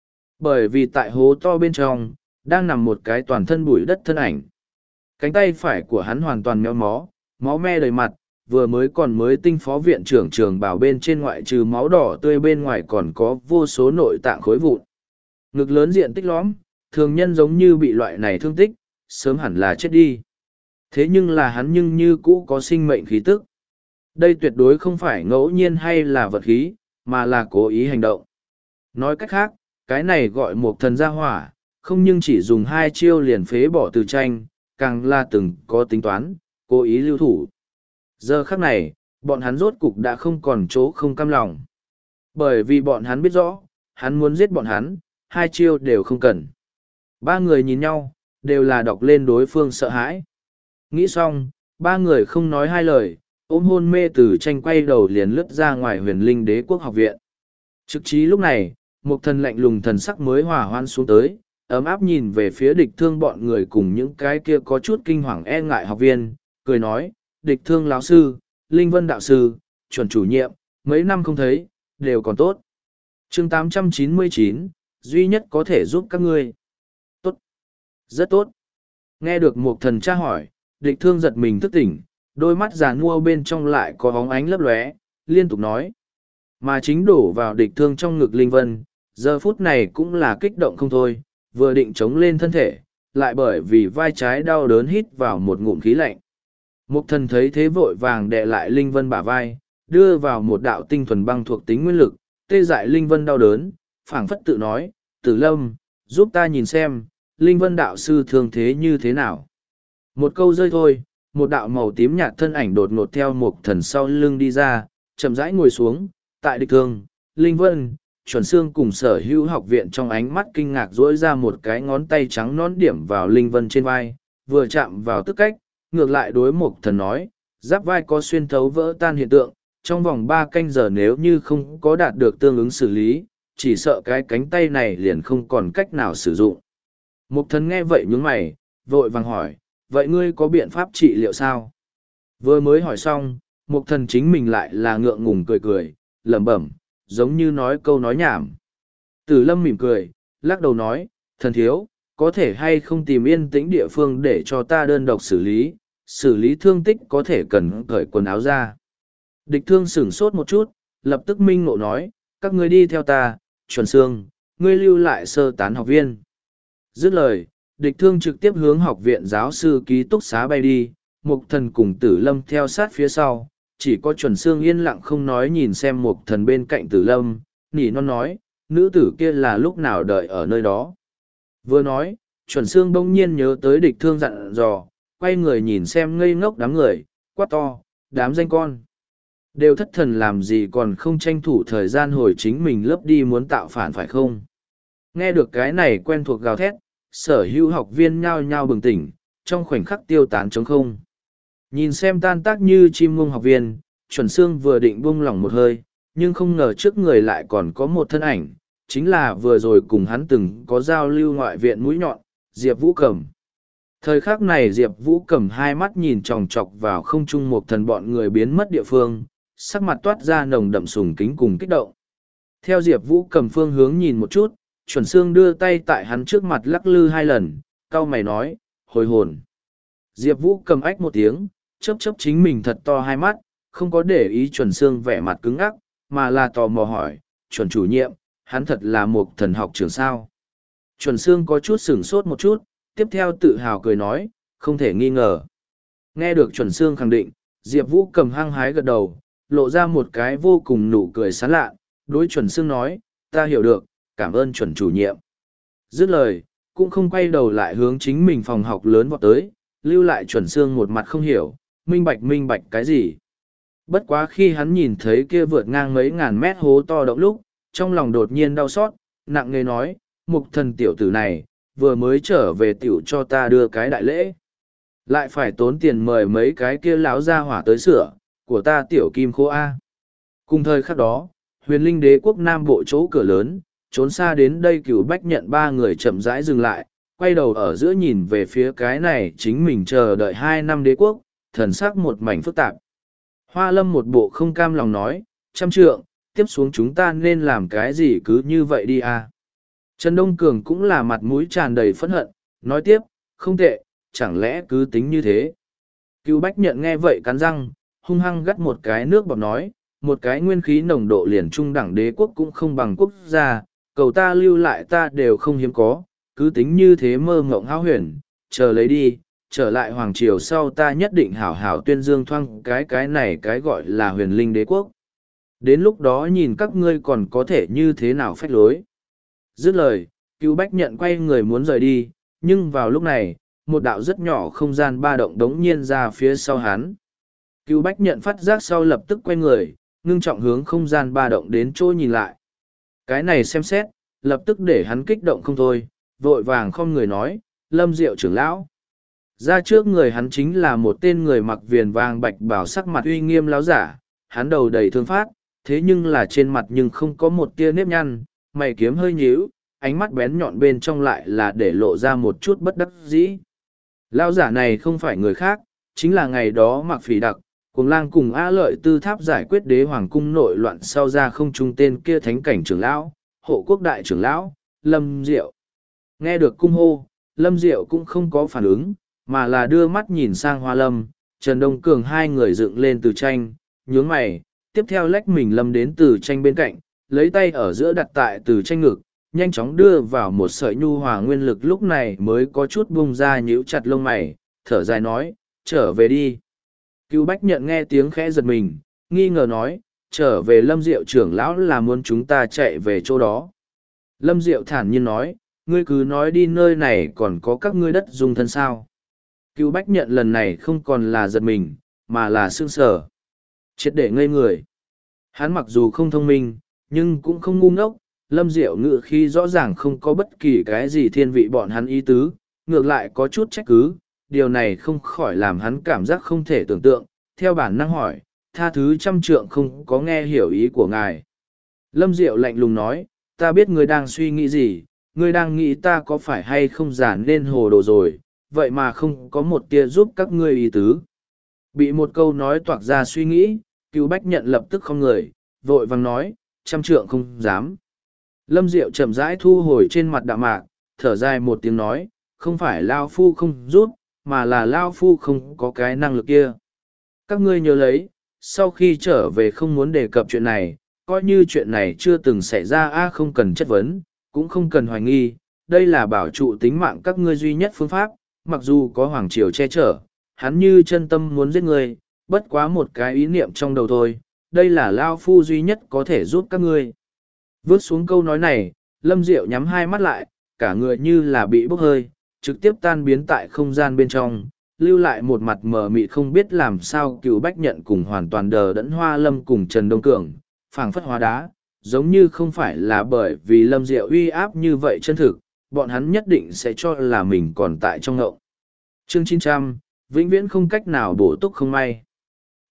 Bởi vì tại hố to bên trong, đang nằm một cái toàn thân bụi đất thân ảnh. Cánh tay phải của hắn hoàn toàn méo mó, máu me đầy mặt, vừa mới còn mới tinh phó viện trưởng trường bảo bên trên ngoại trừ máu đỏ tươi bên ngoài còn có vô số nội tạng khối vụn. Ngực lớn diện tích lõm, thường nhân giống như bị loại này thương tích, sớm hẳn là chết đi. Thế nhưng là hắn nhưng như cũ có sinh mệnh khí tức. Đây tuyệt đối không phải ngẫu nhiên hay là vật khí, mà là cố ý hành động. Nói cách khác, cái này gọi một thần gia hỏa, không nhưng chỉ dùng hai chiêu liền phế bỏ từ tranh, càng là từng có tính toán, cố ý lưu thủ. Giờ khắc này, bọn hắn rốt cục đã không còn chỗ không cam lòng. Bởi vì bọn hắn biết rõ, hắn muốn giết bọn hắn, hai chiêu đều không cần. Ba người nhìn nhau, đều là đọc lên đối phương sợ hãi. Nghĩ xong, ba người không nói hai lời, ôm hôn mê từ tranh quay đầu liền lướt ra ngoài Huyền Linh Đế quốc học viện. Trực trí lúc này, một thần lạnh lùng thần sắc mới hòa hoan xuống tới, ấm áp nhìn về phía địch thương bọn người cùng những cái kia có chút kinh hoàng e ngại học viên, cười nói, địch thương lão sư, Linh Vân đạo sư, chuẩn chủ nhiệm, mấy năm không thấy, đều còn tốt. chương tám trăm chín mươi chín, duy nhất có thể giúp các ngươi. Tốt. Rất tốt. Nghe được một thần tra hỏi, địch thương giật mình thức tỉnh, đôi mắt già nua bên trong lại có bóng ánh lấp lóe, liên tục nói. Mà chính đổ vào địch thương trong ngực Linh Vân, giờ phút này cũng là kích động không thôi, vừa định chống lên thân thể, lại bởi vì vai trái đau đớn hít vào một ngụm khí lạnh. Mục thần thấy thế vội vàng đè lại Linh Vân bả vai, đưa vào một đạo tinh thuần băng thuộc tính nguyên lực, tê dại Linh Vân đau đớn, phảng phất tự nói, Tử Lâm, giúp ta nhìn xem, Linh Vân đạo sư thương thế như thế nào. Một câu rơi thôi, một đạo màu tím nhạt thân ảnh đột ngột theo mục thần sau lưng đi ra, chậm rãi ngồi xuống, tại địch thương, Linh Vân, chuẩn xương cùng sở hữu học viện trong ánh mắt kinh ngạc dỗi ra một cái ngón tay trắng nón điểm vào Linh Vân trên vai, vừa chạm vào tức cách, ngược lại đối mục thần nói, giáp vai có xuyên thấu vỡ tan hiện tượng, trong vòng ba canh giờ nếu như không có đạt được tương ứng xử lý, chỉ sợ cái cánh tay này liền không còn cách nào sử dụng. Mục thần nghe vậy nhướng mày, vội vàng hỏi, vậy ngươi có biện pháp trị liệu sao? Vừa mới hỏi xong, mục thần chính mình lại là ngượng ngùng cười cười, lẩm bẩm, giống như nói câu nói nhảm. Tử Lâm mỉm cười, lắc đầu nói, thần thiếu, có thể hay không tìm yên tĩnh địa phương để cho ta đơn độc xử lý, xử lý thương tích có thể cần cởi quần áo ra. Địch thương sửng sốt một chút, lập tức minh ngộ nói, các ngươi đi theo ta, chuẩn xương, ngươi lưu lại sơ tán học viên. Dứt lời, địch thương trực tiếp hướng học viện giáo sư ký túc xá bay đi, mục thần cùng Tử Lâm theo sát phía sau, chỉ có chuẩn xương yên lặng không nói nhìn xem mục thần bên cạnh Tử Lâm, nỉ non nói, nữ tử kia là lúc nào đợi ở nơi đó. Vừa nói, chuẩn xương bỗng nhiên nhớ tới địch thương dặn dò, quay người nhìn xem ngây ngốc đám người, quát to, đám danh con. Đều thất thần làm gì còn không tranh thủ thời gian hồi chính mình lớp đi muốn tạo phản phải không? Nghe được cái này quen thuộc gào thét, sở hữu học viên nhao nhao bừng tỉnh, trong khoảnh khắc tiêu tán trống không. Nhìn xem tan tác như chim ngông học viên, Chuẩn Sương vừa định buông lỏng một hơi, nhưng không ngờ trước người lại còn có một thân ảnh, chính là vừa rồi cùng hắn từng có giao lưu ngoại viện mũi nhọn, Diệp Vũ Cầm. Thời khắc này Diệp Vũ Cầm hai mắt nhìn chòng chọc vào không trung một thần bọn người biến mất địa phương, sắc mặt toát ra nồng đậm sùng kính cùng kích động. Theo Diệp Vũ Cầm phương hướng nhìn một chút, Chuẩn Sương đưa tay tại hắn trước mặt lắc lư hai lần, cau mày nói, hồi hồn. Diệp Vũ Cầm ách một tiếng, chớp chớp chính mình thật to hai mắt, không có để ý Chuẩn Sương vẻ mặt cứng ngắc, mà là tò mò hỏi, Chuẩn chủ nhiệm, hắn thật là một thần học trưởng sao. Chuẩn Sương có chút sửng sốt một chút, tiếp theo tự hào cười nói, không thể nghi ngờ. Nghe được Chuẩn Sương khẳng định, Diệp Vũ Cầm hăng hái gật đầu, lộ ra một cái vô cùng nụ cười sán lạ, đối Chuẩn Sương nói, ta hiểu được, cảm ơn Chuẩn chủ nhiệm. Dứt lời, cũng không quay đầu lại hướng chính mình phòng học lớn vọt tới, lưu lại Chuẩn Sương một mặt không hiểu, minh bạch minh bạch cái gì. Bất quá khi hắn nhìn thấy kia vượt ngang mấy ngàn mét hố to động lúc, trong lòng đột nhiên đau xót, nặng nề nói, mục thần tiểu tử này, vừa mới trở về tiểu cho ta đưa cái đại lễ. Lại phải tốn tiền mời mấy cái kia láo ra hỏa tới sửa, của ta tiểu kim khô A. Cùng thời khắc đó, huyền linh đế quốc Nam Bộ chỗ cửa lớn, trốn xa đến đây cửu bách nhận ba người chậm rãi dừng lại, quay đầu ở giữa nhìn về phía cái này chính mình chờ đợi hai năm đế quốc, thần sắc một mảnh phức tạp. Hoa Lâm một bộ không cam lòng nói, trăm trượng, tiếp xuống chúng ta nên làm cái gì cứ như vậy đi à. Trần Đông Cường cũng là mặt mũi tràn đầy phẫn hận, nói tiếp, không tệ, chẳng lẽ cứ tính như thế. Cưu Bách Nhận nghe vậy cắn răng, hung hăng gắt một cái nước bọt nói, một cái nguyên khí nồng độ liền trung đẳng đế quốc cũng không bằng quốc gia, cầu ta lưu lại ta đều không hiếm có, cứ tính như thế mơ ngộng hão huyền, chờ lấy đi, trở lại hoàng triều sau ta nhất định hảo hảo tuyên dương thoang cái cái này cái gọi là huyền linh đế quốc. Đến lúc đó nhìn các ngươi còn có thể như thế nào phách lối. Dứt lời, Cưu Bách Nhận quay người muốn rời đi, nhưng vào lúc này, một đạo rất nhỏ không gian ba động đống nhiên ra phía sau hắn. Cưu Bách Nhận phát giác sau lập tức quay người, ngưng trọng hướng không gian ba động đến chỗ nhìn lại. Cái này xem xét, lập tức để hắn kích động không thôi, vội vàng không người nói, Lâm Diệu trưởng lão. Ra trước người hắn chính là một tên người mặc viền vàng bạch bảo sắc mặt uy nghiêm láo giả, hắn đầu đầy thương phát, thế nhưng là trên mặt nhưng không có một tia nếp nhăn, mày kiếm hơi nhíu, ánh mắt bén nhọn bên trong lại là để lộ ra một chút bất đắc dĩ. Lão giả này không phải người khác, chính là ngày đó Mạc Phỉ Đặc, Cuồng Lang cùng A Lợi Tư Tháp giải quyết đế hoàng cung nội loạn sau ra không trung tên kia thánh cảnh trưởng lão, hộ quốc đại trưởng lão, Lâm Diệu. Nghe được cung hô, Lâm Diệu cũng không có phản ứng, mà là đưa mắt nhìn sang Hoa Lâm, Trần Đông Cường hai người dựng lên từ tranh, nhướng mày, tiếp theo lách mình Lâm đến từ tranh bên cạnh, lấy tay ở giữa đặt tại từ tranh ngực, nhanh chóng đưa vào một sợi nhu hòa nguyên lực lúc này mới có chút bung ra nhíu chặt lông mày, thở dài nói, trở về đi. Cưu Bách Nhận nghe tiếng khẽ giật mình, nghi ngờ nói, trở về Lâm Diệu trưởng lão là muốn chúng ta chạy về chỗ đó. Lâm Diệu thản nhiên nói, ngươi cứ nói đi nơi này còn có các ngươi đất dung thân sao. Cưu Bách Nhận lần này không còn là giật mình, mà là sương sở. Triệt để ngây người. Hắn mặc dù không thông minh, nhưng cũng không ngu ngốc, Lâm Diệu ngự khi rõ ràng không có bất kỳ cái gì thiên vị bọn hắn ý tứ, ngược lại có chút trách cứ, điều này không khỏi làm hắn cảm giác không thể tưởng tượng, theo bản năng hỏi, tha thứ trăm trượng không có nghe hiểu ý của ngài. Lâm Diệu lạnh lùng nói, ta biết ngươi đang suy nghĩ gì, ngươi đang nghĩ ta có phải hay không giả nên hồ đồ rồi, vậy mà không có một tia giúp các ngươi ý tứ. Bị một câu nói toạc ra suy nghĩ, Cưu Bách Nhận lập tức không người, vội vàng nói, trăm trượng không dám. Lâm Diệu chậm rãi thu hồi trên mặt đạm mạc, thở dài một tiếng nói, không phải Lao Phu không giúp, mà là Lao Phu không có cái năng lực kia. Các ngươi nhớ lấy, sau khi trở về không muốn đề cập chuyện này, coi như chuyện này chưa từng xảy ra a không cần chất vấn, cũng không cần hoài nghi, đây là bảo trụ tính mạng các ngươi duy nhất phương pháp, mặc dù có Hoàng Triều che chở, hắn như chân tâm muốn giết ngươi, bất quá một cái ý niệm trong đầu thôi, đây là Lao Phu duy nhất có thể giúp các ngươi. Vớt xuống câu nói này, Lâm Diệu nhắm hai mắt lại, cả người như là bị bốc hơi, trực tiếp tan biến tại không gian bên trong, lưu lại một mặt mờ mịt không biết làm sao. Cựu Bách Nhận cùng hoàn toàn đờ đẫn Hoa Lâm cùng Trần Đông Cường, phảng phất hóa đá, giống như không phải là bởi vì Lâm Diệu uy áp như vậy chân thực, bọn hắn nhất định sẽ cho là mình còn tại trong ngộng. Chương chín trăm, vĩnh viễn không cách nào bổ túc không may.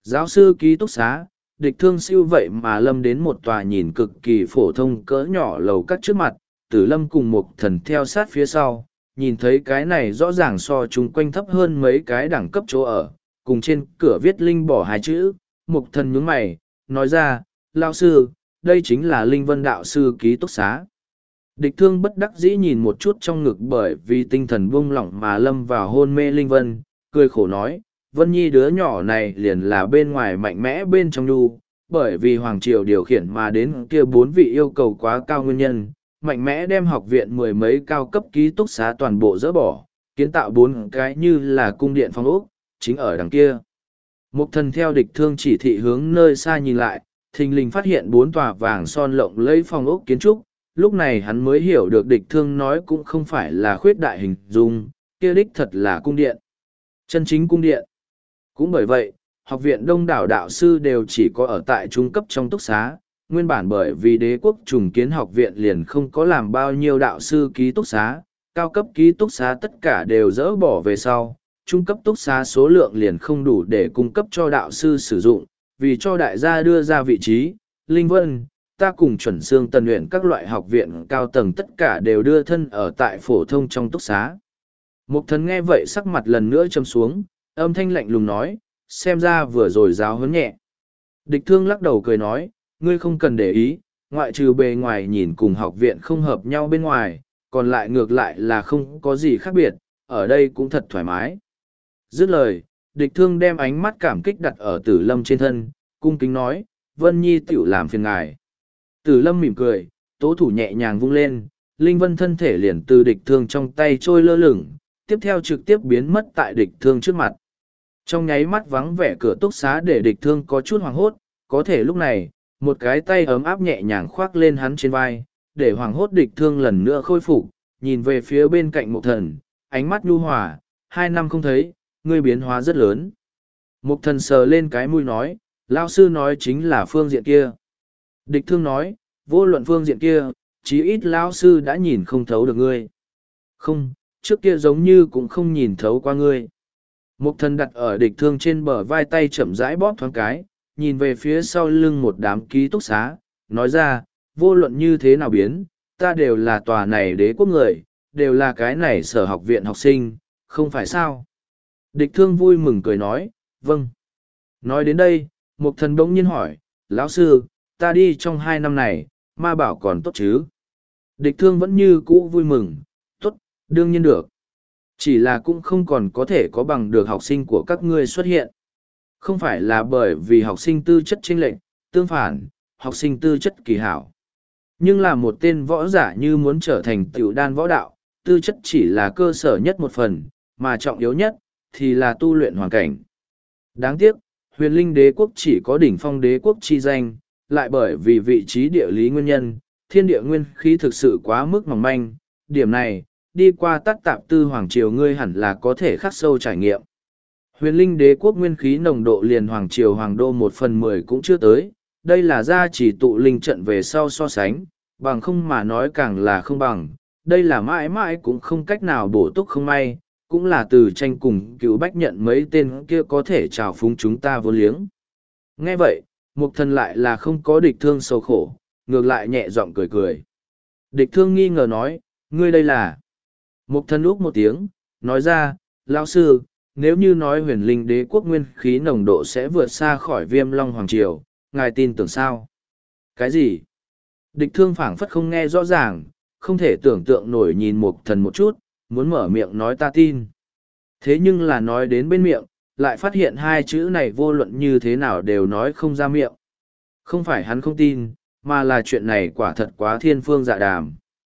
Giáo sư ký túc xá, địch thương siêu vậy mà lâm đến một tòa nhìn cực kỳ phổ thông cỡ nhỏ lầu các trước mặt, tử lâm cùng một thần theo sát phía sau, nhìn thấy cái này rõ ràng so chung quanh thấp hơn mấy cái đẳng cấp chỗ ở, cùng trên cửa viết linh bỏ hai chữ, một thần nhướng mày, nói ra, lao sư, đây chính là linh vân đạo sư ký túc xá. Địch thương bất đắc dĩ nhìn một chút trong ngực bởi vì tinh thần buông lỏng mà lâm vào hôn mê linh vân, cười khổ nói, Vân Nhi đứa nhỏ này liền là bên ngoài mạnh mẽ bên trong đu, bởi vì Hoàng Triều điều khiển mà đến kia bốn vị yêu cầu quá cao nguyên nhân, mạnh mẽ đem học viện mười mấy cao cấp ký túc xá toàn bộ dỡ bỏ, kiến tạo bốn cái như là cung điện phong ốc, chính ở đằng kia. Mục thần theo địch thương chỉ thị hướng nơi xa nhìn lại, thình lình phát hiện bốn tòa vàng son lộng lẫy phong ốc kiến trúc, lúc này hắn mới hiểu được địch thương nói cũng không phải là khuyết đại hình dung, kia đích thật là cung điện. Chân chính cung điện. Cũng bởi vậy, học viện đông đảo đạo sư đều chỉ có ở tại trung cấp trong túc xá, nguyên bản bởi vì đế quốc trùng kiến học viện liền không có làm bao nhiêu đạo sư ký túc xá, cao cấp ký túc xá tất cả đều dỡ bỏ về sau, trung cấp túc xá số lượng liền không đủ để cung cấp cho đạo sư sử dụng, vì cho đại gia đưa ra vị trí, Linh Vân, ta cùng chuẩn xương tần luyện các loại học viện cao tầng tất cả đều đưa thân ở tại phổ thông trong túc xá. Mục thần nghe vậy sắc mặt lần nữa châm xuống, âm thanh lạnh lùng nói, xem ra vừa rồi giáo huấn nhẹ. Địch thương lắc đầu cười nói, ngươi không cần để ý, ngoại trừ bề ngoài nhìn cùng học viện không hợp nhau bên ngoài, còn lại ngược lại là không có gì khác biệt, ở đây cũng thật thoải mái. Dứt lời, địch thương đem ánh mắt cảm kích đặt ở tử lâm trên thân, cung kính nói, Vân Nhi tiểu làm phiền ngài. Tử lâm mỉm cười, tố thủ nhẹ nhàng vung lên, Linh Vân thân thể liền từ địch thương trong tay trôi lơ lửng, tiếp theo trực tiếp biến mất tại địch thương trước mặt. Trong nháy mắt vắng vẻ cửa túc xá để địch thương có chút hoảng hốt, có thể lúc này, một cái tay ấm áp nhẹ nhàng khoác lên hắn trên vai, để hoảng hốt địch thương lần nữa khôi phục, nhìn về phía bên cạnh mục thần, ánh mắt nhu hòa, hai năm không thấy, ngươi biến hóa rất lớn. Mục thần sờ lên cái mũi nói, lao sư nói chính là phương diện kia. Địch thương nói, vô luận phương diện kia, chí ít lao sư đã nhìn không thấu được ngươi. Không, trước kia giống như cũng không nhìn thấu qua ngươi. Mục thần đặt ở địch thương trên bờ vai tay chậm rãi bóp thoáng cái, nhìn về phía sau lưng một đám ký túc xá, nói ra, vô luận như thế nào biến, ta đều là tòa này đế quốc người, đều là cái này sở học viện học sinh, không phải sao? Địch thương vui mừng cười nói, vâng. Nói đến đây, mục thần bỗng nhiên hỏi, lão sư, ta đi trong hai năm này, ma bảo còn tốt chứ? Địch thương vẫn như cũ vui mừng, tốt, đương nhiên được. Chỉ là cũng không còn có thể có bằng được học sinh của các ngươi xuất hiện. Không phải là bởi vì học sinh tư chất chênh lệch, tương phản, học sinh tư chất kỳ hảo. Nhưng là một tên võ giả như muốn trở thành tiểu đan võ đạo, tư chất chỉ là cơ sở nhất một phần, mà trọng yếu nhất, thì là tu luyện hoàn cảnh. Đáng tiếc, huyền linh đế quốc chỉ có đỉnh phong đế quốc chi danh, lại bởi vì vị trí địa lý nguyên nhân, thiên địa nguyên khí thực sự quá mức mỏng manh, điểm này, đi qua tắt tạp tư hoàng triều ngươi hẳn là có thể khắc sâu trải nghiệm. Huyền linh đế quốc nguyên khí nồng độ liền hoàng triều hoàng đô một phần mười cũng chưa tới, đây là gia chỉ tụ linh trận về sau so sánh, bằng không mà nói càng là không bằng, đây là mãi mãi cũng không cách nào bổ túc không may, cũng là từ tranh cùng cứu bách nhận mấy tên kia có thể trào phúng chúng ta vô liếng. Nghe vậy, mục thần lại là không có địch thương sâu khổ, ngược lại nhẹ giọng cười cười. Địch thương nghi ngờ nói, ngươi đây là... Mục thần úc một tiếng, nói ra, lão sư, nếu như nói huyền linh đế quốc nguyên khí nồng độ sẽ vượt xa khỏi viêm long hoàng triều, ngài tin tưởng sao? Cái gì? Địch thương phảng phất không nghe rõ ràng, không thể tưởng tượng nổi nhìn mục thần một chút, muốn mở miệng nói ta tin. Thế nhưng là nói đến bên miệng, lại phát hiện hai chữ này vô luận như thế nào đều nói không ra miệng. Không phải hắn không tin, mà là chuyện này quả thật quá thiên phương dạ đàm.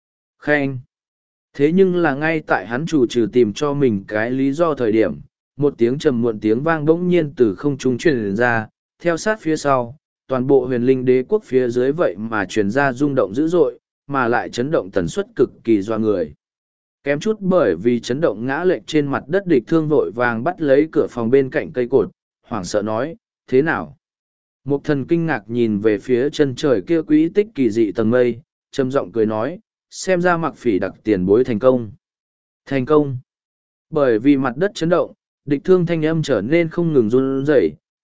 Khen. Thế nhưng là ngay tại hắn chủ trừ tìm cho mình cái lý do thời điểm, một tiếng trầm muộn tiếng vang bỗng nhiên từ không trung truyền ra, theo sát phía sau, toàn bộ huyền linh đế quốc phía dưới vậy mà truyền ra rung động dữ dội, mà lại chấn động tần suất cực kỳ doa người. Kém chút bởi vì chấn động ngã lệch trên mặt đất địch thương vội vàng bắt lấy cửa phòng bên cạnh cây cột, hoảng sợ nói, thế nào? Một thần kinh ngạc nhìn về phía chân trời kia quỹ tích kỳ dị tầng mây, trầm giọng cười nói, xem ra mặc phỉ đặc tiền bối thành công. Thành công. Bởi vì mặt đất chấn động, địch thương thanh âm trở nên không ngừng run rẩy,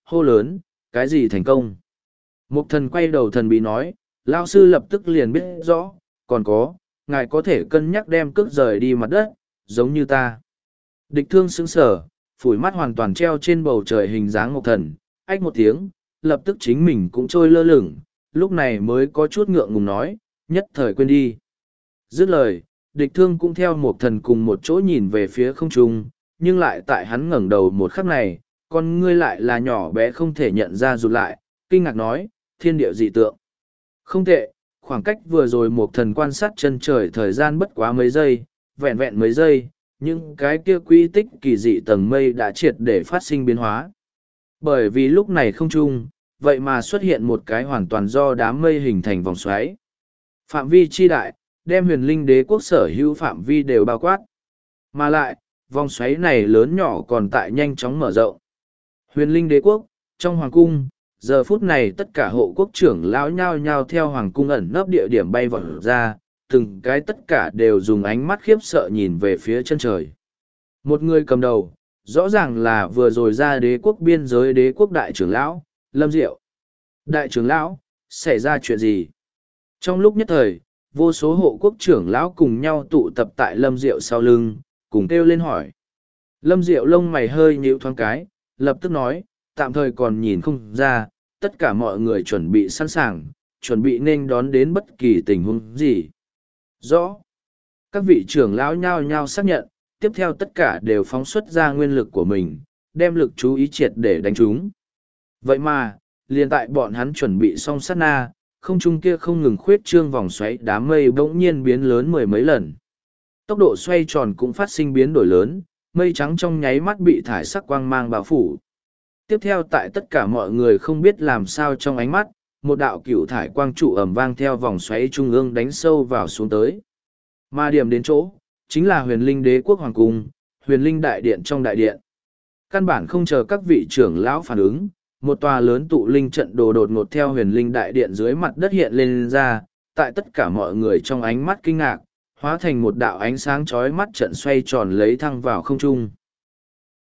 hô lớn, cái gì thành công? Mục thần quay đầu thần bí nói, lao sư lập tức liền biết rõ, còn có, ngài có thể cân nhắc đem cước rời đi mặt đất, giống như ta. Địch thương sững sở, phủi mắt hoàn toàn treo trên bầu trời hình dáng mục thần, ách một tiếng, lập tức chính mình cũng trôi lơ lửng, lúc này mới có chút ngượng ngùng nói, nhất thời quên đi. Dứt lời, địch thương cũng theo một thần cùng một chỗ nhìn về phía không trung, nhưng lại tại hắn ngẩng đầu một khắc này, con ngươi lại là nhỏ bé không thể nhận ra rụt lại, kinh ngạc nói, thiên địa dị tượng. Không tệ, khoảng cách vừa rồi một thần quan sát chân trời thời gian bất quá mấy giây, vẹn vẹn mấy giây, nhưng cái kia quy tích kỳ dị tầng mây đã triệt để phát sinh biến hóa. Bởi vì lúc này không trung, vậy mà xuất hiện một cái hoàn toàn do đám mây hình thành vòng xoáy. Phạm vi chi đại, đem huyền linh đế quốc sở hữu phạm vi đều bao quát. Mà lại, vòng xoáy này lớn nhỏ còn tại nhanh chóng mở rộng. Huyền linh đế quốc, trong hoàng cung, giờ phút này tất cả hộ quốc trưởng lão nhao nhao theo hoàng cung ẩn nấp địa điểm bay vọt ra, từng cái tất cả đều dùng ánh mắt khiếp sợ nhìn về phía chân trời. Một người cầm đầu, rõ ràng là vừa rồi ra đế quốc biên giới đế quốc đại trưởng lão, Lâm Diệu. Đại trưởng lão, xảy ra chuyện gì? Trong lúc nhất thời, vô số hộ quốc trưởng lão cùng nhau tụ tập tại Lâm Diệu sau lưng, cùng kêu lên hỏi. Lâm Diệu lông mày hơi nhíu thoáng cái, lập tức nói, tạm thời còn nhìn không ra, tất cả mọi người chuẩn bị sẵn sàng, chuẩn bị nên đón đến bất kỳ tình huống gì. Rõ. Các vị trưởng lão nhao nhao xác nhận, tiếp theo tất cả đều phóng xuất ra nguyên lực của mình, đem lực chú ý triệt để đánh chúng. Vậy mà, liền tại bọn hắn chuẩn bị xong sát na, không trung kia không ngừng khuyết trương vòng xoáy đám mây bỗng nhiên biến lớn mười mấy lần. Tốc độ xoay tròn cũng phát sinh biến đổi lớn, mây trắng trong nháy mắt bị thải sắc quang mang bao phủ. Tiếp theo tại tất cả mọi người không biết làm sao trong ánh mắt, một đạo cựu thải quang trụ ẩm vang theo vòng xoáy trung ương đánh sâu vào xuống tới. Mà điểm đến chỗ, chính là huyền linh đế quốc hoàng cung, huyền linh đại điện trong đại điện. Căn bản không chờ các vị trưởng lão phản ứng, một tòa lớn tụ linh trận đồ đột ngột theo huyền linh đại điện dưới mặt đất hiện lên ra, tại tất cả mọi người trong ánh mắt kinh ngạc, hóa thành một đạo ánh sáng chói mắt trận xoay tròn lấy thăng vào không trung.